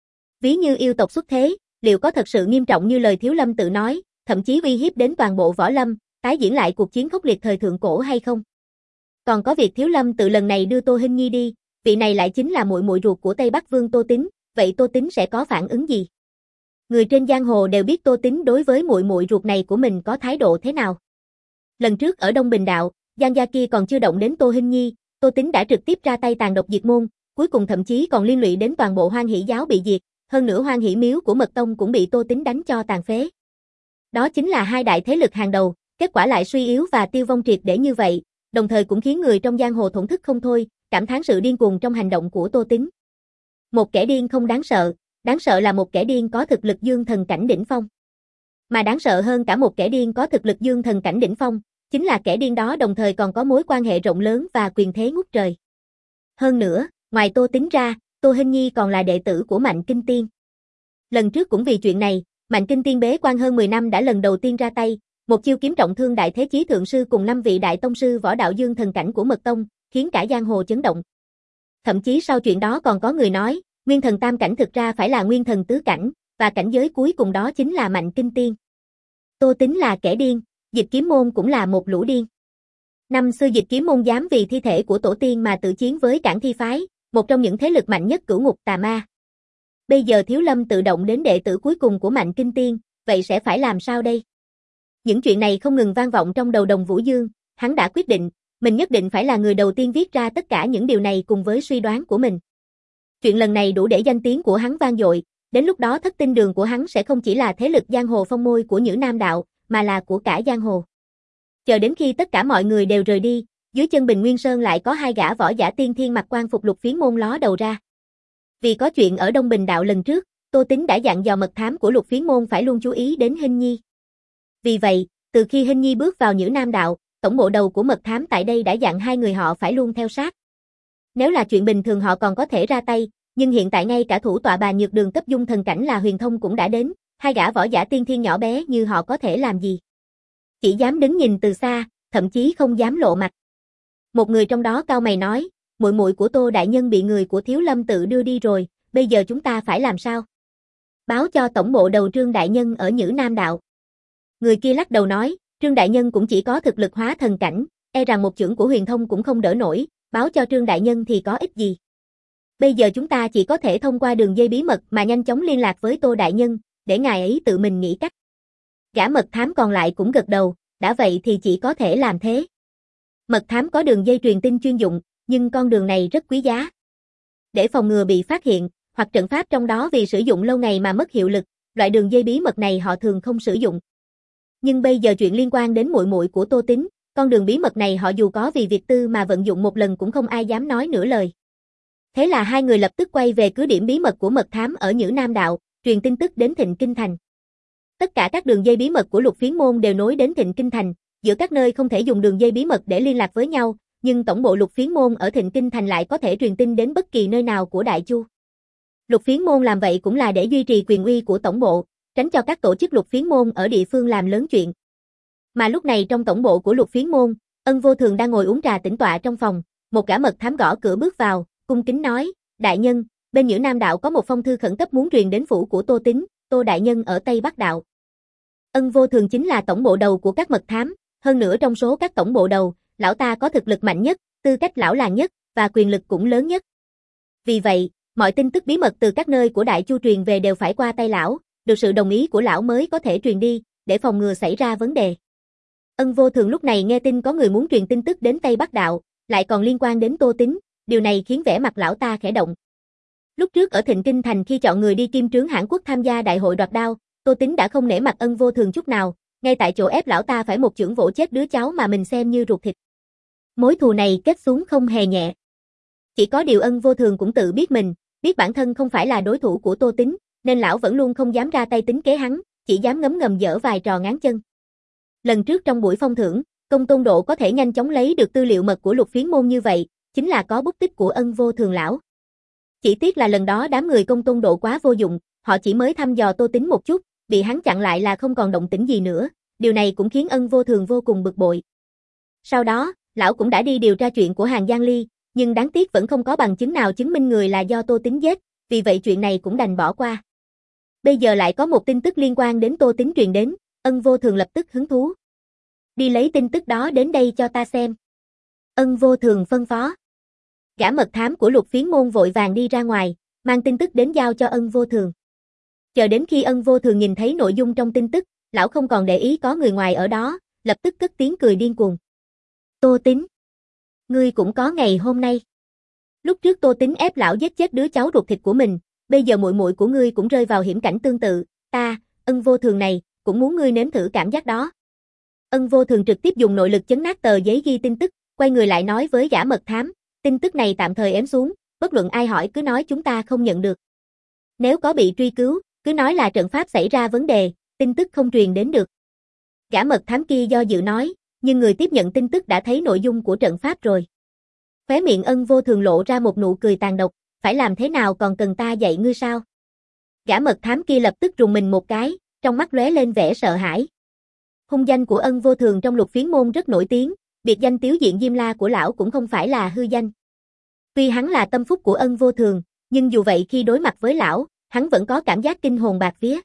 Ví như yêu tộc xuất thế, liệu có thật sự nghiêm trọng như lời Thiếu Lâm Tự nói, thậm chí uy hiếp đến toàn bộ võ lâm, tái diễn lại cuộc chiến khốc liệt thời thượng cổ hay không? Còn có việc Thiếu Lâm Tự lần này đưa Tô Hinh Nhi đi, vị này lại chính là muội muội ruột của Tây Bắc Vương Tô Tính, vậy Tô Tính sẽ có phản ứng gì? Người trên giang hồ đều biết Tô Tính đối với muội muội ruột này của mình có thái độ thế nào. Lần trước ở Đông Bình Đạo, Giang gia kia còn chưa động đến Tô Hinh Nhi, Tô Tính đã trực tiếp ra tay tàn độc diệt môn, cuối cùng thậm chí còn liên lụy đến toàn bộ Hoan Hỷ giáo bị diệt, hơn nữa Hoan Hỷ miếu của Mật Tông cũng bị Tô Tính đánh cho tàn phế. Đó chính là hai đại thế lực hàng đầu, kết quả lại suy yếu và tiêu vong triệt để như vậy, đồng thời cũng khiến người trong giang hồ thổn thức không thôi, cảm thán sự điên cuồng trong hành động của Tô Tính. Một kẻ điên không đáng sợ, đáng sợ là một kẻ điên có thực lực dương thần cảnh đỉnh phong. Mà đáng sợ hơn cả một kẻ điên có thực lực dương thần cảnh đỉnh phong, chính là kẻ điên đó đồng thời còn có mối quan hệ rộng lớn và quyền thế ngút trời. Hơn nữa, ngoài Tô Tính ra, Tô Hinh Nhi còn là đệ tử của Mạnh Kinh Tiên. Lần trước cũng vì chuyện này, Mạnh Kinh Tiên bế quan hơn mười năm đã lần đầu tiên ra tay, một chiêu kiếm trọng thương đại thế chí thượng sư cùng năm vị đại tông sư võ đạo dương thần cảnh của Mật Tông, khiến cả giang hồ chấn động. Thậm chí sau chuyện đó còn có người nói, nguyên thần tam cảnh thực ra phải là nguyên thần tứ cảnh, và cảnh giới cuối cùng đó chính là Mạnh Kinh Tiên. Tô Tính là kẻ điên, Dịch Kiếm Môn cũng là một lũ điên. Năm xưa Dịch Kiếm Môn dám vì thi thể của tổ tiên mà tự chiến với Cản Thi phái, một trong những thế lực mạnh nhất cửu ngục tà ma. Bây giờ Thiếu Lâm tự động đến đệ tử cuối cùng của Mạnh Kinh Tiên, vậy sẽ phải làm sao đây? Những chuyện này không ngừng vang vọng trong đầu Đồng Vũ Dương, hắn đã quyết định, mình nhất định phải là người đầu tiên viết ra tất cả những điều này cùng với suy đoán của mình. Chuyện lần này đủ để danh tiếng của hắn vang dội, đến lúc đó Thất Tinh Đường của hắn sẽ không chỉ là thế lực giang hồ phong môi của Nhữ Nam đạo, mà là của cả giang hồ. Chờ đến khi tất cả mọi người đều rời đi, dưới chân Bình Nguyên Sơn lại có hai gã võ giả tiên thiên mặc quan phục Lục Phiến môn ló đầu ra. Vì có chuyện ở Đông Bình đạo lần trước, Tô Tính đã dặn dò mật thám của Lục Phiến môn phải luôn chú ý đến Hinh Nhi. Vì vậy, từ khi Hinh Nhi bước vào Nhữ Nam đạo, tổng bộ đầu của mật thám tại đây đã dặn hai người họ phải luôn theo sát. Nếu là chuyện bình thường họ còn có thể ra tay, nhưng hiện tại ngay cả thủ tọa bà nhược đường cấp dung thần cảnh là Huyền Thông cũng đã đến, hai gã võ giả tiên thiên nhỏ bé như họ có thể làm gì? Chỉ dám đứng nhìn từ xa, thậm chí không dám lộ mặt. Một người trong đó cau mày nói, muội muội của Tô đại nhân bị người của Thiếu Lâm tự đưa đi rồi, bây giờ chúng ta phải làm sao? Báo cho tổng bộ đầu Trương đại nhân ở Nhữ Nam đạo. Người kia lắc đầu nói, Trương đại nhân cũng chỉ có thực lực hóa thần cảnh, e rằng một chưởng của Huyền Thông cũng không đỡ nổi, báo cho Trương đại nhân thì có ích gì. Bây giờ chúng ta chỉ có thể thông qua đường dây bí mật mà nhanh chóng liên lạc với Tô đại nhân, để ngài ấy tự mình nghĩ cách. Gã mật thám còn lại cũng gật đầu, đã vậy thì chỉ có thể làm thế. Mật thám có đường dây truyền tin chuyên dụng, nhưng con đường này rất quý giá. Để phòng ngừa bị phát hiện, hoặc trận pháp trong đó vì sử dụng lâu ngày mà mất hiệu lực, loại đường dây bí mật này họ thường không sử dụng. Nhưng bây giờ chuyện liên quan đến muội muội của Tô Tính, con đường bí mật này họ dù có vì việc tư mà vận dụng một lần cũng không ai dám nói nửa lời. Thế là hai người lập tức quay về cứ điểm bí mật của mật thám ở Nhữ Nam đạo, truyền tin tức đến Thịnh Kinh Thành. Tất cả các đường dây bí mật của Lục Phiến môn đều nối đến Thịnh Kinh Thành, giữa các nơi không thể dùng đường dây bí mật để liên lạc với nhau, nhưng tổng bộ Lục Phiến môn ở Thịnh Kinh Thành lại có thể truyền tin đến bất kỳ nơi nào của Đại Chu. Lục Phiến môn làm vậy cũng là để duy trì quyền uy của tổng bộ, tránh cho các tổ chức Lục Phiến môn ở địa phương làm lớn chuyện. Mà lúc này trong tổng bộ của Lục Phiến môn, Ân Vô Thường đang ngồi uống trà tĩnh tọa trong phòng, một gã mật thám gõ cửa bước vào, cung kính nói, đại nhân, bên Nhữ Nam đạo có một phong thư khẩn cấp muốn truyền đến phủ của Tô Tính, Tô đại nhân ở Tây Bắc đạo. Ân Vô Thường chính là tổng bộ đầu của các mật thám, hơn nữa trong số các tổng bộ đầu, lão ta có thực lực mạnh nhất, tư cách lão làng nhất, và quyền lực cũng lớn nhất. Vì vậy, mọi tin tức bí mật từ các nơi của Đại Chu truyền về đều phải qua tay lão, được sự đồng ý của lão mới có thể truyền đi, để phòng ngừa xảy ra vấn đề. Ân Vô Thường lúc này nghe tin có người muốn truyền tin tức đến Tây Bắc đạo, lại còn liên quan đến Tô Tính, điều này khiến vẻ mặt lão ta khẽ động. Lúc trước ở Thịnh Kinh Thành khi chọn người đi Kim Trướng Hãn Quốc tham gia đại hội đoạt đao, Tô Tính đã không nể mặt Ân Vô Thường chút nào, ngay tại chỗ ép lão ta phải một chưởng vỗ chết đứa cháu mà mình xem như ruột thịt. Mối thù này kết xuống không hề nhẹ. Chỉ có điều Ân Vô Thường cũng tự biết mình, biết bản thân không phải là đối thủ của Tô Tính, nên lão vẫn luôn không dám ra tay tính kế hắn, chỉ dám ngấm ngầm giở vài trò ngáng chân. Lần trước trong buổi phong thưởng, Công Tôn Độ có thể nhanh chóng lấy được tư liệu mật của Lục Phiến môn như vậy, chính là có bút tích của Ân Vô Thường lão. Chỉ tiếc là lần đó đám người Công Tôn Độ quá vô dụng, họ chỉ mới thăm dò Tô Tính một chút, bị hắn chặn lại là không còn động tĩnh gì nữa, điều này cũng khiến Ân Vô Thường vô cùng bực bội. Sau đó, lão cũng đã đi điều tra chuyện của Hàng Giang Ly, nhưng đáng tiếc vẫn không có bằng chứng nào chứng minh người là do Tô Tính giết, vì vậy chuyện này cũng đành bỏ qua. Bây giờ lại có một tin tức liên quan đến Tô Tính truyền đến, Ân Vô Thường lập tức hứng thú. Đi lấy tin tức đó đến đây cho ta xem. Ân Vô Thường phân phó. Gã mật thám của Lục Phiến môn vội vàng đi ra ngoài, mang tin tức đến giao cho Ân Vô Thường. Chờ đến khi Ân Vô Thường nhìn thấy nội dung trong tin tức, lão không còn để ý có người ngoài ở đó, lập tức cất tiếng cười điên cuồng. Tô Tính, ngươi cũng có ngày hôm nay. Lúc trước Tô Tính ép lão giết chết đứa cháu ruột thịt của mình, bây giờ muội muội của ngươi cũng rơi vào hiểm cảnh tương tự, ta, Ân Vô Thường này, cũng muốn ngươi nếm thử cảm giác đó. Ân Vô Thường trực tiếp dùng nội lực chấn nát tờ giấy ghi tin tức, quay người lại nói với gã mật thám, tin tức này tạm thời ém xuống, bất luận ai hỏi cứ nói chúng ta không nhận được. Nếu có bị truy cứu, cứ nói là trận pháp xảy ra vấn đề, tin tức không truyền đến được. Gã mật thám kia do dự nói, nhưng người tiếp nhận tin tức đã thấy nội dung của trận pháp rồi. Khóe miệng Ân Vô Thường lộ ra một nụ cười tàn độc, phải làm thế nào còn cần ta dạy ngươi sao? Gã mật thám kia lập tức rùng mình một cái, trong mắt lóe lên vẻ sợ hãi. Hung danh của Ân Vô Thường trong Lục Phiến môn rất nổi tiếng, biệt danh Tiếu Diện Diêm La của lão cũng không phải là hư danh. Tuy hắn là tâm phúc của Ân Vô Thường, nhưng dù vậy khi đối mặt với lão, hắn vẫn có cảm giác kinh hồn bạt vía.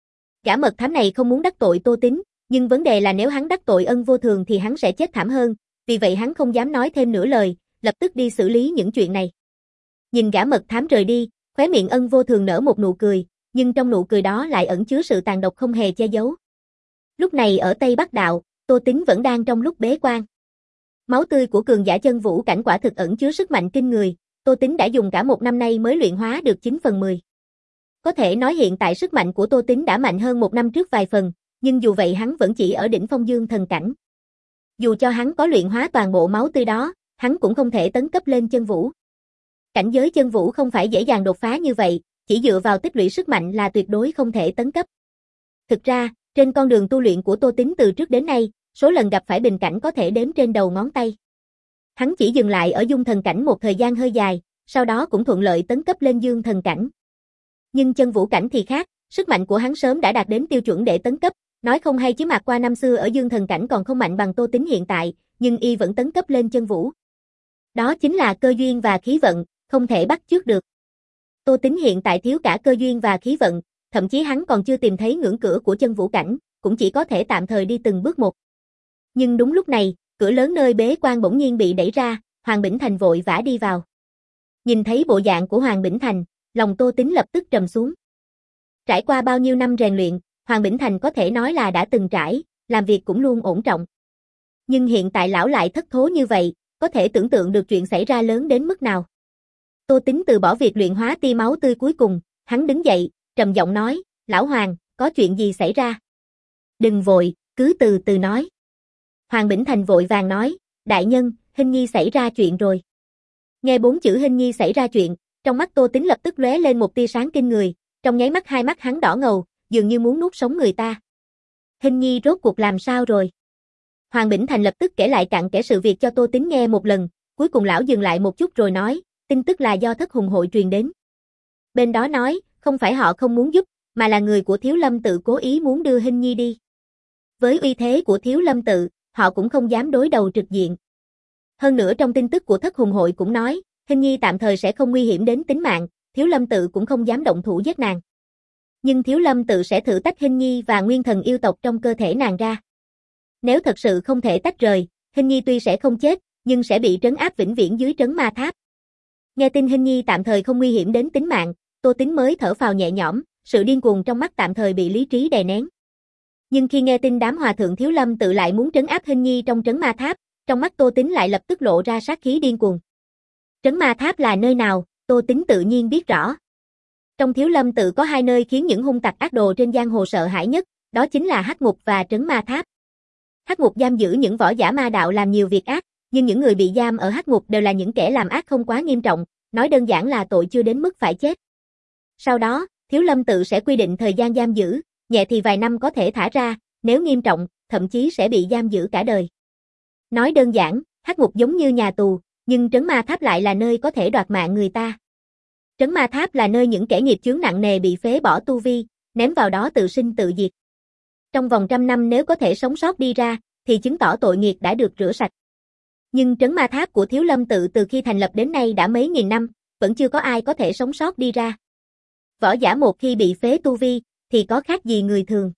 Gã mật thám này không muốn đắc tội Tô Tín, nhưng vấn đề là nếu hắn đắc tội Ân Vô Thường thì hắn sẽ chết thảm hơn, vì vậy hắn không dám nói thêm nửa lời, lập tức đi xử lý những chuyện này. Nhìn gã mật thám rời đi, khóe miệng Ân Vô Thường nở một nụ cười, nhưng trong nụ cười đó lại ẩn chứa sự tàn độc không hề che giấu. Lúc này ở Tây Bắc Đạo, Tô Tín vẫn đang trong lúc bế quan. Máu tươi của cường giả chân vũ cảnh quả thực ẩn chứa sức mạnh kinh người, Tô Tín đã dùng cả một năm nay mới luyện hóa được chín phần mười. Có thể nói hiện tại sức mạnh của Tô Tín đã mạnh hơn một năm trước vài phần, nhưng dù vậy hắn vẫn chỉ ở đỉnh phong dương thần cảnh. Dù cho hắn có luyện hóa toàn bộ máu tươi đó, hắn cũng không thể tấn cấp lên chân vũ. Cảnh giới chân vũ không phải dễ dàng đột phá như vậy, chỉ dựa vào tích lũy sức mạnh là tuyệt đối không thể tấn cấp. Thực ra, trên con đường tu luyện của Tô Tín từ trước đến nay, số lần gặp phải bình cảnh có thể đếm trên đầu ngón tay. Hắn chỉ dừng lại ở dung thần cảnh một thời gian hơi dài, sau đó cũng thuận lợi tấn cấp lên dương thần cảnh. Nhưng chân vũ cảnh thì khác, sức mạnh của hắn sớm đã đạt đến tiêu chuẩn để tấn cấp, nói không hay chứ mạc qua năm xưa ở dương thần cảnh còn không mạnh bằng Tô Tín hiện tại, nhưng y vẫn tấn cấp lên chân vũ. Đó chính là cơ duyên và khí vận, không thể bắt chước được. Tô Tín hiện tại thiếu cả cơ duyên và khí vận, thậm chí hắn còn chưa tìm thấy ngưỡng cửa của chân vũ cảnh, cũng chỉ có thể tạm thời đi từng bước một. Nhưng đúng lúc này, cửa lớn nơi bế quan bỗng nhiên bị đẩy ra, Hoàng Bỉnh Thành vội vã đi vào. Nhìn thấy bộ dạng của Hoàng Bỉnh Thành, lòng Tô Tín lập tức trầm xuống. Trải qua bao nhiêu năm rèn luyện, Hoàng Bỉnh Thành có thể nói là đã từng trải, làm việc cũng luôn ổn trọng. Nhưng hiện tại lão lại thất thố như vậy, có thể tưởng tượng được chuyện xảy ra lớn đến mức nào. Tô Tín từ bỏ việc luyện hóa tia máu tươi cuối cùng, hắn đứng dậy, trầm giọng nói, lão Hoàng, có chuyện gì xảy ra? Đừng vội, cứ từ từ nói. Hoàng Bỉnh Thành vội vàng nói, đại nhân, Hình Nhi xảy ra chuyện rồi. Nghe bốn chữ Hình Nhi xảy ra chuyện, trong mắt Tô Tín lập tức lóe lên một tia sáng kinh người, trong nháy mắt hai mắt hắn đỏ ngầu, dường như muốn nuốt sống người ta. Hình Nhi rốt cuộc làm sao rồi? Hoàng Bỉnh Thành lập tức kể lại cặn kẽ sự việc cho Tô Tín nghe một lần, cuối cùng lão dừng lại một chút rồi nói, tin tức là do Thất Hùng hội truyền đến. Bên đó nói, không phải họ không muốn giúp, mà là người của Thiếu Lâm tự cố ý muốn đưa Hình Nhi đi. Với uy thế của Thiếu Lâm tự, họ cũng không dám đối đầu trực diện. Hơn nữa trong tin tức của Thất Hùng hội cũng nói, Hình Nhi tạm thời sẽ không nguy hiểm đến tính mạng, Thiếu Lâm tự cũng không dám động thủ giết nàng. Nhưng Thiếu Lâm tự sẽ thử tách Hình Nhi và nguyên thần yêu tộc trong cơ thể nàng ra. Nếu thật sự không thể tách rời, Hình Nhi tuy sẽ không chết, nhưng sẽ bị trấn áp vĩnh viễn dưới trấn ma tháp. Nghe tin Hình Nhi tạm thời không nguy hiểm đến tính mạng, Tô Tín mới thở phào nhẹ nhõm, sự điên cuồng trong mắt tạm thời bị lý trí đè nén. Nhưng khi nghe tin đám hòa thượng Thiếu Lâm tự lại muốn trấn áp Hình Nhi trong trấn ma tháp, trong mắt Tô Tín lại lập tức lộ ra sát khí điên cuồng. Trấn ma tháp là nơi nào, Tô Tín tự nhiên biết rõ. Trong Thiếu Lâm tự có hai nơi khiến những hung tặc ác đồ trên giang hồ sợ hãi nhất, đó chính là Hắc Ngục và trấn ma tháp. Hắc Ngục giam giữ những võ giả ma đạo làm nhiều việc ác, nhưng những người bị giam ở Hắc Ngục đều là những kẻ làm ác không quá nghiêm trọng, nói đơn giản là tội chưa đến mức phải chết. Sau đó, Thiếu Lâm tự sẽ quy định thời gian giam giữ, nhẹ thì vài năm có thể thả ra, nếu nghiêm trọng, thậm chí sẽ bị giam giữ cả đời. Nói đơn giản, Hắc Ngục giống như nhà tù, nhưng trấn ma tháp lại là nơi có thể đoạt mạng người ta. Trấn ma tháp là nơi những kẻ nghiệp chướng nặng nề bị phế bỏ tu vi, ném vào đó tự sinh tự diệt. Trong vòng trăm năm nếu có thể sống sót đi ra, thì chứng tỏ tội nghiệp đã được rửa sạch. Nhưng trấn ma tháp của Thiếu Lâm tự từ khi thành lập đến nay đã mấy nghìn năm, vẫn chưa có ai có thể sống sót đi ra. Võ giả một khi bị phế tu vi, thì có khác gì người thường.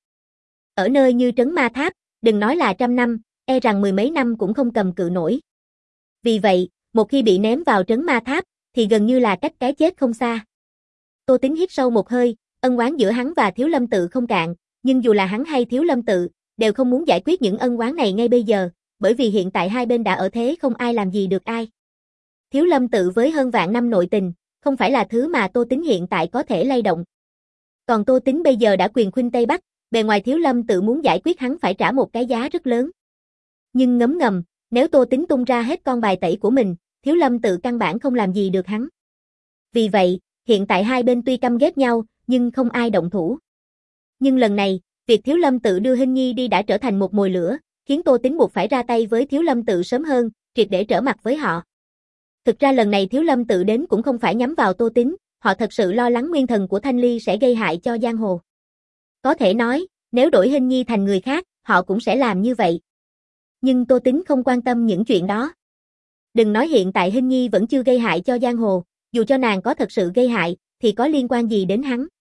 Ở nơi như trấn ma tháp, đừng nói là trăm năm, e rằng mười mấy năm cũng không cầm cự nổi. Vì vậy, một khi bị ném vào trấn ma tháp, thì gần như là cách cái chết không xa. Tô Tín hít sâu một hơi, ân oán giữa hắn và Thiếu Lâm tự không cạn, nhưng dù là hắn hay Thiếu Lâm tự, đều không muốn giải quyết những ân oán này ngay bây giờ, bởi vì hiện tại hai bên đã ở thế không ai làm gì được ai. Thiếu Lâm tự với hơn vạn năm nội tình, không phải là thứ mà Tô Tín hiện tại có thể lay động. Còn Tô Tín bây giờ đã quyền khuynh Tây Bắc, bề ngoài Thiếu Lâm tự muốn giải quyết hắn phải trả một cái giá rất lớn. Nhưng ngấm ngầm, nếu Tô Tín tung ra hết con bài tẩy của mình, Thiếu Lâm tự căn bản không làm gì được hắn. Vì vậy, hiện tại hai bên tuy căm ghét nhau, nhưng không ai động thủ. Nhưng lần này, việc Thiếu Lâm tự đưa Hình Nhi đi đã trở thành một mồi lửa, khiến Tô Tín buộc phải ra tay với Thiếu Lâm tự sớm hơn, triệt để trở mặt với họ. Thực ra lần này Thiếu Lâm tự đến cũng không phải nhắm vào Tô Tín, họ thật sự lo lắng nguyên thần của Thanh Ly sẽ gây hại cho giang hồ. Có thể nói, nếu đổi Hình Nhi thành người khác, họ cũng sẽ làm như vậy. Nhưng Tô Tín không quan tâm những chuyện đó. Đừng nói hiện tại Hình Nhi vẫn chưa gây hại cho giang hồ, dù cho nàng có thật sự gây hại, thì có liên quan gì đến hắn.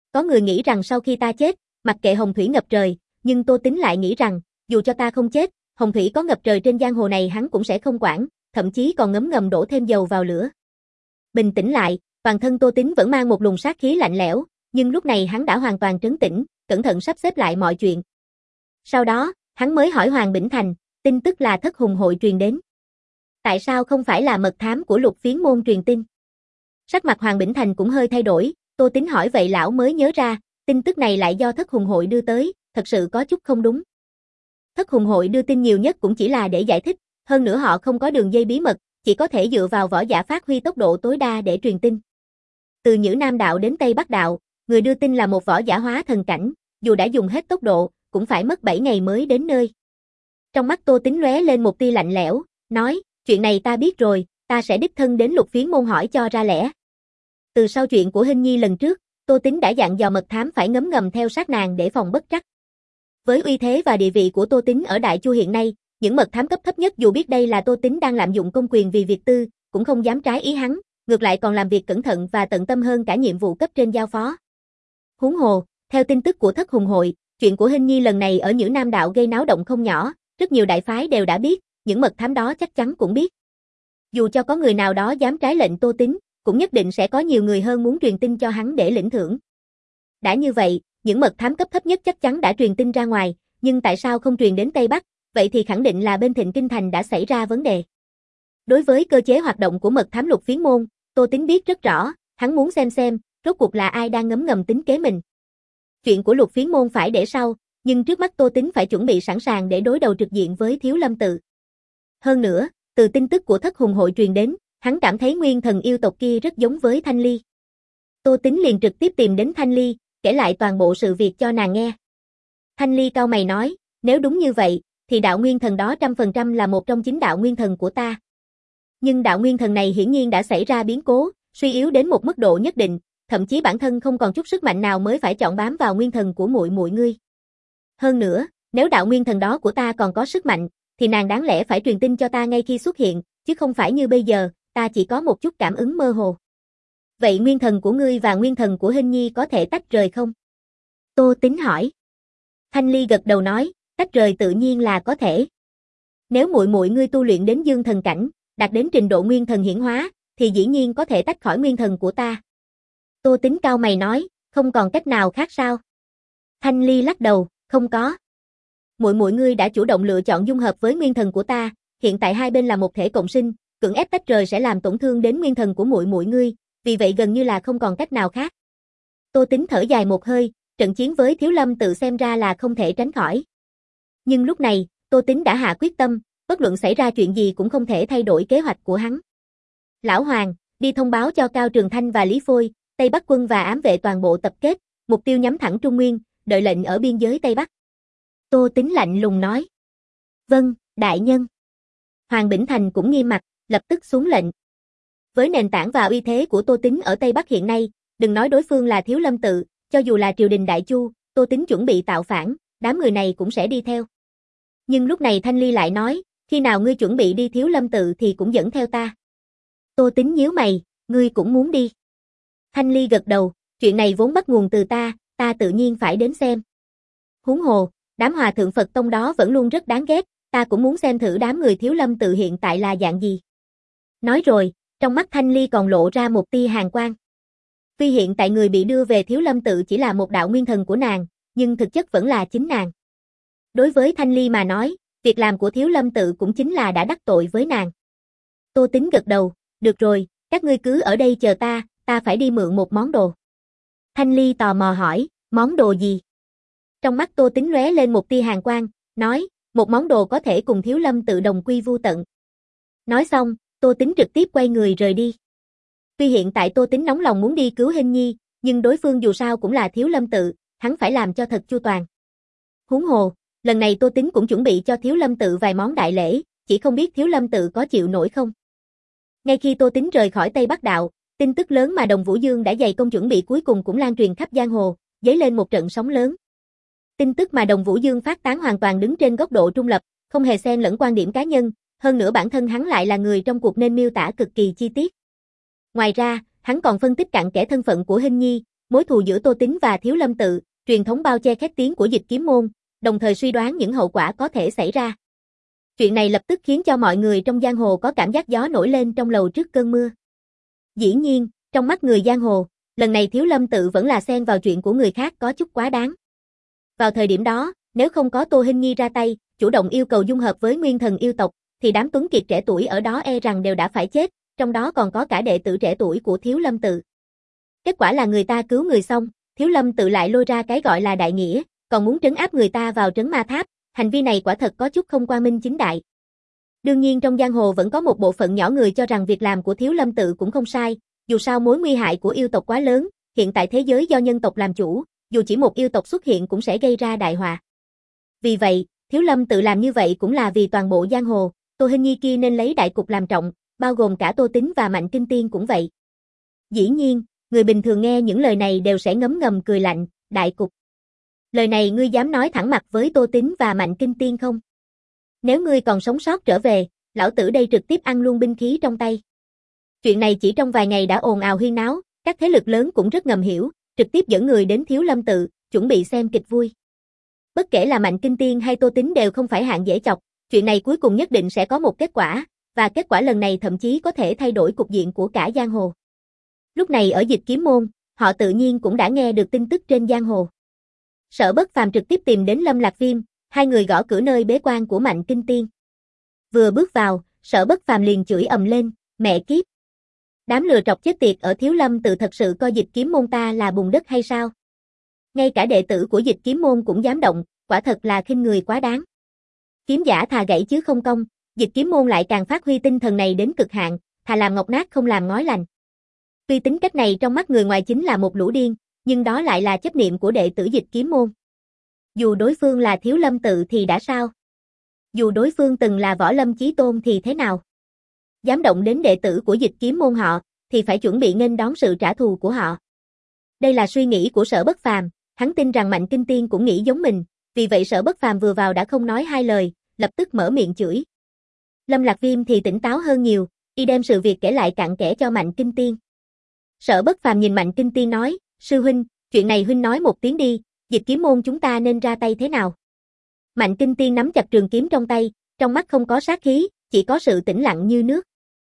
Có người nghĩ rằng sau khi ta chết, mặc kệ hồng thủy ngập trời, nhưng Tô Tính lại nghĩ rằng, dù cho ta không chết, hồng thủy có ngập trời trên giang hồ này hắn cũng sẽ không quản, thậm chí còn ngấm ngầm đổ thêm dầu vào lửa. Bình tĩnh lại, toàn thân Tô Tính vẫn mang một luồng sát khí lạnh lẽo, nhưng lúc này hắn đã hoàn toàn trấn tĩnh, cẩn thận sắp xếp lại mọi chuyện. Sau đó, hắn mới hỏi Hoàng Bỉnh Thành, tin tức là Thất Hùng hội truyền đến. Tại sao không phải là mật thám của Lục Phiến môn truyền tin? Sắc mặt Hoàng Bỉnh Thành cũng hơi thay đổi, Tô Tính hỏi vậy lão mới nhớ ra, tin tức này lại do Thất Hùng hội đưa tới, thật sự có chút không đúng. Thất Hùng hội đưa tin nhiều nhất cũng chỉ là để giải thích, hơn nữa họ không có đường dây bí mật, chỉ có thể dựa vào võ giả phát huy tốc độ tối đa để truyền tin. Từ Nhữ Nam đạo đến Tây Bắc đạo, người đưa tin là một võ giả hóa thần cảnh, dù đã dùng hết tốc độ, cũng phải mất bảy ngày mới đến nơi. Trong mắt Tô Tính lóe lên một tia lạnh lẽo, nói, chuyện này ta biết rồi, ta sẽ đích thân đến Lục Phiến môn hỏi cho ra lẽ. Từ sau chuyện của Hinh Nhi lần trước, Tô Tính đã dặn dò mật thám phải ngấm ngầm theo sát nàng để phòng bất trắc. Với uy thế và địa vị của Tô Tính ở Đại Chu hiện nay, những mật thám cấp thấp nhất dù biết đây là Tô Tính đang lạm dụng công quyền vì việc tư, cũng không dám trái ý hắn, ngược lại còn làm việc cẩn thận và tận tâm hơn cả nhiệm vụ cấp trên giao phó. Huống hồ, theo tin tức của Thất Hùng hội, chuyện của Hinh Nhi lần này ở Nhữ Nam đạo gây náo động không nhỏ, rất nhiều đại phái đều đã biết, những mật thám đó chắc chắn cũng biết. Dù cho có người nào đó dám trái lệnh Tô Tính, cũng nhất định sẽ có nhiều người hơn muốn truyền tin cho hắn để lĩnh thưởng. Đã như vậy, những mật thám cấp thấp nhất chắc chắn đã truyền tin ra ngoài, nhưng tại sao không truyền đến Tây Bắc, vậy thì khẳng định là bên Thịnh Kinh Thành đã xảy ra vấn đề. Đối với cơ chế hoạt động của mật thám Lục Phiến môn, Tô Tính biết rất rõ, hắn muốn xem xem, rốt cuộc là ai đang ngấm ngầm tính kế mình. Chuyện của Lục Phiến môn phải để sau, nhưng trước mắt Tô Tính phải chuẩn bị sẵn sàng để đối đầu trực diện với Thiếu Lâm tự. Hơn nữa, từ tin tức của Thất Hùng hội truyền đến, hắn cảm thấy nguyên thần yêu tộc kia rất giống với Thanh Ly. Tô Tính liền trực tiếp tìm đến Thanh Ly, kể lại toàn bộ sự việc cho nàng nghe. Thanh Ly cau mày nói, nếu đúng như vậy, thì đạo nguyên thần đó trăm phần trăm là một trong chín đạo nguyên thần của ta. Nhưng đạo nguyên thần này hiển nhiên đã xảy ra biến cố, suy yếu đến một mức độ nhất định, thậm chí bản thân không còn chút sức mạnh nào mới phải chọn bám vào nguyên thần của muội muội ngươi. Hơn nữa, nếu đạo nguyên thần đó của ta còn có sức mạnh, thì nàng đáng lẽ phải truyền tin cho ta ngay khi xuất hiện, chứ không phải như bây giờ, ta chỉ có một chút cảm ứng mơ hồ. Vậy nguyên thần của ngươi và nguyên thần của Hinh Nhi có thể tách rời không? Tô Tính hỏi. Thanh Ly gật đầu nói, tách rời tự nhiên là có thể. Nếu muội muội ngươi tu luyện đến dương thần cảnh, đạt đến trình độ nguyên thần hiển hóa, thì dĩ nhiên có thể tách khỏi nguyên thần của ta. Tô Tính cau mày nói, không còn cách nào khác sao? Thanh Ly lắc đầu, không có. Muội muội ngươi đã chủ động lựa chọn dung hợp với nguyên thần của ta, hiện tại hai bên là một thể cộng sinh, cưỡng ép tách rời sẽ làm tổn thương đến nguyên thần của muội muội ngươi, vì vậy gần như là không còn cách nào khác. Tô Tính thở dài một hơi, trận chiến với Thiếu Lâm tự xem ra là không thể tránh khỏi. Nhưng lúc này, Tô Tính đã hạ quyết tâm, bất luận xảy ra chuyện gì cũng không thể thay đổi kế hoạch của hắn. Lão Hoàng, đi thông báo cho Cao Trường Thanh và Lý Phôi, Tây Bắc quân và ám vệ toàn bộ tập kết, mục tiêu nhắm thẳng Trung Nguyên, đợi lệnh ở biên giới Tây Bắc. Tô Tính lạnh lùng nói. Vâng, đại nhân. Hoàng Bỉnh Thành cũng nghiêm mặt, lập tức xuống lệnh. Với nền tảng và uy thế của Tô Tính ở Tây Bắc hiện nay, đừng nói đối phương là Thiếu Lâm tự, cho dù là triều đình Đại Chu, Tô Tính chuẩn bị tạo phản, đám người này cũng sẽ đi theo. Nhưng lúc này Thanh Ly lại nói, khi nào ngươi chuẩn bị đi Thiếu Lâm tự thì cũng dẫn theo ta. Tô Tính nhíu mày, ngươi cũng muốn đi. Thanh Ly gật đầu, chuyện này vốn bắt nguồn từ ta, ta tự nhiên phải đến xem. Huống hồ, đám Hòa thượng Phật tông đó vẫn luôn rất đáng ghét, ta cũng muốn xem thử đám người Thiếu Lâm tự hiện tại là dạng gì. Nói rồi, trong mắt Thanh Ly còn lộ ra một tia hàn quang. Tuy hiện tại người bị đưa về Thiếu Lâm tự chỉ là một đạo nguyên thần của nàng, nhưng thực chất vẫn là chính nàng. Đối với Thanh Ly mà nói, việc làm của Thiếu Lâm tự cũng chính là đã đắc tội với nàng. Tô Tính gật đầu, được rồi, các ngươi cứ ở đây chờ ta, ta phải đi mượn một món đồ. Thanh Ly tò mò hỏi, món đồ gì? Trong mắt Tô Tính lóe lên một tia hàn quang, nói, một món đồ có thể cùng Thiếu Lâm tự đồng quy vu tận. Nói xong, Tô Tính trực tiếp quay người rời đi. Tuy hiện tại Tô Tính nóng lòng muốn đi cứu Hinh Nhi, nhưng đối phương dù sao cũng là Thiếu Lâm tự, hắn phải làm cho thật chu toàn. Huống hồ, lần này Tô Tính cũng chuẩn bị cho Thiếu Lâm tự vài món đại lễ, chỉ không biết Thiếu Lâm tự có chịu nổi không. Ngay khi Tô Tính rời khỏi Tây Bắc đạo, tin tức lớn mà Đồng Vũ Dương đã dày công chuẩn bị cuối cùng cũng lan truyền khắp giang hồ, dấy lên một trận sóng lớn. Tin tức mà Đồng Vũ Dương phát tán hoàn toàn đứng trên góc độ trung lập, không hề xen lẫn quan điểm cá nhân, hơn nữa bản thân hắn lại là người trong cuộc nên miêu tả cực kỳ chi tiết. Ngoài ra, hắn còn phân tích cặn kẽ thân phận của Hinh Nhi, mối thù giữa Tô Tín và Thiếu Lâm Tự, truyền thống bao che khét tiếng của Dịch Kiếm môn, đồng thời suy đoán những hậu quả có thể xảy ra. Chuyện này lập tức khiến cho mọi người trong giang hồ có cảm giác gió nổi lên trong lầu trước cơn mưa. Dĩ nhiên, trong mắt người giang hồ, lần này Thiếu Lâm Tự vẫn là xen vào chuyện của người khác có chút quá đáng. Vào thời điểm đó, nếu không có Tô Hinh Nhi ra tay, chủ động yêu cầu dung hợp với nguyên thần yêu tộc, thì đám tuấn kiệt trẻ tuổi ở đó e rằng đều đã phải chết, trong đó còn có cả đệ tử trẻ tuổi của Thiếu Lâm Tự. Kết quả là người ta cứu người xong, Thiếu Lâm Tự lại lôi ra cái gọi là đại nghĩa, còn muốn trấn áp người ta vào trấn ma tháp, hành vi này quả thật có chút không quang minh chính đại. Đương nhiên trong giang hồ vẫn có một bộ phận nhỏ người cho rằng việc làm của Thiếu Lâm Tự cũng không sai, dù sao mối nguy hại của yêu tộc quá lớn, hiện tại thế giới do nhân tộc làm chủ, dù chỉ một yêu tộc xuất hiện cũng sẽ gây ra đại họa. Vì vậy, Thiếu Lâm Tự làm như vậy cũng là vì toàn bộ giang hồ, Tô Hinh Nhi kia nên lấy đại cục làm trọng, bao gồm cả Tô Tín và Mạnh Kinh Tiên cũng vậy. Dĩ nhiên, người bình thường nghe những lời này đều sẽ ngấm ngầm cười lạnh, đại cục. Lời này ngươi dám nói thẳng mặt với Tô Tín và Mạnh Kinh Tiên không? Nếu ngươi còn sống sót trở về, lão tử đây trực tiếp ăn luôn binh khí trong tay. Chuyện này chỉ trong vài ngày đã ồn ào huyên náo, các thế lực lớn cũng rất ngầm hiểu, trực tiếp dẫn người đến Thiếu Lâm Tự, chuẩn bị xem kịch vui. Bất kể là Mạnh Kinh Tiên hay Tô Tín đều không phải hạng dễ chọc, chuyện này cuối cùng nhất định sẽ có một kết quả, và kết quả lần này thậm chí có thể thay đổi cục diện của cả giang hồ. Lúc này ở Dịch Kiếm môn, họ tự nhiên cũng đã nghe được tin tức trên giang hồ. Sở Bất Phàm trực tiếp tìm đến Lâm Lạc Viêm, hai người gõ cửa nơi bế quan của Mạnh Kinh Tiên. Vừa bước vào, Sở Bất Phàm liền chửi ầm lên, mẹ kiếp. Đám lừa trọc chết tiệt ở Thiếu Lâm Tự thật sự coi Dịch Kiếm môn ta là bùn đất hay sao? Ngay cả đệ tử của Dịch Kiếm môn cũng dám động, quả thật là khinh người quá đáng. Kiếm giả thà gãy chứ không công, Dịch Kiếm môn lại càng phát huy tinh thần này đến cực hạn, thà làm ngọc nát không làm ngói lành. Tuy tính cách này trong mắt người ngoài chính là một lũ điên, nhưng đó lại là chấp niệm của đệ tử Dịch Kiếm môn. Dù đối phương là Thiếu Lâm Tự thì đã sao? Dù đối phương từng là Võ Lâm Chí Tôn thì thế nào? Dám động đến đệ tử của Dịch Kiếm môn họ, thì phải chuẩn bị nghênh đón sự trả thù của họ. Đây là suy nghĩ của Sở Bất Phàm, hắn tin rằng Mạnh Kinh Tiên cũng nghĩ giống mình, vì vậy Sở Bất Phàm vừa vào đã không nói hai lời, lập tức mở miệng chửi. Lâm Lạc Viêm thì tỉnh táo hơn nhiều, y đem sự việc kể lại cặn kẽ cho Mạnh Kinh Tiên. Sở Bất Phàm nhìn Mạnh Kinh Tiên nói, sư huynh, chuyện này huynh nói một tiếng đi, Dịch Kiếm môn chúng ta nên ra tay thế nào? Mạnh Kinh Tiên nắm chặt trường kiếm trong tay, trong mắt không có sát khí, chỉ có sự tĩnh lặng như nước.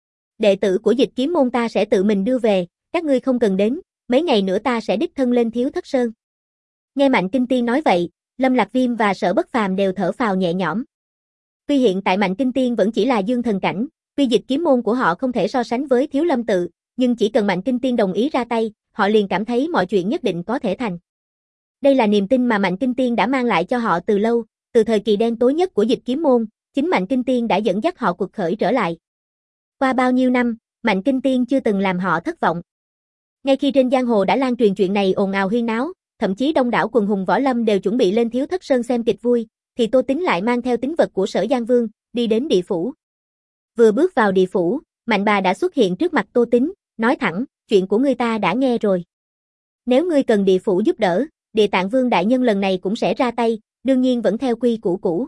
Đệ tử của Dịch Kiếm môn ta sẽ tự mình đưa về, các ngươi không cần đến, mấy ngày nữa ta sẽ đích thân lên Thiếu Thất Sơn. Nghe Mạnh Kinh Tiên nói vậy, Lâm Lạc Viêm và Sở Bất Phàm đều thở phào nhẹ nhõm. Tuy hiện tại Mạnh Kinh Tiên vẫn chỉ là dương thần cảnh, tuy Dịch Kiếm môn của họ không thể so sánh với Thiếu Lâm Tự, nhưng chỉ cần Mạnh Kinh Tiên đồng ý ra tay, họ liền cảm thấy mọi chuyện nhất định có thể thành. Đây là niềm tin mà Mạnh Kinh Tiên đã mang lại cho họ từ lâu, từ thời kỳ đen tối nhất của Dịch Kiếm môn, chính Mạnh Kinh Tiên đã dẫn dắt họ cuộc khởi trở lại. Qua bao nhiêu năm, Mạnh Kinh Tiên chưa từng làm họ thất vọng. Ngay khi trên giang hồ đã lan truyền chuyện này ồn ào huyên náo, thậm chí đông đảo quần hùng võ lâm đều chuẩn bị lên Thiếu Thất Sơn xem kịch vui, thì Tô Tín lại mang theo tín vật của Sở Giang Vương, đi đến địa phủ. Vừa bước vào địa phủ, Mạnh bà đã xuất hiện trước mặt Tô Tín, nói thẳng, chuyện của ngươi ta đã nghe rồi. Nếu ngươi cần địa phủ giúp đỡ, Địa Tạng Vương đại nhân lần này cũng sẽ ra tay, đương nhiên vẫn theo quy củ cũ.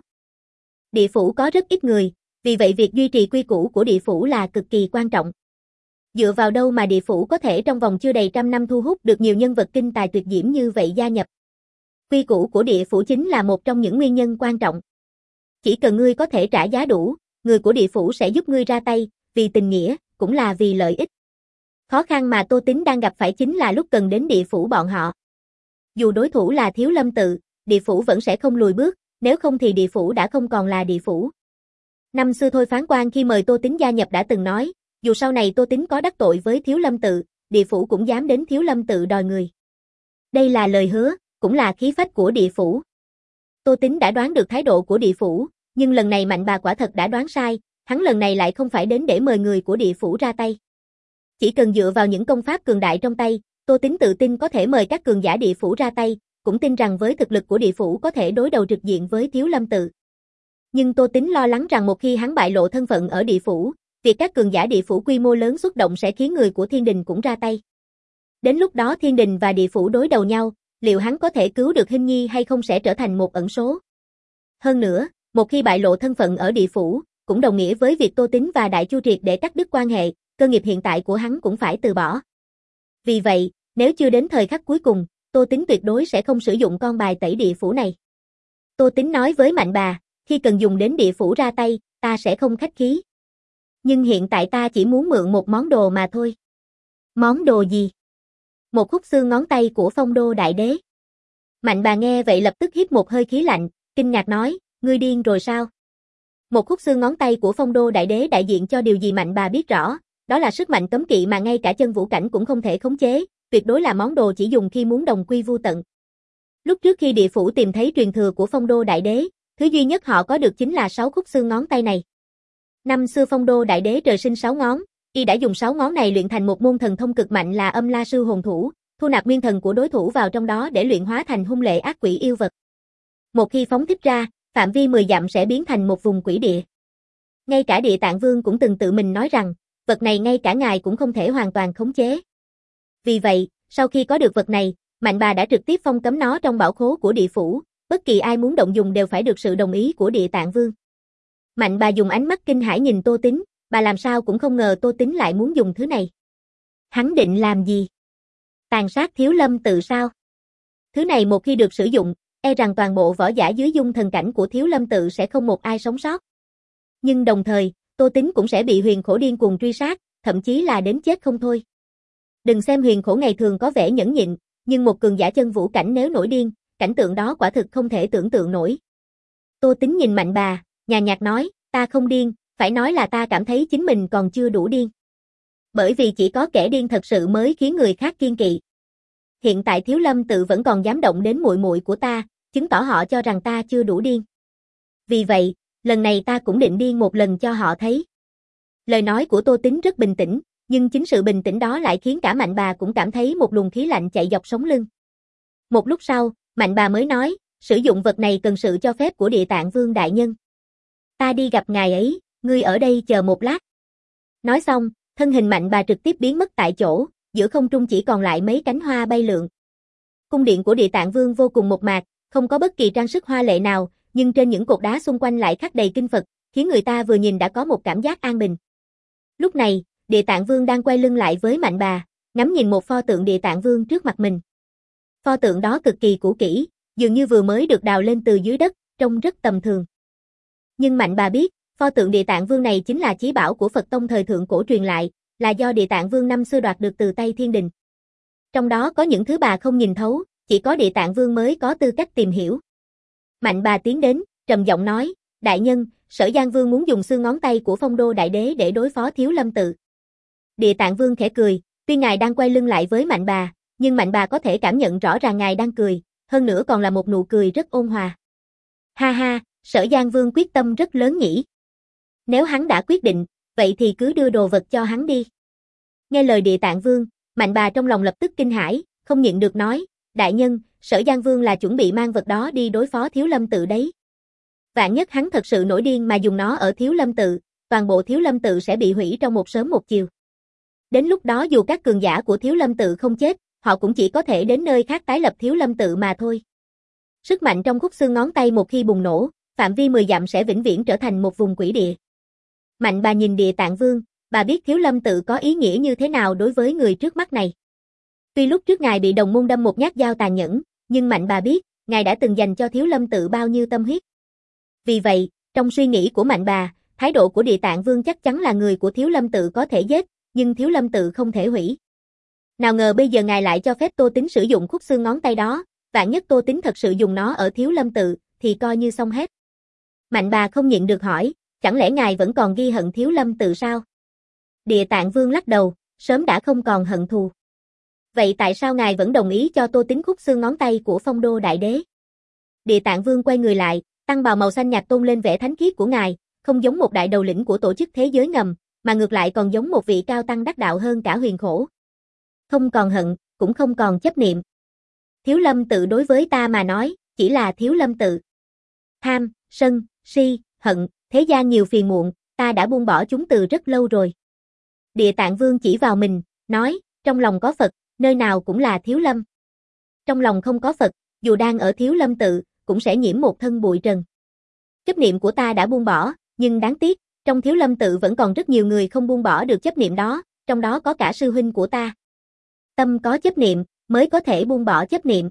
Địa phủ có rất ít người, vì vậy việc duy trì quy củ của địa phủ là cực kỳ quan trọng. Dựa vào đâu mà địa phủ có thể trong vòng chưa đầy trăm năm thu hút được nhiều nhân vật kinh tài tuyệt diễm như vậy gia nhập? Quy củ của địa phủ chính là một trong những nguyên nhân quan trọng. Chỉ cần ngươi có thể trả giá đủ, người của địa phủ sẽ giúp ngươi ra tay, vì tình nghĩa, cũng là vì lợi ích. Khó khăn mà Tô Tín đang gặp phải chính là lúc cần đến địa phủ bọn họ. Dù đối thủ là Thiếu Lâm Tự, địa phủ vẫn sẽ không lùi bước, nếu không thì địa phủ đã không còn là địa phủ. Năm xưa Thôi Phán Quan khi mời Tô Tín gia nhập đã từng nói, dù sau này Tô Tín có đắc tội với Thiếu Lâm Tự, địa phủ cũng dám đến Thiếu Lâm Tự đòi người. Đây là lời hứa, cũng là khí phách của địa phủ. Tô Tín đã đoán được thái độ của địa phủ, nhưng lần này Mạnh bà quả thật đã đoán sai, hắn lần này lại không phải đến để mời người của địa phủ ra tay. Chỉ cần dựa vào những công pháp cường đại trong tay, Tô Tín tự tin có thể mời các cường giả địa phủ ra tay, cũng tin rằng với thực lực của địa phủ có thể đối đầu trực diện với Thiếu Lâm Tự. Nhưng Tô Tín lo lắng rằng một khi hắn bại lộ thân phận ở địa phủ, việc các cường giả địa phủ quy mô lớn xuất động sẽ khiến người của Thiên Đình cũng ra tay. Đến lúc đó Thiên Đình và địa phủ đối đầu nhau, liệu hắn có thể cứu được Hinh Nhi hay không sẽ trở thành một ẩn số. Hơn nữa, một khi bại lộ thân phận ở địa phủ, cũng đồng nghĩa với việc Tô Tín và Đại Chu triệt để cắt đứt quan hệ, cơ nghiệp hiện tại của hắn cũng phải từ bỏ. Vì vậy, Nếu chưa đến thời khắc cuối cùng, Tô Tính tuyệt đối sẽ không sử dụng con bài tẩy địa phủ này. Tô Tính nói với Mạnh Bà, khi cần dùng đến địa phủ ra tay, ta sẽ không khách khí. Nhưng hiện tại ta chỉ muốn mượn một món đồ mà thôi. Món đồ gì? Một khúc xương ngón tay của Phong Đô Đại Đế. Mạnh Bà nghe vậy lập tức hít một hơi khí lạnh, kinh ngạc nói, ngươi điên rồi sao? Một khúc xương ngón tay của Phong Đô Đại Đế đại diện cho điều gì Mạnh Bà biết rõ, đó là sức mạnh cấm kỵ mà ngay cả chân vũ cảnh cũng không thể khống chế, tuyệt đối là món đồ chỉ dùng khi muốn đồng quy vu tận. Lúc trước khi địa phủ tìm thấy truyền thừa của Phong Đô Đại Đế, thứ duy nhất họ có được chính là sáu khúc xương ngón tay này. Năm xưa Phong Đô Đại Đế trời sinh sáu ngón, y đã dùng sáu ngón này luyện thành một môn thần thông cực mạnh là Âm La Sư Hồn Thủ, thu nạp nguyên thần của đối thủ vào trong đó để luyện hóa thành hung lệ ác quỷ yêu vật. Một khi phóng thích ra, phạm vi mười dặm sẽ biến thành một vùng quỷ địa. Ngay cả Địa Tạng Vương cũng từng tự mình nói rằng, vật này ngay cả ngài cũng không thể hoàn toàn khống chế. Vì vậy, sau khi có được vật này, Mạnh Bà đã trực tiếp phong cấm nó trong bảo khố của địa phủ, bất kỳ ai muốn động dùng đều phải được sự đồng ý của Địa Tạng Vương. Mạnh Bà dùng ánh mắt kinh hãi nhìn Tô Tính, bà làm sao cũng không ngờ Tô Tính lại muốn dùng thứ này. Hắn định làm gì? Tàn sát Thiếu Lâm Tự sao? Thứ này một khi được sử dụng, e rằng toàn bộ võ giả dưới dung thần cảnh của Thiếu Lâm Tự sẽ không một ai sống sót. Nhưng đồng thời, Tô Tính cũng sẽ bị Huyền Khổ điên cuồng truy sát, thậm chí là đến chết không thôi. Đừng xem Huyền Khổ ngày thường có vẻ nhẫn nhịn, nhưng một cường giả chân vũ cảnh nếu nổi điên, cảnh tượng đó quả thực không thể tưởng tượng nổi. Tô Tính nhìn Mạnh Bà, nhàn nhạt nói, ta không điên, phải nói là ta cảm thấy chính mình còn chưa đủ điên. Bởi vì chỉ có kẻ điên thật sự mới khiến người khác kiêng kỵ. Hiện tại Thiếu Lâm Tự vẫn còn dám động đến muội muội của ta, chứng tỏ họ cho rằng ta chưa đủ điên. Vì vậy, lần này ta cũng định điên một lần cho họ thấy. Lời nói của Tô Tính rất bình tĩnh, nhưng chính sự bình tĩnh đó lại khiến cả Mạnh Bà cũng cảm thấy một luồng khí lạnh chạy dọc sống lưng. Một lúc sau, Mạnh Bà mới nói, sử dụng vật này cần sự cho phép của Địa Tạng Vương đại nhân. Ta đi gặp ngài ấy, ngươi ở đây chờ một lát. Nói xong, thân hình Mạnh Bà trực tiếp biến mất tại chỗ, giữa không trung chỉ còn lại mấy cánh hoa bay lượn. Cung điện của Địa Tạng Vương vô cùng mộc mạc, không có bất kỳ trang sức hoa lệ nào, nhưng trên những cột đá xung quanh lại khắc đầy kinh Phật, khiến người ta vừa nhìn đã có một cảm giác an bình. Lúc này, Địa Tạng Vương đang quay lưng lại với Mạnh Bà, ngắm nhìn một pho tượng Địa Tạng Vương trước mặt mình. Pho tượng đó cực kỳ cũ kỹ, dường như vừa mới được đào lên từ dưới đất, trông rất tầm thường. Nhưng Mạnh Bà biết, pho tượng Địa Tạng Vương này chính là chí bảo của Phật tông thời thượng cổ truyền lại, là do Địa Tạng Vương năm xưa đoạt được từ tay Thiên Đình. Trong đó có những thứ bà không nhìn thấu, chỉ có Địa Tạng Vương mới có tư cách tìm hiểu. Mạnh Bà tiến đến, trầm giọng nói, đại nhân, Sở Giang Vương muốn dùng xương ngón tay của Phong Đô Đại Đế để đối phó Thiếu Lâm Tự. Địa Tạng Vương khẽ cười, tuy ngài đang quay lưng lại với Mạnh Bà, nhưng Mạnh Bà có thể cảm nhận rõ ràng ngài đang cười, hơn nữa còn là một nụ cười rất ôn hòa. Ha ha, Sở Giang Vương quyết tâm rất lớn nhỉ. Nếu hắn đã quyết định, vậy thì cứ đưa đồ vật cho hắn đi. Nghe lời Địa Tạng Vương, Mạnh Bà trong lòng lập tức kinh hãi, không nhịn được nói, đại nhân, Sở Giang Vương là chuẩn bị mang vật đó đi đối phó Thiếu Lâm Tự đấy. Vạn nhất hắn thật sự nổi điên mà dùng nó ở Thiếu Lâm Tự, toàn bộ Thiếu Lâm Tự sẽ bị hủy trong một sớm một chiều. Đến lúc đó dù các cường giả của Thiếu Lâm Tự không chết, họ cũng chỉ có thể đến nơi khác tái lập Thiếu Lâm Tự mà thôi. Sức mạnh trong khúc xương ngón tay một khi bùng nổ, phạm vi mười dặm sẽ vĩnh viễn trở thành một vùng quỷ địa. Mạnh Bà nhìn Địa Tạng Vương, bà biết Thiếu Lâm Tự có ý nghĩa như thế nào đối với người trước mắt này. Tuy lúc trước ngài bị đồng môn đâm một nhát dao tàn nhẫn, nhưng Mạnh Bà biết, ngài đã từng dành cho Thiếu Lâm Tự bao nhiêu tâm huyết. Vì vậy, trong suy nghĩ của Mạnh Bà, thái độ của Địa Tạng Vương chắc chắn là người của Thiếu Lâm Tự có thể giết, nhưng Thiếu Lâm Tự không thể hủy. Nào ngờ bây giờ ngài lại cho phép Tô Tính sử dụng khúc xương ngón tay đó, vạn nhất Tô Tính thật sự dùng nó ở Thiếu Lâm Tự, thì coi như xong hết. Mạnh Bà không nhịn được hỏi, chẳng lẽ ngài vẫn còn ghi hận Thiếu Lâm Tự sao? Địa Tạng Vương lắc đầu, sớm đã không còn hận thù. Vậy tại sao ngài vẫn đồng ý cho Tô Tính khúc xương ngón tay của Phong Đô Đại Đế? Địa Tạng Vương quay người lại, tăng bào màu xanh nhạt tôn lên vẻ thánh khiết của ngài, không giống một đại đầu lĩnh của tổ chức thế giới ngầm, mà ngược lại còn giống một vị cao tăng đắc đạo hơn cả Huyền Khổ. Không còn hận, cũng không còn chấp niệm. Thiếu Lâm Tự đối với ta mà nói, chỉ là Thiếu Lâm Tự. Tham, sân, si, hận, thế gian nhiều phiền muộn, ta đã buông bỏ chúng từ rất lâu rồi. Địa Tạng Vương chỉ vào mình, nói, trong lòng có Phật, nơi nào cũng là Thiếu Lâm. Trong lòng không có Phật, dù đang ở Thiếu Lâm Tự, cũng sẽ nhiễm một thân bụi trần. Chấp niệm của ta đã buông bỏ, nhưng đáng tiếc, trong Thiếu Lâm Tự vẫn còn rất nhiều người không buông bỏ được chấp niệm đó, trong đó có cả sư huynh của ta. Tâm có chấp niệm, mới có thể buông bỏ chấp niệm.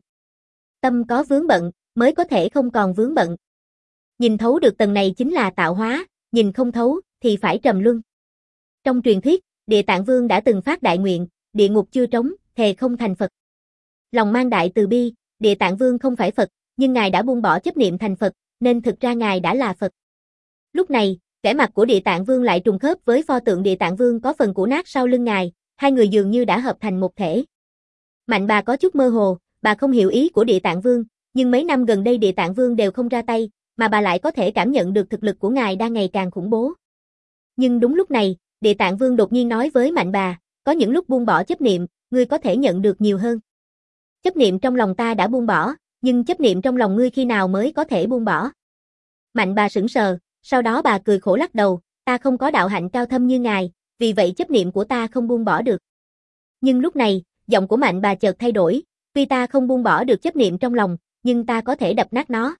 Tâm có vướng bận, mới có thể không còn vướng bận. Nhìn thấu được tầng này chính là tạo hóa, nhìn không thấu, thì phải trầm luân. Trong truyền thuyết, Địa Tạng Vương đã từng phát đại nguyện, địa ngục chưa trống, thề không thành Phật. Lòng mang đại từ bi, Địa Tạng Vương không phải Phật, nhưng Ngài đã buông bỏ chấp niệm thành Phật, nên thực ra Ngài đã là Phật. Lúc này, vẻ mặt của Địa Tạng Vương lại trùng khớp với pho tượng Địa Tạng Vương có phần cũ nát sau lưng Ngài, hai người dường như đã hợp thành một thể. Mạnh bà có chút mơ hồ, bà không hiểu ý của Địa Tạng Vương, nhưng mấy năm gần đây Địa Tạng Vương đều không ra tay, mà bà lại có thể cảm nhận được thực lực của Ngài đang ngày càng khủng bố. Nhưng đúng lúc này, Địa Tạng Vương đột nhiên nói với Mạnh bà, có những lúc buông bỏ chấp niệm, ngươi có thể nhận được nhiều hơn. Chấp niệm trong lòng ta đã buông bỏ, nhưng chấp niệm trong lòng ngươi khi nào mới có thể buông bỏ? Mạnh bà sững sờ, sau đó bà cười khổ lắc đầu, ta không có đạo hạnh cao thâm như Ngài, vì vậy chấp niệm của ta không buông bỏ được. Nhưng lúc này, giọng của Mạnh bà chợt thay đổi, tuy ta không buông bỏ được chấp niệm trong lòng, nhưng ta có thể đập nát nó.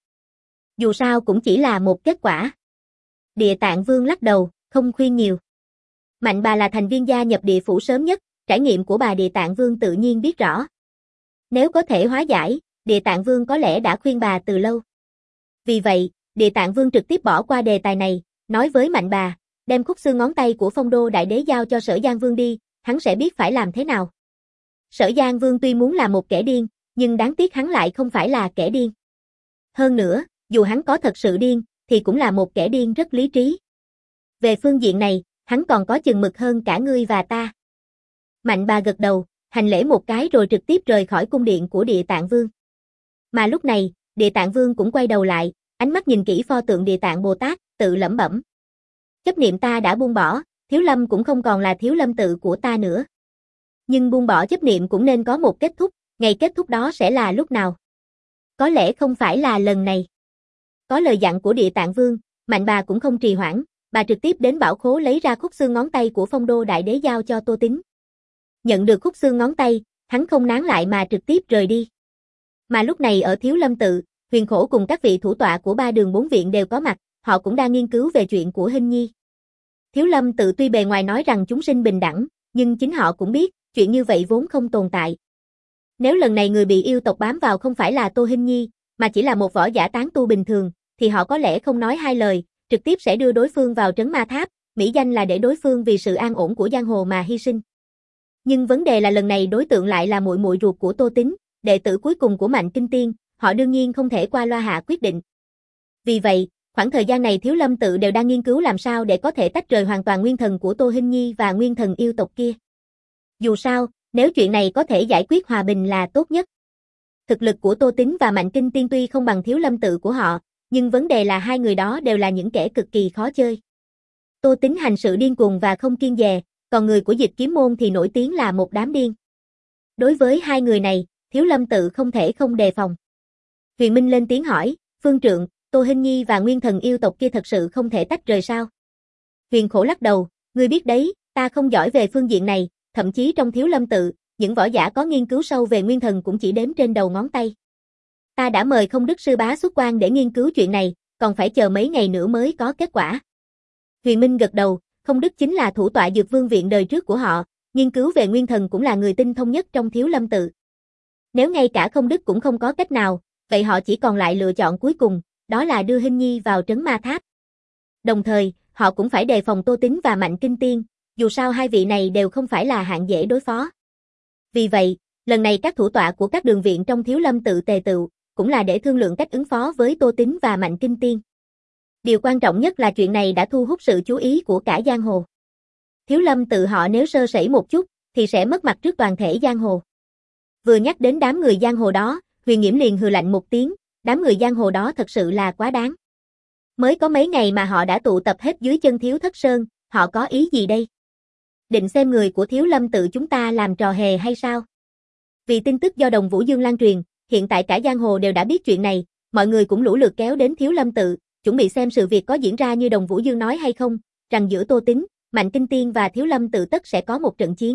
Dù sao cũng chỉ là một kết quả. Địa Tạng Vương lắc đầu, không khuyên nhiều. Mạnh bà là thành viên gia nhập địa phủ sớm nhất, trải nghiệm của bà Địa Tạng Vương tự nhiên biết rõ. Nếu có thể hóa giải, Địa Tạng Vương có lẽ đã khuyên bà từ lâu. Vì vậy, Địa Tạng Vương trực tiếp bỏ qua đề tài này, nói với Mạnh bà, đem khúc xương ngón tay của Phong Đô Đại Đế giao cho Sở Giang Vương đi, hắn sẽ biết phải làm thế nào. Sở Giang Vương tuy muốn là một kẻ điên, nhưng đáng tiếc hắn lại không phải là kẻ điên. Hơn nữa, dù hắn có thật sự điên, thì cũng là một kẻ điên rất lý trí. Về phương diện này, hắn còn có chừng mực hơn cả ngươi và ta. Mạnh bà gật đầu, hành lễ một cái rồi trực tiếp rời khỏi cung điện của Địa Tạng Vương. Mà lúc này, Địa Tạng Vương cũng quay đầu lại, ánh mắt nhìn kỹ pho tượng Địa Tạng Bồ Tát, tự lẩm bẩm. Chấp niệm ta đã buông bỏ, Thiếu Lâm cũng không còn là Thiếu Lâm tự của ta nữa. Nhưng buông bỏ chấp niệm cũng nên có một kết thúc, ngày kết thúc đó sẽ là lúc nào? Có lẽ không phải là lần này. Có lời dặn của Địa Tạng Vương, Mạnh bà cũng không trì hoãn, bà trực tiếp đến bảo khố lấy ra khúc xương ngón tay của Phong Đô Đại Đế giao cho Tô Tín. Nhận được khúc xương ngón tay, hắn không nán lại mà trực tiếp rời đi. Mà lúc này ở Thiếu Lâm tự, Huyền Khổ cùng các vị thủ tọa của ba đường bốn viện đều có mặt, họ cũng đang nghiên cứu về chuyện của Hinh Nhi. Thiếu Lâm tự tuy bề ngoài nói rằng chúng sinh bình đẳng, nhưng chính họ cũng biết, chuyện như vậy vốn không tồn tại. Nếu lần này người bị yêu tộc bám vào không phải là Tô Hinh Nhi, mà chỉ là một võ giả tán tu bình thường, thì họ có lẽ không nói hai lời, trực tiếp sẽ đưa đối phương vào trấn ma tháp, mỹ danh là để đối phương vì sự an ổn của giang hồ mà hy sinh. Nhưng vấn đề là lần này đối tượng lại là muội muội ruột của Tô Tín, đệ tử cuối cùng của Mạnh Kinh Tiên, họ đương nhiên không thể qua loa hạ quyết định. Vì vậy, khoảng thời gian này Thiếu Lâm tự đều đang nghiên cứu làm sao để có thể tách rời hoàn toàn nguyên thần của Tô Hinh Nhi và nguyên thần yêu tộc kia. Dù sao, nếu chuyện này có thể giải quyết hòa bình là tốt nhất. Thực lực của Tô Tín và Mạnh Kinh Tiên tuy không bằng Thiếu Lâm tự của họ, nhưng vấn đề là hai người đó đều là những kẻ cực kỳ khó chơi. Tô Tín hành sự điên cuồng và không kiêng dè, còn người của Dịch Kiếm môn thì nổi tiếng là một đám điên. Đối với hai người này, Thiếu Lâm tự không thể không đề phòng. Huyền Minh lên tiếng hỏi, Phương Trượng, Tô Hinh Nhi và nguyên thần yêu tộc kia thật sự không thể tách rời sao? Huyền Khổ lắc đầu, ngươi biết đấy, ta không giỏi về phương diện này, thậm chí trong Thiếu Lâm tự, những võ giả có nghiên cứu sâu về nguyên thần cũng chỉ đếm trên đầu ngón tay. Ta đã mời Không Đức sư bá xuất quan để nghiên cứu chuyện này, còn phải chờ mấy ngày nữa mới có kết quả. Huyền Minh gật đầu, Không Đức chính là thủ tọa Dược Vương viện đời trước của họ, nghiên cứu về nguyên thần cũng là người tinh thông nhất trong Thiếu Lâm tự. Nếu ngay cả Không Đức cũng không có cách nào, vậy họ chỉ còn lại lựa chọn cuối cùng, đó là đưa Hinh Nhi vào trấn ma tháp. Đồng thời, họ cũng phải đề phòng Tô Tín và Mạnh Kinh Tiên, dù sao hai vị này đều không phải là hạng dễ đối phó. Vì vậy, lần này các thủ tọa của các đường viện trong Thiếu Lâm tự tề tựu, cũng là để thương lượng cách ứng phó với Tô Tín và Mạnh Kinh Tiên. Điều quan trọng nhất là chuyện này đã thu hút sự chú ý của cả giang hồ. Thiếu Lâm tự họ nếu sơ sẩy một chút, thì sẽ mất mặt trước toàn thể giang hồ. Vừa nhắc đến đám người giang hồ đó, Huyền Nghiễm liền hừ lạnh một tiếng, đám người giang hồ đó thật sự là quá đáng. Mới có mấy ngày mà họ đã tụ tập hết dưới chân Thiếu Thất Sơn, họ có ý gì đây? Định xem người của Thiếu Lâm tự chúng ta làm trò hề hay sao? Vì tin tức do Đồng Vũ Dương lan truyền, hiện tại cả giang hồ đều đã biết chuyện này, mọi người cũng lũ lượt kéo đến Thiếu Lâm tự, chuẩn bị xem sự việc có diễn ra như Đồng Vũ Dương nói hay không, rằng giữa Tô Tín, Mạnh Kinh Tiên và Thiếu Lâm tự tất sẽ có một trận chiến.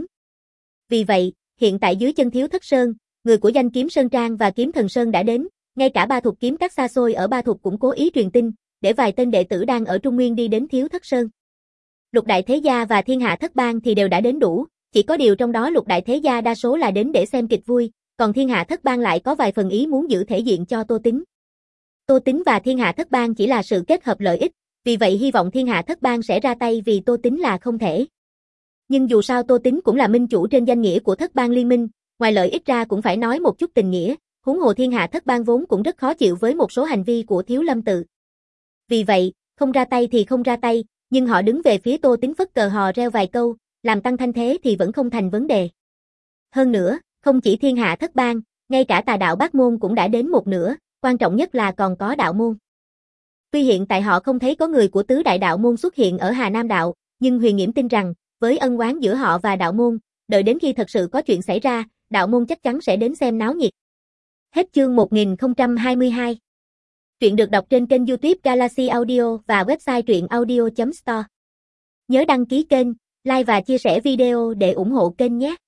Vì vậy, hiện tại dưới chân Thiếu Thất Sơn, người của Danh Kiếm Sơn Trang và Kiếm Thần Sơn đã đến, ngay cả Ba Thục kiếm các xa xôi ở Ba Thục cũng cố ý truyền tin, để vài tên đệ tử đang ở Trung Nguyên đi đến Thiếu Thất Sơn. Lục đại thế gia và thiên hạ thất bang thì đều đã đến đủ, Chỉ có điều trong đó Lục đại thế gia đa số là đến để xem kịch vui, còn Thiên Hạ Thất Bang lại có vài phần ý muốn giữ thể diện cho Tô Tính. Tô Tính và Thiên Hạ Thất Bang chỉ là sự kết hợp lợi ích, vì vậy hy vọng Thiên Hạ Thất Bang sẽ ra tay vì Tô Tính là không thể. Nhưng dù sao Tô Tính cũng là minh chủ trên danh nghĩa của Thất Bang Liên minh, ngoài lợi ích ra cũng phải nói một chút tình nghĩa, huống hồ Thiên Hạ Thất Bang vốn cũng rất khó chịu với một số hành vi của Thiếu Lâm Tự. Vì vậy, không ra tay thì không ra tay, nhưng họ đứng về phía Tô Tính phất cờ hò reo vài câu, làm tăng thanh thế thì vẫn không thành vấn đề. Hơn nữa, không chỉ Thiên Hạ Thất Bang, ngay cả Tà đạo Bát môn cũng đã đến một nửa, quan trọng nhất là còn có đạo môn. Tuy hiện tại họ không thấy có người của tứ đại đạo môn xuất hiện ở Hà Nam đạo, nhưng Huyền Nghiễm tin rằng, với ân oán giữa họ và đạo môn, đợi đến khi thật sự có chuyện xảy ra, đạo môn chắc chắn sẽ đến xem náo nhiệt. Hết chương một nghìn không trăm hai mươi hai. Truyện được đọc trên kênh YouTube Galaxy Audio và website truyện audio chấm store. Nhớ đăng ký kênh, like và chia sẻ video để ủng hộ kênh nhé.